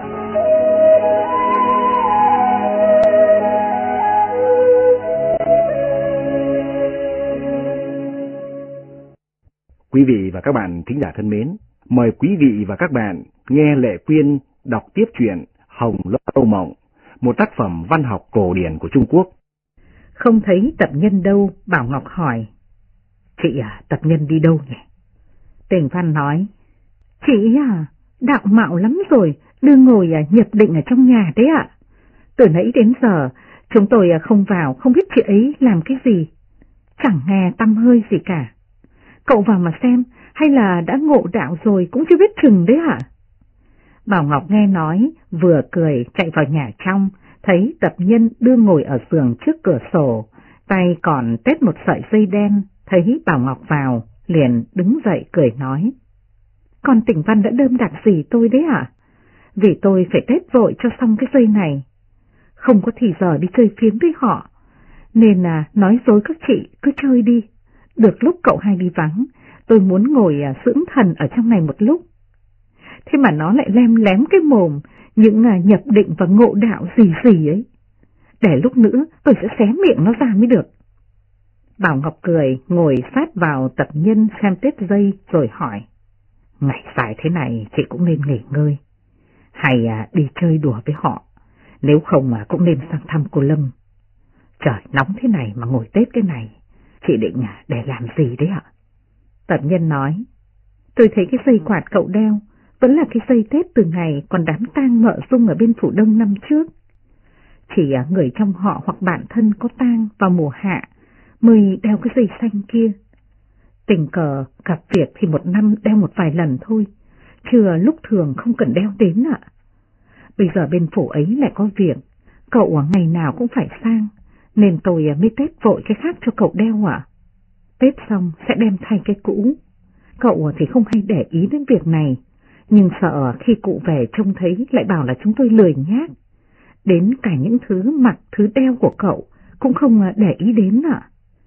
Speaker 1: Quý vị và các bạn thính giả thân mến, mời quý vị và các bạn nghe Lệ Quyên đọc tiếp truyện Hồng Lâu Mộng, một tác phẩm văn học cổ điển của Trung Quốc.
Speaker 2: Không thấy tập nhân đâu, Bảo Ngọc hỏi: Chị tập nhân đi đâu nhỉ? Tỉnh Văn nói: Chị đạo mạo lắm rồi, đương ngồi nhập định ở trong nhà đấy ạ. Từ nãy đến giờ chúng tôi không vào, không biết chị ấy làm cái gì, chẳng nghe tăm hơi gì cả. Cậu vào mà xem, hay là đã ngộ đạo rồi cũng chưa biết chừng đấy hả? Bảo Ngọc nghe nói, vừa cười chạy vào nhà trong, thấy tập nhân đương ngồi ở giường trước cửa sổ, tay còn tết một sợi dây đen. Thấy Bảo Ngọc vào, liền đứng dậy cười nói: Con Tỉnh Văn đã đơm đặt gì tôi đấy hả? Vì tôi phải tết vội cho xong cái dây này, không có thì giờ đi chơi phiếm với họ, nên nói dối các chị cứ chơi đi. Được lúc cậu hai đi vắng, tôi muốn ngồi dưỡng thần ở trong này một lúc. Thế mà nó lại lem lém cái mồm, những nhập định và ngộ đạo gì ấy. Để lúc nữa tôi sẽ xé miệng nó ra mới được. Bảo Ngọc cười, ngồi sát vào tập nhân xem tết dây rồi hỏi: Ngày dài thế này chị cũng nên nghỉ ngơi, hay đi chơi đùa với họ, nếu không cũng nên sang thăm cô Lâm. Trời nóng thế này mà ngồi tết cái này, chị định để làm gì đấy ạ? Tập nhân nói: Tôi thấy cái dây quạt cậu đeo vẫn là cái dây Tết từ ngày còn đám tang Mợ Dung ở bên Phủ Đông năm trước. Chỉ người trong họ hoặc bạn thân có tang vào mùa hạ mới đeo cái dây xanh kia. Tình cờ gặp việc thì một năm đeo một vài lần thôi, chứ lúc thường không cần đeo đến ạ. Bây giờ bên phủ ấy lại có việc, cậu ngày nào cũng phải sang, nên tôi mới tết vội cái khác cho cậu đeo ạ. Tết xong sẽ đem thay cái cũ. Cậu thì không hay để ý đến việc này, nhưng sợ khi cụ về trông thấy lại bảo là chúng tôi lười nhác. Đến cả những thứ mặc, thứ đeo của cậu cũng không để ý đến ạ.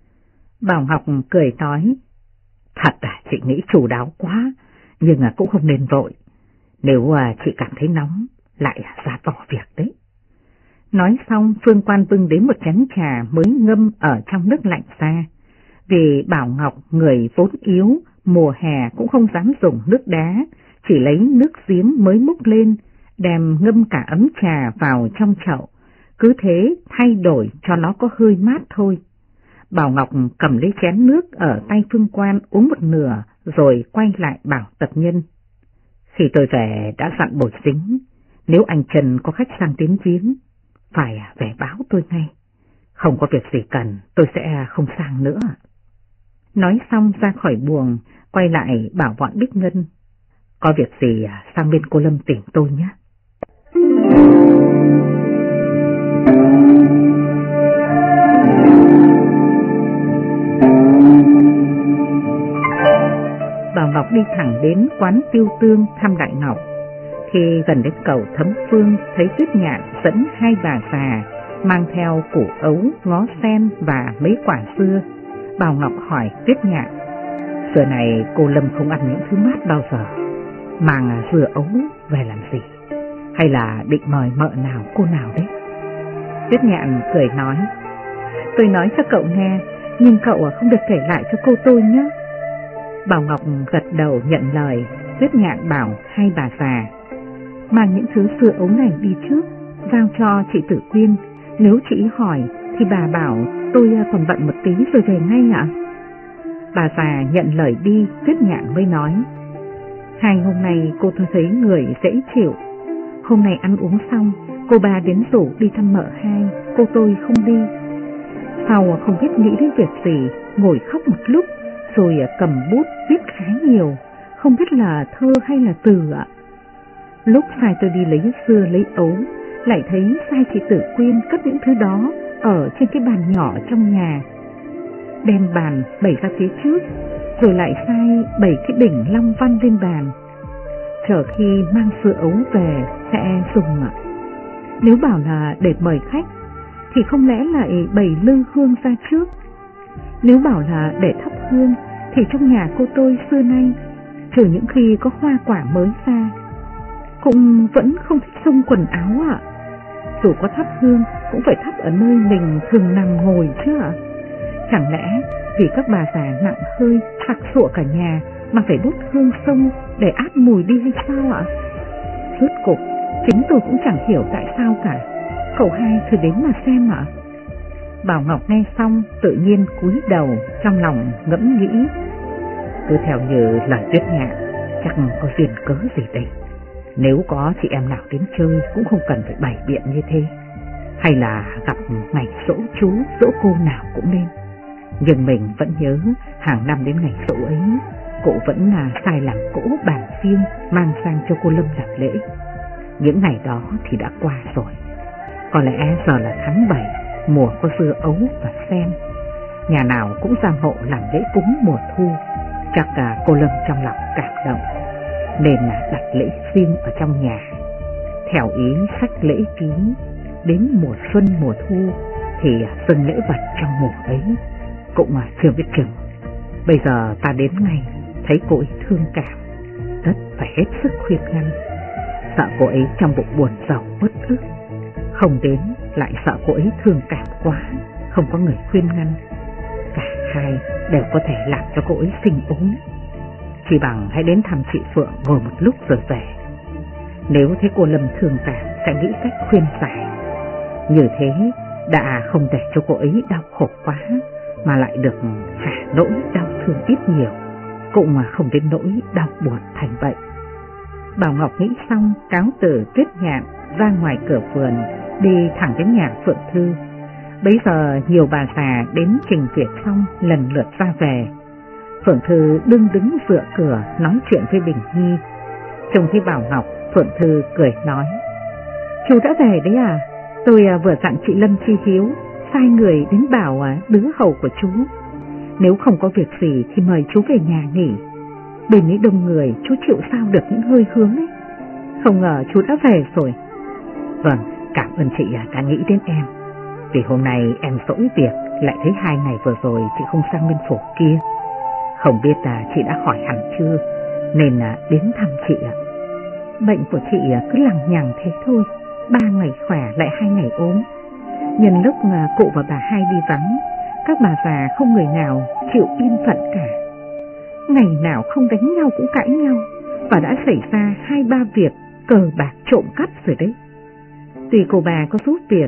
Speaker 2: Bảo Ngọc cười nói: Thật chị nghĩ chu đáo quá, nhưng cũng không nên vội. Nếu chị cảm thấy nóng, lại ra tỏ việc đấy. Nói xong, Phương Quan bưng đến một chén trà mới ngâm ở trong nước lạnh ra. Vì Bảo Ngọc người vốn yếu, mùa hè cũng không dám dùng nước đá, chỉ lấy nước giếng mới múc lên, đem ngâm cả ấm trà vào trong chậu, cứ thế thay đổi cho nó có hơi mát thôi. Bảo Ngọc cầm lấy chén nước ở tay Phương Quan uống một nửa rồi quay lại bảo Tập Nhân. Khi tôi về đã dặn Bồi Dính, nếu anh Trần có khách sang đến viếng, phải về báo tôi ngay. Không có việc gì cần, tôi sẽ không sang nữa. Nói xong ra khỏi buồng, quay lại bảo bọn Bích Ngân. Có việc gì sang bên cô Lâm tìm tôi nhé. Bảo Ngọc đi thẳng đến quán Tiêu Tương thăm Đại Ngọc. Khi gần đến cầu Thấm Phương, thấy Tuyết Nhạn dẫn hai bà già mang theo củ ấu, ngó sen và mấy quả dưa. Bảo Ngọc hỏi Tuyết Nhạn, giờ này cô Lâm không ăn những thứ mát bao giờ, mang dưa ấu về làm gì? Hay là định mời mợ nào cô nào đấy? Tuyết Nhạn cười nói, tôi nói cho cậu nghe, nhưng cậu không được kể lại cho cô tôi nhé. Bảo Ngọc gật đầu nhận lời. Tuyết Nhạn bảo hai bà già, mang những thứ dưa ấu này đi trước, giao cho chị Tử Quyên. Nếu chị hỏi thì bà bảo tôi còn bận một tí rồi về ngay ạ. Bà già nhận lời đi. Tuyết Nhạn mới nói, hai hôm nay cô tôi thấy người dễ chịu. Hôm nay ăn uống xong, cô bà đến rủ đi thăm mợ hai, cô tôi không đi. Sau không biết nghĩ đến việc gì, ngồi khóc một lúc, rồi cầm bút viết khá nhiều, không biết là thơ hay là từ ạ. Lúc sai tôi đi lấy dưa lấy ấu, lại thấy sai chị Tử Quyên cất những thứ đó ở trên cái bàn nhỏ trong nhà. Đem bàn bày ra phía trước, rồi lại sai bày cái đỉnh long văn lên bàn. Chờ khi mang dưa ấu về sẽ dùng ạ. Nếu bảo là để mời khách, thì không lẽ lại bày lư hương ra trước? Nếu bảo là để thắp hương, thì trong nhà cô tôi xưa nay, trừ những khi có hoa quả mới ra, cũng vẫn không thích xông quần áo ạ. Dù có thắp hương, cũng phải thắp ở nơi mình thường nằm ngồi chứ ạ. Chẳng lẽ vì các bà già nặng hơi, sặc sụa cả nhà, mà phải đốt hương xông để át mùi đi hay sao ạ? Rốt cuộc, chính tôi cũng chẳng hiểu tại sao cả. Cậu hai thử đến mà xem ạ. Bảo Ngọc nghe xong tự nhiên cúi đầu, trong lòng ngẫm nghĩ. Cứ theo như lời Tuyết Nhạn, chắc có duyên cớ gì đây. Nếu có chị em nào đến chơi cũng không cần phải bày biện như thế. Hay là gặp ngày dỗ chú, dỗ cô nào cũng nên. Nhưng mình vẫn nhớ hàng năm đến ngày dỗ ấy, cụ vẫn là sai làm cỗ bàn riêng mang sang cho cô Lâm làm lễ. Những ngày đó thì đã qua rồi. Có lẽ giờ là tháng 7, mùa có dưa ấu và sen. Nhà nào cũng giang hộ làm lễ cúng mùa thu. Chắc cả cô Lâm trong lòng cảm động, nên là đặt lễ riêng ở trong nhà. Theo ý sách lễ ký, đến mùa xuân mùa thu thì dâng lễ vật trong mùa ấy, cũng chưa biết chừng. Bây giờ ta đến ngay, thấy cô ấy thương cảm, tất phải hết sức khuyên ngăn. Sợ cô ấy trong bụng buồn rầu uất ức, không đến lại sợ cô ấy thương cảm quá, không có người khuyên ngăn. Cả hai đều có thể làm cho cô ấy sinh ốm. Chỉ bằng hãy đến thăm chị Phượng ngồi một lúc rồi về. Nếu thấy cô Lâm thương cảm sẽ nghĩ cách khuyên giải. Như thế đã không để cho cô ấy đau khổ quá, mà lại được hạ nỗi đau thương ít nhiều, cũng mà không đến nỗi đau buồn thành vậy. Bảo Ngọc nghĩ xong cáo từ Tuyết Nhạn ra ngoài cửa vườn, đi thẳng đến nhà Phượng Thư. Bấy giờ nhiều bà già đến trình việc xong lần lượt ra về. Phượng Thư đứng dựa cửa nói chuyện với Bình Nhi. Trông thấy Bảo Ngọc, Phượng Thư cười nói, chú đã về đấy à? Tôi vừa dặn chị Lâm Chi Hiếu sai người đến bảo đứa hầu của chú, nếu không có việc gì thì mời chú về nhà nghỉ. Bên ấy đông người, chú chịu sao được những hơi hướng ấy. Không ngờ chú đã về rồi. Vâng, cảm ơn chị đã nghĩ đến em. Vì hôm nay em dỗi việc, lại thấy 2 ngày vừa rồi chị không sang bên phủ kia. Không biết chị đã khỏi hẳn chưa, nên đến thăm chị ạ. Bệnh của chị cứ lằng nhằng thế thôi, 3 ngày khỏe lại 2 ngày ốm. Nhân lúc cụ và bà hai đi vắng, các bà già không người nào chịu yên phận cả. Ngày nào không đánh nhau cũng cãi nhau, và đã xảy ra 2-3 việc cờ bạc trộm cắp rồi đấy. Tuy cô bà có giúp việc,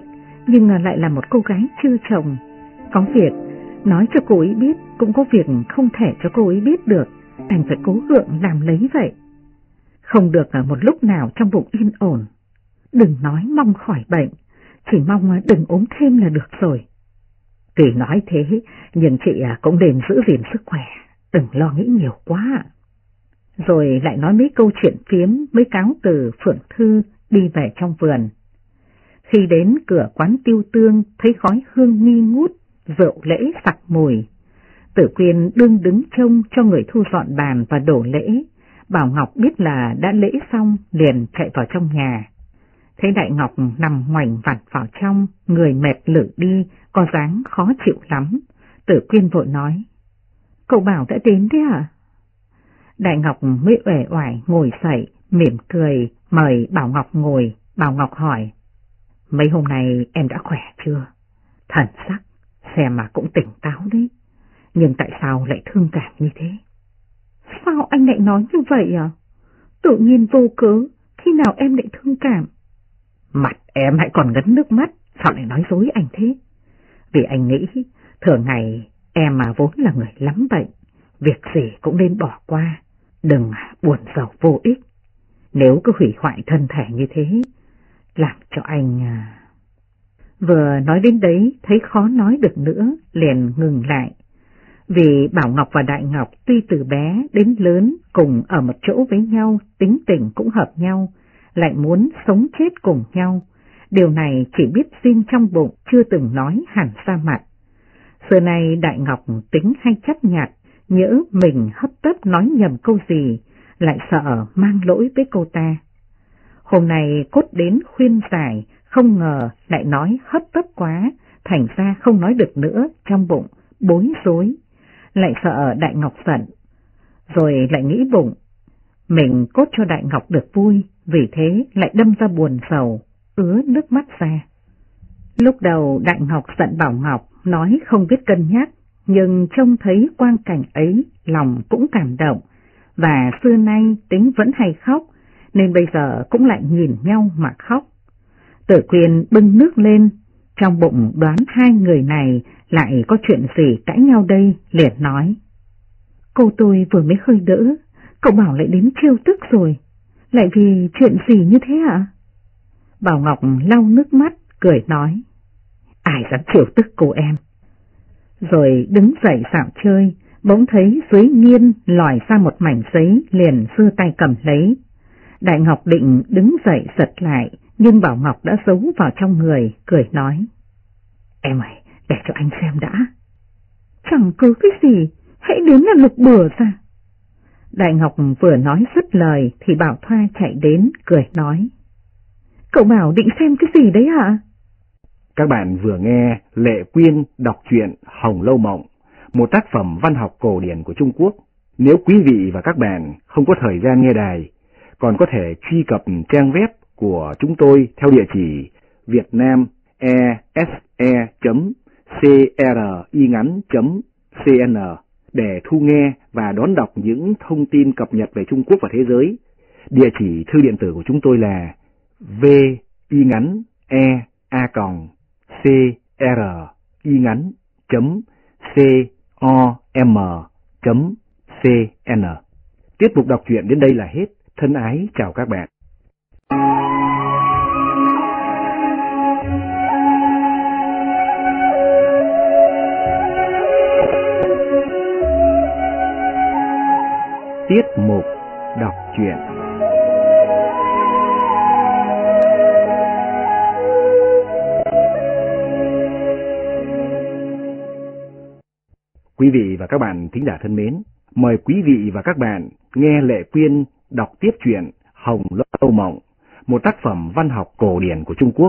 Speaker 2: nhưng lại là một cô gái chưa chồng. Có việc nói cho cô ấy biết, cũng có việc không thể cho cô ấy biết được, đành phải cố gượng làm lấy vậy. Không được ở một lúc nào trong bụng yên ổn. Đừng nói mong khỏi bệnh, chỉ mong đừng ốm thêm là được rồi. Tuy nói thế, nhưng chị cũng nên giữ gìn sức khỏe, đừng lo nghĩ nhiều quá. Rồi lại nói mấy câu chuyện phiếm mới cáo từ Phượng Thư đi về trong vườn. Khi đến cửa quán Tiêu Tương thấy khói hương nghi ngút, rượu lễ sặc mùi. Tử Quyên đương đứng trông cho người thu dọn bàn và đổ lễ. Bảo Ngọc biết là đã lễ xong liền chạy vào trong nhà. Thấy Đại Ngọc nằm ngoảnh vặt vào trong, người mệt lử đi, có dáng khó chịu lắm. Tử Quyên vội nói: "Cậu Bảo đã đến đấy à?" Đại Ngọc mới uể oải ngồi dậy, mỉm cười mời Bảo Ngọc ngồi. Bảo Ngọc hỏi: "Mấy hôm nay em đã khỏe chưa?" Thần sắc xem mà cũng tỉnh táo đấy, nhưng tại sao lại thương cảm như thế? "Sao anh lại nói như vậy à? Tự nhiên vô cớ, khi nào em lại thương cảm?" Mặt em hãy còn ngấn nước mắt, sao lại nói dối anh thế? Vì anh nghĩ thường ngày em mà vốn là người lắm bệnh, việc gì cũng nên bỏ qua, đừng buồn rầu vô ích. Nếu cứ hủy hoại thân thể như thế, làm cho anh... Vừa nói đến đấy thấy khó nói được nữa, liền ngừng lại. Vì Bảo Ngọc và Đại Ngọc tuy từ bé đến lớn cùng ở một chỗ với nhau, tính tình cũng hợp nhau, lại muốn sống chết cùng nhau. Điều này chỉ biết riêng trong bụng, chưa từng nói hẳn ra mặt. Xưa nay Đại Ngọc tính hay chấp nhặt, nhỡ mình hấp tấp nói nhầm câu gì, lại sợ mang lỗi với cô ta. Hôm nay cốt đến khuyên giải, không ngờ lại nói hấp tấp quá, thành ra không nói được nữa, trong bụng bối rối, lại sợ Đại Ngọc giận. Rồi lại nghĩ bụng, mình cốt cho Đại Ngọc được vui, vì thế lại đâm ra buồn sầu, ứa nước mắt ra. Lúc đầu Đại Ngọc giận Bảo Ngọc, nói không biết cân nhắc, nhưng trông thấy quang cảnh ấy, lòng cũng cảm động, và xưa nay tính vẫn hay khóc, nên bây giờ cũng lại nhìn nhau mà khóc. Tử Quyên bưng nước lên, trong bụng đoán hai người này lại có chuyện gì cãi nhau đây, liền nói: "Cô tôi vừa mới hơi đỡ, cậu Bảo lại đến trêu tức rồi, lại vì chuyện gì như thế ạ?" Bảo Ngọc lau nước mắt, cười nói: "Ai dám trêu tức cô em." Rồi đứng dậy dạo chơi, bỗng thấy dưới nghiên lòi ra một mảnh giấy, liền giơ tay cầm lấy. Đại Ngọc định đứng dậy giật lại, nhưng Bảo Ngọc đã giấu vào trong người, cười nói: "Em ơi, để cho anh xem đã." "Chẳng cứ cái gì, hãy đến là lục bừa ra." Đại Ngọc vừa nói dứt lời thì Bảo Thoa chạy đến, cười nói: "Cậu Bảo định xem cái gì đấy hả?"
Speaker 1: Các bạn vừa nghe Lệ Quyên đọc truyện Hồng Lâu Mộng, một tác phẩm văn học cổ điển của Trung Quốc. Nếu quý vị và các bạn không có thời gian nghe đài, còn có thể truy cập trang web của chúng tôi theo địa chỉ vietnamese.cringắn.cn để thu nghe và đón đọc những thông tin cập nhật về Trung Quốc và thế giới. Địa chỉ thư điện tử của chúng tôi là vingắn.cringắn.com.cn. Tiết mục đọc truyện đến đây là hết. Thân ái chào các bạn. Tiết mục đọc truyện. Quý vị và các bạn thính giả thân mến, mời quý vị và các bạn nghe Lệ Quyên đọc tiếp truyện Hồng Lâu Mộng, một tác phẩm văn học cổ điển của Trung Quốc.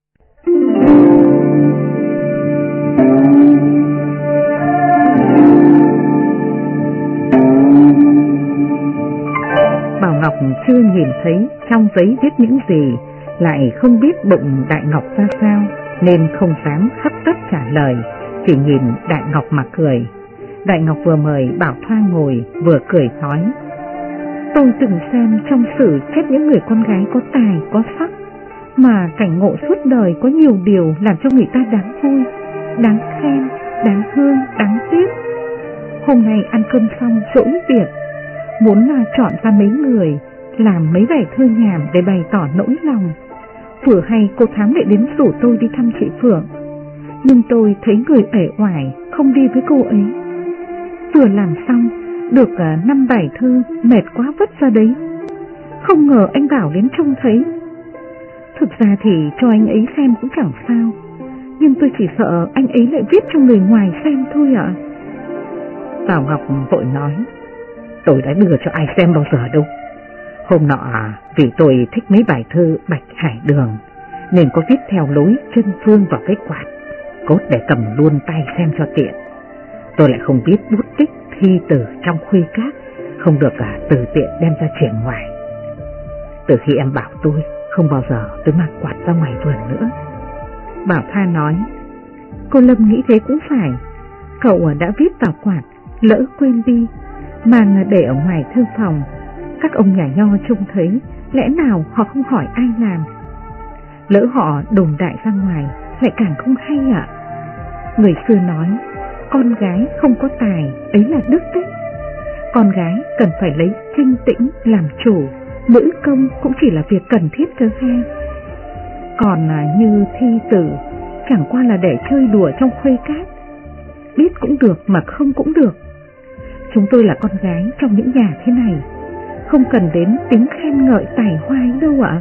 Speaker 2: Bảo Ngọc chưa nhìn thấy trong giấy viết những gì, lại không biết bụng Đại Ngọc ra sao, nên không dám hấp tấp trả lời, chỉ nhìn Đại Ngọc mà cười. Đại Ngọc vừa mời Bảo Thoa ngồi, vừa cười nói: "Tôi từng xem trong sử chép những người con gái có tài có sắc, mà cảnh ngộ suốt đời có nhiều điều làm cho người ta đáng vui, đáng khen, đáng thương, đáng tiếc. Hôm nay ăn cơm xong rỗi việc, muốn chọn ra mấy người làm mấy bài thơ nhảm để bày tỏ nỗi lòng. Vừa hay cô Thám lại đến rủ tôi đi thăm chị Phượng, nhưng tôi thấy người uể oải không đi với cô ấy. Vừa làm xong được 5 bài thơ, mệt quá vứt ra đấy. Không ngờ anh Bảo đến trông thấy. Thực ra thì cho anh ấy xem cũng chẳng sao, nhưng tôi chỉ sợ anh ấy lại viết cho người ngoài xem thôi ạ.
Speaker 3: Bảo Ngọc vội nói, tôi đã đưa cho ai xem bao giờ đâu. Hôm nọ vì tôi thích mấy bài thơ Bạch Hải Đường nên có viết theo lối chân phương vào cái quạt, cốt để cầm luôn tay xem cho tiện. Tôi lại không biết bút tích thi từ trong khuê các, không được từ tiện đem ra triển ngoài. Từ khi em bảo tôi, không bao giờ tôi mang quạt ra ngoài vườn nữa.
Speaker 2: Bảo Tha nói, cô Lâm nghĩ thế cũng phải. Cậu đã viết vào quạt, lỡ quên đi, mang để ở ngoài thư phòng. Các ông nhà nho trông thấy, lẽ nào họ không hỏi ai làm? Lỡ họ đồn đại ra ngoài, lại càng không hay ạ. Người xưa nói, con gái không có tài, ấy là đức đấy. Con gái cần phải lấy trinh tĩnh làm chủ, nữ công cũng chỉ là việc cần thiết cơ ha. Còn như thi tử, chẳng qua là để chơi đùa trong khuê cát. Biết cũng được mà không cũng được. Chúng tôi là con gái trong những nhà thế này, không cần đến tính khen ngợi tài hoa ấy đâu ạ.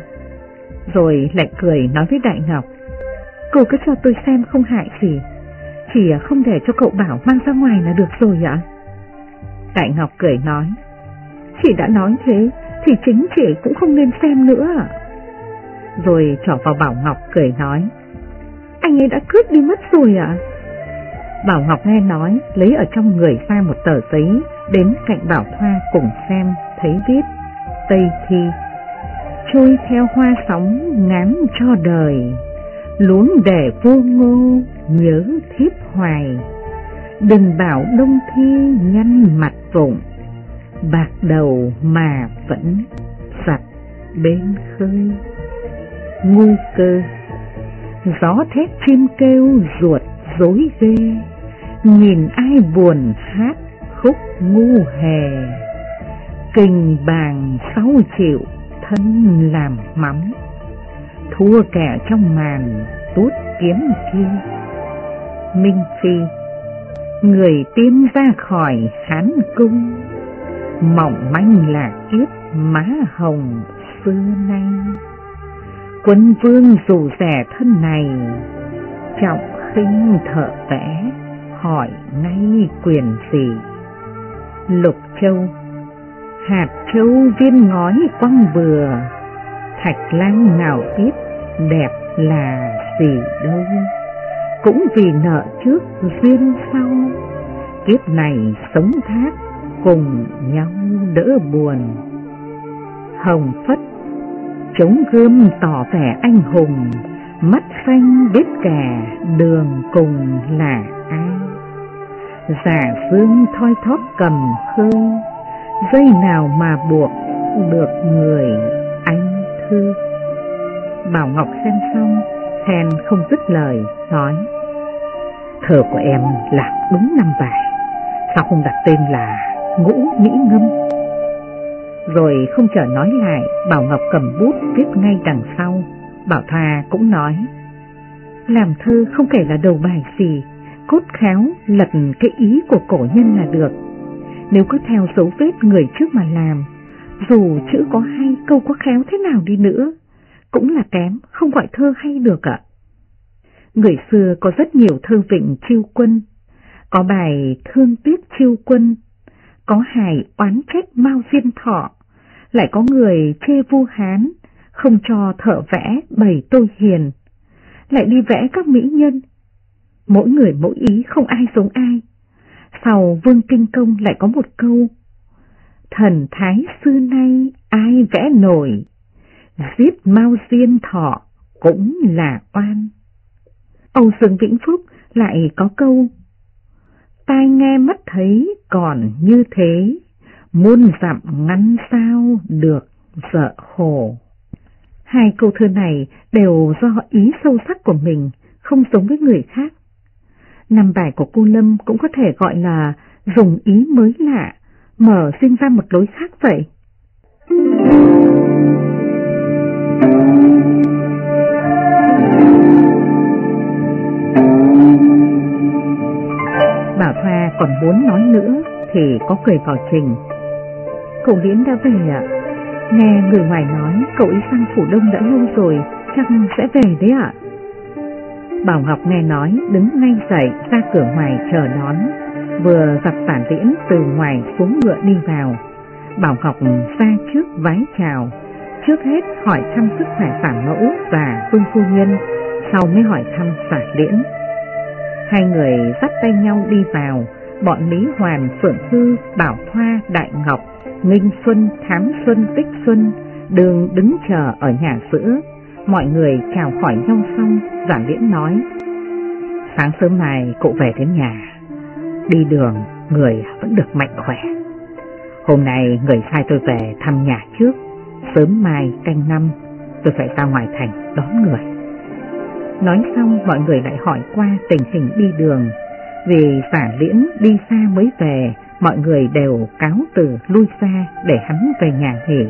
Speaker 3: Rồi lại cười nói với Đại Ngọc,
Speaker 2: cô cứ cho tôi xem không hại gì, chỉ không để cho cậu Bảo mang ra ngoài là được rồi ạ.
Speaker 3: Đại Ngọc cười nói,
Speaker 2: chị đã nói thế thì chính chị cũng không nên xem nữa ạ.
Speaker 3: Rồi trỏ vào Bảo Ngọc cười nói,
Speaker 2: anh ấy đã cướp đi mất rồi ạ.
Speaker 3: Bảo Ngọc nghe nói, lấy ở trong người ra một tờ giấy, đến cạnh Bảo Thoa cùng xem, thấy viết Tây Thi.
Speaker 2: Trôi theo hoa sóng ngán cho đời, luống để vô ngô nhớ thiếp hoài. Đừng bảo Đông Thi nhăn mặt vụng, bạc đầu mà vẫn sạch bên khơi. Ngu cơ, gió thét chim kêu ruột dối ghê, nhìn ai buồn hát khúc ngu hề. Kình bàng 6 triệu thân làm mắm, thua kẻ trong màn tuốt kiếm kia. Minh Phi, người tiên ra khỏi Hán cung, mỏng manh là kiếp má hồng xưa nay. Quân vương dù rẻ thân này, trọng khinh thợ vẽ hỏi ngay quyền gì. Lục Châu, hạt châu viên ngói quăng bừa, thạch lang nào biết đẹp là gì đâu. Cũng vì nợ trước duyên sau, kiếp này sống thác cùng nhau đỡ buồn. Hồng Phất, chống gươm tỏ vẻ anh hùng, mắt xanh biết cả đường cùng là ai. Giả dương thoi thóp cầm khơi, dây nào mà buộc được người anh thư. Bảo Ngọc xem xong, khen không dứt lời, nói, thơ của em là đúng 5 bài, sao không đặt tên là Ngũ Mỹ Ngâm? Rồi không chờ nói lại, Bảo Ngọc cầm bút viết ngay đằng sau. Bảo Thoa cũng nói, làm thơ không kể là đầu bài gì, cốt khéo lật cái ý của cổ nhân là được. Nếu cứ theo dấu vết người trước mà làm, dù chữ có hay, câu có khéo thế nào đi nữa, cũng là kém, không gọi thơ hay được ạ. Người xưa có rất nhiều thơ vịnh chiêu quân, có bài thương tiếc chiêu quân, có hài oán trách Mao Diên Thọ, lại có người chê Vu Hán, không cho thợ vẽ bày tôi hiền, lại đi vẽ các mỹ nhân. Mỗi người mỗi ý, không ai giống ai. Sau Vương Kinh Công lại có một câu, thần thái xưa nay ai vẽ nổi, giết Mao Diên Thọ cũng là oan. Âu Dương Vĩnh Phúc lại có câu, tai nghe mắt thấy còn như thế, muôn dặm ngăn sao được dợ hồ. Hai câu thơ này đều do ý sâu sắc của mình, không giống với người khác. Năm bài của cô Lâm cũng có thể gọi là dùng ý mới lạ, mở sinh ra một lối khác vậy. Bảo Thoa còn muốn nói nữa thì có cười vào Trình. Cậu Liễn đã về ạ. Nghe người ngoài nói cậu ấy sang Phủ Đông đã lâu rồi, chắc sẽ về đấy ạ. Bảo Ngọc nghe nói đứng ngay dậy ra cửa ngoài chờ đón, vừa gặp Tả Liễn từ ngoài xuống ngựa đi vào. Bảo Ngọc ra trước vái chào, trước hết hỏi thăm sức khỏe Tả Mẫu và Vương phu nhân, sau mới hỏi thăm Tả Liễn. Hai người dắt tay nhau đi vào, bọn Lý Hoàn, Phượng Thư, Bảo Thoa, Đại Ngọc, Nghinh Xuân, Thám Xuân, Tích Xuân đường đứng chờ ở nhà giữa. Mọi người chào hỏi nhau xong, Giả Liễn nói: sáng sớm này cậu về đến nhà, đi đường người vẫn được mạnh khỏe. Hôm nay người sai tôi về thăm nhà trước, sớm mai canh 5 tôi phải ra ngoài thành đón người. Nói xong mọi người lại hỏi qua tình hình đi đường. Vì Giả Liễn đi xa mới về, mọi người đều cáo từ lui xa để hắn về nhà nghỉ.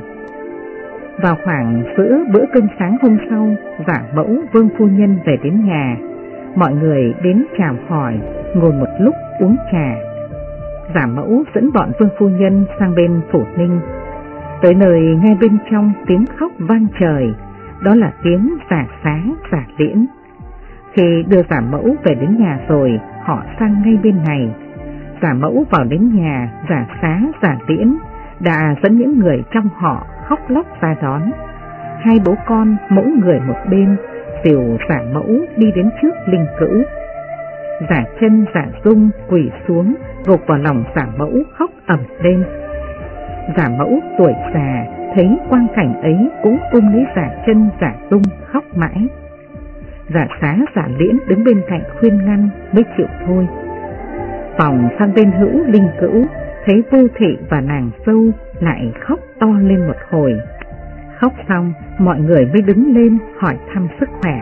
Speaker 2: Vào khoảng giữa bữa cơm sáng hôm sau, Giả Mẫu, Vương phu nhân về đến nhà. Mọi người đến chào hỏi, ngồi một lúc uống trà. Giả Mẫu dẫn bọn Vương phu nhân sang bên Phủ Ninh. Tới nơi nghe bên trong tiếng khóc vang trời, đó là tiếng Giả Xá, Giả Liễn. Khi đưa Giả Mẫu về đến nhà rồi, họ sang ngay bên này. Giả Mẫu vào đến nhà, Giả Xá, Giả Liễn đã dẫn những người trong họ khóc lóc ra đón. Hai bố con mỗi người một bên, dìu Giả Mẫu đi đến trước linh cữu. Giả Chân, Giả Dung quỳ xuống, gục vào lòng Giả Mẫu khóc ầm lên. Giả Mẫu tuổi già thấy quang cảnh ấy cũng ôm lấy Giả Chân, Giả Dung khóc mãi. Giả Xá, Giả Liễn đứng bên cạnh khuyên ngăn mới chịu thôi. Vòng sang bên hữu linh cữu, thấy Vô Thị và nàng dâu lại khóc to lên một hồi. Khóc xong mọi người mới đứng lên hỏi thăm sức khỏe.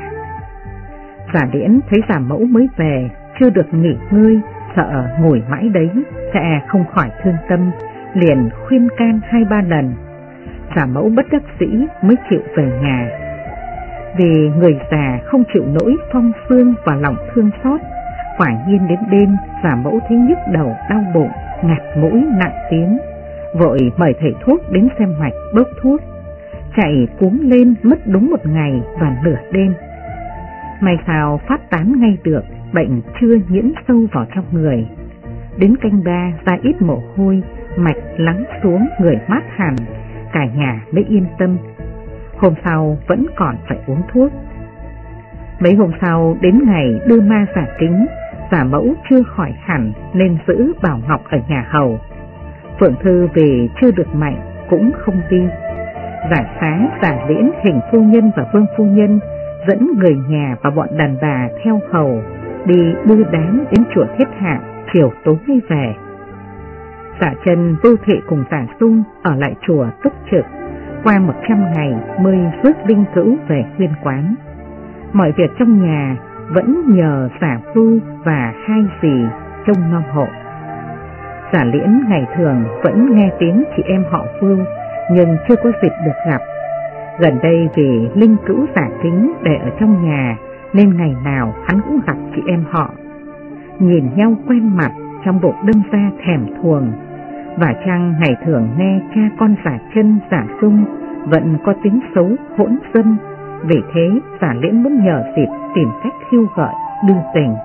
Speaker 2: Giả Liễn thấy Giả Mẫu mới về, chưa được nghỉ ngơi, sợ ngồi mãi đấy sẽ không khỏi thương tâm, liền khuyên can 2-3 lần. Giả Mẫu bất đắc dĩ mới chịu về nhà. Vì người già không chịu nỗi phong xương và lòng thương xót, quả nhiên đến đêm Giả Mẫu thấy nhức đầu đau bụng, ngạt mũi nặng tiếng, vội mời thầy thuốc đến xem mạch bốc thuốc. Chạy cuống lên mất đúng 1 ngày và nửa đêm. May sao phát tán ngay được, bệnh chưa nhiễm sâu vào trong người. Đến canh 3 ra ít mồ hôi, mạch lắng xuống, người mát hẳn, cả nhà mới yên tâm. Hôm sau vẫn còn phải uống thuốc. Mấy hôm sau đến ngày đưa ma Giả Kính, Giả Mẫu chưa khỏi hẳn nên giữ Bảo Ngọc ở nhà hầu. Phượng Thư vì chưa được mạnh cũng không đi. Giả Xá, Giả Liễn, Hình phu nhân và Vương phu nhân dẫn người nhà và bọn đàn bà theo hầu đi đưa đám đến chùa Thiết Hạ, chiều tối mới về. Giả Chân, Vô Thị cùng Giả Dung ở lại chùa túc trực, qua 100 ngày mới rước linh cữu về Nguyên Quán. Mọi việc trong nhà vẫn nhờ Giả Phu và 2 dì trông nom hộ. Giả Liễn ngày thường vẫn nghe tiếng chị em họ Vưu, nhưng chưa có dịp được gặp. Gần đây vì linh cữu Giả Kính để ở trong nhà nên ngày nào hắn cũng gặp chị em họ. Nhìn nhau quen mặt, trong bụng đâm ra thèm thuồng. Và chăng ngày thường nghe cha con Giả Chân, Giả Dung vẫn có tiếng xấu hỗn dâm, vì thế Giả Liễn muốn nhờ dịp tìm cách khiêu gợi đưa tình.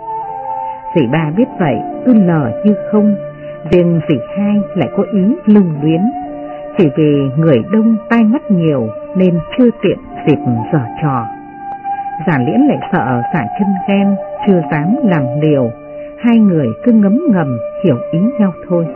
Speaker 2: Dì ba biết vậy cứ lờ như không, riêng dì hai lại có ý lưu luyến. Chỉ vì người đông tai mắt nhiều nên chưa tiện dịp giở trò. Giả Liễn lại sợ Giả Chân ghen, chưa dám làm liều. Hai người cứ ngấm ngầm hiểu ý nhau thôi.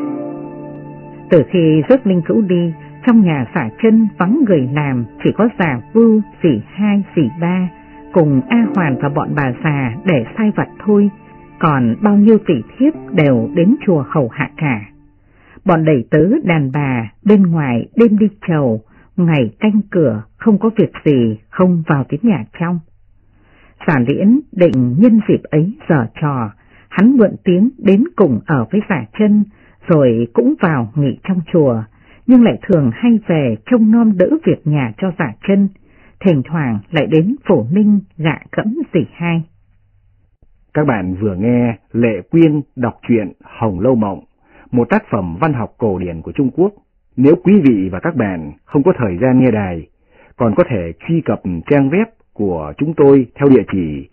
Speaker 2: Từ khi rước linh cữu đi, trong nhà Giả Chân vắng người làm, chỉ có Giả Vưu, dì hai, dì ba cùng A Hoàn và bọn bà già để sai vặt thôi, còn bao nhiêu tỷ thiếp đều đến chùa hầu hạ cả. Bọn đầy tớ đàn bà bên ngoài đêm đi chầu, ngày canh cửa, không có việc gì không vào đến nhà trong. Giả Liễn định nhân dịp ấy giở trò, hắn mượn tiếng đến cùng ở với Giả Chân, rồi cũng vào nghỉ trong chùa, nhưng lại thường hay về trông nom đỡ việc nhà cho Giả Chân, thỉnh thoảng lại đến Phổ Ninh gạ cẫm dì hai.
Speaker 1: Các bạn vừa nghe Lệ Quyên đọc truyện Hồng Lâu Mộng, một tác phẩm văn học cổ điển của Trung Quốc. Nếu quý vị và các bạn không có thời gian nghe đài, còn có thể truy cập trang web của chúng tôi theo địa chỉ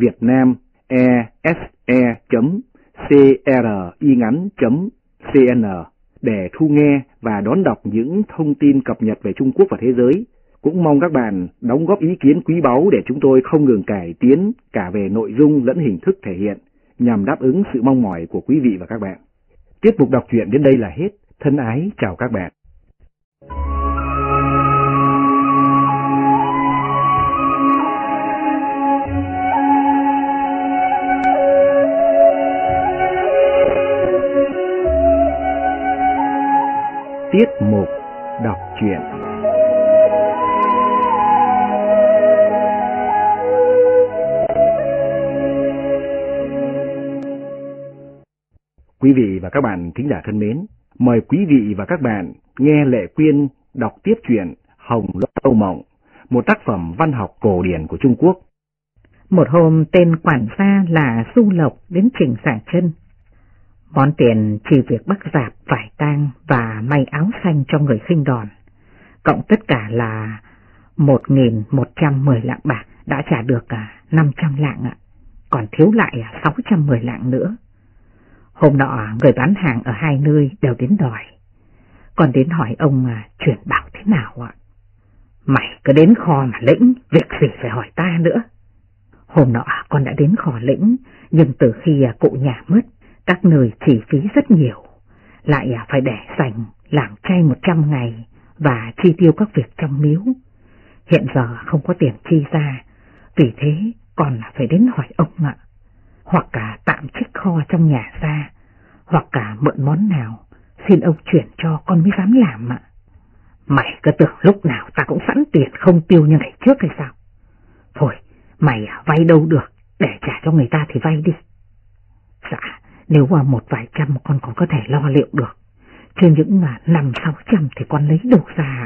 Speaker 1: vietnamese.cringắn.cn để thu nghe và đón đọc những thông tin cập nhật về Trung Quốc và thế giới. Cũng mong các bạn đóng góp ý kiến quý báu để chúng tôi không ngừng cải tiến cả về nội dung lẫn hình thức thể hiện, nhằm đáp ứng sự mong mỏi của quý vị và các bạn. Tiết mục đọc truyện đến đây là hết. Thân ái chào các bạn. Tiết mục đọc truyện. Quý vị và các bạn thính giả thân mến, mời quý vị và các bạn nghe Lệ Quyên đọc tiếp truyện Hồng Lâu Mộng, một tác phẩm văn học cổ điển của Trung Quốc.
Speaker 2: Một hôm, tên quản gia là Du Lộc đến trình Giả Chân. Món tiền chỉ việc bắt rạp, vải tang và may áo xanh cho người khinh đòn, cộng tất cả là 1.110 lạng bạc, đã trả được 500 lạng ạ, còn thiếu lại 610 lạng nữa. Hôm nọ người bán hàng ở hai nơi đều đến đòi, còn đến hỏi ông chuyển bảo thế nào ạ. Mày cứ đến kho mà lĩnh, việc gì phải hỏi ta nữa. Hôm nọ con đã đến kho lĩnh, nhưng từ khi cụ nhà mất, các nơi chi phí rất nhiều, lại phải để dành làm chay 100 ngày và chi tiêu các việc trong miếu. Hiện giờ không có tiền chi ra, vì thế con phải đến hỏi ông ạ. Hoặc cả tạm trích kho trong nhà ra, hoặc cả mượn món nào, xin ông chuyển cho con mới dám làm ạ. Mày cứ tưởng lúc nào ta cũng sẵn tiền không tiêu như ngày trước hay sao? Thôi, mày vay đâu được, để trả cho người ta thì vay đi. Dạ, nếu một vài trăm con còn có thể lo liệu được, chứ những 500-600 thì con lấy đâu ra.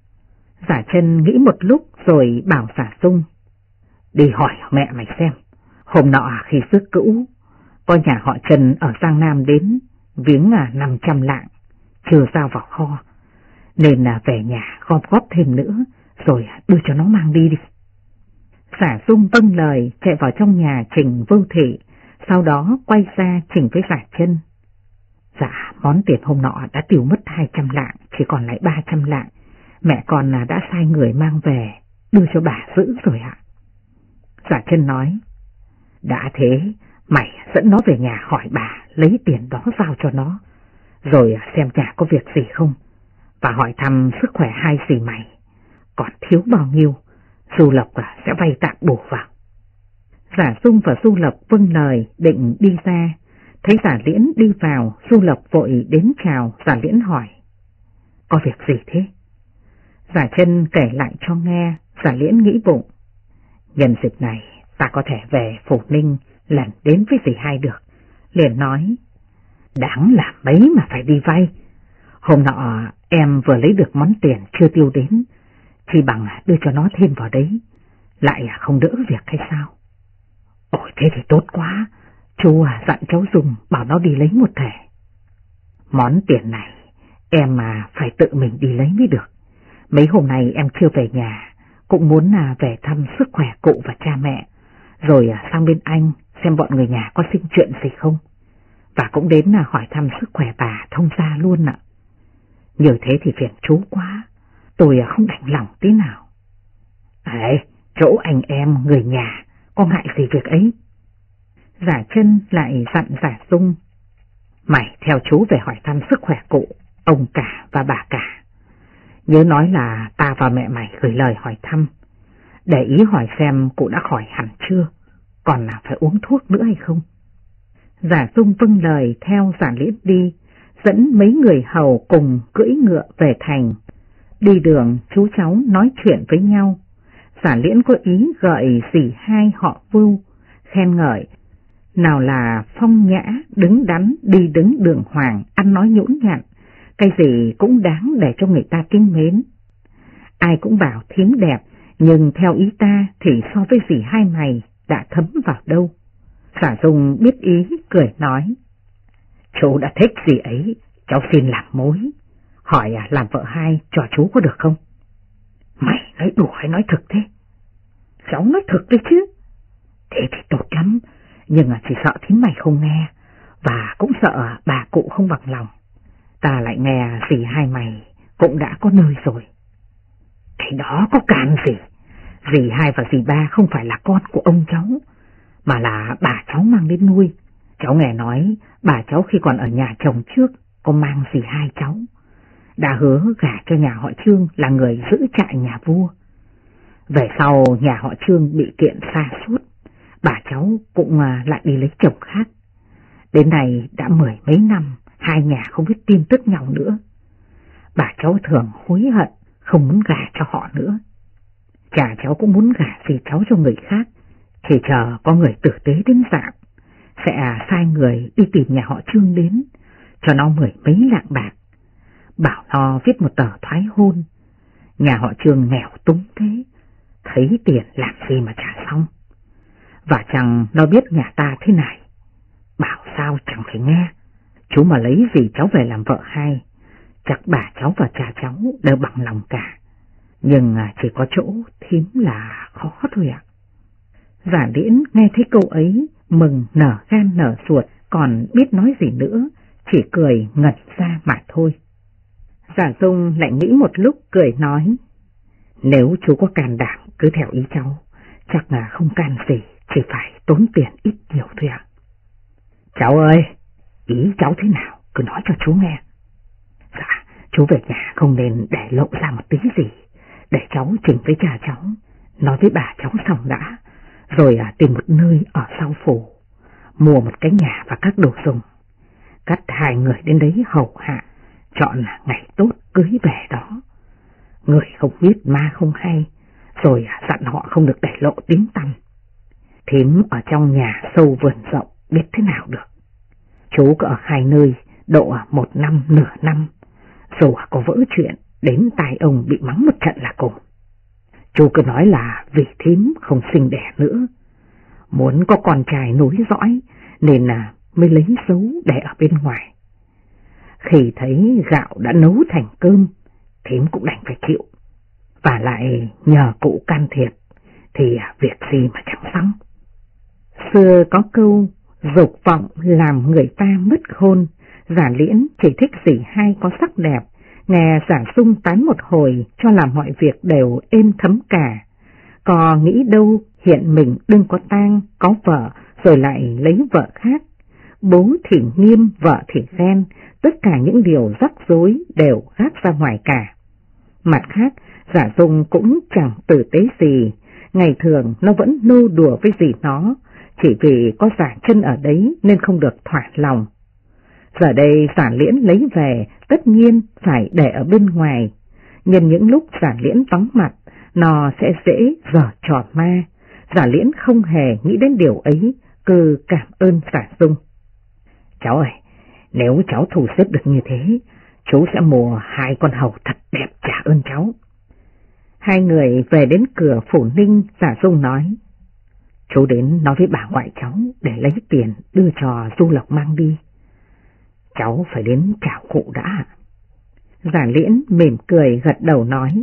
Speaker 2: Giả Chân nghĩ một lúc rồi bảo Giả Dung: đi hỏi mẹ mày xem, hôm nọ khi rước cữu, có nhà họ Trần ở Giang Nam đến viếng 500 lạng, chưa giao vào kho, nên về nhà gom góp thêm nữa, rồi đưa cho nó mang đi đi. Giả Dung vâng lời, chạy vào trong nhà trình Vưu Thị, sau đó quay ra trình với Giả Chân. Dạ, món tiền hôm nọ đã tiêu mất 200 lạng, chỉ còn lại 300 lạng. Mẹ con đã sai người mang về, đưa cho bà giữ rồi ạ. Giả Chân nói: đã thế, mày dẫn nó về nhà hỏi bà, lấy tiền đó giao cho nó, rồi xem nhà có việc gì không, và hỏi thăm sức khỏe hai dì mày, còn thiếu bao nhiêu, Du Lộc sẽ vay tạm bù vào. Giả Dung và Du Lộc vâng lời định đi ra, thấy Giả Liễn đi vào, Du Lộc vội đến chào. Giả Liễn hỏi: có việc gì thế? Giả Chân kể lại cho nghe. Giả Liễn nghĩ bụng: nhân dịp này ta có thể về Phổ Ninh lần đến với dì hai được. Liền nói: đáng là mấy mà phải đi vay. Hôm nọ em vừa lấy được món tiền chưa tiêu đến, chỉ bằng đưa cho nó thêm vào đấy, lại không đỡ việc hay sao? Ôi thế thì tốt quá, chú dặn cháu Dùng bảo nó đi lấy một thẻ. Món tiền này em phải tự mình đi lấy mới được. Mấy hôm nay em chưa về nhà, cũng muốn về thăm sức khỏe cụ và cha mẹ, rồi sang bên Anh xem bọn người nhà có sinh chuyện gì không, và cũng đến hỏi thăm sức khỏe bà thông gia luôn ạ. Như thế thì phiền chú quá, tôi không đành lòng tí nào. Ấy, chỗ anh em người nhà có ngại gì việc ấy? Giả Chân lại dặn Giả Dung: mày theo chú về hỏi thăm sức khỏe cụ, ông cả và bà cả. Nhớ nói là ta và mẹ mày gửi lời hỏi thăm, để ý hỏi xem cụ đã khỏi hẳn chưa, còn là phải uống thuốc nữa hay không. Giả Dung vâng lời theo Giả Liễn đi, dẫn mấy người hầu cùng cưỡi ngựa về thành. Đi đường chú cháu nói chuyện với nhau, Giả Liễn có ý gợi dì hai họ Vưu, khen ngợi, nào là phong nhã, đứng đắn, đi đứng đường hoàng, ăn nói nhũn nhặn, cái gì cũng đáng để cho người ta kính mến. Ai cũng bảo thím đẹp, nhưng theo ý ta thì so với dì hai mày đã thấm vào đâu. Giả Dung biết ý, cười nói, chú đã thích dì ấy, cháu xin làm mối, hỏi làm vợ hai cho chú có được không? Mày nói đùa hay nói thực thế? Cháu nói thực đấy chứ. Thế thì tốt lắm, nhưng chỉ sợ thím mày không nghe, và cũng sợ bà cụ không bằng lòng. Ta lại nghe dì hai mày cũng đã có nơi rồi. Cái đó có cản gì? Dì hai và dì ba không phải là con của ông cháu, mà là bà cháu mang đến nuôi. Cháu nghe nói bà cháu khi còn ở nhà chồng trước có mang dì hai cháu, đã hứa gả cho nhà họ Trương là người giữ trại nhà vua. Về sau nhà họ Trương bị kiện sa sút, bà cháu cũng lại đi lấy chồng khác. Đến nay đã 10 mấy năm, hai nhà không biết tin tức nhau nữa. Bà cháu thường hối hận, không muốn gả cho họ nữa. Cha cháu cũng muốn gả dì cháu cho người khác, chỉ chờ có người tử tế đến dạng, sẽ sai người đi tìm nhà họ Trương đến, cho nó 10 mấy lạng bạc, bảo nó viết một tờ thoái hôn. Nhà họ Trương nghèo túng thế, thấy tiền làm gì mà trả xong. Và chẳng nó biết nhà ta thế này, bảo sao chẳng phải nghe. Chú mà lấy dì cháu về làm vợ hai, chắc bà cháu và cha cháu đều bằng lòng cả. Nhưng chỉ có chỗ thím là khó thôi ạ. Giả Liễn nghe thấy câu ấy, mừng nở gan nở ruột, còn biết nói gì nữa, chỉ cười ngẩn ra mà thôi. Giả Dung lại nghĩ một lúc, cười nói, nếu chú có can đảm cứ theo ý cháu, chắc là không can gì, chỉ phải tốn tiền ít nhiều thôi ạ. Cháu ơi, ý cháu thế nào, cứ nói cho chú nghe. Dạ, chú về nhà không nên để lộ ra một tí gì, để cháu trình với cha cháu, nói với bà cháu xong đã, rồi tìm một nơi ở sau phủ, mua một cái nhà và các đồ dùng, cắt hai người đến đấy hầu hạ, chọn là ngày tốt cưới về đó. Người không biết ma không hay, rồi dặn họ không được để lộ tiếng tăm. Thím ở trong nhà sâu vườn rộng, biết thế nào được. Chú có ở hai nơi độ 1 năm nửa năm, dù có vỡ chuyện, đến tai ông bị mắng một trận là cùng. Chú cứ nói là vì thím không sinh đẻ nữa, muốn có con trai nối dõi nên mới lấy dấu để ở bên ngoài. Khi thấy gạo đã nấu thành cơm, thím cũng đành phải chịu, và lại nhờ cụ can thiệp thì việc gì mà chẳng xong. Xưa có câu dục vọng làm người ta mất khôn. Giả Liễn chỉ thích dì hai có sắc đẹp, nghe Giả Dung tán một hồi cho làm mọi việc đều êm thấm cả. Có nghĩ đâu hiện mình đừng có tang, có vợ rồi lại lấy vợ khác. Bố thì nghiêm, vợ thì ghen, tất cả những điều rắc rối đều gác ra ngoài cả. Mặt khác, Giả Dung cũng chẳng tử tế gì, ngày thường nó vẫn nô đùa với dì nó, chỉ vì có Giả Chân ở đấy nên không được thỏa lòng. Giờ đây Giả Liễn lấy về, tất nhiên phải để ở bên ngoài, nhân những lúc Giả Liễn vắng mặt, nó sẽ dễ giở trò ma. Giả Liễn không hề nghĩ đến điều ấy, cứ cảm ơn Giả Dung. Cháu ơi, nếu cháu thu xếp được như thế, chú sẽ mua 2 con hầu thật đẹp trả ơn cháu. Hai người về đến cửa phủ Ninh, Giả Dung nói, chú đến nói với bà ngoại cháu để lấy tiền đưa cho Du Lộc mang đi. Cháu phải đến chào cụ đã. Giả Liễn mỉm cười gật đầu nói,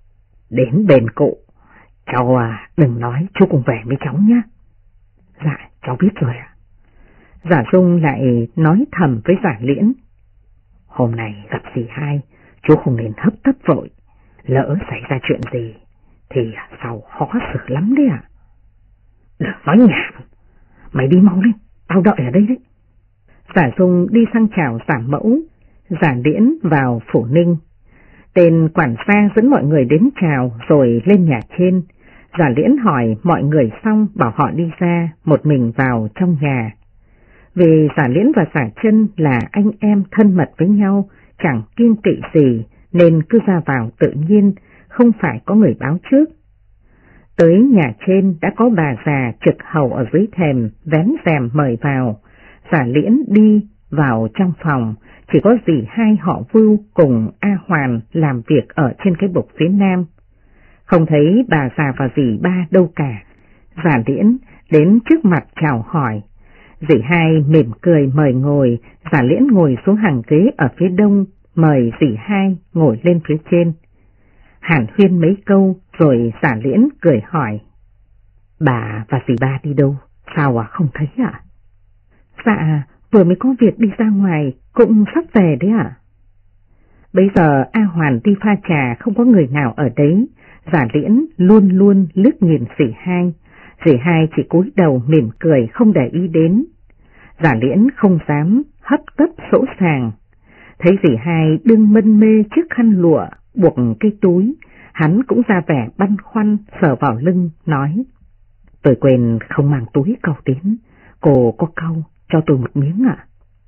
Speaker 2: đến bên cụ, cháu đừng nói chú cùng về với cháu nhé. Dạ, cháu biết rồi ạ. Giả Dung lại nói thầm với Giả Liễn, hôm nay gặp dì hai, chú không nên hấp tấp vội, lỡ xảy ra chuyện gì thì sau khó xử lắm đấy ạ. Đừng nói nhảm, mày đi mau lên, tao đợi ở đây đấy. Giả Dung đi sang chào Giả Mẫu, Giả Liễn vào phủ Ninh. Tên quản gia dẫn mọi người đến chào rồi lên nhà trên. Giả Liễn hỏi mọi người xong bảo họ đi ra, một mình vào trong nhà. Vì Giả Liễn và Giả Chân là anh em thân mật với nhau, chẳng kiêng kỵ gì, nên cứ ra vào tự nhiên, không phải có người báo trước. Tới nhà trên đã có bà già trực hầu ở dưới thềm vén rèm mời vào. Giả Liễn đi vào trong phòng, chỉ có dì hai họ Vưu cùng A Hoàn làm việc ở trên cái bục phía nam. Không thấy bà già và dì ba đâu cả. Giả Liễn đến trước mặt chào hỏi. Dì hai mỉm cười mời ngồi, Giả Liễn ngồi xuống hàng ghế ở phía đông, mời dì hai ngồi lên phía trên. Hàn huyên mấy câu rồi Giả Liễn cười hỏi: bà và dì ba đi đâu, sao không thấy ạ? Dạ, vừa mới có việc đi ra ngoài, cũng sắp về đấy ạ. Bây giờ A Hoàn đi pha trà, không có người nào ở đấy. Giả Liễn luôn luôn liếc nhìn dì hai. Dì hai chỉ cúi đầu mỉm cười không để ý đến. Giả Liễn không dám hấp tấp sỗ sàng. Thấy dì hai đương mân mê chiếc khăn lụa buộc cái túi, hắn cũng ra vẻ băn khoăn sờ vào lưng nói: tôi quên không mang túi cau đến, cô có cau cho tôi một miếng ạ?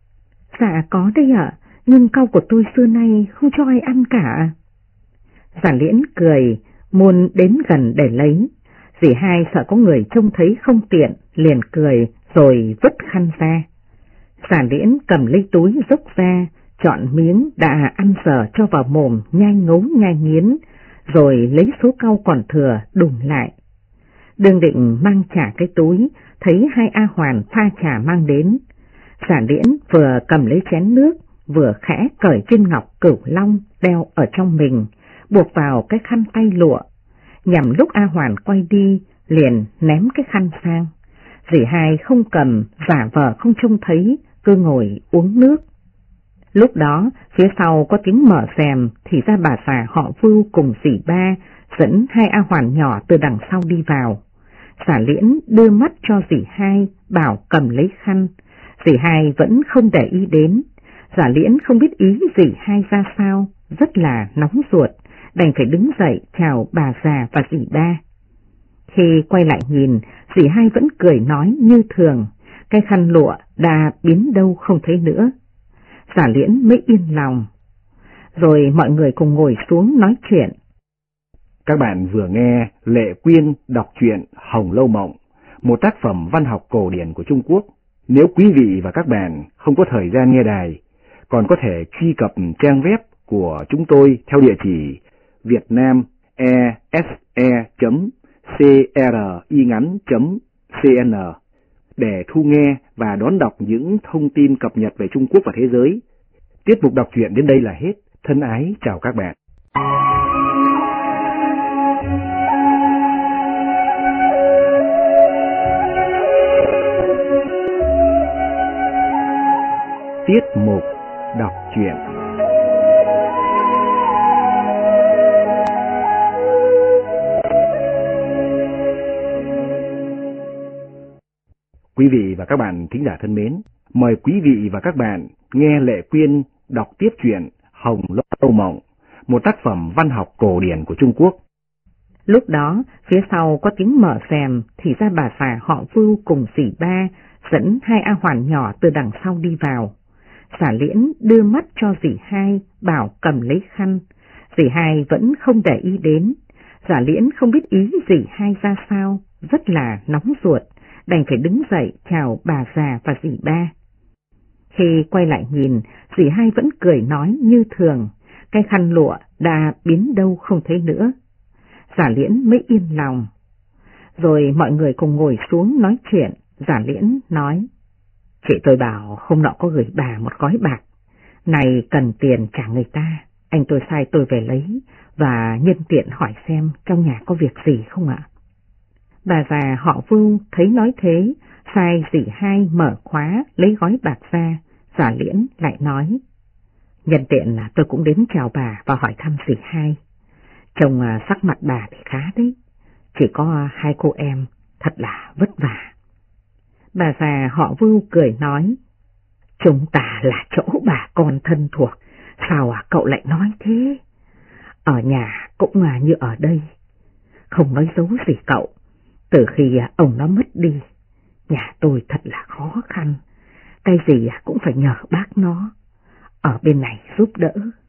Speaker 2: Dạ có đây ạ, nhưng cau của tôi xưa nay không cho ai ăn cả. Giả Liễn cười, muốn đến gần để lấy. Dì hai sợ có người trông thấy không tiện, liền cười rồi vứt khăn ra. Giả Liễn cầm lấy túi dốc ra, chọn miếng đã ăn dở cho vào mồm, nhai ngấu nhai nghiến, rồi lấy số cau còn thừa đùm lại. Đương định mang trả cái túi, thấy hai A Hoàn pha trà mang đến. Giả Liễn vừa cầm lấy chén nước, vừa khẽ cởi viên ngọc cửu long đeo ở trong mình, buộc vào cái khăn tay lụa. Nhằm lúc A Hoàn quay đi, liền ném cái khăn sang. Dì hai không cầm, giả vờ không trông thấy, cứ ngồi uống nước. Lúc đó, phía sau có tiếng mở rèm, thì ra bà già họ Vưu cùng dì ba dẫn hai A Hoàn nhỏ từ đằng sau đi vào. Giả Liễn đưa mắt cho dì hai, bảo cầm lấy khăn. Dì hai vẫn không để ý đến. Giả Liễn không biết ý dì hai ra sao, rất là nóng ruột, đành phải đứng dậy chào bà già và dì ba. Khi quay lại nhìn, dì hai vẫn cười nói như thường, cái khăn lụa đã biến đâu không thấy nữa. Giả Liễn mới yên lòng. Rồi mọi người cùng ngồi xuống nói chuyện.
Speaker 1: Các bạn vừa nghe Lệ Quyên đọc truyện Hồng Lâu Mộng, một tác phẩm văn học cổ điển của Trung Quốc. Nếu quý vị và các bạn không có thời gian nghe đài, còn có thể truy cập trang web của chúng tôi theo địa chỉ vietnamese.cringắn.cn để thu nghe và đón đọc những thông tin cập nhật về Trung Quốc và thế giới. Tiết mục đọc truyện đến đây là hết. Thân ái chào các bạn. Tiết mục đọc truyện. Quý vị và các bạn thính giả thân mến, mời quý vị và các bạn nghe Lệ Quyên đọc tiếp truyện Hồng Lâu Mộng, một tác phẩm văn học cổ điển của Trung Quốc.
Speaker 2: Lúc đó, phía sau có tiếng mở rèm, thì ra bà già họ Vưu cùng dì ba dẫn hai A Hoàn nhỏ từ đằng sau đi vào. Giả Liễn đưa mắt cho dì hai, bảo cầm lấy khăn. Dì hai vẫn không để ý đến. Giả Liễn không biết ý dì hai ra sao, rất là nóng ruột, đành phải đứng dậy chào bà già và dì ba. Khi quay lại nhìn, dì hai vẫn cười nói như thường, cái khăn lụa đã biến đâu không thấy nữa. Giả Liễn mới yên lòng. Rồi mọi người cùng ngồi xuống nói chuyện. Giả Liễn nói: chị tôi bảo hôm nọ có gửi bà một gói bạc, này cần tiền trả người ta, anh tôi sai tôi về lấy và nhân tiện hỏi xem trong nhà có việc gì không ạ? Bà già họ Vưu thấy nói thế, sai dì hai mở khóa lấy gói bạc ra. Giả Liễn lại nói: nhân tiện là tôi cũng đến chào bà và hỏi thăm dì hai. Trông sắc mặt bà thì khá đấy, chỉ có hai cô em thật là vất vả. Bà già họ Vưu cười nói: chúng ta là chỗ bà con thân thuộc, sao cậu lại nói thế? Ở nhà cũng như ở đây, không nói dấu gì cậu. Từ khi ông nó mất đi, nhà tôi thật là khó khăn, cái gì cũng phải nhờ bác nó. Ở bên này giúp đỡ,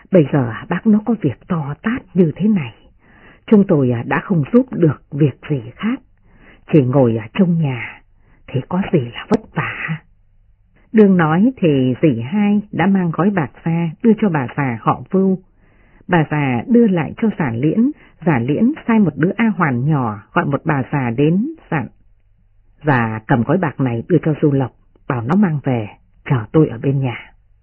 Speaker 3: Bây giờ bác nó có việc to tát như thế này, chúng tôi đã không giúp được việc gì khác, chỉ ngồi ở trong nhà, thì có gì là vất vả. Đương nói thì dì hai đã mang gói bạc ra đưa cho bà già họ Vưu. Bà già đưa lại cho giả liễn sai một đứa A Hoàn nhỏ gọi một bà già đến dặn. Già cầm gói bạc này đưa cho Du Lộc, bảo nó mang về, chờ tôi ở bên nhà.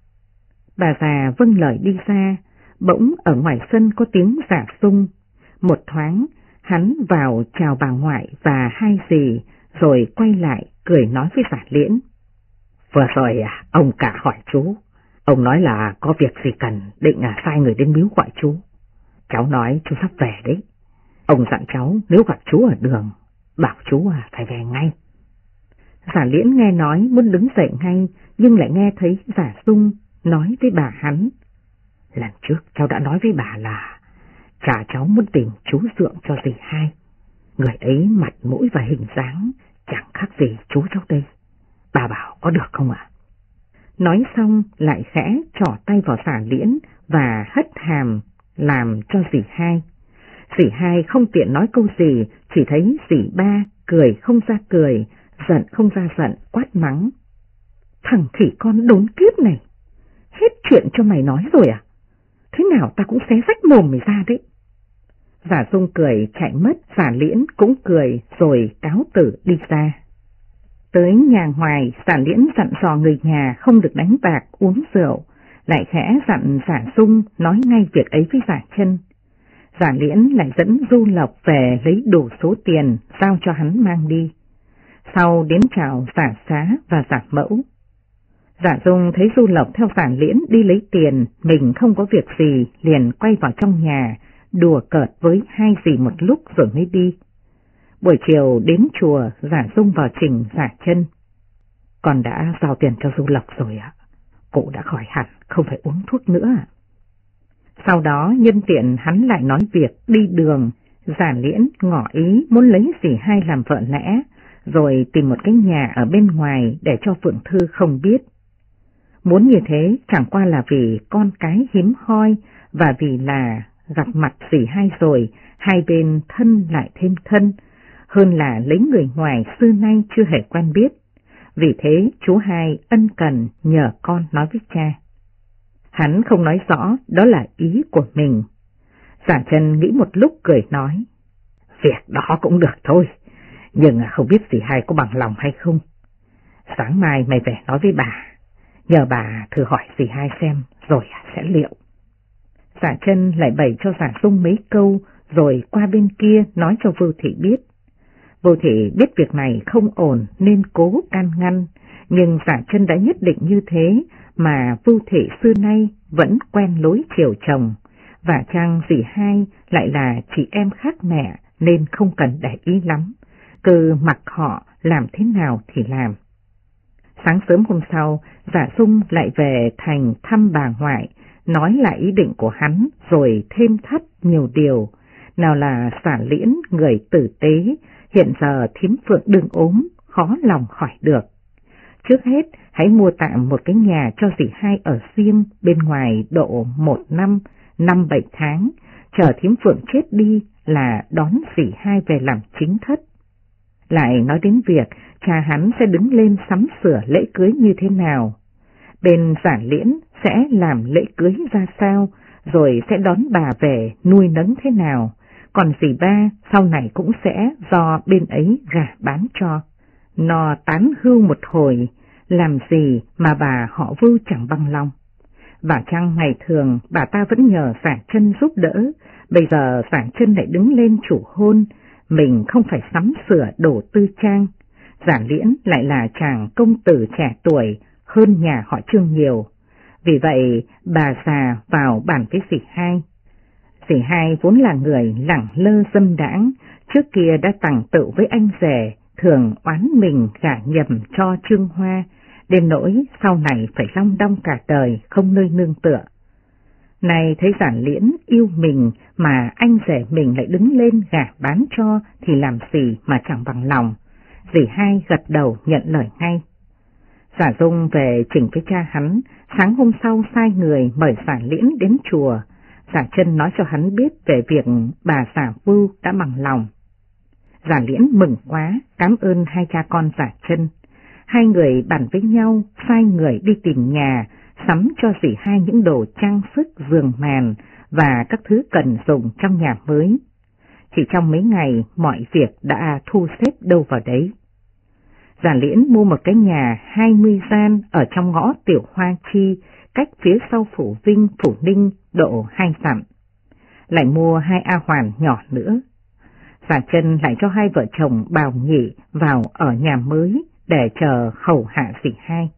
Speaker 3: Bà già vâng lời đi ra, bỗng ở ngoài sân có tiếng Giả Sung. Một thoáng, hắn vào chào bà ngoại và hai dì, rồi quay lại cười nói với Giả Liễn. Vừa rồi ông cả hỏi chú, ông nói là có việc gì cần, định sai người đến miếu gọi chú. Cháu nói chú sắp về đấy. Ông dặn cháu nếu gặp chú ở đường, bảo chú phải về ngay. Giả Liễn nghe nói muốn đứng dậy ngay, nhưng lại nghe thấy Giả Sung nói với bà hắn. Lần trước cháu đã nói với bà là cha cháu muốn tìm chú dượng cho dì hai. Người ấy mặt mũi và hình dáng chẳng khác gì chú cháu đây. Bà bảo có được không ạ? Nói xong lại khẽ trỏ tay vào Giả Liễn và hất hàm làm cho dì hai. Dì hai không tiện nói câu gì, chỉ thấy dì ba cười không ra cười, giận không ra giận, quát mắng. Thằng khỉ con đốn kiếp này, hết chuyện cho mày nói rồi à? Thế nào ta cũng xé rách mồm mày ra đấy. Giả Dung cười chạy mất, Giả Liễn cũng cười rồi cáo tử đi ra. Tới nhà ngoài, Giả Liễn dặn dò người nhà không được đánh bạc, uống rượu, lại khẽ dặn Giả Dung nói ngay việc ấy với Giả Chân. Giả Liễn lại dẫn Du Lộc về lấy đủ số tiền giao cho hắn mang đi. Sau đến chào Giả Xá và Giả Mẫu. Giả Dung thấy Du Lộc theo Giả Liễn đi lấy tiền, mình không có việc gì, liền quay vào trong nhà, đùa cợt với hai dì một lúc rồi mới đi. Buổi chiều đến chùa, Giả Dung vào trình Giả Chân. Con đã giao tiền cho Du Lộc rồi ạ. Cụ đã khỏi hẳn, không phải uống thuốc nữa. Sau đó nhân tiện hắn lại nói việc đi đường, Giả Liễn ngỏ ý muốn lấy dì hai làm vợ lẽ, rồi tìm một cái nhà ở bên ngoài để cho Phượng Thư không biết. Muốn như thế chẳng qua là vì con cái hiếm hoi và vì là gặp mặt dì hai rồi, hai bên thân lại thêm thân, hơn là lấy người ngoài xưa nay chưa hề quen biết. Vì thế chú hai ân cần nhờ con nói với cha. Hắn không nói rõ đó là ý của mình. Giả Chân nghĩ một lúc cười nói, việc đó cũng được thôi, nhưng không biết dì hai có bằng lòng hay không. Sáng mai mày về nói với bà, nhờ bà thử hỏi dì hai xem rồi sẽ liệu. Giả Chân lại bày cho Giả Dung mấy câu rồi qua bên kia nói cho Vưu Thị biết. Vưu Thị biết việc này không ổn nên cố can ngăn, nhưng Giả Chân đã nhất định như thế mà Vưu Thị xưa nay vẫn quen lối chiều chồng, và chăng dì hai lại là chị em khác mẹ nên không cần để ý lắm, cứ mặc họ làm thế nào thì làm. Sáng sớm hôm sau, Giả Dung lại về thành thăm bà ngoại, nói lại ý định của hắn rồi thêm thắt nhiều điều, nào là Giả Liễn người tử tế, hiện giờ thím Phượng đương ốm, khó lòng khỏi được. Trước hết, hãy mua tạm một cái nhà cho dì hai ở riêng bên ngoài độ 1 năm, 5-7 tháng, chờ thím Phượng chết đi là đón dì hai về làm chính thất. Lại nói đến việc cha hắn sẽ đứng lên sắm sửa lễ cưới như thế nào. Bên Giả Liễn sẽ làm lễ cưới ra sao, rồi sẽ đón bà về nuôi nấng thế nào, còn dì ba sau này cũng sẽ do bên ấy gả bán cho. Nó tán hưu một hồi, làm gì mà bà họ Vưu chẳng bằng lòng. Và chăng ngày thường bà ta vẫn nhờ Giả Chân giúp đỡ, bây giờ Giả Chân lại đứng lên chủ hôn, mình không phải sắm sửa đồ tư trang. Giả Liễn lại là chàng công tử trẻ tuổi, hơn nhà họ Trương nhiều. Vì vậy bà già vào bàn với dì hai. Dì hai vốn là người lẳng lơ dâm đãng, trước kia đã tằng tự với anh rể, thường oán mình gả nhầm cho Trương Hoa, đến nỗi sau này phải long đong cả đời không nơi nương tựa. Này thấy Giả Liễn yêu mình mà anh rể mình lại đứng lên gả bán cho thì làm gì mà chẳng bằng lòng. Dì hai gật đầu nhận lời ngay.
Speaker 2: Giả Dung về trình với cha hắn, sáng hôm sau sai người mời Giả Liễn đến chùa. Giả Chân nói cho hắn biết về việc bà Giả Vưu đã bằng lòng. Giả Liễn mừng quá, cảm ơn hai cha con Giả Chân. Hai người bàn với nhau, sai người đi tìm nhà, sắm cho dì hai những đồ trang sức, giường màn và các thứ cần dùng trong nhà mới. Chỉ trong mấy ngày, mọi việc đã thu xếp đâu vào đấy. Giả Liễn mua một cái nhà 20 gian ở trong ngõ Tiểu Hoa Chi, cách phía sau Phủ Vinh, Phủ Ninh độ 2 dặm. Lại mua 2 A Hoàn nhỏ nữa. Giả Chân lại cho hai vợ chồng Bào Nhị vào ở nhà mới để chờ hầu hạ dì hai.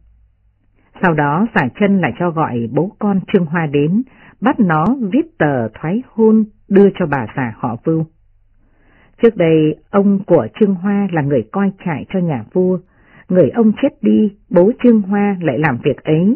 Speaker 2: Sau đó Giả Chân lại cho gọi bố con Trương Hoa đến, bắt nó viết tờ thoái hôn đưa cho bà già họ Vưu. Trước đây ông của Trương Hoa là người coi trại cho nhà vua, người ông chết đi, bố Trương Hoa lại làm việc ấy.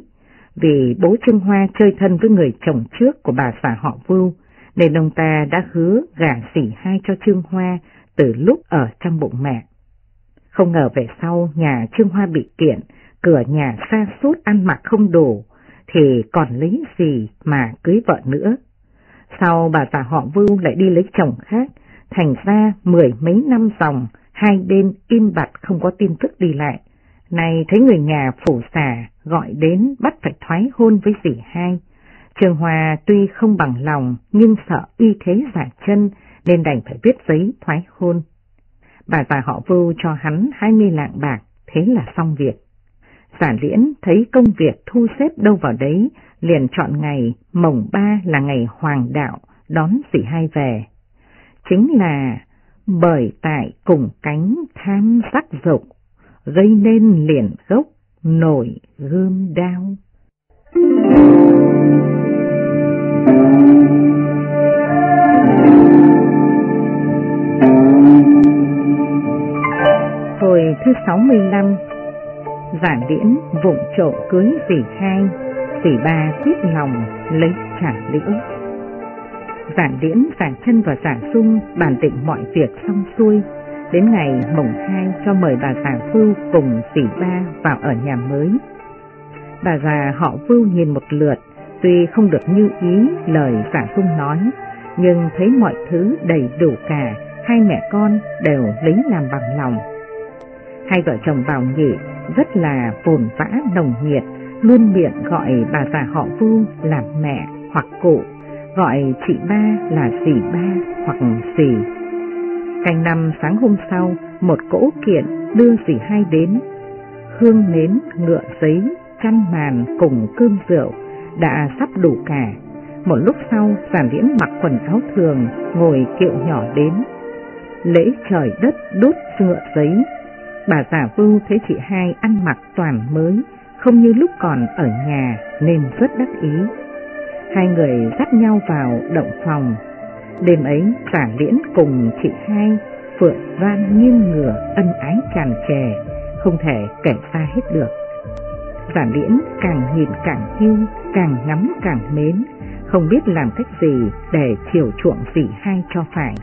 Speaker 2: Vì bố Trương Hoa chơi thân với người chồng trước của bà già họ Vưu, nên ông ta đã hứa gả dì hai cho Trương Hoa từ lúc ở trong bụng mẹ. Không ngờ về sau nhà Trương Hoa bị kiện, cửa nhà sa sút ăn mặc không đủ, thì còn lấy gì mà cưới vợ nữa. Sau bà già họ Vưu lại đi lấy chồng khác, thành ra 10 mấy năm dòng, hai bên im bặt không có tin tức đi lại. Này thấy người nhà phủ xà gọi đến bắt phải thoái hôn với dì hai. Trương Hoa tuy không bằng lòng nhưng sợ uy thế Giả Chân nên đành phải viết giấy thoái hôn. Bà già họ Vưu cho hắn 20 lạng bạc, thế là xong việc. Giả Liễn thấy công việc thu xếp đâu vào đấy, liền chọn ngày mồng 3 là ngày hoàng đạo đón dì hai về. Chính là bởi tại cùng cánh tham sắc dục, gây nên liền gốc nổi gươm đao. Hồi thứ 65, Giả Liễn vụng trộm cưới dì hai, dì ba quyết lòng lấy trả liễu. Giả Liễn, Giả Chân và Giả Dung bàn định mọi việc xong xuôi. Đến ngày mồng 2 cho mời bà già Vưu cùng dì ba vào ở nhà mới. Bà già họ Vưu nhìn một lượt, tuy không được như ý lời Giả Dung nói, nhưng thấy mọi thứ đầy đủ cả, hai mẹ con đều lấy làm bằng lòng. Hai vợ chồng Bào Nhị rất là vồn vã nồng nhiệt, luôn miệng gọi bà già họ Vưu là mẹ hoặc cụ, gọi chị ba là dì ba hoặc dì. Canh năm sáng hôm sau, một cỗ kiện đưa dì hai đến. Hương nến, ngựa giấy, chăn màn cùng cơm rượu đã sắp đủ cả. Một lúc sau, Giả Liễn mặc quần áo thường, ngồi kiệu nhỏ đến. Lễ trời đất đốt ngựa giấy. Bà già Vưu thấy chị hai ăn mặc toàn mới, không như lúc còn ở nhà nên rất đắc ý. Hai người dắt nhau vào động phòng. Đêm ấy Giả Liễn cùng chị hai phượng van nghiêng ngửa, ân ái tràn trề, không thể kể ra hết được. Giả Liễn càng nhìn càng yêu, càng ngắm càng mến, không biết làm cách gì để chiều chuộng dì hai cho phải.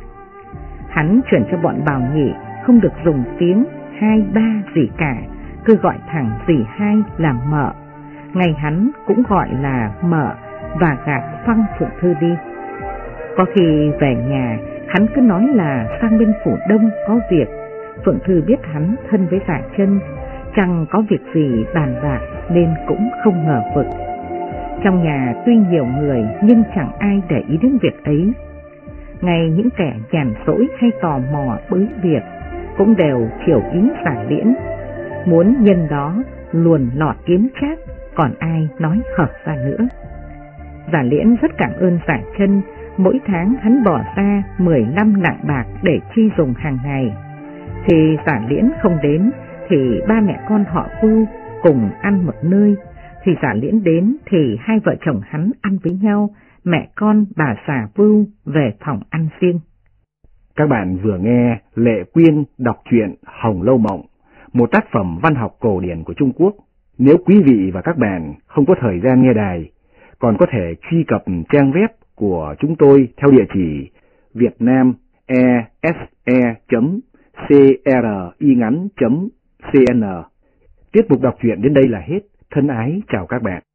Speaker 2: Hắn chuyển cho bọn Bào Nhị không được dùng tiếng hai ba gì cả, cứ gọi thẳng dì hai là mợ. Ngày hắn cũng gọi là mợ và gạt phăng Phượng Thư đi. Có khi về nhà, hắn cứ nói là sang bên Phủ Đông có việc. Phượng Thư biết hắn thân với Giả Chân, chẳng có việc gì bàn bạc nên cũng không ngờ vực. Trong nhà tuy nhiều người nhưng chẳng ai để ý đến việc ấy. Ngay những kẻ nhàn rỗi hay tò mò bới việc cũng đều hiểu ý Giả Liễn, muốn nhân đó luồn lọt kiếm trác, còn ai nói hợp ra nữa. Giả Liễn rất cảm ơn Giả Chân, mỗi tháng hắn bỏ ra 15 lạng bạc để chi dùng hàng ngày. Thì Giả Liễn không đến thì ba mẹ con họ Vưu cùng ăn một nơi, thì Giả Liễn đến thì hai vợ chồng hắn ăn với nhau, mẹ con bà già Vưu về phòng ăn riêng.
Speaker 1: Các bạn vừa nghe Lệ Quyên đọc truyện Hồng Lâu Mộng, một tác phẩm văn học cổ điển của Trung Quốc. Nếu quý vị và các bạn không có thời gian nghe đài, còn có thể truy cập trang web của chúng tôi theo địa chỉ vietnamese.cringắn.cn Tiết mục đọc truyện đến đây là hết. Thân ái chào các bạn.